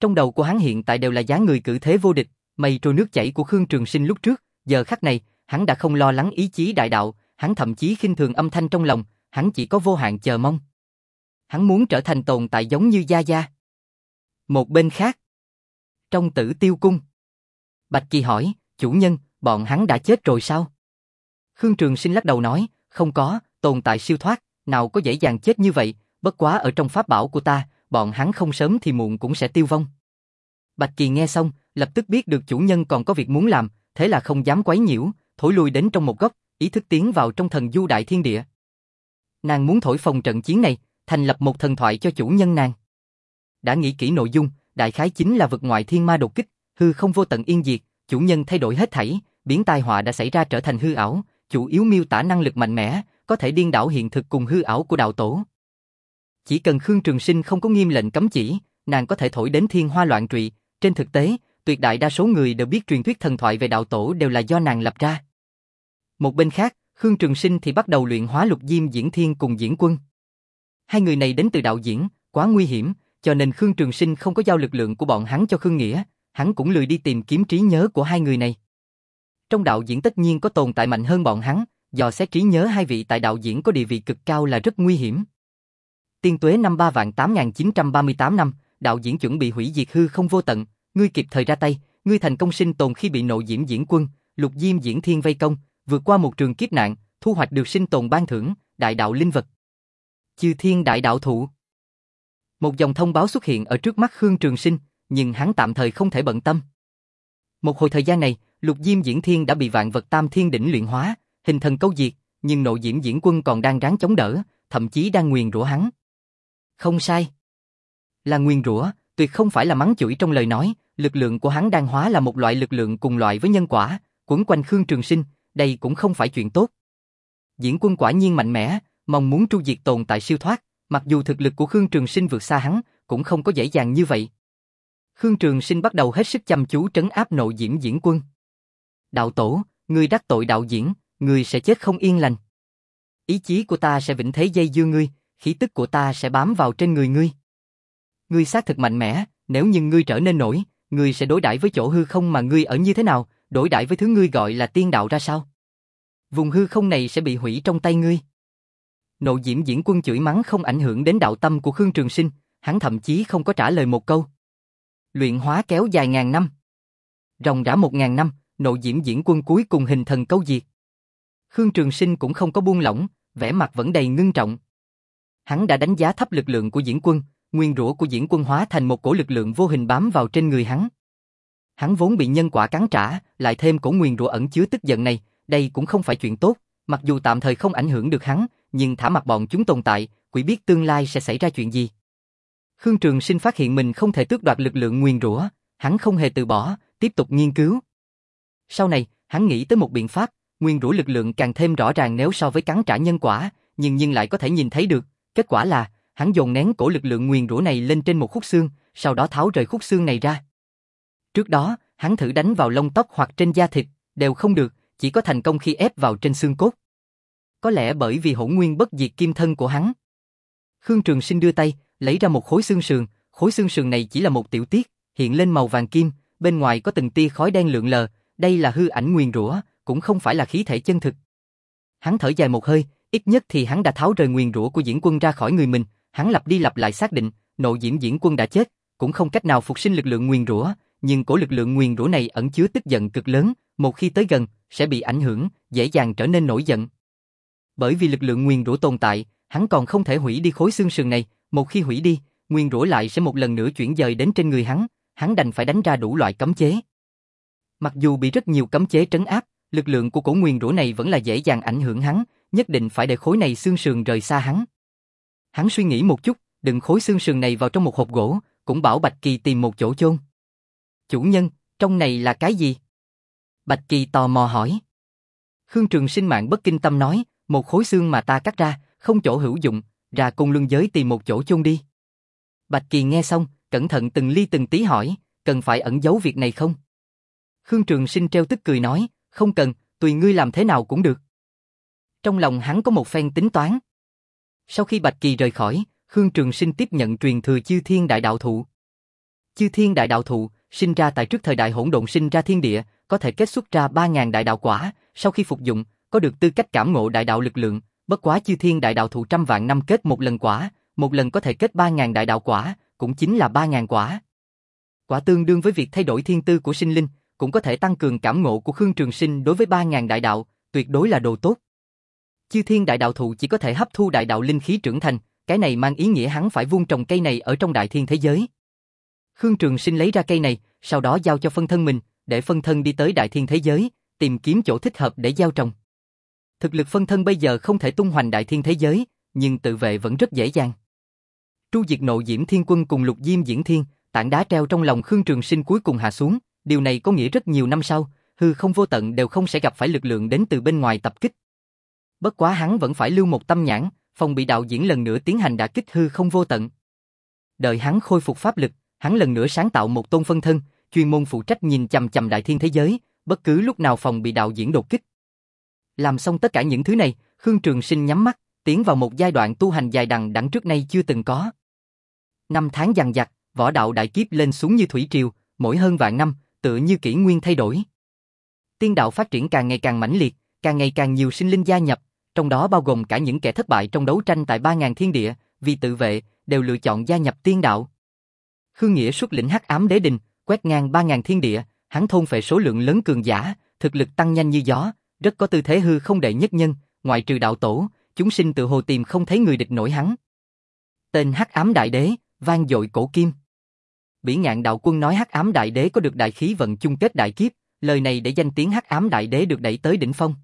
Trong đầu của hắn hiện tại đều là dáng người cử thế vô địch, mây trôi nước chảy của Khương Trường Sinh lúc trước, giờ khắc này, hắn đã không lo lắng ý chí đại đạo, hắn thậm chí khinh thường âm thanh trong lòng, hắn chỉ có vô hạn chờ mong. Hắn muốn trở thành tồn tại giống như Gia Gia. Một bên khác, trong Tử Tiêu Cung, Bạch Kỳ hỏi, chủ nhân, bọn hắn đã chết rồi sao? Khương Trường Sinh lắc đầu nói, không có, tồn tại siêu thoát, nào có dễ dàng chết như vậy, bất quá ở trong pháp bảo của ta, bọn hắn không sớm thì muộn cũng sẽ tiêu vong. Bạch Kỳ nghe xong, lập tức biết được chủ nhân còn có việc muốn làm, thế là không dám quấy nhiễu, thổi lui đến trong một góc, ý thức tiến vào trong thần du đại thiên địa. Nàng muốn thổi phồng trận chiến này, thành lập một thần thoại cho chủ nhân nàng. Đã nghĩ kỹ nội dung, đại khái chính là vực ngoại thiên ma đột kích, hư không vô tận yên diệt, chủ nhân thay đổi hết thảy, biến tai họa đã xảy ra trở thành hư ảo, chủ yếu miêu tả năng lực mạnh mẽ, có thể điên đảo hiện thực cùng hư ảo của đạo tổ. Chỉ cần Khương Trường Sinh không có nghiêm lệnh cấm chỉ, nàng có thể thổi đến thiên hoa loạn trụy, trên thực tế, tuyệt đại đa số người đều biết truyền thuyết thần thoại về đạo tổ đều là do nàng lập ra. Một bên khác, Khương Trường Sinh thì bắt đầu luyện hóa Lục Diêm Diễn Thiên cùng Diễn Quân. Hai người này đến từ đạo diễn, quá nguy hiểm, cho nên Khương Trường Sinh không có giao lực lượng của bọn hắn cho Khương Nghĩa, hắn cũng lười đi tìm kiếm trí nhớ của hai người này. Trong đạo diễn tất nhiên có tồn tại mạnh hơn bọn hắn, dò xét trí nhớ hai vị tại đạo diễn có địa vị cực cao là rất nguy hiểm. Tiên tuế năm ba vạn tám nghìn chín trăm ba mươi tám năm, đạo diễn chuẩn bị hủy diệt hư không vô tận, ngươi kịp thời ra tay, ngươi thành công sinh tồn khi bị Nộ Diễm Diễn Quân, Lục Diêm Diễn Thiên vây công, vượt qua một trường kiếp nạn, thu hoạch được sinh tồn ban thưởng, đại đạo linh vật. Chư Thiên Đại Đạo Thụ. Một dòng thông báo xuất hiện ở trước mắt Khương Trường Sinh, nhưng hắn tạm thời không thể bận tâm. Một hồi thời gian này, Lục Diêm Diễn Thiên đã bị vạn vật tam thiên đỉnh luyện hóa, hình thần câu diệt, nhưng Nộ Diễm Diễn Quân còn đang ráng chống đỡ, thậm chí đang nguyền rủa hắn. Không sai, là nguyền rủa, tuyệt không phải là mắng chửi trong lời nói, lực lượng của hắn đang hóa là một loại lực lượng cùng loại với nhân quả, quấn quanh Khương Trường Sinh, đây cũng không phải chuyện tốt. Diễn Quân quả nhiên mạnh mẽ, mong muốn tru diệt tồn tại siêu thoát, mặc dù thực lực của Khương Trường Sinh vượt xa hắn, cũng không có dễ dàng như vậy. Khương Trường Sinh bắt đầu hết sức chăm chú trấn áp Nộ Diễm Diễn Quân. Đạo tổ, ngươi đắc tội đạo diễn, ngươi sẽ chết không yên lành. Ý chí của ta sẽ vĩnh thế dây dưa ngươi, khí tức của ta sẽ bám vào trên người ngươi. Ngươi xác thực mạnh mẽ, nếu như ngươi trở nên nổi, ngươi sẽ đối đãi với chỗ hư không mà ngươi ở như thế nào, đối đãi với thứ ngươi gọi là tiên đạo ra sao? Vùng hư không này sẽ bị hủy trong tay ngươi. Nộ Diễm Diễn Quân chửi mắng không ảnh hưởng đến đạo tâm của Khương Trường Sinh, hắn thậm chí không có trả lời một câu. Luyện hóa kéo dài ngàn năm. Ròng rã một ngàn năm, Nộ Diễm Diễn Quân cuối cùng hình thần câu diệt. Khương Trường Sinh cũng không có buông lỏng, vẻ mặt vẫn đầy ngưng trọng. Hắn đã đánh giá thấp lực lượng của Diễn Quân, nguyên rủa của Diễn Quân hóa thành một cổ lực lượng vô hình bám vào trên người hắn. Hắn vốn bị nhân quả cắn trả, lại thêm cổ nguyên rủa ẩn chứa tức giận này, đây cũng không phải chuyện tốt, mặc dù tạm thời không ảnh hưởng được hắn, nhưng thả mặc bọn chúng tồn tại, quỷ biết tương lai sẽ xảy ra chuyện gì. Khương Trường Sinh phát hiện mình không thể tước đoạt lực lượng nguyên rủa, hắn không hề từ bỏ, tiếp tục nghiên cứu. Sau này, hắn nghĩ tới một biện pháp, nguyên rủa lực lượng càng thêm rõ ràng nếu so với cắn trả nhân quả, nhưng nhưng lại có thể nhìn thấy được, kết quả là, hắn dồn nén cổ lực lượng nguyên rủa này lên trên một khúc xương, sau đó tháo rời khúc xương này ra. Trước đó, hắn thử đánh vào lông tóc hoặc trên da thịt, đều không được, chỉ có thành công khi ép vào trên xương cốt. Có lẽ bởi vì hỗn nguyên bất diệt kim thân của hắn. Khương Trường Sinh đưa tay, lấy ra một khối xương sườn, khối xương sườn này chỉ là một tiểu tiết, hiện lên màu vàng kim, bên ngoài có từng tia khói đen lượn lờ, đây là hư ảnh nguyền rủa, cũng không phải là khí thể chân thực. Hắn thở dài một hơi, ít nhất thì hắn đã tháo rời nguyền rủa của Diễn Quân ra khỏi người mình, hắn lặp đi lặp lại xác định, Nộ Diễm Diễn Quân đã chết, cũng không cách nào phục sinh lực lượng nguyền rủa, nhưng cổ lực lượng nguyền rủa này ẩn chứa tức giận cực lớn, một khi tới gần, sẽ bị ảnh hưởng, dễ dàng trở nên nổi giận. Bởi vì lực lượng nguyền rủa tồn tại, hắn còn không thể hủy đi khối xương sườn này, một khi hủy đi, nguyền rủa lại sẽ một lần nữa chuyển dời đến trên người hắn, hắn đành phải đánh ra đủ loại cấm chế. Mặc dù bị rất nhiều cấm chế trấn áp, lực lượng của cổ nguyền rủa này vẫn là dễ dàng ảnh hưởng hắn, nhất định phải để khối này xương sườn rời xa hắn. Hắn suy nghĩ một chút, đựng khối xương sườn này vào trong một hộp gỗ, cũng bảo Bạch Kỳ tìm một chỗ chôn. Chủ nhân, trong này là cái gì? Bạch Kỳ tò mò hỏi. Khương Trường Sinh mạng bất kinh tâm nói, một khối xương mà ta cắt ra, không chỗ hữu dụng, ra Côn Luân giới tìm một chỗ chôn đi. Bạch Kỳ nghe xong, cẩn thận từng ly từng tí hỏi, cần phải ẩn giấu việc này không? Khương Trường Sinh treo tức cười nói, không cần, tùy ngươi làm thế nào cũng được. Trong lòng hắn có một phen tính toán. Sau khi Bạch Kỳ rời khỏi, Khương Trường Sinh tiếp nhận truyền thừa Chư Thiên Đại Đạo Thụ. Chư thiên đại đạo thụ, sinh ra tại trước thời đại hỗn độn sinh ra thiên địa, có thể kết xuất ra ba ngàn đại đạo quả, sau khi phục dụng, có được tư cách cảm ngộ đại đạo lực lượng, bất quá chư thiên đại đạo thụ trăm vạn năm kết một lần quả, một lần có thể kết ba ngàn đại đạo quả, cũng chính là ba ngàn quả. Quả tương đương với việc thay đổi thiên tư của sinh linh, cũng có thể tăng cường cảm ngộ của Khương Trường Sinh đối với ba ngàn đại đạo, tuyệt đối là đồ tốt. Chư thiên đại đạo thụ chỉ có thể hấp thu đại đạo linh khí trưởng thành, cái này mang ý nghĩa hắn phải vuông trồng cây này ở trong đại thiên thế giới. Khương Trường Sinh lấy ra cây này, sau đó giao cho phân thân mình, để phân thân đi tới đại thiên thế giới, tìm kiếm chỗ thích hợp để gieo trồng. Thực lực phân thân bây giờ không thể tung hoành đại thiên thế giới, nhưng tự vệ vẫn rất dễ dàng. Tru Diệt Nộ Diễm Thiên Quân cùng Lục Diêm Diễn Thiên, tảng đá treo trong lòng Khương Trường Sinh cuối cùng hạ xuống, điều này có nghĩa rất nhiều năm sau, hư không vô tận đều không sẽ gặp phải lực lượng đến từ bên ngoài tập kích. Bất quá hắn vẫn phải lưu một tâm nhãn, phòng bị đạo diễn lần nữa tiến hành đả kích hư không vô tận. Đợi hắn khôi phục pháp lực, hắn lần nữa sáng tạo một tôn phân thân, chuyên môn phụ trách nhìn chằm chằm đại thiên thế giới, bất cứ lúc nào phòng bị đạo diễn đột kích. Làm xong tất cả những thứ này, Khương Trường Sinh nhắm mắt, tiến vào một giai đoạn tu hành dài đằng đẵng trước nay chưa từng có. Năm tháng dằng dặc, võ đạo đại kiếp lên xuống như thủy triều, mỗi hơn vạn năm, tựa như kỷ nguyên thay đổi. Tiên đạo phát triển càng ngày càng mãnh liệt, càng ngày càng nhiều sinh linh gia nhập, trong đó bao gồm cả những kẻ thất bại trong đấu tranh tại ba ngàn thiên địa, vì tự vệ, đều lựa chọn gia nhập tiên đạo. Khương Nghĩa xuất lĩnh Hắc Ám Đế Đình, quét ngang ba ngàn thiên địa, hắn thôn phệ số lượng lớn cường giả, thực lực tăng nhanh như gió, rất có tư thế hư không đệ nhất nhân, ngoại trừ đạo tổ, chúng sinh tự hồ tìm không thấy người địch nổi hắn. Tên Hắc Ám Đại Đế, vang dội cổ kim. Bỉ Ngạn Đạo Quân nói Hắc Ám Đại Đế có được đại khí vận chung kết đại kiếp, lời này để danh tiếng Hắc Ám Đại Đế được đẩy tới đỉnh phong.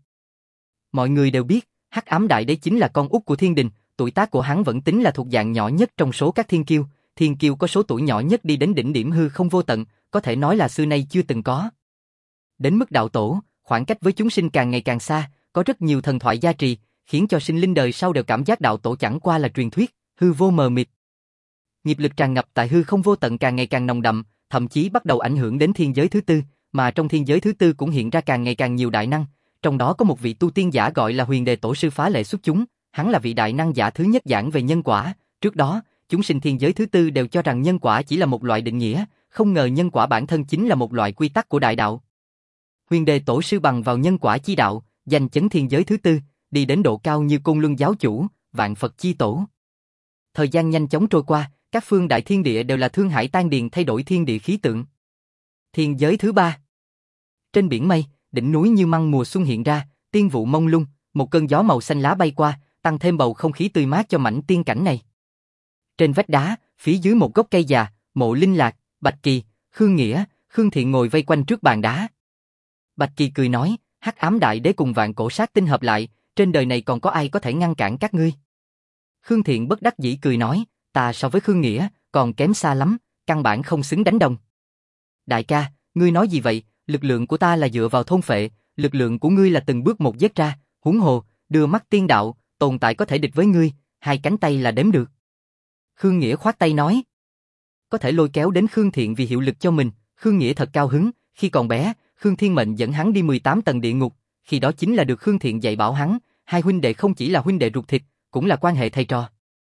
Mọi người đều biết, Hắc Ám Đại Đế chính là con út của Thiên Đình, tuổi tác của hắn vẫn tính là thuộc dạng nhỏ nhất trong số các thiên kiêu, thiên kiêu có số tuổi nhỏ nhất đi đến đỉnh điểm hư không vô tận, có thể nói là xưa nay chưa từng có. Đến mức đạo tổ, khoảng cách với chúng sinh càng ngày càng xa, có rất nhiều thần thoại gia trì, khiến cho sinh linh đời sau đều cảm giác đạo tổ chẳng qua là truyền thuyết, hư vô mờ mịt. Nghiệp lực tràn ngập tại hư không vô tận càng ngày càng nồng đậm, thậm chí bắt đầu ảnh hưởng đến thiên giới thứ tư, mà trong thiên giới thứ tư cũng hiện ra càng ngày càng nhiều đại năng, trong đó có một vị tu tiên giả gọi là Huyền Đề Tổ Sư phá lệ xuất chúng, hắn là vị đại năng giả thứ nhất giảng về nhân quả, trước đó, chúng sinh thiên giới thứ tư đều cho rằng nhân quả chỉ là một loại định nghĩa, không ngờ nhân quả bản thân chính là một loại quy tắc của đại đạo. Huyền Đề Tổ Sư bằng vào nhân quả chi đạo, giành chấn thiên giới thứ tư, đi đến độ cao như Côn Luân giáo chủ, Vạn Phật chi tổ. Thời gian nhanh chóng trôi qua, các phương đại thiên địa đều là thương hải tan điền thay đổi thiên địa khí tượng. Thiên giới thứ ba. Trên biển mây, đỉnh núi như măng mùa xuân hiện ra, tiên vụ mông lung, một cơn gió màu xanh lá bay qua, tăng thêm bầu không khí tươi mát cho mảnh tiên cảnh này. Trên vách đá, phía dưới một gốc cây già, Mộ Linh Lạc, Bạch Kỳ, Khương Nghĩa, Khương Thiện ngồi vây quanh trước bàn đá. Bạch Kỳ cười nói, Hắc Ám Đại Đế cùng Vạn Cổ Sát Tinh hợp lại, trên đời này còn có ai có thể ngăn cản các ngươi? Khương Thiện bất đắc dĩ cười nói, ta so với Khương Nghĩa, còn kém xa lắm, căn bản không xứng đánh đồng. Đại ca, ngươi nói gì vậy, lực lượng của ta là dựa vào thôn phệ, lực lượng của ngươi là từng bước một dết ra, huống hồ, đưa mắt tiên đạo, tồn tại có thể địch với ngươi, hai cánh tay là đếm được. Khương Nghĩa khoát tay nói, có thể lôi kéo đến Khương Thiện vì hiệu lực cho mình, Khương Nghĩa thật cao hứng, khi còn bé, Khương Thiên Mệnh dẫn hắn đi mười tám tầng địa ngục, khi đó chính là được Khương Thiện dạy bảo hắn, hai huynh đệ không chỉ là huynh đệ ruột thịt, cũng là quan hệ thầy trò.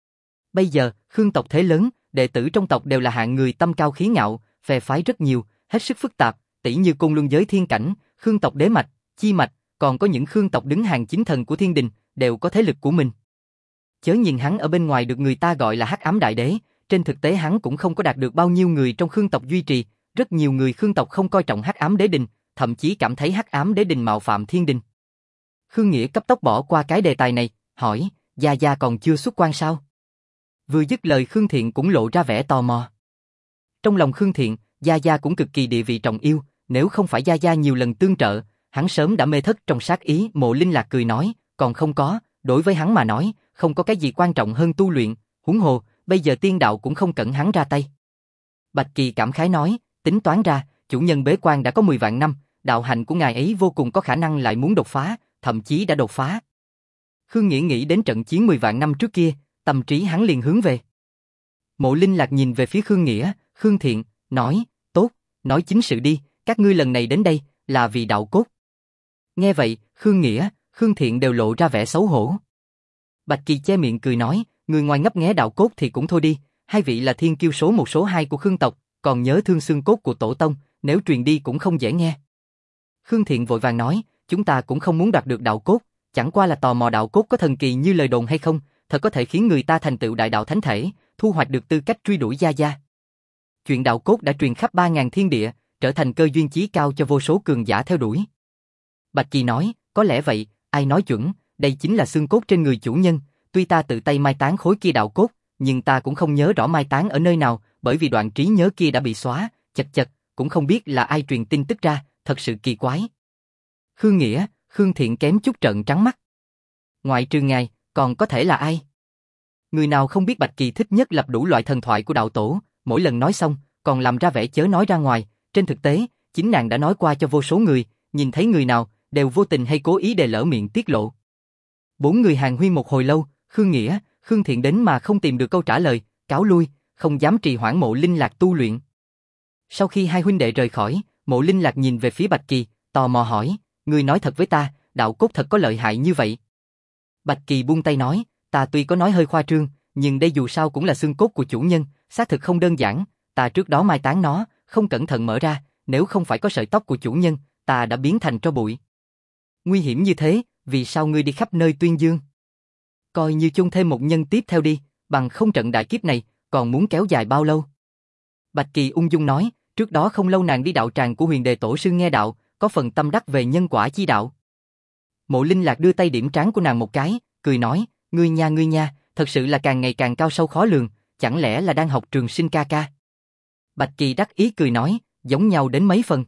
Bây giờ, Khương tộc thế lớn, đệ tử trong tộc đều là hạng người tâm cao khí ngạo, phe phái rất nhiều, hết sức phức tạp, tỷ như Côn Luân giới thiên cảnh, Khương tộc đế mạch, chi mạch, còn có những Khương tộc đứng hàng chính thần của thiên đình, đều có thế lực của mình. Chớ nhìn hắn ở bên ngoài được người ta gọi là Hắc Ám Đại Đế, trên thực tế hắn cũng không có đạt được bao nhiêu người trong Khương tộc duy trì, rất nhiều người Khương tộc không coi trọng Hắc Ám Đế Đình, thậm chí cảm thấy Hắc Ám Đế Đình mạo phạm thiên đình. Khương Nghĩa cấp tốc bỏ qua cái đề tài này, hỏi, Gia Gia còn chưa xuất quan sao? Vừa dứt lời Khương Thiện cũng lộ ra vẻ tò mò. Trong lòng Khương Thiện, Gia Gia cũng cực kỳ địa vị trọng yêu, nếu không phải Gia Gia nhiều lần tương trợ, hắn sớm đã mê thất trong sát ý. Mộ Linh Lạc cười nói, còn không có, đối với hắn mà nói, không có cái gì quan trọng hơn tu luyện, huống hồ, bây giờ tiên đạo cũng không cần hắn ra tay. Bạch Kỳ cảm khái nói, tính toán ra, chủ nhân bế quan đã có mười vạn năm, đạo hạnh của ngài ấy vô cùng có khả năng lại muốn đột phá, thậm chí đã đột phá. Khương Nghĩa nghĩ đến trận chiến mười vạn năm trước kia, tâm trí hắn liền hướng về. Mộ Linh Lạc nhìn về phía Khương Nghĩa, Khương Thiện, nói, tốt, nói chính sự đi, các ngươi lần này đến đây, là vì đạo cốt. Nghe vậy, Khương Nghĩa, Khương Thiện đều lộ ra vẻ xấu hổ. Bạch Kỳ che miệng cười nói, người ngoài ngấp nghé đạo cốt thì cũng thôi đi, hai vị là thiên kiêu số một số hai của Khương tộc, còn nhớ thương xương cốt của tổ tông, nếu truyền đi cũng không dễ nghe. Khương Thiện vội vàng nói, chúng ta cũng không muốn đoạt được đạo cốt, chẳng qua là tò mò đạo cốt có thần kỳ như lời đồn hay không, thật có thể khiến người ta thành tựu đại đạo thánh thể, thu hoạch được tư cách truy đuổi gia gia. Chuyện đạo cốt đã truyền khắp ba ngàn thiên địa, trở thành cơ duyên chí cao cho vô số cường giả theo đuổi. Bạch Kỳ nói, có lẽ vậy, ai nói chuẩn, đây chính là xương cốt trên người chủ nhân, tuy ta tự tay mai táng khối kia đạo cốt, nhưng ta cũng không nhớ rõ mai táng ở nơi nào, bởi vì đoạn trí nhớ kia đã bị xóa, chật chật, cũng không biết là ai truyền tin tức ra, thật sự kỳ quái. Khương Nghĩa, Khương Thiện kém chút trợn trắng mắt. Ngoại trừ ngài, còn có thể là ai? Người nào không biết Bạch Kỳ thích nhất lập đủ loại thần thoại của đạo tổ, mỗi lần nói xong, còn làm ra vẻ chớ nói ra ngoài, trên thực tế, chính nàng đã nói qua cho vô số người, nhìn thấy người nào, đều vô tình hay cố ý để lỡ miệng tiết lộ. Bốn người hàn huyên một hồi lâu, Khương Nghĩa, Khương Thiện đến mà không tìm được câu trả lời, cáo lui, không dám trì hoãn Mộ Linh Lạc tu luyện. Sau khi hai huynh đệ rời khỏi, Mộ Linh Lạc nhìn về phía Bạch Kỳ, tò mò hỏi, ngươi nói thật với ta, đạo cốt thật có lợi hại như vậy? Bạch Kỳ buông tay nói, ta tuy có nói hơi khoa trương, nhưng đây dù sao cũng là xương cốt của chủ nhân, xác thực không đơn giản, ta trước đó mai táng nó, không cẩn thận mở ra, nếu không phải có sợi tóc của chủ nhân, ta đã biến thành tro bụi. Nguy hiểm như thế, vì sao ngươi đi khắp nơi tuyên dương? Coi như chôn thêm một nhân tiếp theo đi, bằng không trận đại kiếp này, còn muốn kéo dài bao lâu? Bạch Kỳ ung dung nói, trước đó không lâu nàng đi đạo tràng của Huyền Đề Tổ sư nghe đạo, có phần tâm đắc về nhân quả chi đạo. Mộ Linh Lạc đưa tay điểm trán của nàng một cái, cười nói, ngươi nha ngươi nha, thật sự là càng ngày càng cao sâu khó lường, chẳng lẽ là đang học Trường Sinh ca ca? Bạch Kỳ đắc ý cười nói, giống nhau đến mấy phần?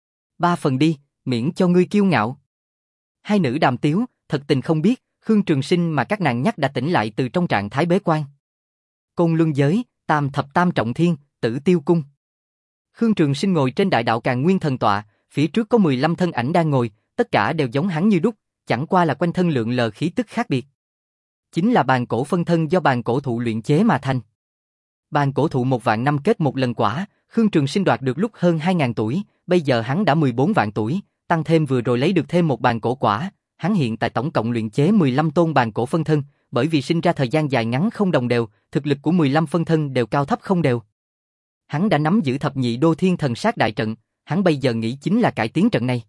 Ba phần đi, miễn cho ngươi kiêu ngạo. Hai nữ đàm tiếu, thật tình không biết, Khương Trường Sinh mà các nàng nhắc đã tỉnh lại từ trong trạng thái bế quan. Côn Luân giới, Tam thập tam trọng thiên, Tử Tiêu cung. Khương Trường Sinh ngồi trên đại đạo Càn Nguyên thần tọa, phía trước có mười lăm thân ảnh đang ngồi, tất cả đều giống hắn như đúc, chẳng qua là quanh thân lượng lờ khí tức khác biệt. Chính là bàn cổ phân thân do bàn cổ thụ luyện chế mà thành. Bàn cổ thụ một vạn năm kết một lần quả, Khương Trường Sinh đoạt được lúc hơn hai ngàn tuổi, bây giờ hắn đã mười bốn vạn tuổi, tăng thêm vừa rồi lấy được thêm một bàn cổ quả, hắn hiện tại tổng cộng luyện chế mười lăm tôn bàn cổ phân thân, bởi vì sinh ra thời gian dài ngắn không đồng đều, thực lực của mười lăm phân thân đều cao thấp không đều. Hắn đã nắm giữ thập nhị đô thiên thần sát đại trận, hắn bây giờ nghĩ chính là cải tiến trận này.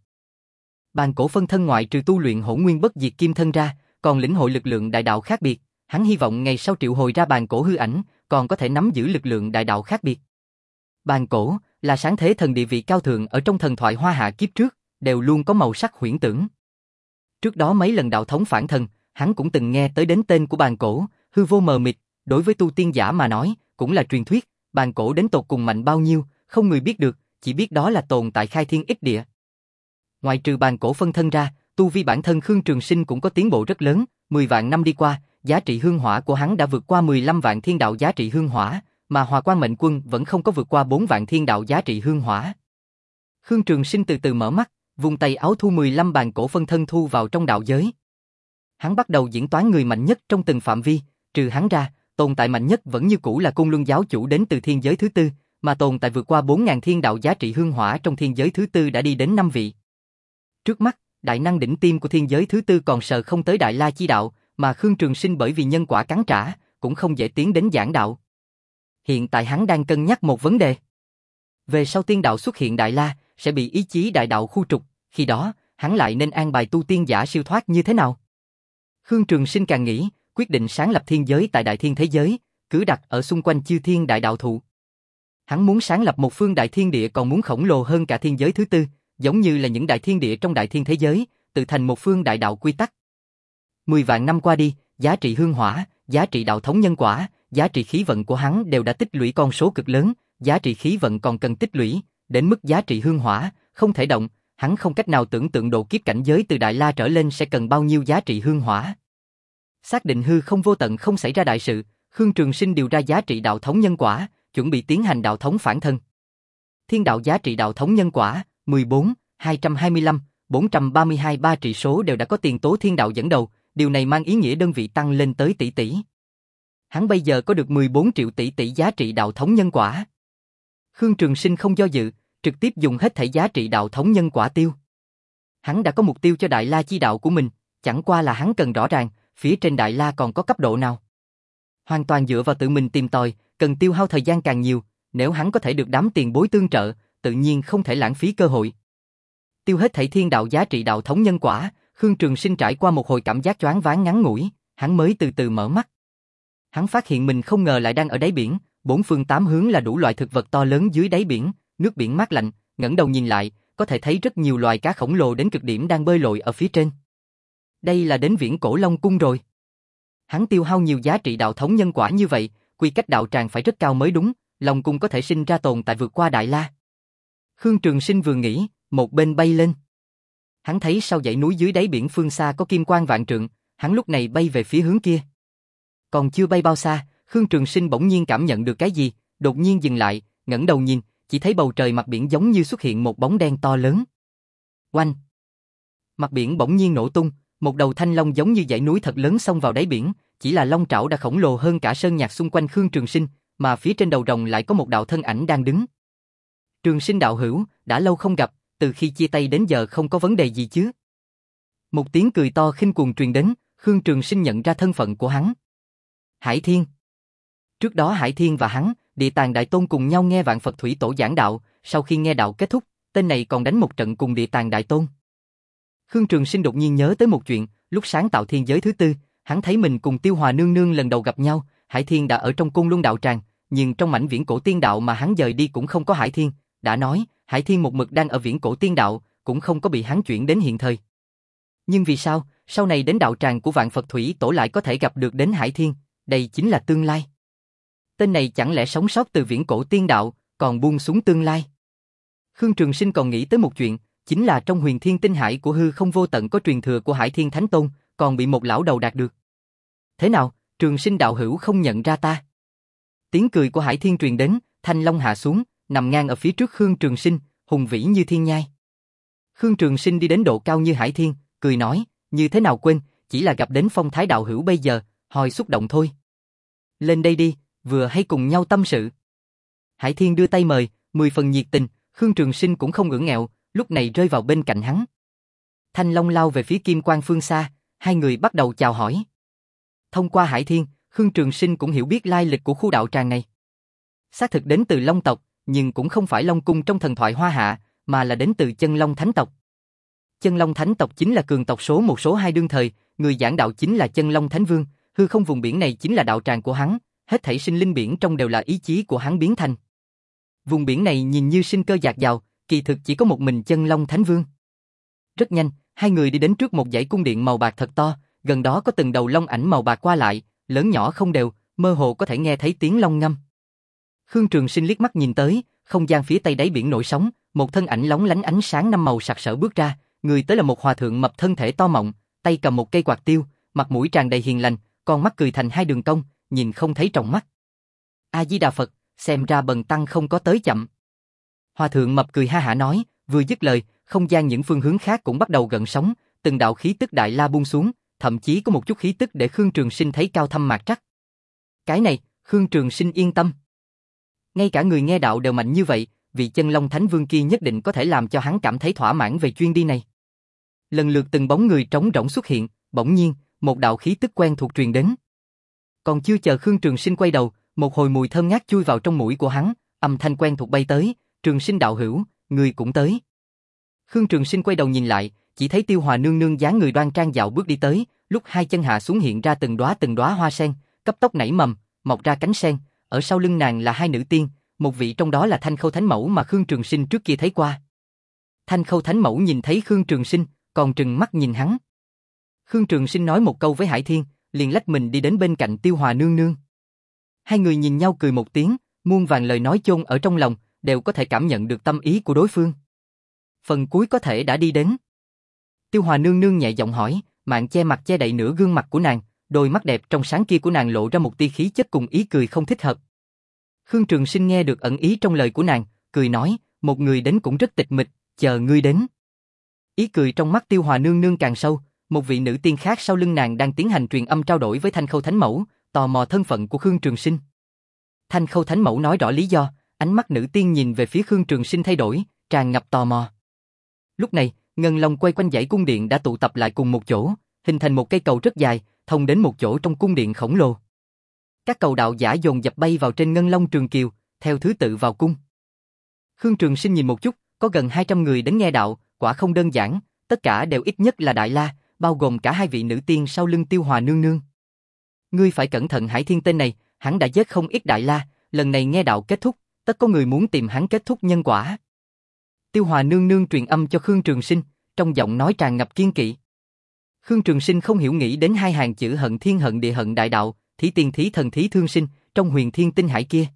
Bàn cổ phân thân ngoại trừ tu luyện Hỗn Nguyên Bất Diệt Kim thân ra, còn lĩnh hội lực lượng đại đạo khác biệt, hắn hy vọng ngày sau triệu hồi ra bàn cổ hư ảnh, còn có thể nắm giữ lực lượng đại đạo khác biệt. Bàn cổ là sáng thế thần địa vị cao thượng ở trong thần thoại Hoa Hạ kiếp trước, đều luôn có màu sắc huyễn tưởng. Trước đó mấy lần đạo thống phản thần, hắn cũng từng nghe tới đến tên của bàn cổ, hư vô mờ mịt, đối với tu tiên giả mà nói, cũng là truyền thuyết, bàn cổ đến tột cùng mạnh bao nhiêu, không người biết được, chỉ biết đó là tồn tại khai thiên ích địa. Ngoài trừ bàn cổ phân thân ra, tu vi bản thân Khương Trường Sinh cũng có tiến bộ rất lớn, mười vạn năm đi qua, giá trị hương hỏa của hắn đã vượt qua mười lăm vạn thiên đạo giá trị hương hỏa, mà Hòa Quang Mệnh Quân vẫn không có vượt qua bốn vạn thiên đạo giá trị hương hỏa. Khương Trường Sinh từ từ mở mắt, vung tay áo thu mười lăm bàn cổ phân thân thu vào trong đạo giới. Hắn bắt đầu diễn toán người mạnh nhất trong từng phạm vi, trừ hắn ra, tồn tại mạnh nhất vẫn như cũ là Côn Luân giáo chủ đến từ thiên giới thứ tư, mà tồn tại vượt qua bốn ngàn thiên đạo giá trị hương hỏa trong thiên giới thứ tư đã đi đến năm vị. Trước mắt, đại năng đỉnh tiêm của thiên giới thứ tư còn sờ không tới Đại La chi đạo, mà Khương Trường Sinh bởi vì nhân quả cắn trả, cũng không dễ tiến đến giảng đạo. Hiện tại hắn đang cân nhắc một vấn đề. Về sau tiên đạo xuất hiện Đại La, sẽ bị ý chí đại đạo khu trục, khi đó, hắn lại nên an bài tu tiên giả siêu thoát như thế nào? Khương Trường Sinh càng nghĩ, quyết định sáng lập thiên giới tại đại thiên thế giới, cứ đặt ở xung quanh chư thiên đại đạo thụ. Hắn muốn sáng lập một phương đại thiên địa còn muốn khổng lồ hơn cả thiên giới thứ tư, giống như là những đại thiên địa trong đại thiên thế giới, tự thành một phương đại đạo quy tắc. Mười vạn năm qua đi, giá trị hương hỏa, giá trị đạo thống nhân quả, giá trị khí vận của hắn đều đã tích lũy con số cực lớn, giá trị khí vận còn cần tích lũy, đến mức giá trị hương hỏa, không thể động, hắn không cách nào tưởng tượng độ kiếp cảnh giới từ Đại La trở lên sẽ cần bao nhiêu giá trị hương hỏa. Xác định hư không vô tận không xảy ra đại sự, Khương Trường Sinh điều ra giá trị đạo thống nhân quả, chuẩn bị tiến hành đạo thống phản thân. Thiên đạo giá trị đạo thống nhân quả, mười bốn, hai trăm hai mươi lăm, bốn trăm ba mươi hai ba trị số đều đã có tiền tố thiên đạo dẫn đầu, điều này mang ý nghĩa đơn vị tăng lên tới tỷ tỷ. Hắn bây giờ có được mười bốn triệu tỷ tỷ giá trị đạo thống nhân quả. Khương Trường Sinh không do dự, trực tiếp dùng hết thảy giá trị đạo thống nhân quả tiêu. Hắn đã có mục tiêu cho Đại La chi đạo của mình, chẳng qua là hắn cần rõ ràng, phía trên Đại La còn có cấp độ nào. Hoàn toàn dựa vào tự mình tìm tòi, cần tiêu hao thời gian càng nhiều, nếu hắn có thể được đám tiền bối tương trợ, tự nhiên không thể lãng phí cơ hội. Tiêu hết thảy thiên đạo giá trị đạo thống nhân quả, Khương Trường Sinh trải qua một hồi cảm giác choáng váng ngắn ngủi, hắn mới từ từ mở mắt. Hắn phát hiện mình không ngờ lại đang ở đáy biển, bốn phương tám hướng là đủ loại thực vật to lớn dưới đáy biển, nước biển mát lạnh, ngẩng đầu nhìn lại, có thể thấy rất nhiều loài cá khổng lồ đến cực điểm đang bơi lội ở phía trên. Đây là đến viễn cổ Long Cung rồi. Hắn tiêu hao nhiều giá trị đạo thống nhân quả như vậy, quy cách đạo tràng phải rất cao mới đúng, Long Cung có thể sinh ra tồn tại vượt qua Đại La. Khương Trường Sinh vừa nghĩ, một bên bay lên. Hắn thấy sau dãy núi dưới đáy biển phương xa có kim quang vạn trượng, hắn lúc này bay về phía hướng kia. Còn chưa bay bao xa, Khương Trường Sinh bỗng nhiên cảm nhận được cái gì, đột nhiên dừng lại, ngẩng đầu nhìn, chỉ thấy bầu trời mặt biển giống như xuất hiện một bóng đen to lớn. Oanh! Mặt biển bỗng nhiên nổ tung, một đầu thanh long giống như dãy núi thật lớn xông vào đáy biển, chỉ là long trảo đã khổng lồ hơn cả sơn nhạc xung quanh Khương Trường Sinh, mà phía trên đầu rồng lại có một đạo thân ảnh đang đứng. Trường Sinh đạo hữu, đã lâu không gặp, từ khi chia tay đến giờ không có vấn đề gì chứ? Một tiếng cười to khinh cuồng truyền đến, Khương Trường Sinh nhận ra thân phận của hắn. Hải Thiên. Trước đó Hải Thiên và hắn, Địa Tàng Đại Tôn cùng nhau nghe Vạn Phật Thủy Tổ giảng đạo, sau khi nghe đạo kết thúc, tên này còn đánh một trận cùng Địa Tàng Đại Tôn. Khương Trường Sinh đột nhiên nhớ tới một chuyện, lúc sáng tạo thiên giới thứ tư, hắn thấy mình cùng Tiêu Hòa Nương Nương lần đầu gặp nhau, Hải Thiên đã ở trong Côn Luân đạo tràng, nhưng trong mảnh viễn cổ tiên đạo mà hắn dời đi cũng không có Hải Thiên, đã nói, Hải Thiên một mực đang ở viễn cổ tiên đạo, cũng không có bị hắn chuyển đến hiện thời. Nhưng vì sao, sau này đến đạo tràng của Vạn Phật Thủy Tổ lại có thể gặp được đến Hải Thiên, đây chính là tương lai. Tên này chẳng lẽ sống sót từ viễn cổ tiên đạo, còn buông xuống tương lai. Khương Trường Sinh còn nghĩ tới một chuyện, chính là trong huyền thiên tinh hải của hư không vô tận có truyền thừa của Hải Thiên Thánh Tôn, còn bị một lão đầu đạt được. Thế nào, Trường Sinh đạo hữu không nhận ra ta? Tiếng cười của Hải Thiên truyền đến, thanh long hạ xuống, nằm ngang ở phía trước Khương Trường Sinh, hùng vĩ như thiên nhai. Khương Trường Sinh đi đến độ cao như Hải Thiên, cười nói, như thế nào quên, chỉ là gặp đến Phong Thái đạo hữu bây giờ, hồi xúc động thôi. Lên đây đi, vừa hay cùng nhau tâm sự. Hải Thiên đưa tay mời, mười phần nhiệt tình, Khương Trường Sinh cũng không ưỡn ngẹo, lúc này rơi vào bên cạnh hắn. Thanh long lao về phía kim quang phương xa, hai người bắt đầu chào hỏi. Thông qua Hải Thiên, Khương Trường Sinh cũng hiểu biết lai lịch của khu đạo tràng này. Xác thực đến từ Long tộc, nhưng cũng không phải Long cung trong thần thoại Hoa Hạ, mà là đến từ Chân Long Thánh tộc. Chân Long Thánh tộc chính là cường tộc số một số hai đương thời, người giảng đạo chính là Chân Long Thánh Vương, hư không vùng biển này chính là đạo tràng của hắn, hết thảy sinh linh biển trong đều là ý chí của hắn biến thành. Vùng biển này nhìn như sinh cơ dạt dào, kỳ thực chỉ có một mình Chân Long Thánh Vương. Rất nhanh, hai người đi đến trước một dãy cung điện màu bạc thật to, gần đó có từng đầu long ảnh màu bạc qua lại, lớn nhỏ không đều, mơ hồ có thể nghe thấy tiếng long ngâm. Khương Trường Sinh liếc mắt nhìn tới, không gian phía tây đáy biển nổi sóng, một thân ảnh lóng lánh ánh sáng năm màu sặc sỡ bước ra, người tới là một hòa thượng mập thân thể to mọng, tay cầm một cây quạt tiêu, mặt mũi tràn đầy hiền lành, con mắt cười thành hai đường cong, nhìn không thấy tròng mắt. A Di Đà Phật, xem ra bần tăng không có tới chậm. Hòa thượng mập cười ha hả nói, vừa dứt lời, không gian những phương hướng khác cũng bắt đầu gợn sóng, từng đạo khí tức đại la buông xuống, thậm chí có một chút khí tức để Khương Trường Sinh thấy cao thâm mạc trắc. Cái này, Khương Trường Sinh yên tâm. Ngay cả người nghe đạo đều mạnh như vậy, vị Chân Long Thánh Vương kia nhất định có thể làm cho hắn cảm thấy thỏa mãn về chuyến đi này. Lần lượt từng bóng người trống rỗng xuất hiện, bỗng nhiên, một đạo khí tức quen thuộc truyền đến. Còn chưa chờ Khương Trường Sinh quay đầu, một hồi mùi thơm ngát chui vào trong mũi của hắn, âm thanh quen thuộc bay tới, Trường Sinh đạo hữu, người cũng tới. Khương Trường Sinh quay đầu nhìn lại, chỉ thấy Tiêu Hòa Nương Nương dáng người đoan trang dạo bước đi tới, lúc hai chân hạ xuống hiện ra từng đóa từng đóa hoa sen, cấp tốc nảy mầm, mọc ra cánh sen, ở sau lưng nàng là hai nữ tiên, một vị trong đó là Thanh Khâu Thánh Mẫu mà Khương Trường Sinh trước kia thấy qua. Thanh Khâu Thánh Mẫu nhìn thấy Khương Trường Sinh, còn trừng mắt nhìn hắn. Khương Trường Sinh nói một câu với Hải Thiên, liền lách mình đi đến bên cạnh Tiêu Hòa Nương Nương. Hai người nhìn nhau cười một tiếng, muôn vàn lời nói chôn ở trong lòng, đều có thể cảm nhận được tâm ý của đối phương. Phần cuối có thể đã đi đến. Tiêu Hòa Nương Nương nhẹ giọng hỏi, màn che mặt che đậy nửa gương mặt của nàng, đôi mắt đẹp trong sáng kia của nàng lộ ra một tia khí chất cùng ý cười không thích hợp. Khương Trường Sinh nghe được ẩn ý trong lời của nàng, cười nói, một người đến cũng rất tịch mịch, chờ ngươi đến. Ý cười trong mắt Tiêu Hòa Nương Nương càng sâu, một vị nữ tiên khác sau lưng nàng đang tiến hành truyền âm trao đổi với Thanh Khâu Thánh Mẫu, tò mò thân phận của Khương Trường Sinh. Thanh Khâu Thánh Mẫu nói rõ lý do, ánh mắt nữ tiên nhìn về phía Khương Trường Sinh thay đổi, tràn ngập tò mò. Lúc này, ngân long quay quanh dãy cung điện đã tụ tập lại cùng một chỗ, hình thành một cây cầu rất dài, thông đến một chỗ trong cung điện khổng lồ. Các cầu đạo giả dồn dập bay vào trên ngân long trường kiều, theo thứ tự vào cung. Khương Trường Sinh nhìn một chút, có gần hai trăm người đến nghe đạo, quả không đơn giản, tất cả đều ít nhất là Đại La, bao gồm cả hai vị nữ tiên sau lưng Tiêu Hòa nương nương. Ngươi phải cẩn thận, Hải Thiên tên này, hắn đã giết không ít Đại La, lần này nghe đạo kết thúc, tất có người muốn tìm hắn kết thúc nhân quả. Tiêu Hòa nương nương truyền âm cho Khương Trường Sinh, trong giọng nói tràn ngập kiên kỵ. Khương Trường Sinh không hiểu nghĩ đến hai hàng chữ hận thiên hận địa hận đại đạo, thí tiên thí thần thí thương sinh, trong huyền thiên tinh hải kia.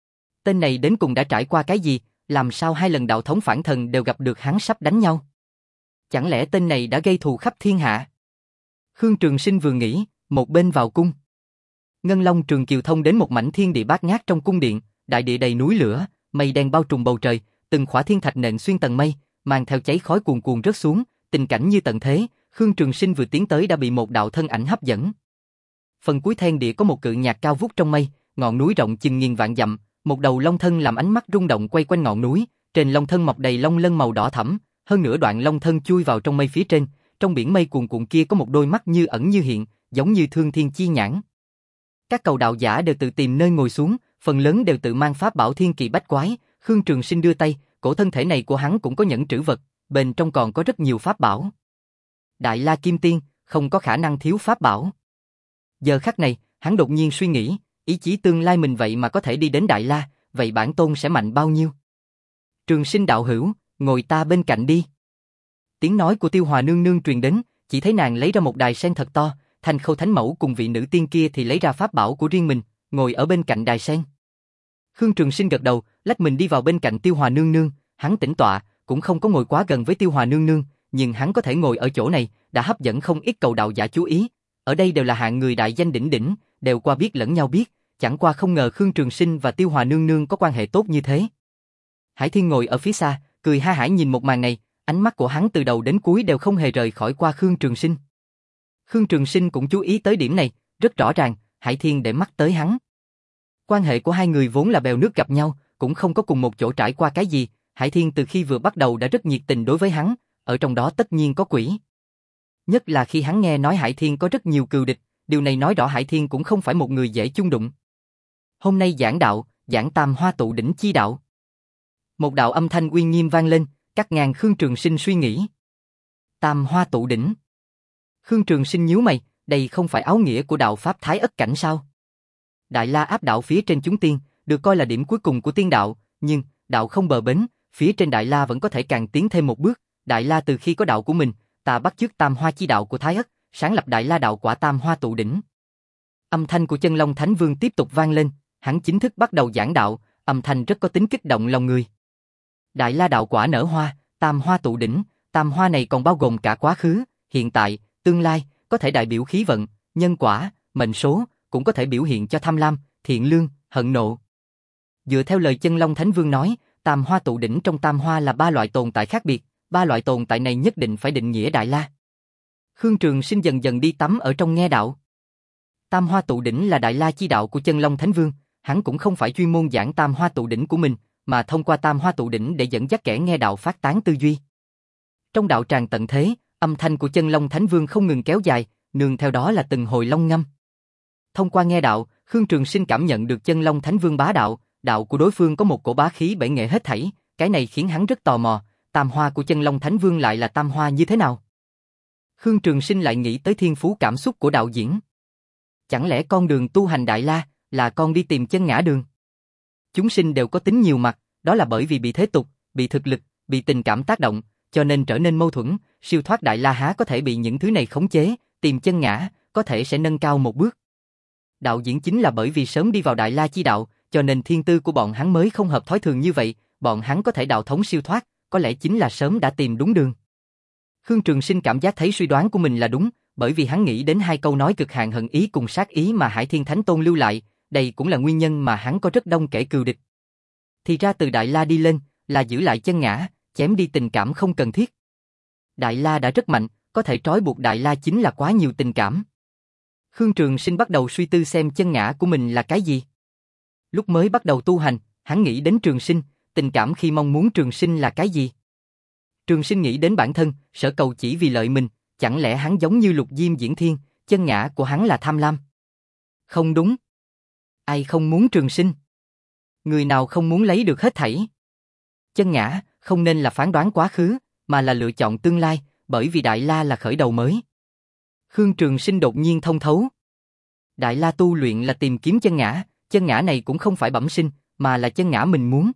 Tên này đến cùng đã trải qua cái gì, làm sao hai lần đạo thống phản thần đều gặp được hắn sắp đánh nhau? Chẳng lẽ tên này đã gây thù khắp thiên hạ? Khương Trường Sinh vừa nghĩ, một bên vào cung. Ngân Long Trường Kiều thông đến một mảnh thiên địa bát ngát trong cung điện, đại địa đầy núi lửa, mây đen bao trùm bầu trời, từng khỏa thiên thạch nện xuyên tầng mây, mang theo cháy khói cuồn cuộn rớt xuống, tình cảnh như tận thế. Khương Trường Sinh vừa tiến tới đã bị một đạo thân ảnh hấp dẫn. Phần cuối thiên địa có một cự nhạc cao vút trong mây, ngọn núi rộng chừng nghìn vạn dặm, một đầu long thân làm ánh mắt rung động quay quanh ngọn núi, trên long thân mọc đầy long lân màu đỏ thẫm, hơn nữa đoạn long thân chui vào trong mây phía trên, trong biển mây cuồn cuộn kia có một đôi mắt như ẩn như hiện, giống như thương thiên chi nhãn. Các cầu đạo giả đều tự tìm nơi ngồi xuống, phần lớn đều tự mang pháp bảo thiên kỳ bách quái. Khương Trường Sinh đưa tay, cổ thân thể này của hắn cũng có nhẫn trữ vật, bên trong còn có rất nhiều pháp bảo. Đại La Kim Tiên, không có khả năng thiếu pháp bảo. Giờ khắc này, hắn đột nhiên suy nghĩ, ý chí tương lai mình vậy mà có thể đi đến Đại La, vậy bản tôn sẽ mạnh bao nhiêu? Trường Sinh đạo hữu, ngồi ta bên cạnh đi. Tiếng nói của Tiêu Hòa nương nương truyền đến, chỉ thấy nàng lấy ra một đài sen thật to, Thanh Khâu Thánh Mẫu cùng vị nữ tiên kia thì lấy ra pháp bảo của riêng mình, ngồi ở bên cạnh đài sen. Khương Trường Sinh gật đầu, lách mình đi vào bên cạnh Tiêu Hòa nương nương, hắn tĩnh tọa, cũng không có ngồi quá gần với Tiêu Hòa nương nương, nhưng hắn có thể ngồi ở chỗ này, đã hấp dẫn không ít cầu đạo giả chú ý. Ở đây đều là hạng người đại danh đỉnh đỉnh, đều qua biết lẫn nhau biết, chẳng qua không ngờ Khương Trường Sinh và Tiêu Hòa nương nương có quan hệ tốt như thế. Hải Thiên ngồi ở phía xa, cười ha hả nhìn một màn này, ánh mắt của hắn từ đầu đến cuối đều không hề rời khỏi qua Khương Trường Sinh. Khương Trường Sinh cũng chú ý tới điểm này, rất rõ ràng, Hải Thiên để mắt tới hắn. Quan hệ của hai người vốn là bèo nước gặp nhau, cũng không có cùng một chỗ trải qua cái gì, Hải Thiên từ khi vừa bắt đầu đã rất nhiệt tình đối với hắn, ở trong đó tất nhiên có quỷ. Nhất là khi hắn nghe nói Hải Thiên có rất nhiều cừu địch, điều này nói rõ Hải Thiên cũng không phải một người dễ chung đụng. Hôm nay giảng đạo, giảng Tam Hoa Tụ Đỉnh chi đạo. Một đạo âm thanh uy nghiêm vang lên, cắt ngang Khương Trường Sinh suy nghĩ. Tam Hoa Tụ Đỉnh. Khương Trường Sinh nhíu mày, đây không phải áo nghĩa của đạo Pháp Thái Ất Cảnh sao? Đại La áp đạo phía trên chúng tiên, được coi là điểm cuối cùng của tiên đạo, nhưng đạo không bờ bến, phía trên Đại La vẫn có thể càng tiến thêm một bước. Đại La từ khi có đạo của mình, ta bắt chước Tam Hoa chi đạo của Thái Ất, sáng lập Đại La đạo quả Tam Hoa Tụ Đỉnh. Âm thanh của Chân Long Thánh Vương tiếp tục vang lên, hắn chính thức bắt đầu giảng đạo, âm thanh rất có tính kích động lòng người. Đại La đạo quả nở hoa, Tam Hoa Tụ Đỉnh, Tam Hoa này còn bao gồm cả quá khứ, hiện tại, tương lai, có thể đại biểu khí vận, nhân quả, mệnh số, cũng có thể biểu hiện cho tham lam, thiện lương, hận nộ. Dựa theo lời Chân Long Thánh Vương nói, Tam Hoa Tụ Đỉnh trong Tam Hoa là ba loại tồn tại khác biệt, ba loại tồn tại này nhất định phải định nghĩa Đại La. Khương Trường Sinh dần dần đi tắm ở trong nghe đạo. Tam Hoa Tụ Đỉnh là Đại La chi đạo của Chân Long Thánh Vương, hắn cũng không phải chuyên môn giảng Tam Hoa Tụ Đỉnh của mình, mà thông qua Tam Hoa Tụ Đỉnh để dẫn dắt kẻ nghe đạo phát tán tư duy. Trong đạo tràng tận thế, âm thanh của Chân Long Thánh Vương không ngừng kéo dài, nương theo đó là từng hồi long ngâm. Thông qua nghe đạo, Khương Trường Sinh cảm nhận được Chân Long Thánh Vương bá đạo, đạo của đối phương có một cổ bá khí bể nghệ hết thảy, cái này khiến hắn rất tò mò, Tam Hoa của Chân Long Thánh Vương lại là Tam Hoa như thế nào? Khương Trường Sinh lại nghĩ tới thiên phú cảm xúc của đạo diễn. Chẳng lẽ con đường tu hành Đại La là con đi tìm chân ngã đường? Chúng sinh đều có tính nhiều mặt, đó là bởi vì bị thế tục, bị thực lực, bị tình cảm tác động, cho nên trở nên mâu thuẫn, siêu thoát Đại La há có thể bị những thứ này khống chế, tìm chân ngã, có thể sẽ nâng cao một bước. Đạo diễn chính là bởi vì sớm đi vào Đại La chi đạo, cho nên thiên tư của bọn hắn mới không hợp thói thường như vậy, bọn hắn có thể đạo thống siêu thoát, có lẽ chính là sớm đã tìm đúng đường. Khương Trường Sinh cảm giác thấy suy đoán của mình là đúng, bởi vì hắn nghĩ đến hai câu nói cực hạn hận ý cùng sát ý mà Hải Thiên Thánh Tôn lưu lại, đây cũng là nguyên nhân mà hắn có rất đông kẻ cừu địch. Thì ra từ Đại La đi lên, là giữ lại chân ngã, chém đi tình cảm không cần thiết. Đại La đã rất mạnh, có thể trói buộc Đại La chính là quá nhiều tình cảm. Khương Trường Sinh bắt đầu suy tư xem chân ngã của mình là cái gì. Lúc mới bắt đầu tu hành, hắn nghĩ đến trường sinh, tình cảm khi mong muốn trường sinh là cái gì? Trường sinh nghĩ đến bản thân, sở cầu chỉ vì lợi mình, chẳng lẽ hắn giống như Lục Diêm Diễn Thiên, chân ngã của hắn là tham lam? Không đúng. Ai không muốn trường sinh? Người nào không muốn lấy được hết thảy? Chân ngã, không nên là phán đoán quá khứ, mà là lựa chọn tương lai, bởi vì Đại La là khởi đầu mới. Khương Trường Sinh đột nhiên thông thấu. Đại La tu luyện là tìm kiếm chân ngã, chân ngã này cũng không phải bẩm sinh, mà là chân ngã mình muốn.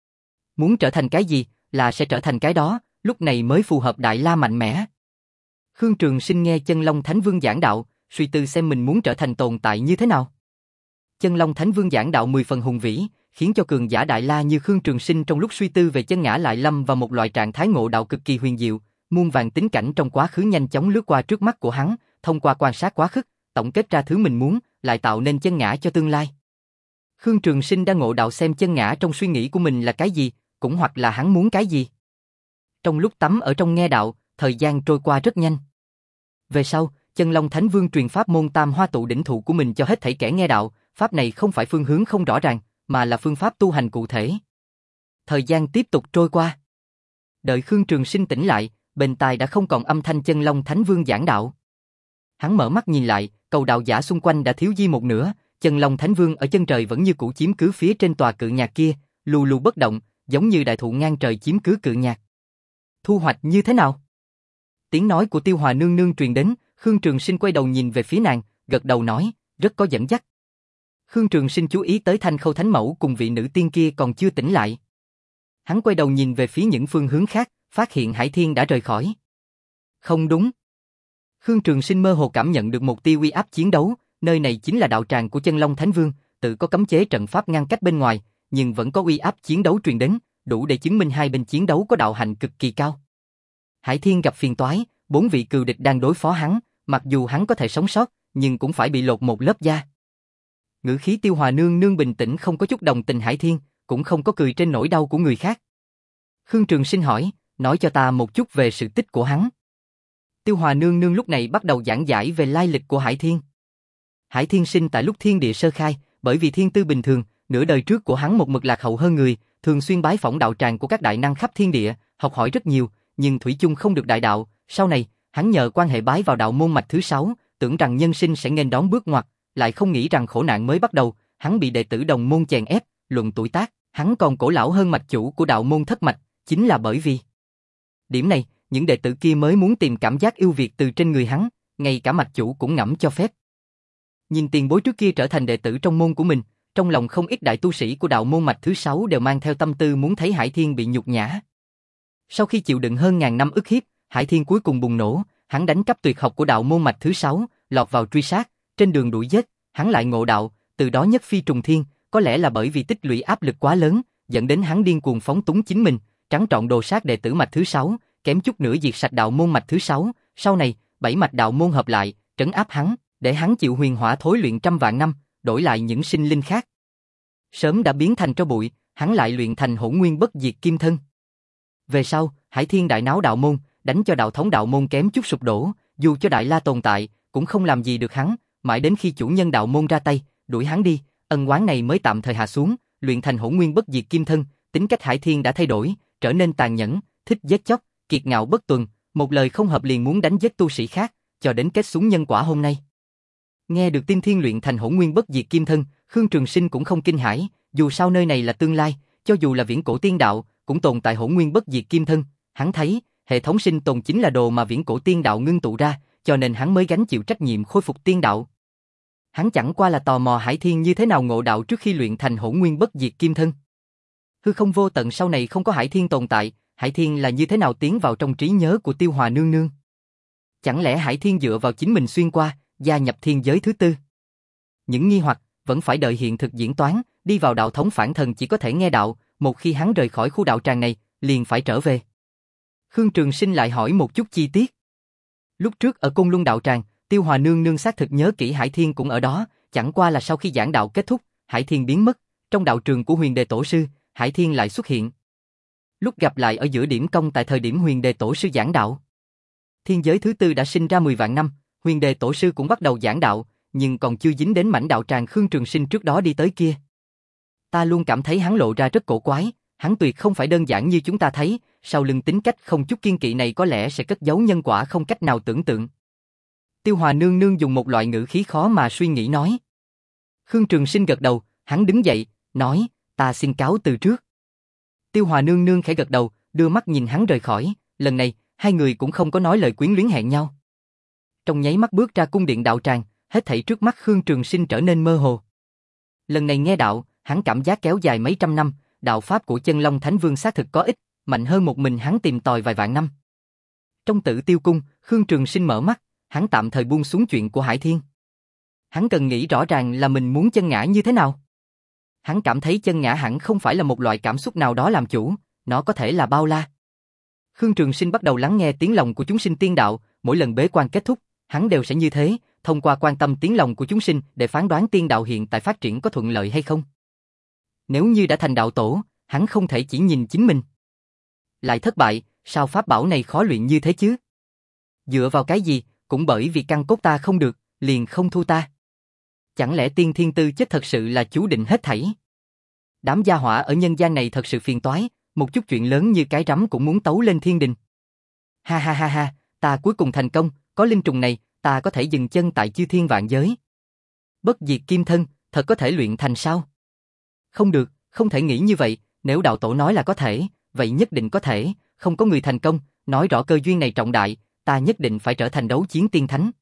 Muốn trở thành cái gì, là sẽ trở thành cái đó, lúc này mới phù hợp Đại La mạnh mẽ. Khương Trường Sinh nghe Chân Long Thánh Vương giảng đạo, suy tư xem mình muốn trở thành tồn tại như thế nào. Chân Long Thánh Vương giảng đạo mười phần hùng vĩ, khiến cho cường giả Đại La như Khương Trường Sinh trong lúc suy tư về chân ngã lại lâm vào một loại trạng thái ngộ đạo cực kỳ huyền diệu, muôn vàn tính cảnh trong quá khứ nhanh chóng lướt qua trước mắt của hắn, thông qua quan sát quá khứ, tổng kết ra thứ mình muốn, lại tạo nên chân ngã cho tương lai. Khương Trường Sinh đang ngộ đạo xem chân ngã trong suy nghĩ của mình là cái gì, cũng hoặc là hắn muốn cái gì. Trong lúc tắm ở trong nghe đạo, thời gian trôi qua rất nhanh. Về sau, Chân Long Thánh Vương truyền pháp môn Tam Hoa Tụ Đỉnh Thụ của mình cho hết thảy kẻ nghe đạo, pháp này không phải phương hướng không rõ ràng, mà là phương pháp tu hành cụ thể. Thời gian tiếp tục trôi qua. Đợi Khương Trường Sinh tỉnh lại, bên tai đã không còn âm thanh Chân Long Thánh Vương giảng đạo. Hắn mở mắt nhìn lại, cầu đạo giả xung quanh đã thiếu di một nửa, Chân Long Thánh Vương ở chân trời vẫn như cũ chiếm cứ phía trên tòa cự nhạc kia, lù lù bất động, giống như đại thụ ngang trời chiếm cứ cự nhạc. Thu hoạch như thế nào? Tiếng nói của Tiêu Hòa nương nương truyền đến, Khương Trường Sinh quay đầu nhìn về phía nàng, gật đầu nói, rất có dẫn dắt. Khương Trường Sinh chú ý tới Thanh Khâu Thánh Mẫu cùng vị nữ tiên kia còn chưa tỉnh lại. Hắn quay đầu nhìn về phía những phương hướng khác, phát hiện Hải Thiên đã rời khỏi. Không đúng. Khương Trường Sinh mơ hồ cảm nhận được một tia uy áp chiến đấu, nơi này chính là đạo tràng của Chân Long Thánh Vương, tự có cấm chế trận pháp ngăn cách bên ngoài, nhưng vẫn có uy áp chiến đấu truyền đến, đủ để chứng minh hai bên chiến đấu có đạo hạnh cực kỳ cao. Hải Thiên gặp phiền toái, bốn vị cừu địch đang đối phó hắn, mặc dù hắn có thể sống sót, nhưng cũng phải bị lột một lớp da. Ngữ khí Tiêu Hòa nương nương bình tĩnh, không có chút đồng tình Hải Thiên, cũng không có cười trên nỗi đau của người khác. Khương Trường Sinh hỏi, nói cho ta một chút về sự tích của hắn. Tiêu Hòa nương nương lúc này bắt đầu giảng giải về lai lịch của Hải Thiên. Hải Thiên sinh tại lúc thiên địa sơ khai, bởi vì thiên tư bình thường, nửa đời trước của hắn một mực lạc hậu hơn người, thường xuyên bái phỏng đạo tràng của các đại năng khắp thiên địa, học hỏi rất nhiều, nhưng thủy chung không được đại đạo. Sau này, hắn nhờ quan hệ bái vào đạo môn mạch thứ sáu, tưởng rằng nhân sinh sẽ nghênh đón bước ngoặt, lại không nghĩ rằng khổ nạn mới bắt đầu, hắn bị đệ tử đồng môn chèn ép, luận tuổi tác, hắn còn cổ lão hơn mạch chủ của đạo môn thất mạch, chính là bởi vì điểm này, những đệ tử kia mới muốn tìm cảm giác yêu Việt từ trên người hắn, ngay cả mạch chủ cũng ngẫm cho phép. Nhìn tiền bối trước kia trở thành đệ tử trong môn của mình, trong lòng không ít đại tu sĩ của đạo môn mạch thứ sáu đều mang theo tâm tư muốn thấy Hải Thiên bị nhục nhã. Sau khi chịu đựng hơn ngàn năm ức hiếp, Hải Thiên cuối cùng bùng nổ, hắn đánh cắp tuyệt học của đạo môn mạch thứ sáu, lọt vào truy sát, trên đường đuổi giết, hắn lại ngộ đạo, từ đó nhất phi trùng thiên, có lẽ là bởi vì tích lũy áp lực quá lớn, dẫn đến hắn điên cuồng phóng túng chính mình, trắng trọn đồ sát đệ tử mạch thứ sáu, kém chút nữa diệt sạch đạo môn mạch thứ sáu, sau này, bảy mạch đạo môn hợp lại, trấn áp hắn, để hắn chịu huyền hỏa thối luyện trăm vạn năm, đổi lại những sinh linh khác. Sớm đã biến thành tro bụi, hắn lại luyện thành Hỗn Nguyên Bất Diệt Kim Thân. Về sau, Hải Thiên đại náo đạo môn, đánh cho đạo thống đạo môn kém chút sụp đổ, dù cho Đại La tồn tại, cũng không làm gì được hắn, mãi đến khi chủ nhân đạo môn ra tay, đuổi hắn đi, ân oán này mới tạm thời hạ xuống, luyện thành Hỗn Nguyên Bất Diệt Kim Thân, tính cách Hải Thiên đã thay đổi, trở nên tàn nhẫn, thích giết chóc, kiệt ngạo bất tuần, một lời không hợp liền muốn đánh giết tu sĩ khác, cho đến kết xuống nhân quả hôm nay. Nghe được tin Thiên luyện thành Hỗn Nguyên Bất Diệt Kim Thân, Khương Trường Sinh cũng không kinh hãi, dù sao nơi này là tương lai, cho dù là viễn cổ tiên đạo, cũng tồn tại Hỗn Nguyên Bất Diệt Kim Thân, hắn thấy, hệ thống sinh tồn chính là đồ mà viễn cổ tiên đạo ngưng tụ ra, cho nên hắn mới gánh chịu trách nhiệm khôi phục tiên đạo. Hắn chẳng qua là tò mò Hải Thiên như thế nào ngộ đạo trước khi luyện thành Hỗn Nguyên Bất Diệt Kim Thân. Hư không vô tận sau này không có Hải Thiên tồn tại, Hải Thiên là như thế nào tiến vào trong trí nhớ của Tiêu Hòa nương nương? Chẳng lẽ Hải Thiên dựa vào chính mình xuyên qua, gia nhập thiên giới thứ tư? Những nghi hoặc vẫn phải đợi hiện thực diễn toán, đi vào đạo thống phản thần chỉ có thể nghe đạo, một khi hắn rời khỏi khu đạo tràng này, liền phải trở về. Khương Trường Sinh lại hỏi một chút chi tiết. Lúc trước ở Côn Luân đạo tràng, Tiêu Hòa nương nương xác thực nhớ kỹ Hải Thiên cũng ở đó, chẳng qua là sau khi giảng đạo kết thúc, Hải Thiên biến mất, trong đạo trường của Huyền Đề Tổ sư, Hải Thiên lại xuất hiện. Lúc gặp lại ở giữa điểm công tại thời điểm Huyền Đề Tổ sư giảng đạo. Thiên giới thứ tư đã sinh ra mười vạn năm, Huyền Đề Tổ sư cũng bắt đầu giảng đạo, nhưng còn chưa dính đến mảnh đạo tràng Khương Trường Sinh trước đó đi tới kia. Ta luôn cảm thấy hắn lộ ra rất cổ quái, hắn tuyệt không phải đơn giản như chúng ta thấy, sau lưng tính cách không chút kiên kỵ này có lẽ sẽ cất giấu nhân quả không cách nào tưởng tượng. Tiêu Hòa nương nương dùng một loại ngữ khí khó mà suy nghĩ nói. Khương Trường Sinh gật đầu, hắn đứng dậy, nói, ta xin cáo từ trước. Tiêu Hòa nương nương khẽ gật đầu, đưa mắt nhìn hắn rời khỏi, lần này, hai người cũng không có nói lời quyến luyến hẹn nhau. Trong nháy mắt bước ra cung điện đạo tràng, hết thảy trước mắt Khương Trường Sinh trở nên mơ hồ. Lần này nghe đạo, hắn cảm giác kéo dài mấy trăm năm, đạo pháp của Chân Long Thánh Vương xác thực có ích, mạnh hơn một mình hắn tìm tòi vài vạn năm. Trong Tử Tiêu cung, Khương Trường Sinh mở mắt, hắn tạm thời buông xuống chuyện của Hải Thiên. Hắn cần nghĩ rõ ràng là mình muốn chân ngã như thế nào. Hắn cảm thấy chân ngã hẳn không phải là một loại cảm xúc nào đó làm chủ, nó có thể là bao la. Khương Trường Sinh bắt đầu lắng nghe tiếng lòng của chúng sinh tiên đạo, mỗi lần bế quan kết thúc, hắn đều sẽ như thế, thông qua quan tâm tiếng lòng của chúng sinh để phán đoán tiên đạo hiện tại phát triển có thuận lợi hay không. Nếu như đã thành đạo tổ, hắn không thể chỉ nhìn chính mình. Lại thất bại, sao pháp bảo này khó luyện như thế chứ? Dựa vào cái gì, cũng bởi vì căn cốt ta không được, liền không thu ta. Chẳng lẽ tiên thiên tư chất thật sự là chú định hết thảy? Đám gia hỏa ở nhân gian này thật sự phiền toái, một chút chuyện lớn như cái rắm cũng muốn tấu lên thiên đình. Ha ha ha ha, ta cuối cùng thành công, có linh trùng này, ta có thể dừng chân tại chư thiên vạn giới. Bất diệt kim thân, thật có thể luyện thành sao? Không được, không thể nghĩ như vậy, nếu đạo tổ nói là có thể, vậy nhất định có thể, không có người thành công, nói rõ cơ duyên này trọng đại, ta nhất định phải trở thành đấu chiến tiên thánh.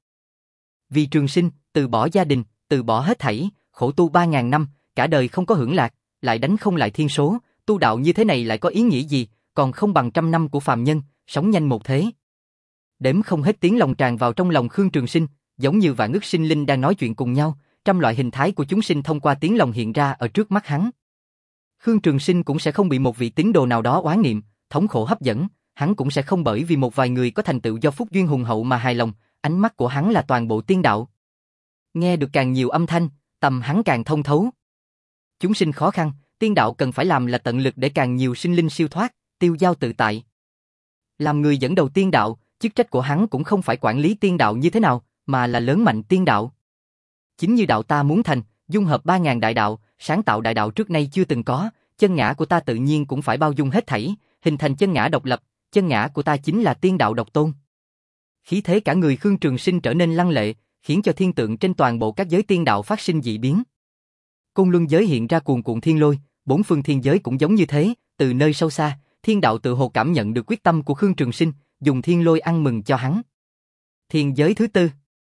Vì Trường Sinh, từ bỏ gia đình, từ bỏ hết thảy, khổ tu ba ngàn năm, cả đời không có hưởng lạc, lại đánh không lại thiên số, tu đạo như thế này lại có ý nghĩa gì, còn không bằng trăm năm của phàm nhân, sống nhanh một thế. Đếm không hết tiếng lòng tràn vào trong lòng Khương Trường Sinh, giống như vạn ức sinh linh đang nói chuyện cùng nhau, trăm loại hình thái của chúng sinh thông qua tiếng lòng hiện ra ở trước mắt hắn. Khương Trường Sinh cũng sẽ không bị một vị tín đồ nào đó oán niệm, thống khổ hấp dẫn, hắn cũng sẽ không bởi vì một vài người có thành tựu do phúc duyên hùng hậu mà hài lòng, ánh mắt của hắn là toàn bộ tiên đạo. Nghe được càng nhiều âm thanh, tầm hắn càng thông thấu. Chúng sinh khó khăn, tiên đạo cần phải làm là tận lực để càng nhiều sinh linh siêu thoát, tiêu dao tự tại. Làm người dẫn đầu tiên đạo, chức trách của hắn cũng không phải quản lý tiên đạo như thế nào, mà là lớn mạnh tiên đạo. Chính như đạo ta muốn thành, dung hợp ba ngàn đại đạo, sáng tạo đại đạo trước nay chưa từng có, chân ngã của ta tự nhiên cũng phải bao dung hết thảy, hình thành chân ngã độc lập, chân ngã của ta chính là tiên đạo độc tôn. Khí thế cả người Khương Trường Sinh trở nên lăng lệ, khiến cho thiên tượng trên toàn bộ các giới tiên đạo phát sinh dị biến. Côn Luân giới hiện ra cuồn cuộn thiên lôi, bốn phương thiên giới cũng giống như thế, từ nơi sâu xa, thiên đạo tự hồ cảm nhận được quyết tâm của Khương Trường Sinh, dùng thiên lôi ăn mừng cho hắn. Thiên giới thứ tư.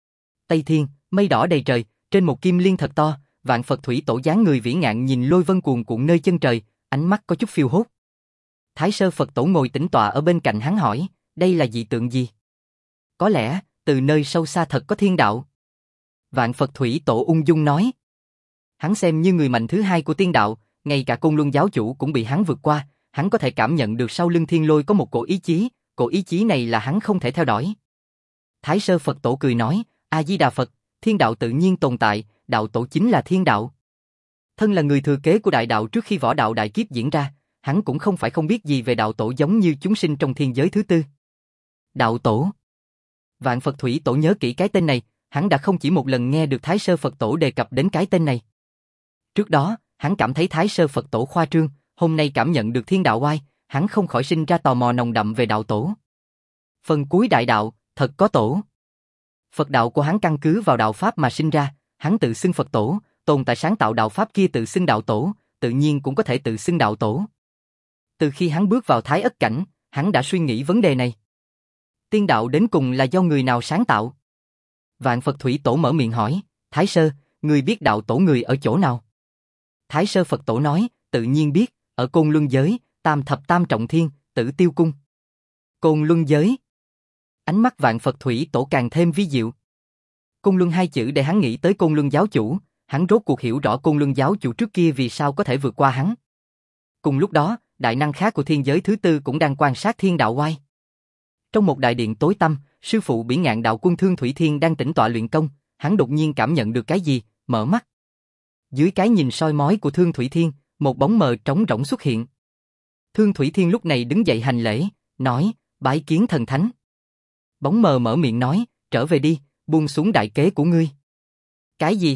Tây Thiên, mây đỏ đầy trời, trên một kim liên thật to, Vạn Phật Thủy Tổ dáng người vĩ ngạn nhìn lôi vân cuồn cuộn nơi chân trời, ánh mắt có chút phiêu hốt. Thái Sơ Phật Tổ ngồi tĩnh tọa ở bên cạnh hắn hỏi, đây là dị tượng gì? Có lẽ, từ nơi sâu xa thật có thiên đạo. Vạn Phật Thủy Tổ ung dung nói. Hắn xem như người mạnh thứ hai của tiên đạo, ngay cả Côn Luân giáo chủ cũng bị hắn vượt qua, hắn có thể cảm nhận được sau lưng thiên lôi có một cổ ý chí, cổ ý chí này là hắn không thể theo đuổi. Thái Sơ Phật Tổ cười nói, A-di-đà Phật, thiên đạo tự nhiên tồn tại, đạo tổ chính là thiên đạo. Thân là người thừa kế của đại đạo trước khi võ đạo đại kiếp diễn ra, hắn cũng không phải không biết gì về đạo tổ giống như chúng sinh trong thiên giới thứ tư. Đạo tổ. Vạn Phật Thủy Tổ nhớ kỹ cái tên này, hắn đã không chỉ một lần nghe được Thái Sơ Phật Tổ đề cập đến cái tên này. Trước đó, hắn cảm thấy Thái Sơ Phật Tổ khoa trương, hôm nay cảm nhận được thiên đạo oai, hắn không khỏi sinh ra tò mò nồng đậm về đạo tổ. Phần cuối đại đạo, thật có tổ. Phật đạo của hắn căn cứ vào đạo Pháp mà sinh ra, hắn tự xưng Phật Tổ, tồn tại sáng tạo đạo Pháp kia tự xưng đạo tổ, tự nhiên cũng có thể tự xưng đạo tổ. Từ khi hắn bước vào Thái Ất cảnh, hắn đã suy nghĩ vấn đề này. Tiên đạo đến cùng là do người nào sáng tạo? Vạn Phật Thủy Tổ mở miệng hỏi, Thái Sơ, người biết đạo tổ người ở chỗ nào? Thái Sơ Phật Tổ nói, tự nhiên biết, ở Côn Luân giới, tam thập tam trọng thiên, Tử Tiêu cung. Côn Luân giới. Ánh mắt Vạn Phật Thủy Tổ càng thêm vi diệu. Côn Luân hai chữ để hắn nghĩ tới Côn Luân giáo chủ, hắn rốt cuộc hiểu rõ Côn Luân giáo chủ trước kia vì sao có thể vượt qua hắn. Cùng lúc đó, đại năng khác của thiên giới thứ tư cũng đang quan sát thiên đạo oai. Trong một đại điện tối tăm, sư phụ Bỉ Ngạn đạo quân Thương Thủy Thiên đang tĩnh tọa luyện công, hắn đột nhiên cảm nhận được cái gì, mở mắt. Dưới cái nhìn soi mói của Thương Thủy Thiên, một bóng mờ trống rỗng xuất hiện. Thương Thủy Thiên lúc này đứng dậy hành lễ, nói, bái kiến thần thánh. Bóng mờ mở miệng nói, trở về đi, buông xuống đại kế của ngươi. Cái gì?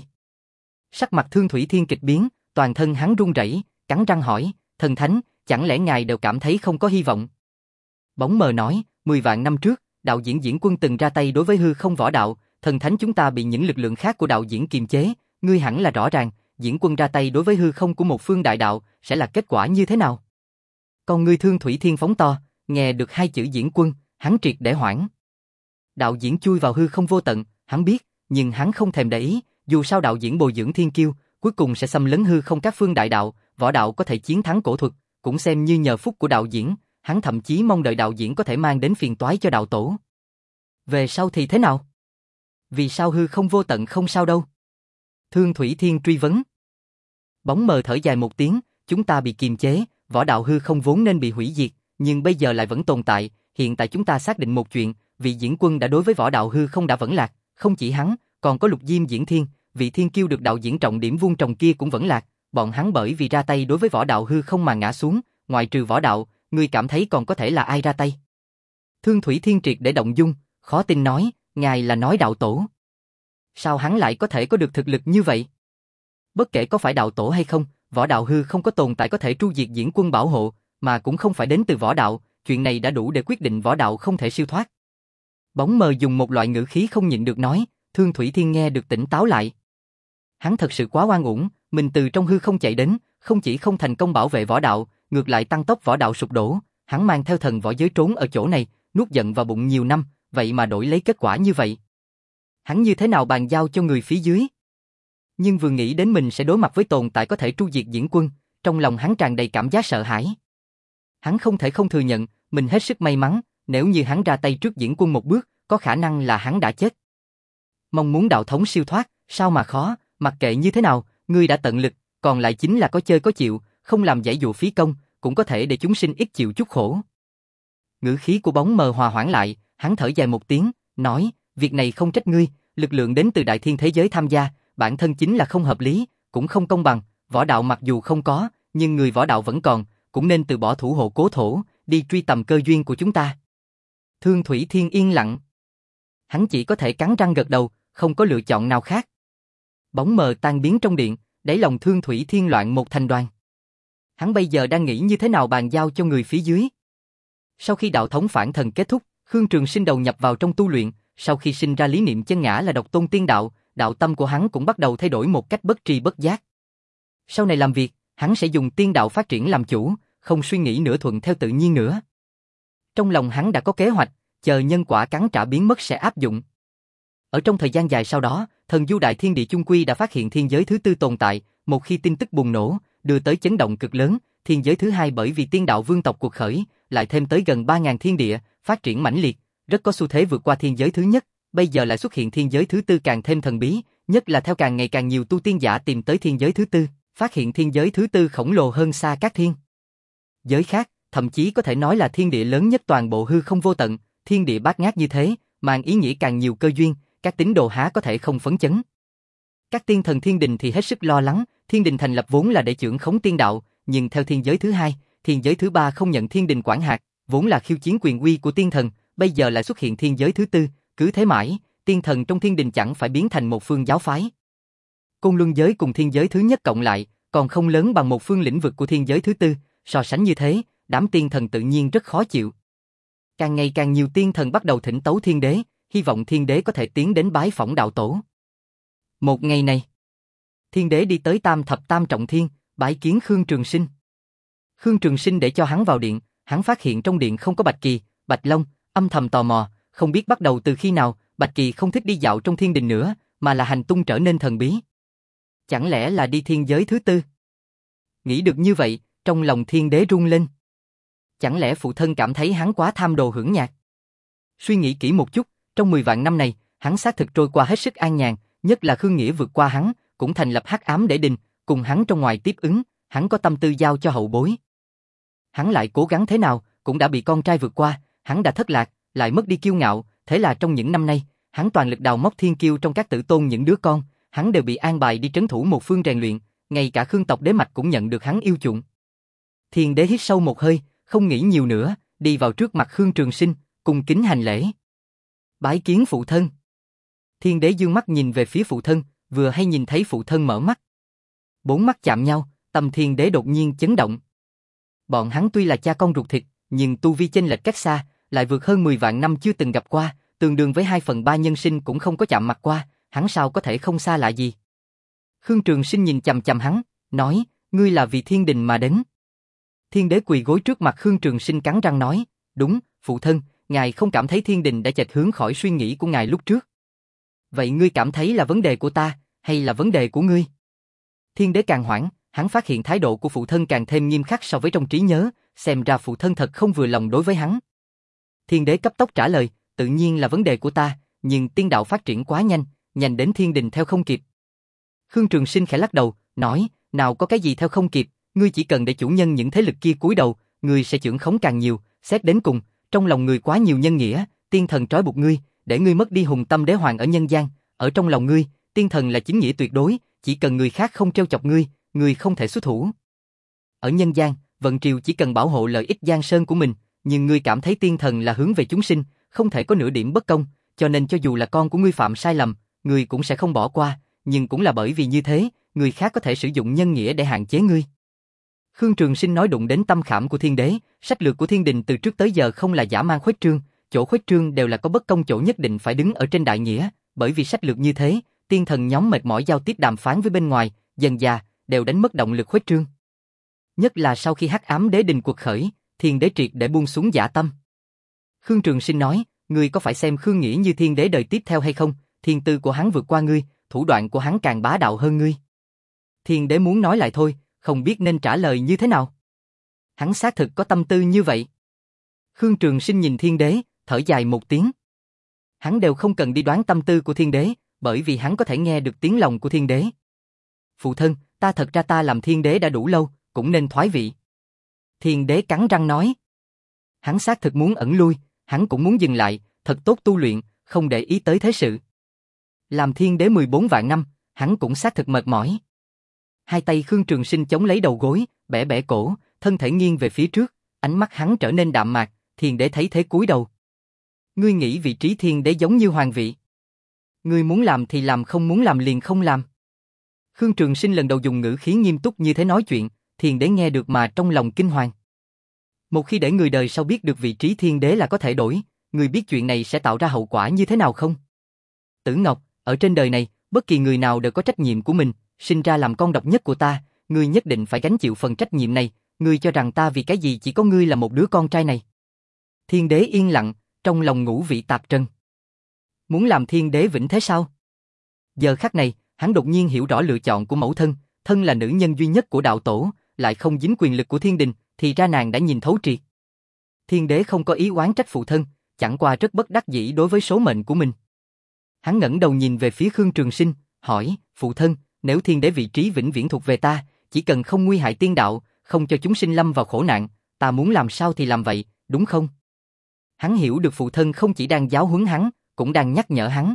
Sắc mặt Thương Thủy Thiên kịch biến, toàn thân hắn run rẩy, cắn răng hỏi, thần thánh, chẳng lẽ ngài đều cảm thấy không có hy vọng? Bóng mờ nói, mười vạn năm trước, đạo diễn diễn quân từng ra tay đối với hư không võ đạo, thần thánh chúng ta bị những lực lượng khác của đạo diễn kiềm chế, ngươi hẳn là rõ ràng, Diễn Quân ra tay đối với hư không của một phương đại đạo, sẽ là kết quả như thế nào? Con ngươi Thương Thủy Thiên phóng to, nghe được hai chữ Diễn Quân, hắn triệt để hoảng. Đạo diễn chui vào hư không vô tận, hắn biết, nhưng hắn không thèm để ý, dù sao đạo diễn bồi dưỡng thiên kiêu, cuối cùng sẽ xâm lấn hư không các phương đại đạo, võ đạo có thể chiến thắng cổ thuật, cũng xem như nhờ phúc của đạo diễn, hắn thậm chí mong đợi đạo diễn có thể mang đến phiền toái cho đạo tổ. Về sau thì thế nào? Vì sao hư không vô tận không sao đâu? Thương Thủy Thiên truy vấn. Bóng mờ thở dài một tiếng, chúng ta bị kiềm chế, võ đạo hư không vốn nên bị hủy diệt, nhưng bây giờ lại vẫn tồn tại, hiện tại chúng ta xác định một chuyện, vị Diễn Quân đã đối với võ đạo hư không đã vẫn lạc, không chỉ hắn, còn có Lục Diêm Diễn Thiên, vị thiên kiêu được đạo diễn trọng điểm vuông trồng kia cũng vẫn lạc, bọn hắn bởi vì ra tay đối với võ đạo hư không mà ngã xuống, ngoại trừ võ đạo, ngươi cảm thấy còn có thể là ai ra tay? Thương Thủy Thiên triệt để động dung, khó tin nói, ngài là nói đạo tổ. Sao hắn lại có thể có được thực lực như vậy? Bất kể có phải đạo tổ hay không, võ đạo hư không có tồn tại có thể tru diệt Diễn Quân bảo hộ, mà cũng không phải đến từ võ đạo, chuyện này đã đủ để quyết định võ đạo không thể siêu thoát. Bóng mờ dùng một loại ngữ khí không nhịn được nói, Thương Thủy Thiên nghe được tỉnh táo lại. Hắn thật sự quá oan uổng, mình từ trong hư không chạy đến, không chỉ không thành công bảo vệ võ đạo, ngược lại tăng tốc võ đạo sụp đổ, hắn mang theo thần võ giới trốn ở chỗ này, nuốt giận vào bụng nhiều năm, vậy mà đổi lấy kết quả như vậy. Hắn như thế nào bàn giao cho người phía dưới? Nhưng vừa nghĩ đến mình sẽ đối mặt với tồn tại có thể tru diệt Diễn Quân, trong lòng hắn tràn đầy cảm giác sợ hãi. Hắn không thể không thừa nhận, mình hết sức may mắn, nếu như hắn ra tay trước Diễn Quân một bước, có khả năng là hắn đã chết. Mong muốn đạo thống siêu thoát, sao mà khó, mặc kệ như thế nào, ngươi đã tận lực, còn lại chính là có chơi có chịu, không làm giải dụ phí công, cũng có thể để chúng sinh ít chịu chút khổ. Ngữ khí của bóng mờ hòa hoãn lại, hắn thở dài một tiếng, nói, việc này không trách ngươi, lực lượng đến từ đại thiên thế giới tham gia, bản thân chính là không hợp lý, cũng không công bằng, võ đạo mặc dù không có, nhưng người võ đạo vẫn còn, cũng nên từ bỏ thủ hộ cố thổ, đi truy tầm cơ duyên của chúng ta. Thương Thủy Thiên yên lặng. Hắn chỉ có thể cắn răng gật đầu, không có lựa chọn nào khác. Bóng mờ tan biến trong điện, đáy lòng Thương Thủy Thiên loạn một thành đoàn. Hắn bây giờ đang nghĩ như thế nào bàn giao cho người phía dưới. Sau khi đạo thống phản thần kết thúc, Khương Trường Sinh đầu nhập vào trong tu luyện, sau khi sinh ra lý niệm chân ngã là độc tôn tiên đạo, đạo tâm của hắn cũng bắt đầu thay đổi một cách bất tri bất giác. Sau này làm việc, hắn sẽ dùng tiên đạo phát triển làm chủ, không suy nghĩ nữa thuận theo tự nhiên nữa. Trong lòng hắn đã có kế hoạch, chờ nhân quả cắn trả biến mất sẽ áp dụng. Ở trong thời gian dài sau đó, thần du đại thiên địa chung quy đã phát hiện thiên giới thứ tư tồn tại, một khi tin tức bùng nổ, đưa tới chấn động cực lớn, thiên giới thứ hai bởi vì tiên đạo vương tộc cuộc khởi, lại thêm tới gần ba nghìn thiên địa, phát triển mãnh liệt, rất có xu thế vượt qua thiên giới thứ nhất, bây giờ lại xuất hiện thiên giới thứ tư càng thêm thần bí, nhất là theo càng ngày càng nhiều tu tiên giả tìm tới thiên giới thứ tư, phát hiện thiên giới thứ tư khổng lồ hơn xa các thiên giới khác, thậm chí có thể nói là thiên địa lớn nhất toàn bộ hư không vô tận, thiên địa bát ngát như thế, mang ý nghĩa càng nhiều cơ duyên, các tín đồ há có thể không phấn chấn. Các tiên thần thiên đình thì hết sức lo lắng, thiên đình thành lập vốn là để chưởng khống tiên đạo, nhưng theo thiên giới thứ hai, thiên giới thứ ba không nhận thiên đình quản hạt, vốn là khiêu chiến quyền uy của tiên thần, bây giờ lại xuất hiện thiên giới thứ tư, cứ thế mãi, tiên thần trong thiên đình chẳng phải biến thành một phương giáo phái. Côn Luân giới cùng thiên giới thứ nhất cộng lại, còn không lớn bằng một phương lĩnh vực của thiên giới thứ tư, so sánh như thế, đám tiên thần tự nhiên rất khó chịu. Càng ngày càng nhiều tiên thần bắt đầu thỉnh tấu thiên đế, hy vọng thiên đế có thể tiến đến bái phỏng đạo tổ. Một ngày này, thiên đế đi tới tam thập tam trọng thiên, bái kiến Khương Trường Sinh. Khương Trường Sinh để cho hắn vào điện, hắn phát hiện trong điện không có Bạch Kỳ, Bạch Long, âm thầm tò mò, không biết bắt đầu từ khi nào, Bạch Kỳ không thích đi dạo trong thiên đình nữa, mà là hành tung trở nên thần bí. Chẳng lẽ là đi thiên giới thứ tư? Nghĩ được như vậy, trong lòng thiên đế rung lên. Chẳng lẽ phụ thân cảm thấy hắn quá tham đồ hưởng nhạc? Suy nghĩ kỹ một chút, trong mười vạn năm này, hắn xác thực trôi qua hết sức an nhàn, nhất là Khương Nghĩa vượt qua hắn, cũng thành lập Hắc Ám Để Đình, cùng hắn trong ngoài tiếp ứng, hắn có tâm tư giao cho hậu bối. Hắn lại cố gắng thế nào, cũng đã bị con trai vượt qua, hắn đã thất lạc, lại mất đi kiêu ngạo, thế là trong những năm nay, hắn toàn lực đào móc thiên kiêu trong các tử tôn những đứa con, hắn đều bị an bài đi trấn thủ một phương rèn luyện, ngay cả Khương tộc đế mạch cũng nhận được hắn yêu chuộng. Thiên đế hít sâu một hơi, không nghĩ nhiều nữa, đi vào trước mặt Khương Trường Sinh, cung kính hành lễ. Bái kiến phụ thân. Thiên đế dương mắt nhìn về phía phụ thân, vừa hay nhìn thấy phụ thân mở mắt. Bốn mắt chạm nhau, tâm thiên đế đột nhiên chấn động. Bọn hắn tuy là cha con ruột thịt, nhưng tu vi chênh lệch cách xa, lại vượt hơn mười vạn năm chưa từng gặp qua, tương đương với hai phần ba nhân sinh cũng không có chạm mặt qua, hắn sao có thể không xa lạ gì. Khương Trường Sinh nhìn chằm chằm hắn, nói, ngươi là vì thiên đình mà đến. Thiên đế quỳ gối trước mặt Khương Trường Sinh cắn răng nói, đúng, phụ thân, ngài không cảm thấy thiên đình đã chệch hướng khỏi suy nghĩ của ngài lúc trước. Vậy ngươi cảm thấy là vấn đề của ta, hay là vấn đề của ngươi? Thiên đế càng hoảng, hắn phát hiện thái độ của phụ thân càng thêm nghiêm khắc so với trong trí nhớ, xem ra phụ thân thật không vừa lòng đối với hắn. Thiên đế cấp tốc trả lời, tự nhiên là vấn đề của ta, nhưng tiên đạo phát triển quá nhanh, nhanh đến thiên đình theo không kịp. Khương Trường Sinh khẽ lắc đầu, nói, nào có cái gì theo không kịp, ngươi chỉ cần để chủ nhân những thế lực kia cúi đầu, ngươi sẽ trưởng khống càng nhiều, xét đến cùng, trong lòng ngươi quá nhiều nhân nghĩa, tiên thần trói buộc ngươi, để ngươi mất đi hùng tâm đế hoàng ở nhân gian, ở trong lòng ngươi, tiên thần là chính nghĩa tuyệt đối, chỉ cần người khác không trêu chọc ngươi, ngươi không thể xuất thủ. Ở nhân gian, vận triều chỉ cần bảo hộ lợi ích giang sơn của mình, nhưng ngươi cảm thấy tiên thần là hướng về chúng sinh, không thể có nửa điểm bất công, cho nên cho dù là con của ngươi phạm sai lầm, ngươi cũng sẽ không bỏ qua, nhưng cũng là bởi vì như thế, người khác có thể sử dụng nhân nghĩa để hạn chế ngươi. Khương Trường Sinh nói đụng đến tâm khảm của thiên đế, sách lược của thiên đình từ trước tới giờ không là dã man khuếch trương, chỗ khuếch trương đều là có bất công chỗ nhất định phải đứng ở trên đại nghĩa, bởi vì sách lược như thế, tiên thần nhóm mệt mỏi giao tiếp đàm phán với bên ngoài, dần dà đều đánh mất động lực khuếch trương. Nhất là sau khi Hắc Ám Đế Đình cuộc khởi, thiên đế triệt để buông xuống dã tâm. Khương Trường Sinh nói, ngươi có phải xem Khương Nghĩa như thiên đế đời tiếp theo hay không? Thiên tư của hắn vượt qua ngươi, thủ đoạn của hắn càng bá đạo hơn ngươi. Thiên đế muốn nói lại thôi, không biết nên trả lời như thế nào. Hắn xác thực có tâm tư như vậy. Khương Trường Sinh nhìn thiên đế, thở dài một tiếng. Hắn đều không cần đi đoán tâm tư của thiên đế, bởi vì hắn có thể nghe được tiếng lòng của thiên đế. Phụ thân, ta thật ra ta làm thiên đế đã đủ lâu, cũng nên thoái vị. Thiên đế cắn răng nói. Hắn xác thực muốn ẩn lui, hắn cũng muốn dừng lại, thật tốt tu luyện, không để ý tới thế sự. Làm thiên đế mười bốn vạn năm, hắn cũng xác thực mệt mỏi. Hai tay Khương Trường Sinh chống lấy đầu gối, bẻ bẻ cổ, thân thể nghiêng về phía trước, ánh mắt hắn trở nên đạm mạc, thiên đế thấy thế cúi đầu. Ngươi nghĩ vị trí thiên đế giống như hoàng vị. Ngươi muốn làm thì làm, không muốn làm liền không làm. Khương Trường Sinh lần đầu dùng ngữ khí nghiêm túc như thế nói chuyện, thiên đế nghe được mà trong lòng kinh hoàng. Một khi để người đời sau biết được vị trí thiên đế là có thể đổi, người biết chuyện này sẽ tạo ra hậu quả như thế nào không? Tử Ngọc, ở trên đời này, bất kỳ người nào đều có trách nhiệm của mình, sinh ra làm con độc nhất của ta, ngươi nhất định phải gánh chịu phần trách nhiệm này, ngươi cho rằng ta vì cái gì chỉ có ngươi là một đứa con trai này? Thiên đế yên lặng, trong lòng ngũ vị tạp trần. Muốn làm thiên đế vĩnh thế sao? Giờ khắc này, hắn đột nhiên hiểu rõ lựa chọn của mẫu thân, thân là nữ nhân duy nhất của đạo tổ, lại không dính quyền lực của thiên đình, thì ra nàng đã nhìn thấu triệt. Thiên đế không có ý oán trách phụ thân, chẳng qua rất bất đắc dĩ đối với số mệnh của mình. Hắn ngẩng đầu nhìn về phía Khương Trường Sinh, hỏi, phụ thân, nếu thiên đế vị trí vĩnh viễn thuộc về ta, chỉ cần không nguy hại tiên đạo, không cho chúng sinh lâm vào khổ nạn, ta muốn làm sao thì làm vậy, đúng không? Hắn hiểu được phụ thân không chỉ đang giáo huấn hắn, cũng đang nhắc nhở hắn.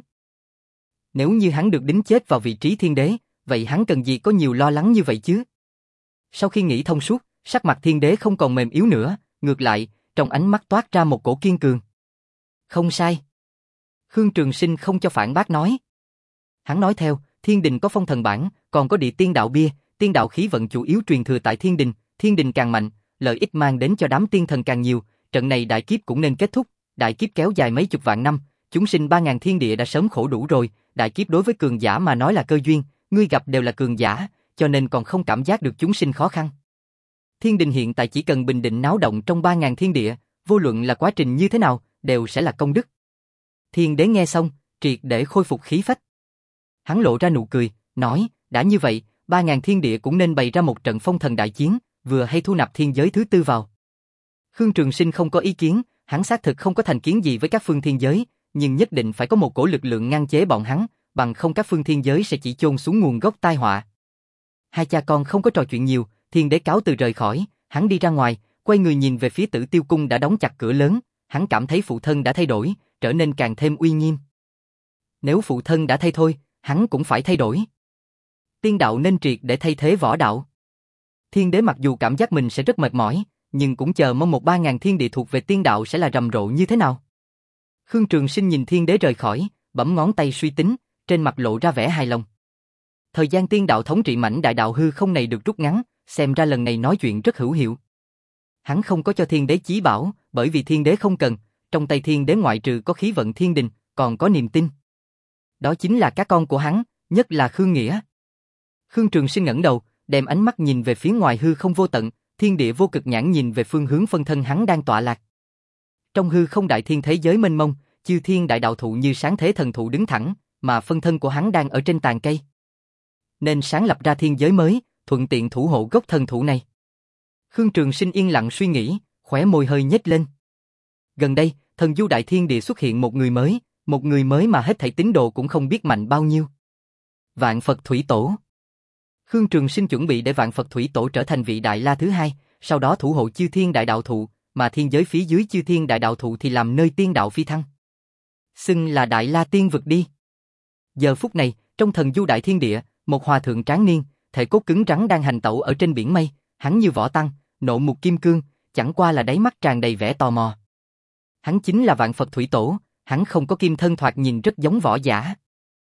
Nếu như hắn được đính chết vào vị trí thiên đế, vậy hắn cần gì có nhiều lo lắng như vậy chứ? Sau khi nghĩ thông suốt, sắc mặt thiên đế không còn mềm yếu nữa, ngược lại, trong ánh mắt toát ra một cổ kiên cường. Không sai. Khương Trường Sinh không cho phản bác nói. Hắn nói theo, thiên đình có phong thần bản, còn có địa tiên đạo bia, tiên đạo khí vận chủ yếu truyền thừa tại thiên đình, thiên đình càng mạnh, lợi ích mang đến cho đám tiên thần càng nhiều, trận này đại kiếp cũng nên kết thúc, đại kiếp kéo dài mấy chục vạn năm, chúng sinh ba ngàn thiên địa đã sớm khổ đủ rồi, đại kiếp đối với cường giả mà nói là cơ duyên, ngươi gặp đều là cường giả, cho nên còn không cảm giác được chúng sinh khó khăn. Thiên đình hiện tại chỉ cần bình định náo động trong ba ngàn thiên địa, vô luận là quá trình như thế nào, đều sẽ là công đức. Thiên đế nghe xong, triệt để khôi phục khí phách. Hắn lộ ra nụ cười, nói, đã như vậy, ba ngàn thiên địa cũng nên bày ra một trận phong thần đại chiến, vừa hay thu nạp thiên giới thứ tư vào. Khương Trường Sinh không có ý kiến, hắn xác thực không có thành kiến gì với các phương thiên giới, nhưng nhất định phải có một cổ lực lượng ngăn chế bọn hắn, bằng không các phương thiên giới sẽ chỉ chôn xuống nguồn gốc tai họa. Hai cha con không có trò chuyện nhiều, thiên đế cáo từ rời khỏi, hắn đi ra ngoài, quay người nhìn về phía Tử Tiêu cung đã đóng chặt cửa lớn, hắn cảm thấy phụ thân đã thay đổi, trở nên càng thêm uy nghiêm. Nếu phụ thân đã thay thôi, hắn cũng phải thay đổi. Tiên đạo nên triệt để thay thế võ đạo. Thiên đế mặc dù cảm giác mình sẽ rất mệt mỏi, nhưng cũng chờ mong một ba ngàn thiên địa thuộc về tiên đạo sẽ là rầm rộ như thế nào. Khương Trường Sinh nhìn thiên đế rời khỏi, bấm ngón tay suy tính, trên mặt lộ ra vẻ hài lòng. Thời gian tiên đạo thống trị mảnh đại đạo hư không này được rút ngắn, xem ra lần này nói chuyện rất hữu hiệu. Hắn không có cho thiên đế chí bảo, bởi vì thiên đế không cần, trong tay thiên đế ngoại trừ có khí vận thiên đình, còn có niềm tin. Đó chính là các con của hắn, nhất là Khương Nghĩa. Khương Trường Sinh ngẩng đầu, đem ánh mắt nhìn về phía ngoài hư không vô tận, thiên địa vô cực nhãn nhìn về phương hướng phân thân hắn đang tọa lạc. Trong hư không đại thiên thế giới mênh mông, chư thiên đại đạo thụ như sáng thế thần thụ đứng thẳng, mà phân thân của hắn đang ở trên tàn cây. Nên sáng lập ra thiên giới mới, thuận tiện thủ hộ gốc thần thụ này. Khương Trường Sinh yên lặng suy nghĩ, khóe môi hơi nhếch lên. Gần đây, thần du đại thiên địa xuất hiện một người mới, một người mới mà hết thảy tín đồ cũng không biết mạnh bao nhiêu. Vạn Phật Thủy Tổ. Khương Trường Sinh chuẩn bị để Vạn Phật Thủy Tổ trở thành vị Đại La thứ hai, sau đó thủ hộ chư thiên đại đạo thụ, mà thiên giới phía dưới chư thiên đại đạo thụ thì làm nơi tiên đạo phi thăng. Xưng là Đại La tiên vực đi. Giờ phút này, trong thần du đại thiên địa, một hòa thượng tráng niên, thể cốt cứng rắn đang hành tẩu ở trên biển mây, hắn như võ tăng, nộ mục kim cương, chẳng qua là đáy mắt tràn đầy vẻ tò mò. Hắn chính là Vạn Phật Thủy Tổ, hắn không có kim thân thoạt nhìn rất giống võ giả.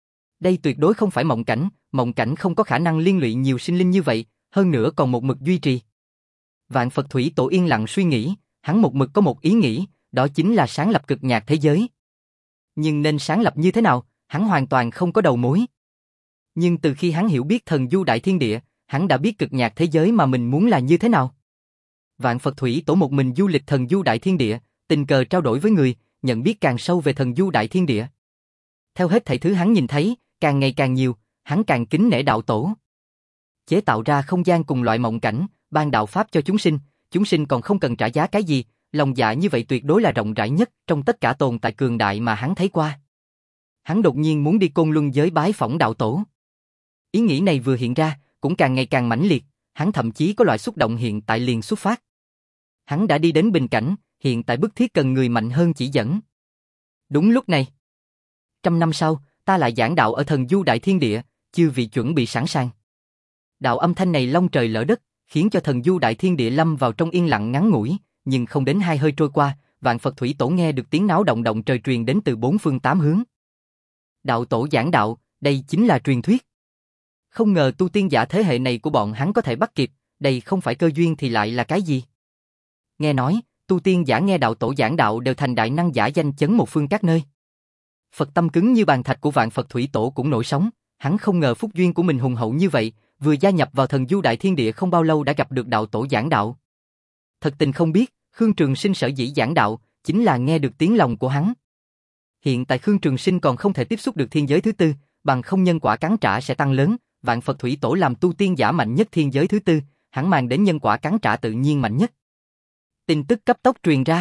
Đây tuyệt đối không phải mộng cảnh, mộng cảnh không có khả năng liên lụy nhiều sinh linh như vậy, hơn nữa còn một mực duy trì. Vạn Phật Thủy Tổ yên lặng suy nghĩ, hắn một mực có một ý nghĩ, đó chính là sáng lập cực nhạc thế giới. Nhưng nên sáng lập như thế nào, hắn hoàn toàn không có đầu mối. Nhưng từ khi hắn hiểu biết thần du đại thiên địa, hắn đã biết cực nhạc thế giới mà mình muốn là như thế nào. Vạn Phật Thủy Tổ một mình du lịch thần du đại thiên địa, tình cờ trao đổi với người, nhận biết càng sâu về thần du đại thiên địa. Theo hết thảy thứ hắn nhìn thấy, càng ngày càng nhiều, hắn càng kính nể đạo tổ. Chế tạo ra không gian cùng loại mộng cảnh, ban đạo pháp cho chúng sinh, chúng sinh còn không cần trả giá cái gì, lòng dạ như vậy tuyệt đối là rộng rãi nhất trong tất cả tồn tại cường đại mà hắn thấy qua. Hắn đột nhiên muốn đi Côn Luân giới bái phỏng đạo tổ. Ý nghĩ này vừa hiện ra, cũng càng ngày càng mãnh liệt, hắn thậm chí có loại xúc động hiện tại liền xuất phát. Hắn đã đi đến bình cảnh, hiện tại bức thiết cần người mạnh hơn chỉ dẫn. Đúng lúc này, trăm năm sau, ta lại giảng đạo ở thần du đại thiên địa, chư vị chuẩn bị sẵn sàng. Đạo âm thanh này long trời lỡ đất, khiến cho thần du đại thiên địa lâm vào trong yên lặng ngắn ngủi, nhưng không đến hai hơi trôi qua, Vạn Phật Thủy Tổ nghe được tiếng náo động động trời truyền đến từ bốn phương tám hướng. Đạo tổ giảng đạo, đây chính là truyền thuyết. Không ngờ tu tiên giả thế hệ này của bọn hắn có thể bắt kịp, đây không phải cơ duyên thì lại là cái gì? Nghe nói, tu tiên giả nghe đạo tổ giảng đạo đều thành đại năng giả danh chấn một phương các nơi. Phật tâm cứng như bàn thạch của Vạn Phật Thủy Tổ cũng nổi sóng, hắn không ngờ phúc duyên của mình hùng hậu như vậy, vừa gia nhập vào thần du đại thiên địa không bao lâu đã gặp được đạo tổ giảng đạo. Thật tình không biết, Khương Trường Sinh sở dĩ giảng đạo, chính là nghe được tiếng lòng của hắn. Hiện tại Khương Trường Sinh còn không thể tiếp xúc được thiên giới thứ tư, bằng không nhân quả cắn trả sẽ tăng lớn, Vạn Phật Thủy Tổ làm tu tiên giả mạnh nhất thiên giới thứ tư, hắn mang đến nhân quả cắn trả tự nhiên mạnh nhất. Tin tức cấp tốc truyền ra.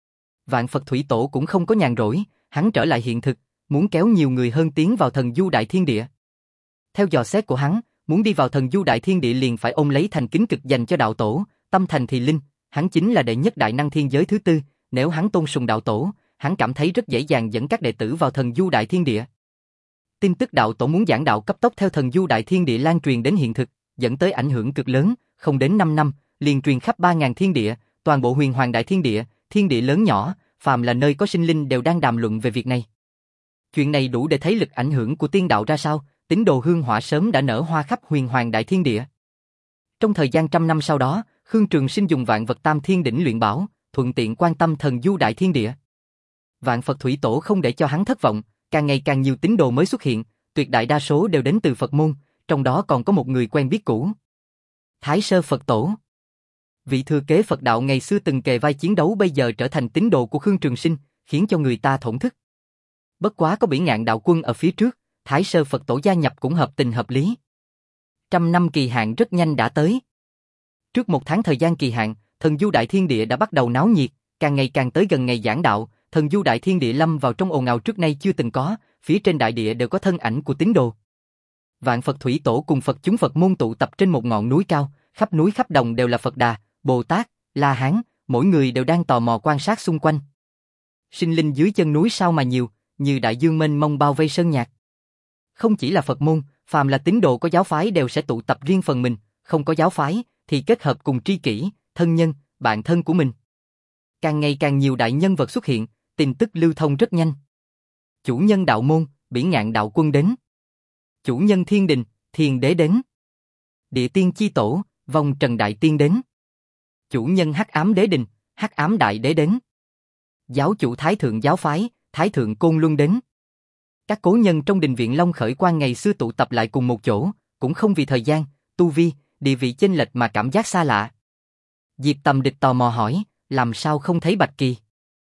Vạn Phật Thủy Tổ cũng không có nhàn rỗi, hắn trở lại hiện thực, muốn kéo nhiều người hơn tiến vào thần du đại thiên địa. Theo dò xét của hắn, muốn đi vào thần du đại thiên địa liền phải ôm lấy thành kính cực dành cho đạo tổ, tâm thành thì linh, hắn chính là đệ nhất đại năng thiên giới thứ tư, nếu hắn tôn sùng đạo tổ, hắn cảm thấy rất dễ dàng dẫn các đệ tử vào thần du đại thiên địa. Tin tức đạo tổ muốn giảng đạo cấp tốc theo thần du đại thiên địa lan truyền đến hiện thực, dẫn tới ảnh hưởng cực lớn, không đến năm năm, liền truyền khắp ba ngàn thiên địa, toàn bộ huyền hoàng đại thiên địa, thiên địa lớn nhỏ, phàm là nơi có sinh linh đều đang đàm luận về việc này. Chuyện này đủ để thấy lực ảnh hưởng của tiên đạo ra sao, tín đồ hương hỏa sớm đã nở hoa khắp huyền hoàng đại thiên địa. Trong thời gian trăm năm sau đó, Khương Trường Sinh dùng vạn vật tam thiên đỉnh luyện bảo, thuận tiện quan tâm thần du đại thiên địa. Vạn Phật Thủy Tổ không để cho hắn thất vọng, càng ngày càng nhiều tín đồ mới xuất hiện, tuyệt đại đa số đều đến từ Phật môn, trong đó còn có một người quen biết cũ. Thái Sơ Phật Tổ. Vị thừa kế Phật đạo ngày xưa từng kề vai chiến đấu bây giờ trở thành tín đồ của Khương Trường Sinh, khiến cho người ta thổn thức. Bất quá có Bỉ Ngạn đạo quân ở phía trước, Thái Sơ Phật Tổ gia nhập cũng hợp tình hợp lý. Trăm năm kỳ hạn rất nhanh đã tới. Trước một tháng thời gian kỳ hạn, thần du đại thiên địa đã bắt đầu náo nhiệt, càng ngày càng tới gần ngày giảng đạo, thần du đại thiên địa lâm vào trong ồn ào trước nay chưa từng có, phía trên đại địa đều có thân ảnh của tín đồ. Vạn Phật Thủy Tổ cùng Phật chúng Phật môn tụ tập trên một ngọn núi cao, khắp núi khắp đồng đều là Phật Đà, Bồ Tát, La Hán, mỗi người đều đang tò mò quan sát xung quanh. Sinh linh dưới chân núi sao mà nhiều, như đại dương mênh mông bao vây sơn nhạc. Không chỉ là Phật môn, phàm là tín đồ có giáo phái đều sẽ tụ tập riêng phần mình, không có giáo phái thì kết hợp cùng tri kỷ, thân nhân, bạn thân của mình. Càng ngày càng nhiều đại nhân vật xuất hiện, tin tức lưu thông rất nhanh. Chủ nhân đạo môn, Bỉ Ngạn đạo quân đến. Chủ nhân thiên đình, Thiền đế đến. Địa tiên chi tổ, Vong Trần đại tiên đến. Chủ nhân Hắc Ám đế đình, Hắc Ám đại đế đến. Giáo chủ Thái thượng giáo phái, Thái thượng Côn Luân đến. Các cố nhân trong đình viện Long Khởi Quang ngày xưa tụ tập lại cùng một chỗ, cũng không vì thời gian, tu vi, địa vị chênh lệch mà cảm giác xa lạ. Diệp Tầm Địch tò mò hỏi, làm sao không thấy Bạch Kỳ?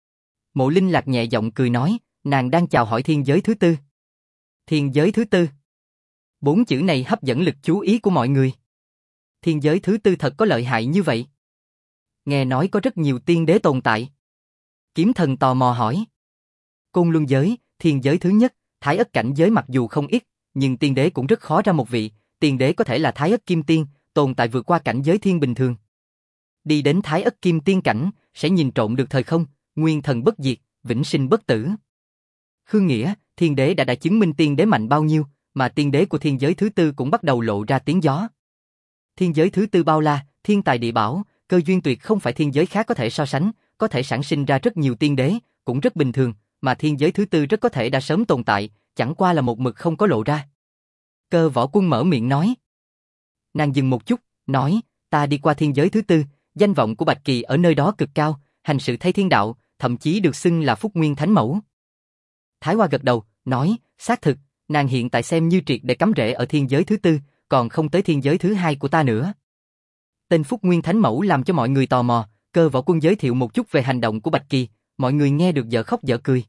Mộ Linh Lạc nhẹ giọng cười nói, nàng đang chào hỏi thiên giới thứ tư. Thiên giới thứ tư. Bốn chữ này hấp dẫn lực chú ý của mọi người. Thiên giới thứ tư thật có lợi hại như vậy? Nghe nói có rất nhiều tiên đế tồn tại. Kiếm Thần tò mò hỏi. Côn Luân giới, thiên giới thứ nhất, Thái Ất cảnh giới mặc dù không ít, nhưng tiên đế cũng rất khó ra một vị, tiên đế có thể là Thái Ất Kim Tiên, tồn tại vượt qua cảnh giới thiên bình thường. Đi đến Thái Ất Kim Tiên cảnh, sẽ nhìn trộm được thời không, nguyên thần bất diệt, vĩnh sinh bất tử. Khương Nghĩa, thiên đế đã đã chứng minh tiên đế mạnh bao nhiêu, mà tiên đế của thiên giới thứ tư cũng bắt đầu lộ ra tiếng gió. Thiên giới thứ tư bao la, thiên tài địa bảo, cơ duyên tuyệt không phải thiên giới khác có thể so sánh, có thể sản sinh ra rất nhiều tiên đế, cũng rất bình thường, mà thiên giới thứ tư rất có thể đã sớm tồn tại, chẳng qua là một mực không có lộ ra. Cơ Võ Quân mở miệng nói. Nàng dừng một chút, nói, ta đi qua thiên giới thứ tư, danh vọng của Bạch Kỳ ở nơi đó cực cao, hành sự thay thiên đạo, thậm chí được xưng là Phúc Nguyên Thánh Mẫu. Thái Hoa gật đầu, nói, xác thực, nàng hiện tại xem như triệt để cắm rễ ở thiên giới thứ tư, còn không tới thiên giới thứ hai của ta nữa. Tên Phúc Nguyên Thánh Mẫu làm cho mọi người tò mò, Cơ Võ Quân giới thiệu một chút về hành động của Bạch Kỳ, mọi người nghe được dở khóc dở cười.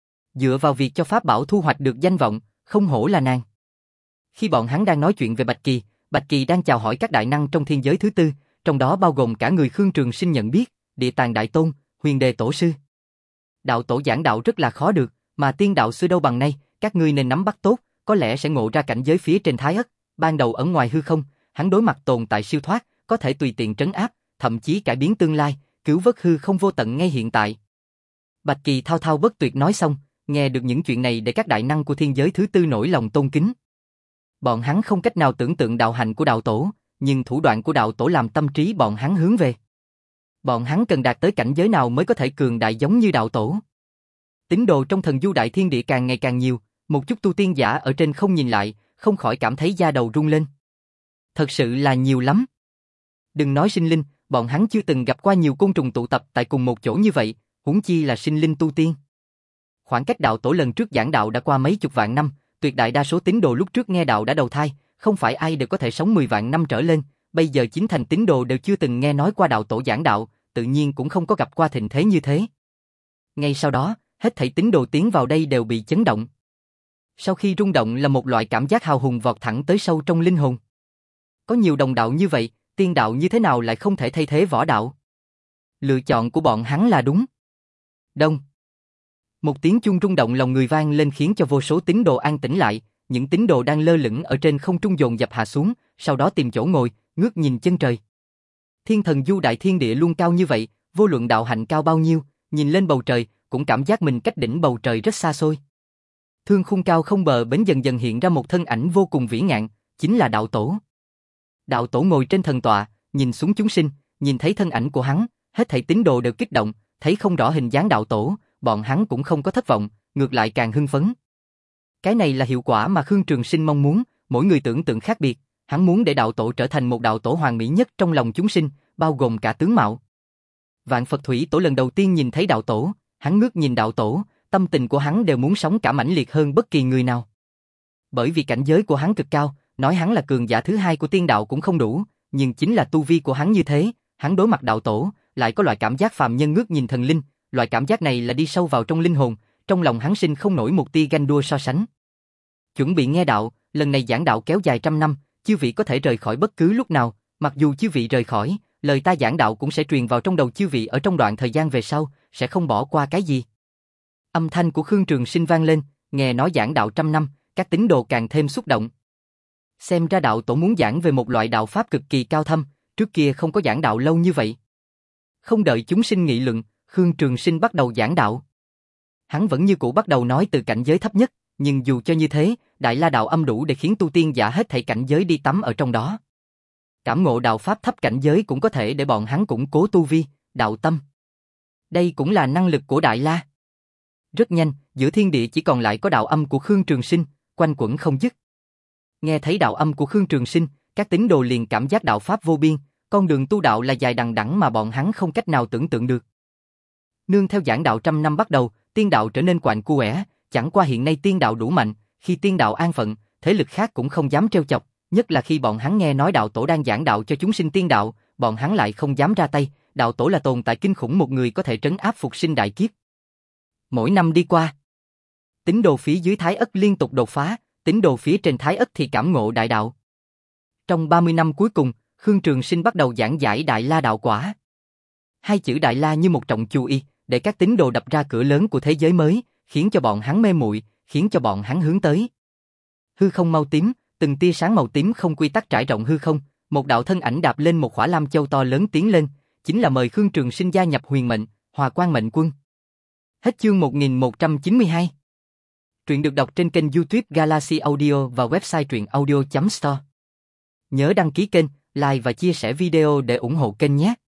Dựa vào việc cho pháp bảo thu hoạch được danh vọng, không hổ là nàng. Khi bọn hắn đang nói chuyện về Bạch Kỳ, Bạch Kỳ đang chào hỏi các đại năng trong thiên giới thứ tư, trong đó bao gồm cả người Khương Trường Sinh nhận biết, Địa Tàng Đại Tôn, Huyền Đề Tổ Sư. Đạo tổ giảng đạo rất là khó được, mà tiên đạo xưa đâu bằng nay, các ngươi nên nắm bắt tốt, có lẽ sẽ ngộ ra cảnh giới phía trên Thái Ất, ban đầu ở ngoài hư không, hắn đối mặt tồn tại siêu thoát, có thể tùy tiện trấn áp, thậm chí cải biến tương lai, cứu vớt hư không vô tận ngay hiện tại. Bạch Kỳ thao thao bất tuyệt nói xong, nghe được những chuyện này để các đại năng của thiên giới thứ tư nổi lòng tôn kính. Bọn hắn không cách nào tưởng tượng đạo hạnh của đạo tổ, nhưng thủ đoạn của đạo tổ làm tâm trí bọn hắn hướng về. Bọn hắn cần đạt tới cảnh giới nào mới có thể cường đại giống như đạo tổ. Tín đồ trong thần du đại thiên địa càng ngày càng nhiều, một chút tu tiên giả ở trên không nhìn lại, không khỏi cảm thấy da đầu rung lên. Thật sự là nhiều lắm. Đừng nói sinh linh, bọn hắn chưa từng gặp qua nhiều côn trùng tụ tập tại cùng một chỗ như vậy, huống chi là sinh linh tu tiên. Khoảng cách đạo tổ lần trước giảng đạo đã qua mấy chục vạn năm, tuyệt đại đa số tín đồ lúc trước nghe đạo đã đầu thai, không phải ai đều có thể sống mười vạn năm trở lên, bây giờ chính thành tín đồ đều chưa từng nghe nói qua đạo tổ giảng đạo, tự nhiên cũng không có gặp qua thịnh thế như thế. Ngay sau đó, hết thảy tín đồ tiến vào đây đều bị chấn động. Sau khi rung động là một loại cảm giác hào hùng vọt thẳng tới sâu trong linh hồn. Có nhiều đồng đạo như vậy, tiên đạo như thế nào lại không thể thay thế võ đạo? Lựa chọn của bọn hắn là đúng. Đông. Một tiếng chuông rung động lòng người vang lên khiến cho vô số tín đồ an tĩnh lại, những tín đồ đang lơ lửng ở trên không trung dồn dập hạ xuống, sau đó tìm chỗ ngồi, ngước nhìn chân trời. Thiên thần du đại thiên địa luôn cao như vậy, vô luận đạo hạnh cao bao nhiêu, nhìn lên bầu trời, cũng cảm giác mình cách đỉnh bầu trời rất xa xôi. Thương khung cao không bờ bến dần dần hiện ra một thân ảnh vô cùng vĩ ngạn, chính là đạo tổ. Đạo tổ ngồi trên thần tọa, nhìn xuống chúng sinh, nhìn thấy thân ảnh của hắn, hết thảy tín đồ đều kích động, thấy không rõ hình dáng đạo tổ, bọn hắn cũng không có thất vọng, ngược lại càng hưng phấn. Cái này là hiệu quả mà Khương Trường Sinh mong muốn, mỗi người tưởng tượng khác biệt, hắn muốn để đạo tổ trở thành một đạo tổ hoàn mỹ nhất trong lòng chúng sinh, bao gồm cả tướng mạo. Vạn Phật Thủy Tổ lần đầu tiên nhìn thấy đạo tổ, hắn ngước nhìn đạo tổ, tâm tình của hắn đều muốn sống cả mãnh liệt hơn bất kỳ người nào. Bởi vì cảnh giới của hắn cực cao, nói hắn là cường giả thứ hai của tiên đạo cũng không đủ, nhưng chính là tu vi của hắn như thế, hắn đối mặt đạo tổ, lại có loại cảm giác phàm nhân ngước nhìn thần linh, loại cảm giác này là đi sâu vào trong linh hồn, trong lòng hắn sinh không nổi một tia ganh đua so sánh. Chuẩn bị nghe đạo, lần này giảng đạo kéo dài trăm năm, chư vị có thể rời khỏi bất cứ lúc nào, mặc dù chư vị rời khỏi, lời ta giảng đạo cũng sẽ truyền vào trong đầu chư vị ở trong đoạn thời gian về sau, sẽ không bỏ qua cái gì. Âm thanh của Khương Trường Sinh vang lên, nghe nói giảng đạo trăm năm, các tín đồ càng thêm xúc động. Xem ra đạo tổ muốn giảng về một loại đạo pháp cực kỳ cao thâm, trước kia không có giảng đạo lâu như vậy. Không đợi chúng sinh nghị luận, Khương Trường Sinh bắt đầu giảng đạo. Hắn vẫn như cũ bắt đầu nói từ cảnh giới thấp nhất, nhưng dù cho như thế, Đại La đạo âm đủ để khiến tu tiên giả hết thảy cảnh giới đi tắm ở trong đó. Cảm ngộ đạo pháp thấp cảnh giới cũng có thể để bọn hắn củng cố tu vi, đạo tâm. Đây cũng là năng lực của Đại La. Rất nhanh, giữa thiên địa chỉ còn lại có đạo âm của Khương Trường Sinh, quanh quẩn không dứt. Nghe thấy đạo âm của Khương Trường Sinh, các tín đồ liền cảm giác đạo pháp vô biên, con đường tu đạo là dài đằng đẵng mà bọn hắn không cách nào tưởng tượng được. Nương theo giảng đạo trăm năm bắt đầu, tiên đạo trở nên quạnh quẽ, chẳng qua hiện nay tiên đạo đủ mạnh, khi tiên đạo an phận, thế lực khác cũng không dám trêu chọc, Nhất là khi bọn hắn nghe nói đạo tổ đang giảng đạo cho chúng sinh tiên đạo, bọn hắn lại không dám ra tay, đạo tổ là tồn tại kinh khủng, một người có thể trấn áp phục sinh đại kiếp. Mỗi năm đi qua, tín đồ phía dưới Thái Ất liên tục đột phá, tín đồ phía trên Thái Ất thì cảm ngộ đại đạo. Trong ba mươi năm cuối cùng, Khương Trường Sinh bắt đầu giảng giải Đại La đạo quả. Hai chữ Đại La như một trọng chú y, để các tín đồ đập ra cửa lớn của thế giới mới, khiến cho bọn hắn mê muội, khiến cho bọn hắn hướng tới. Hư không màu tím, từng tia sáng màu tím không quy tắc trải rộng hư không, một đạo thân ảnh đạp lên một khỏa lam châu to lớn tiến lên, chính là mời Khương Trường Sinh gia nhập Huyền Mệnh, Hòa Quang Mệnh Quân. Hết chương một nghìn một trăm chín mươi hai. Truyện được đọc trên kênh YouTube Galaxy Audio và website truyện audio chấm store. Nhớ đăng ký kênh, like và chia sẻ video để ủng hộ kênh nhé.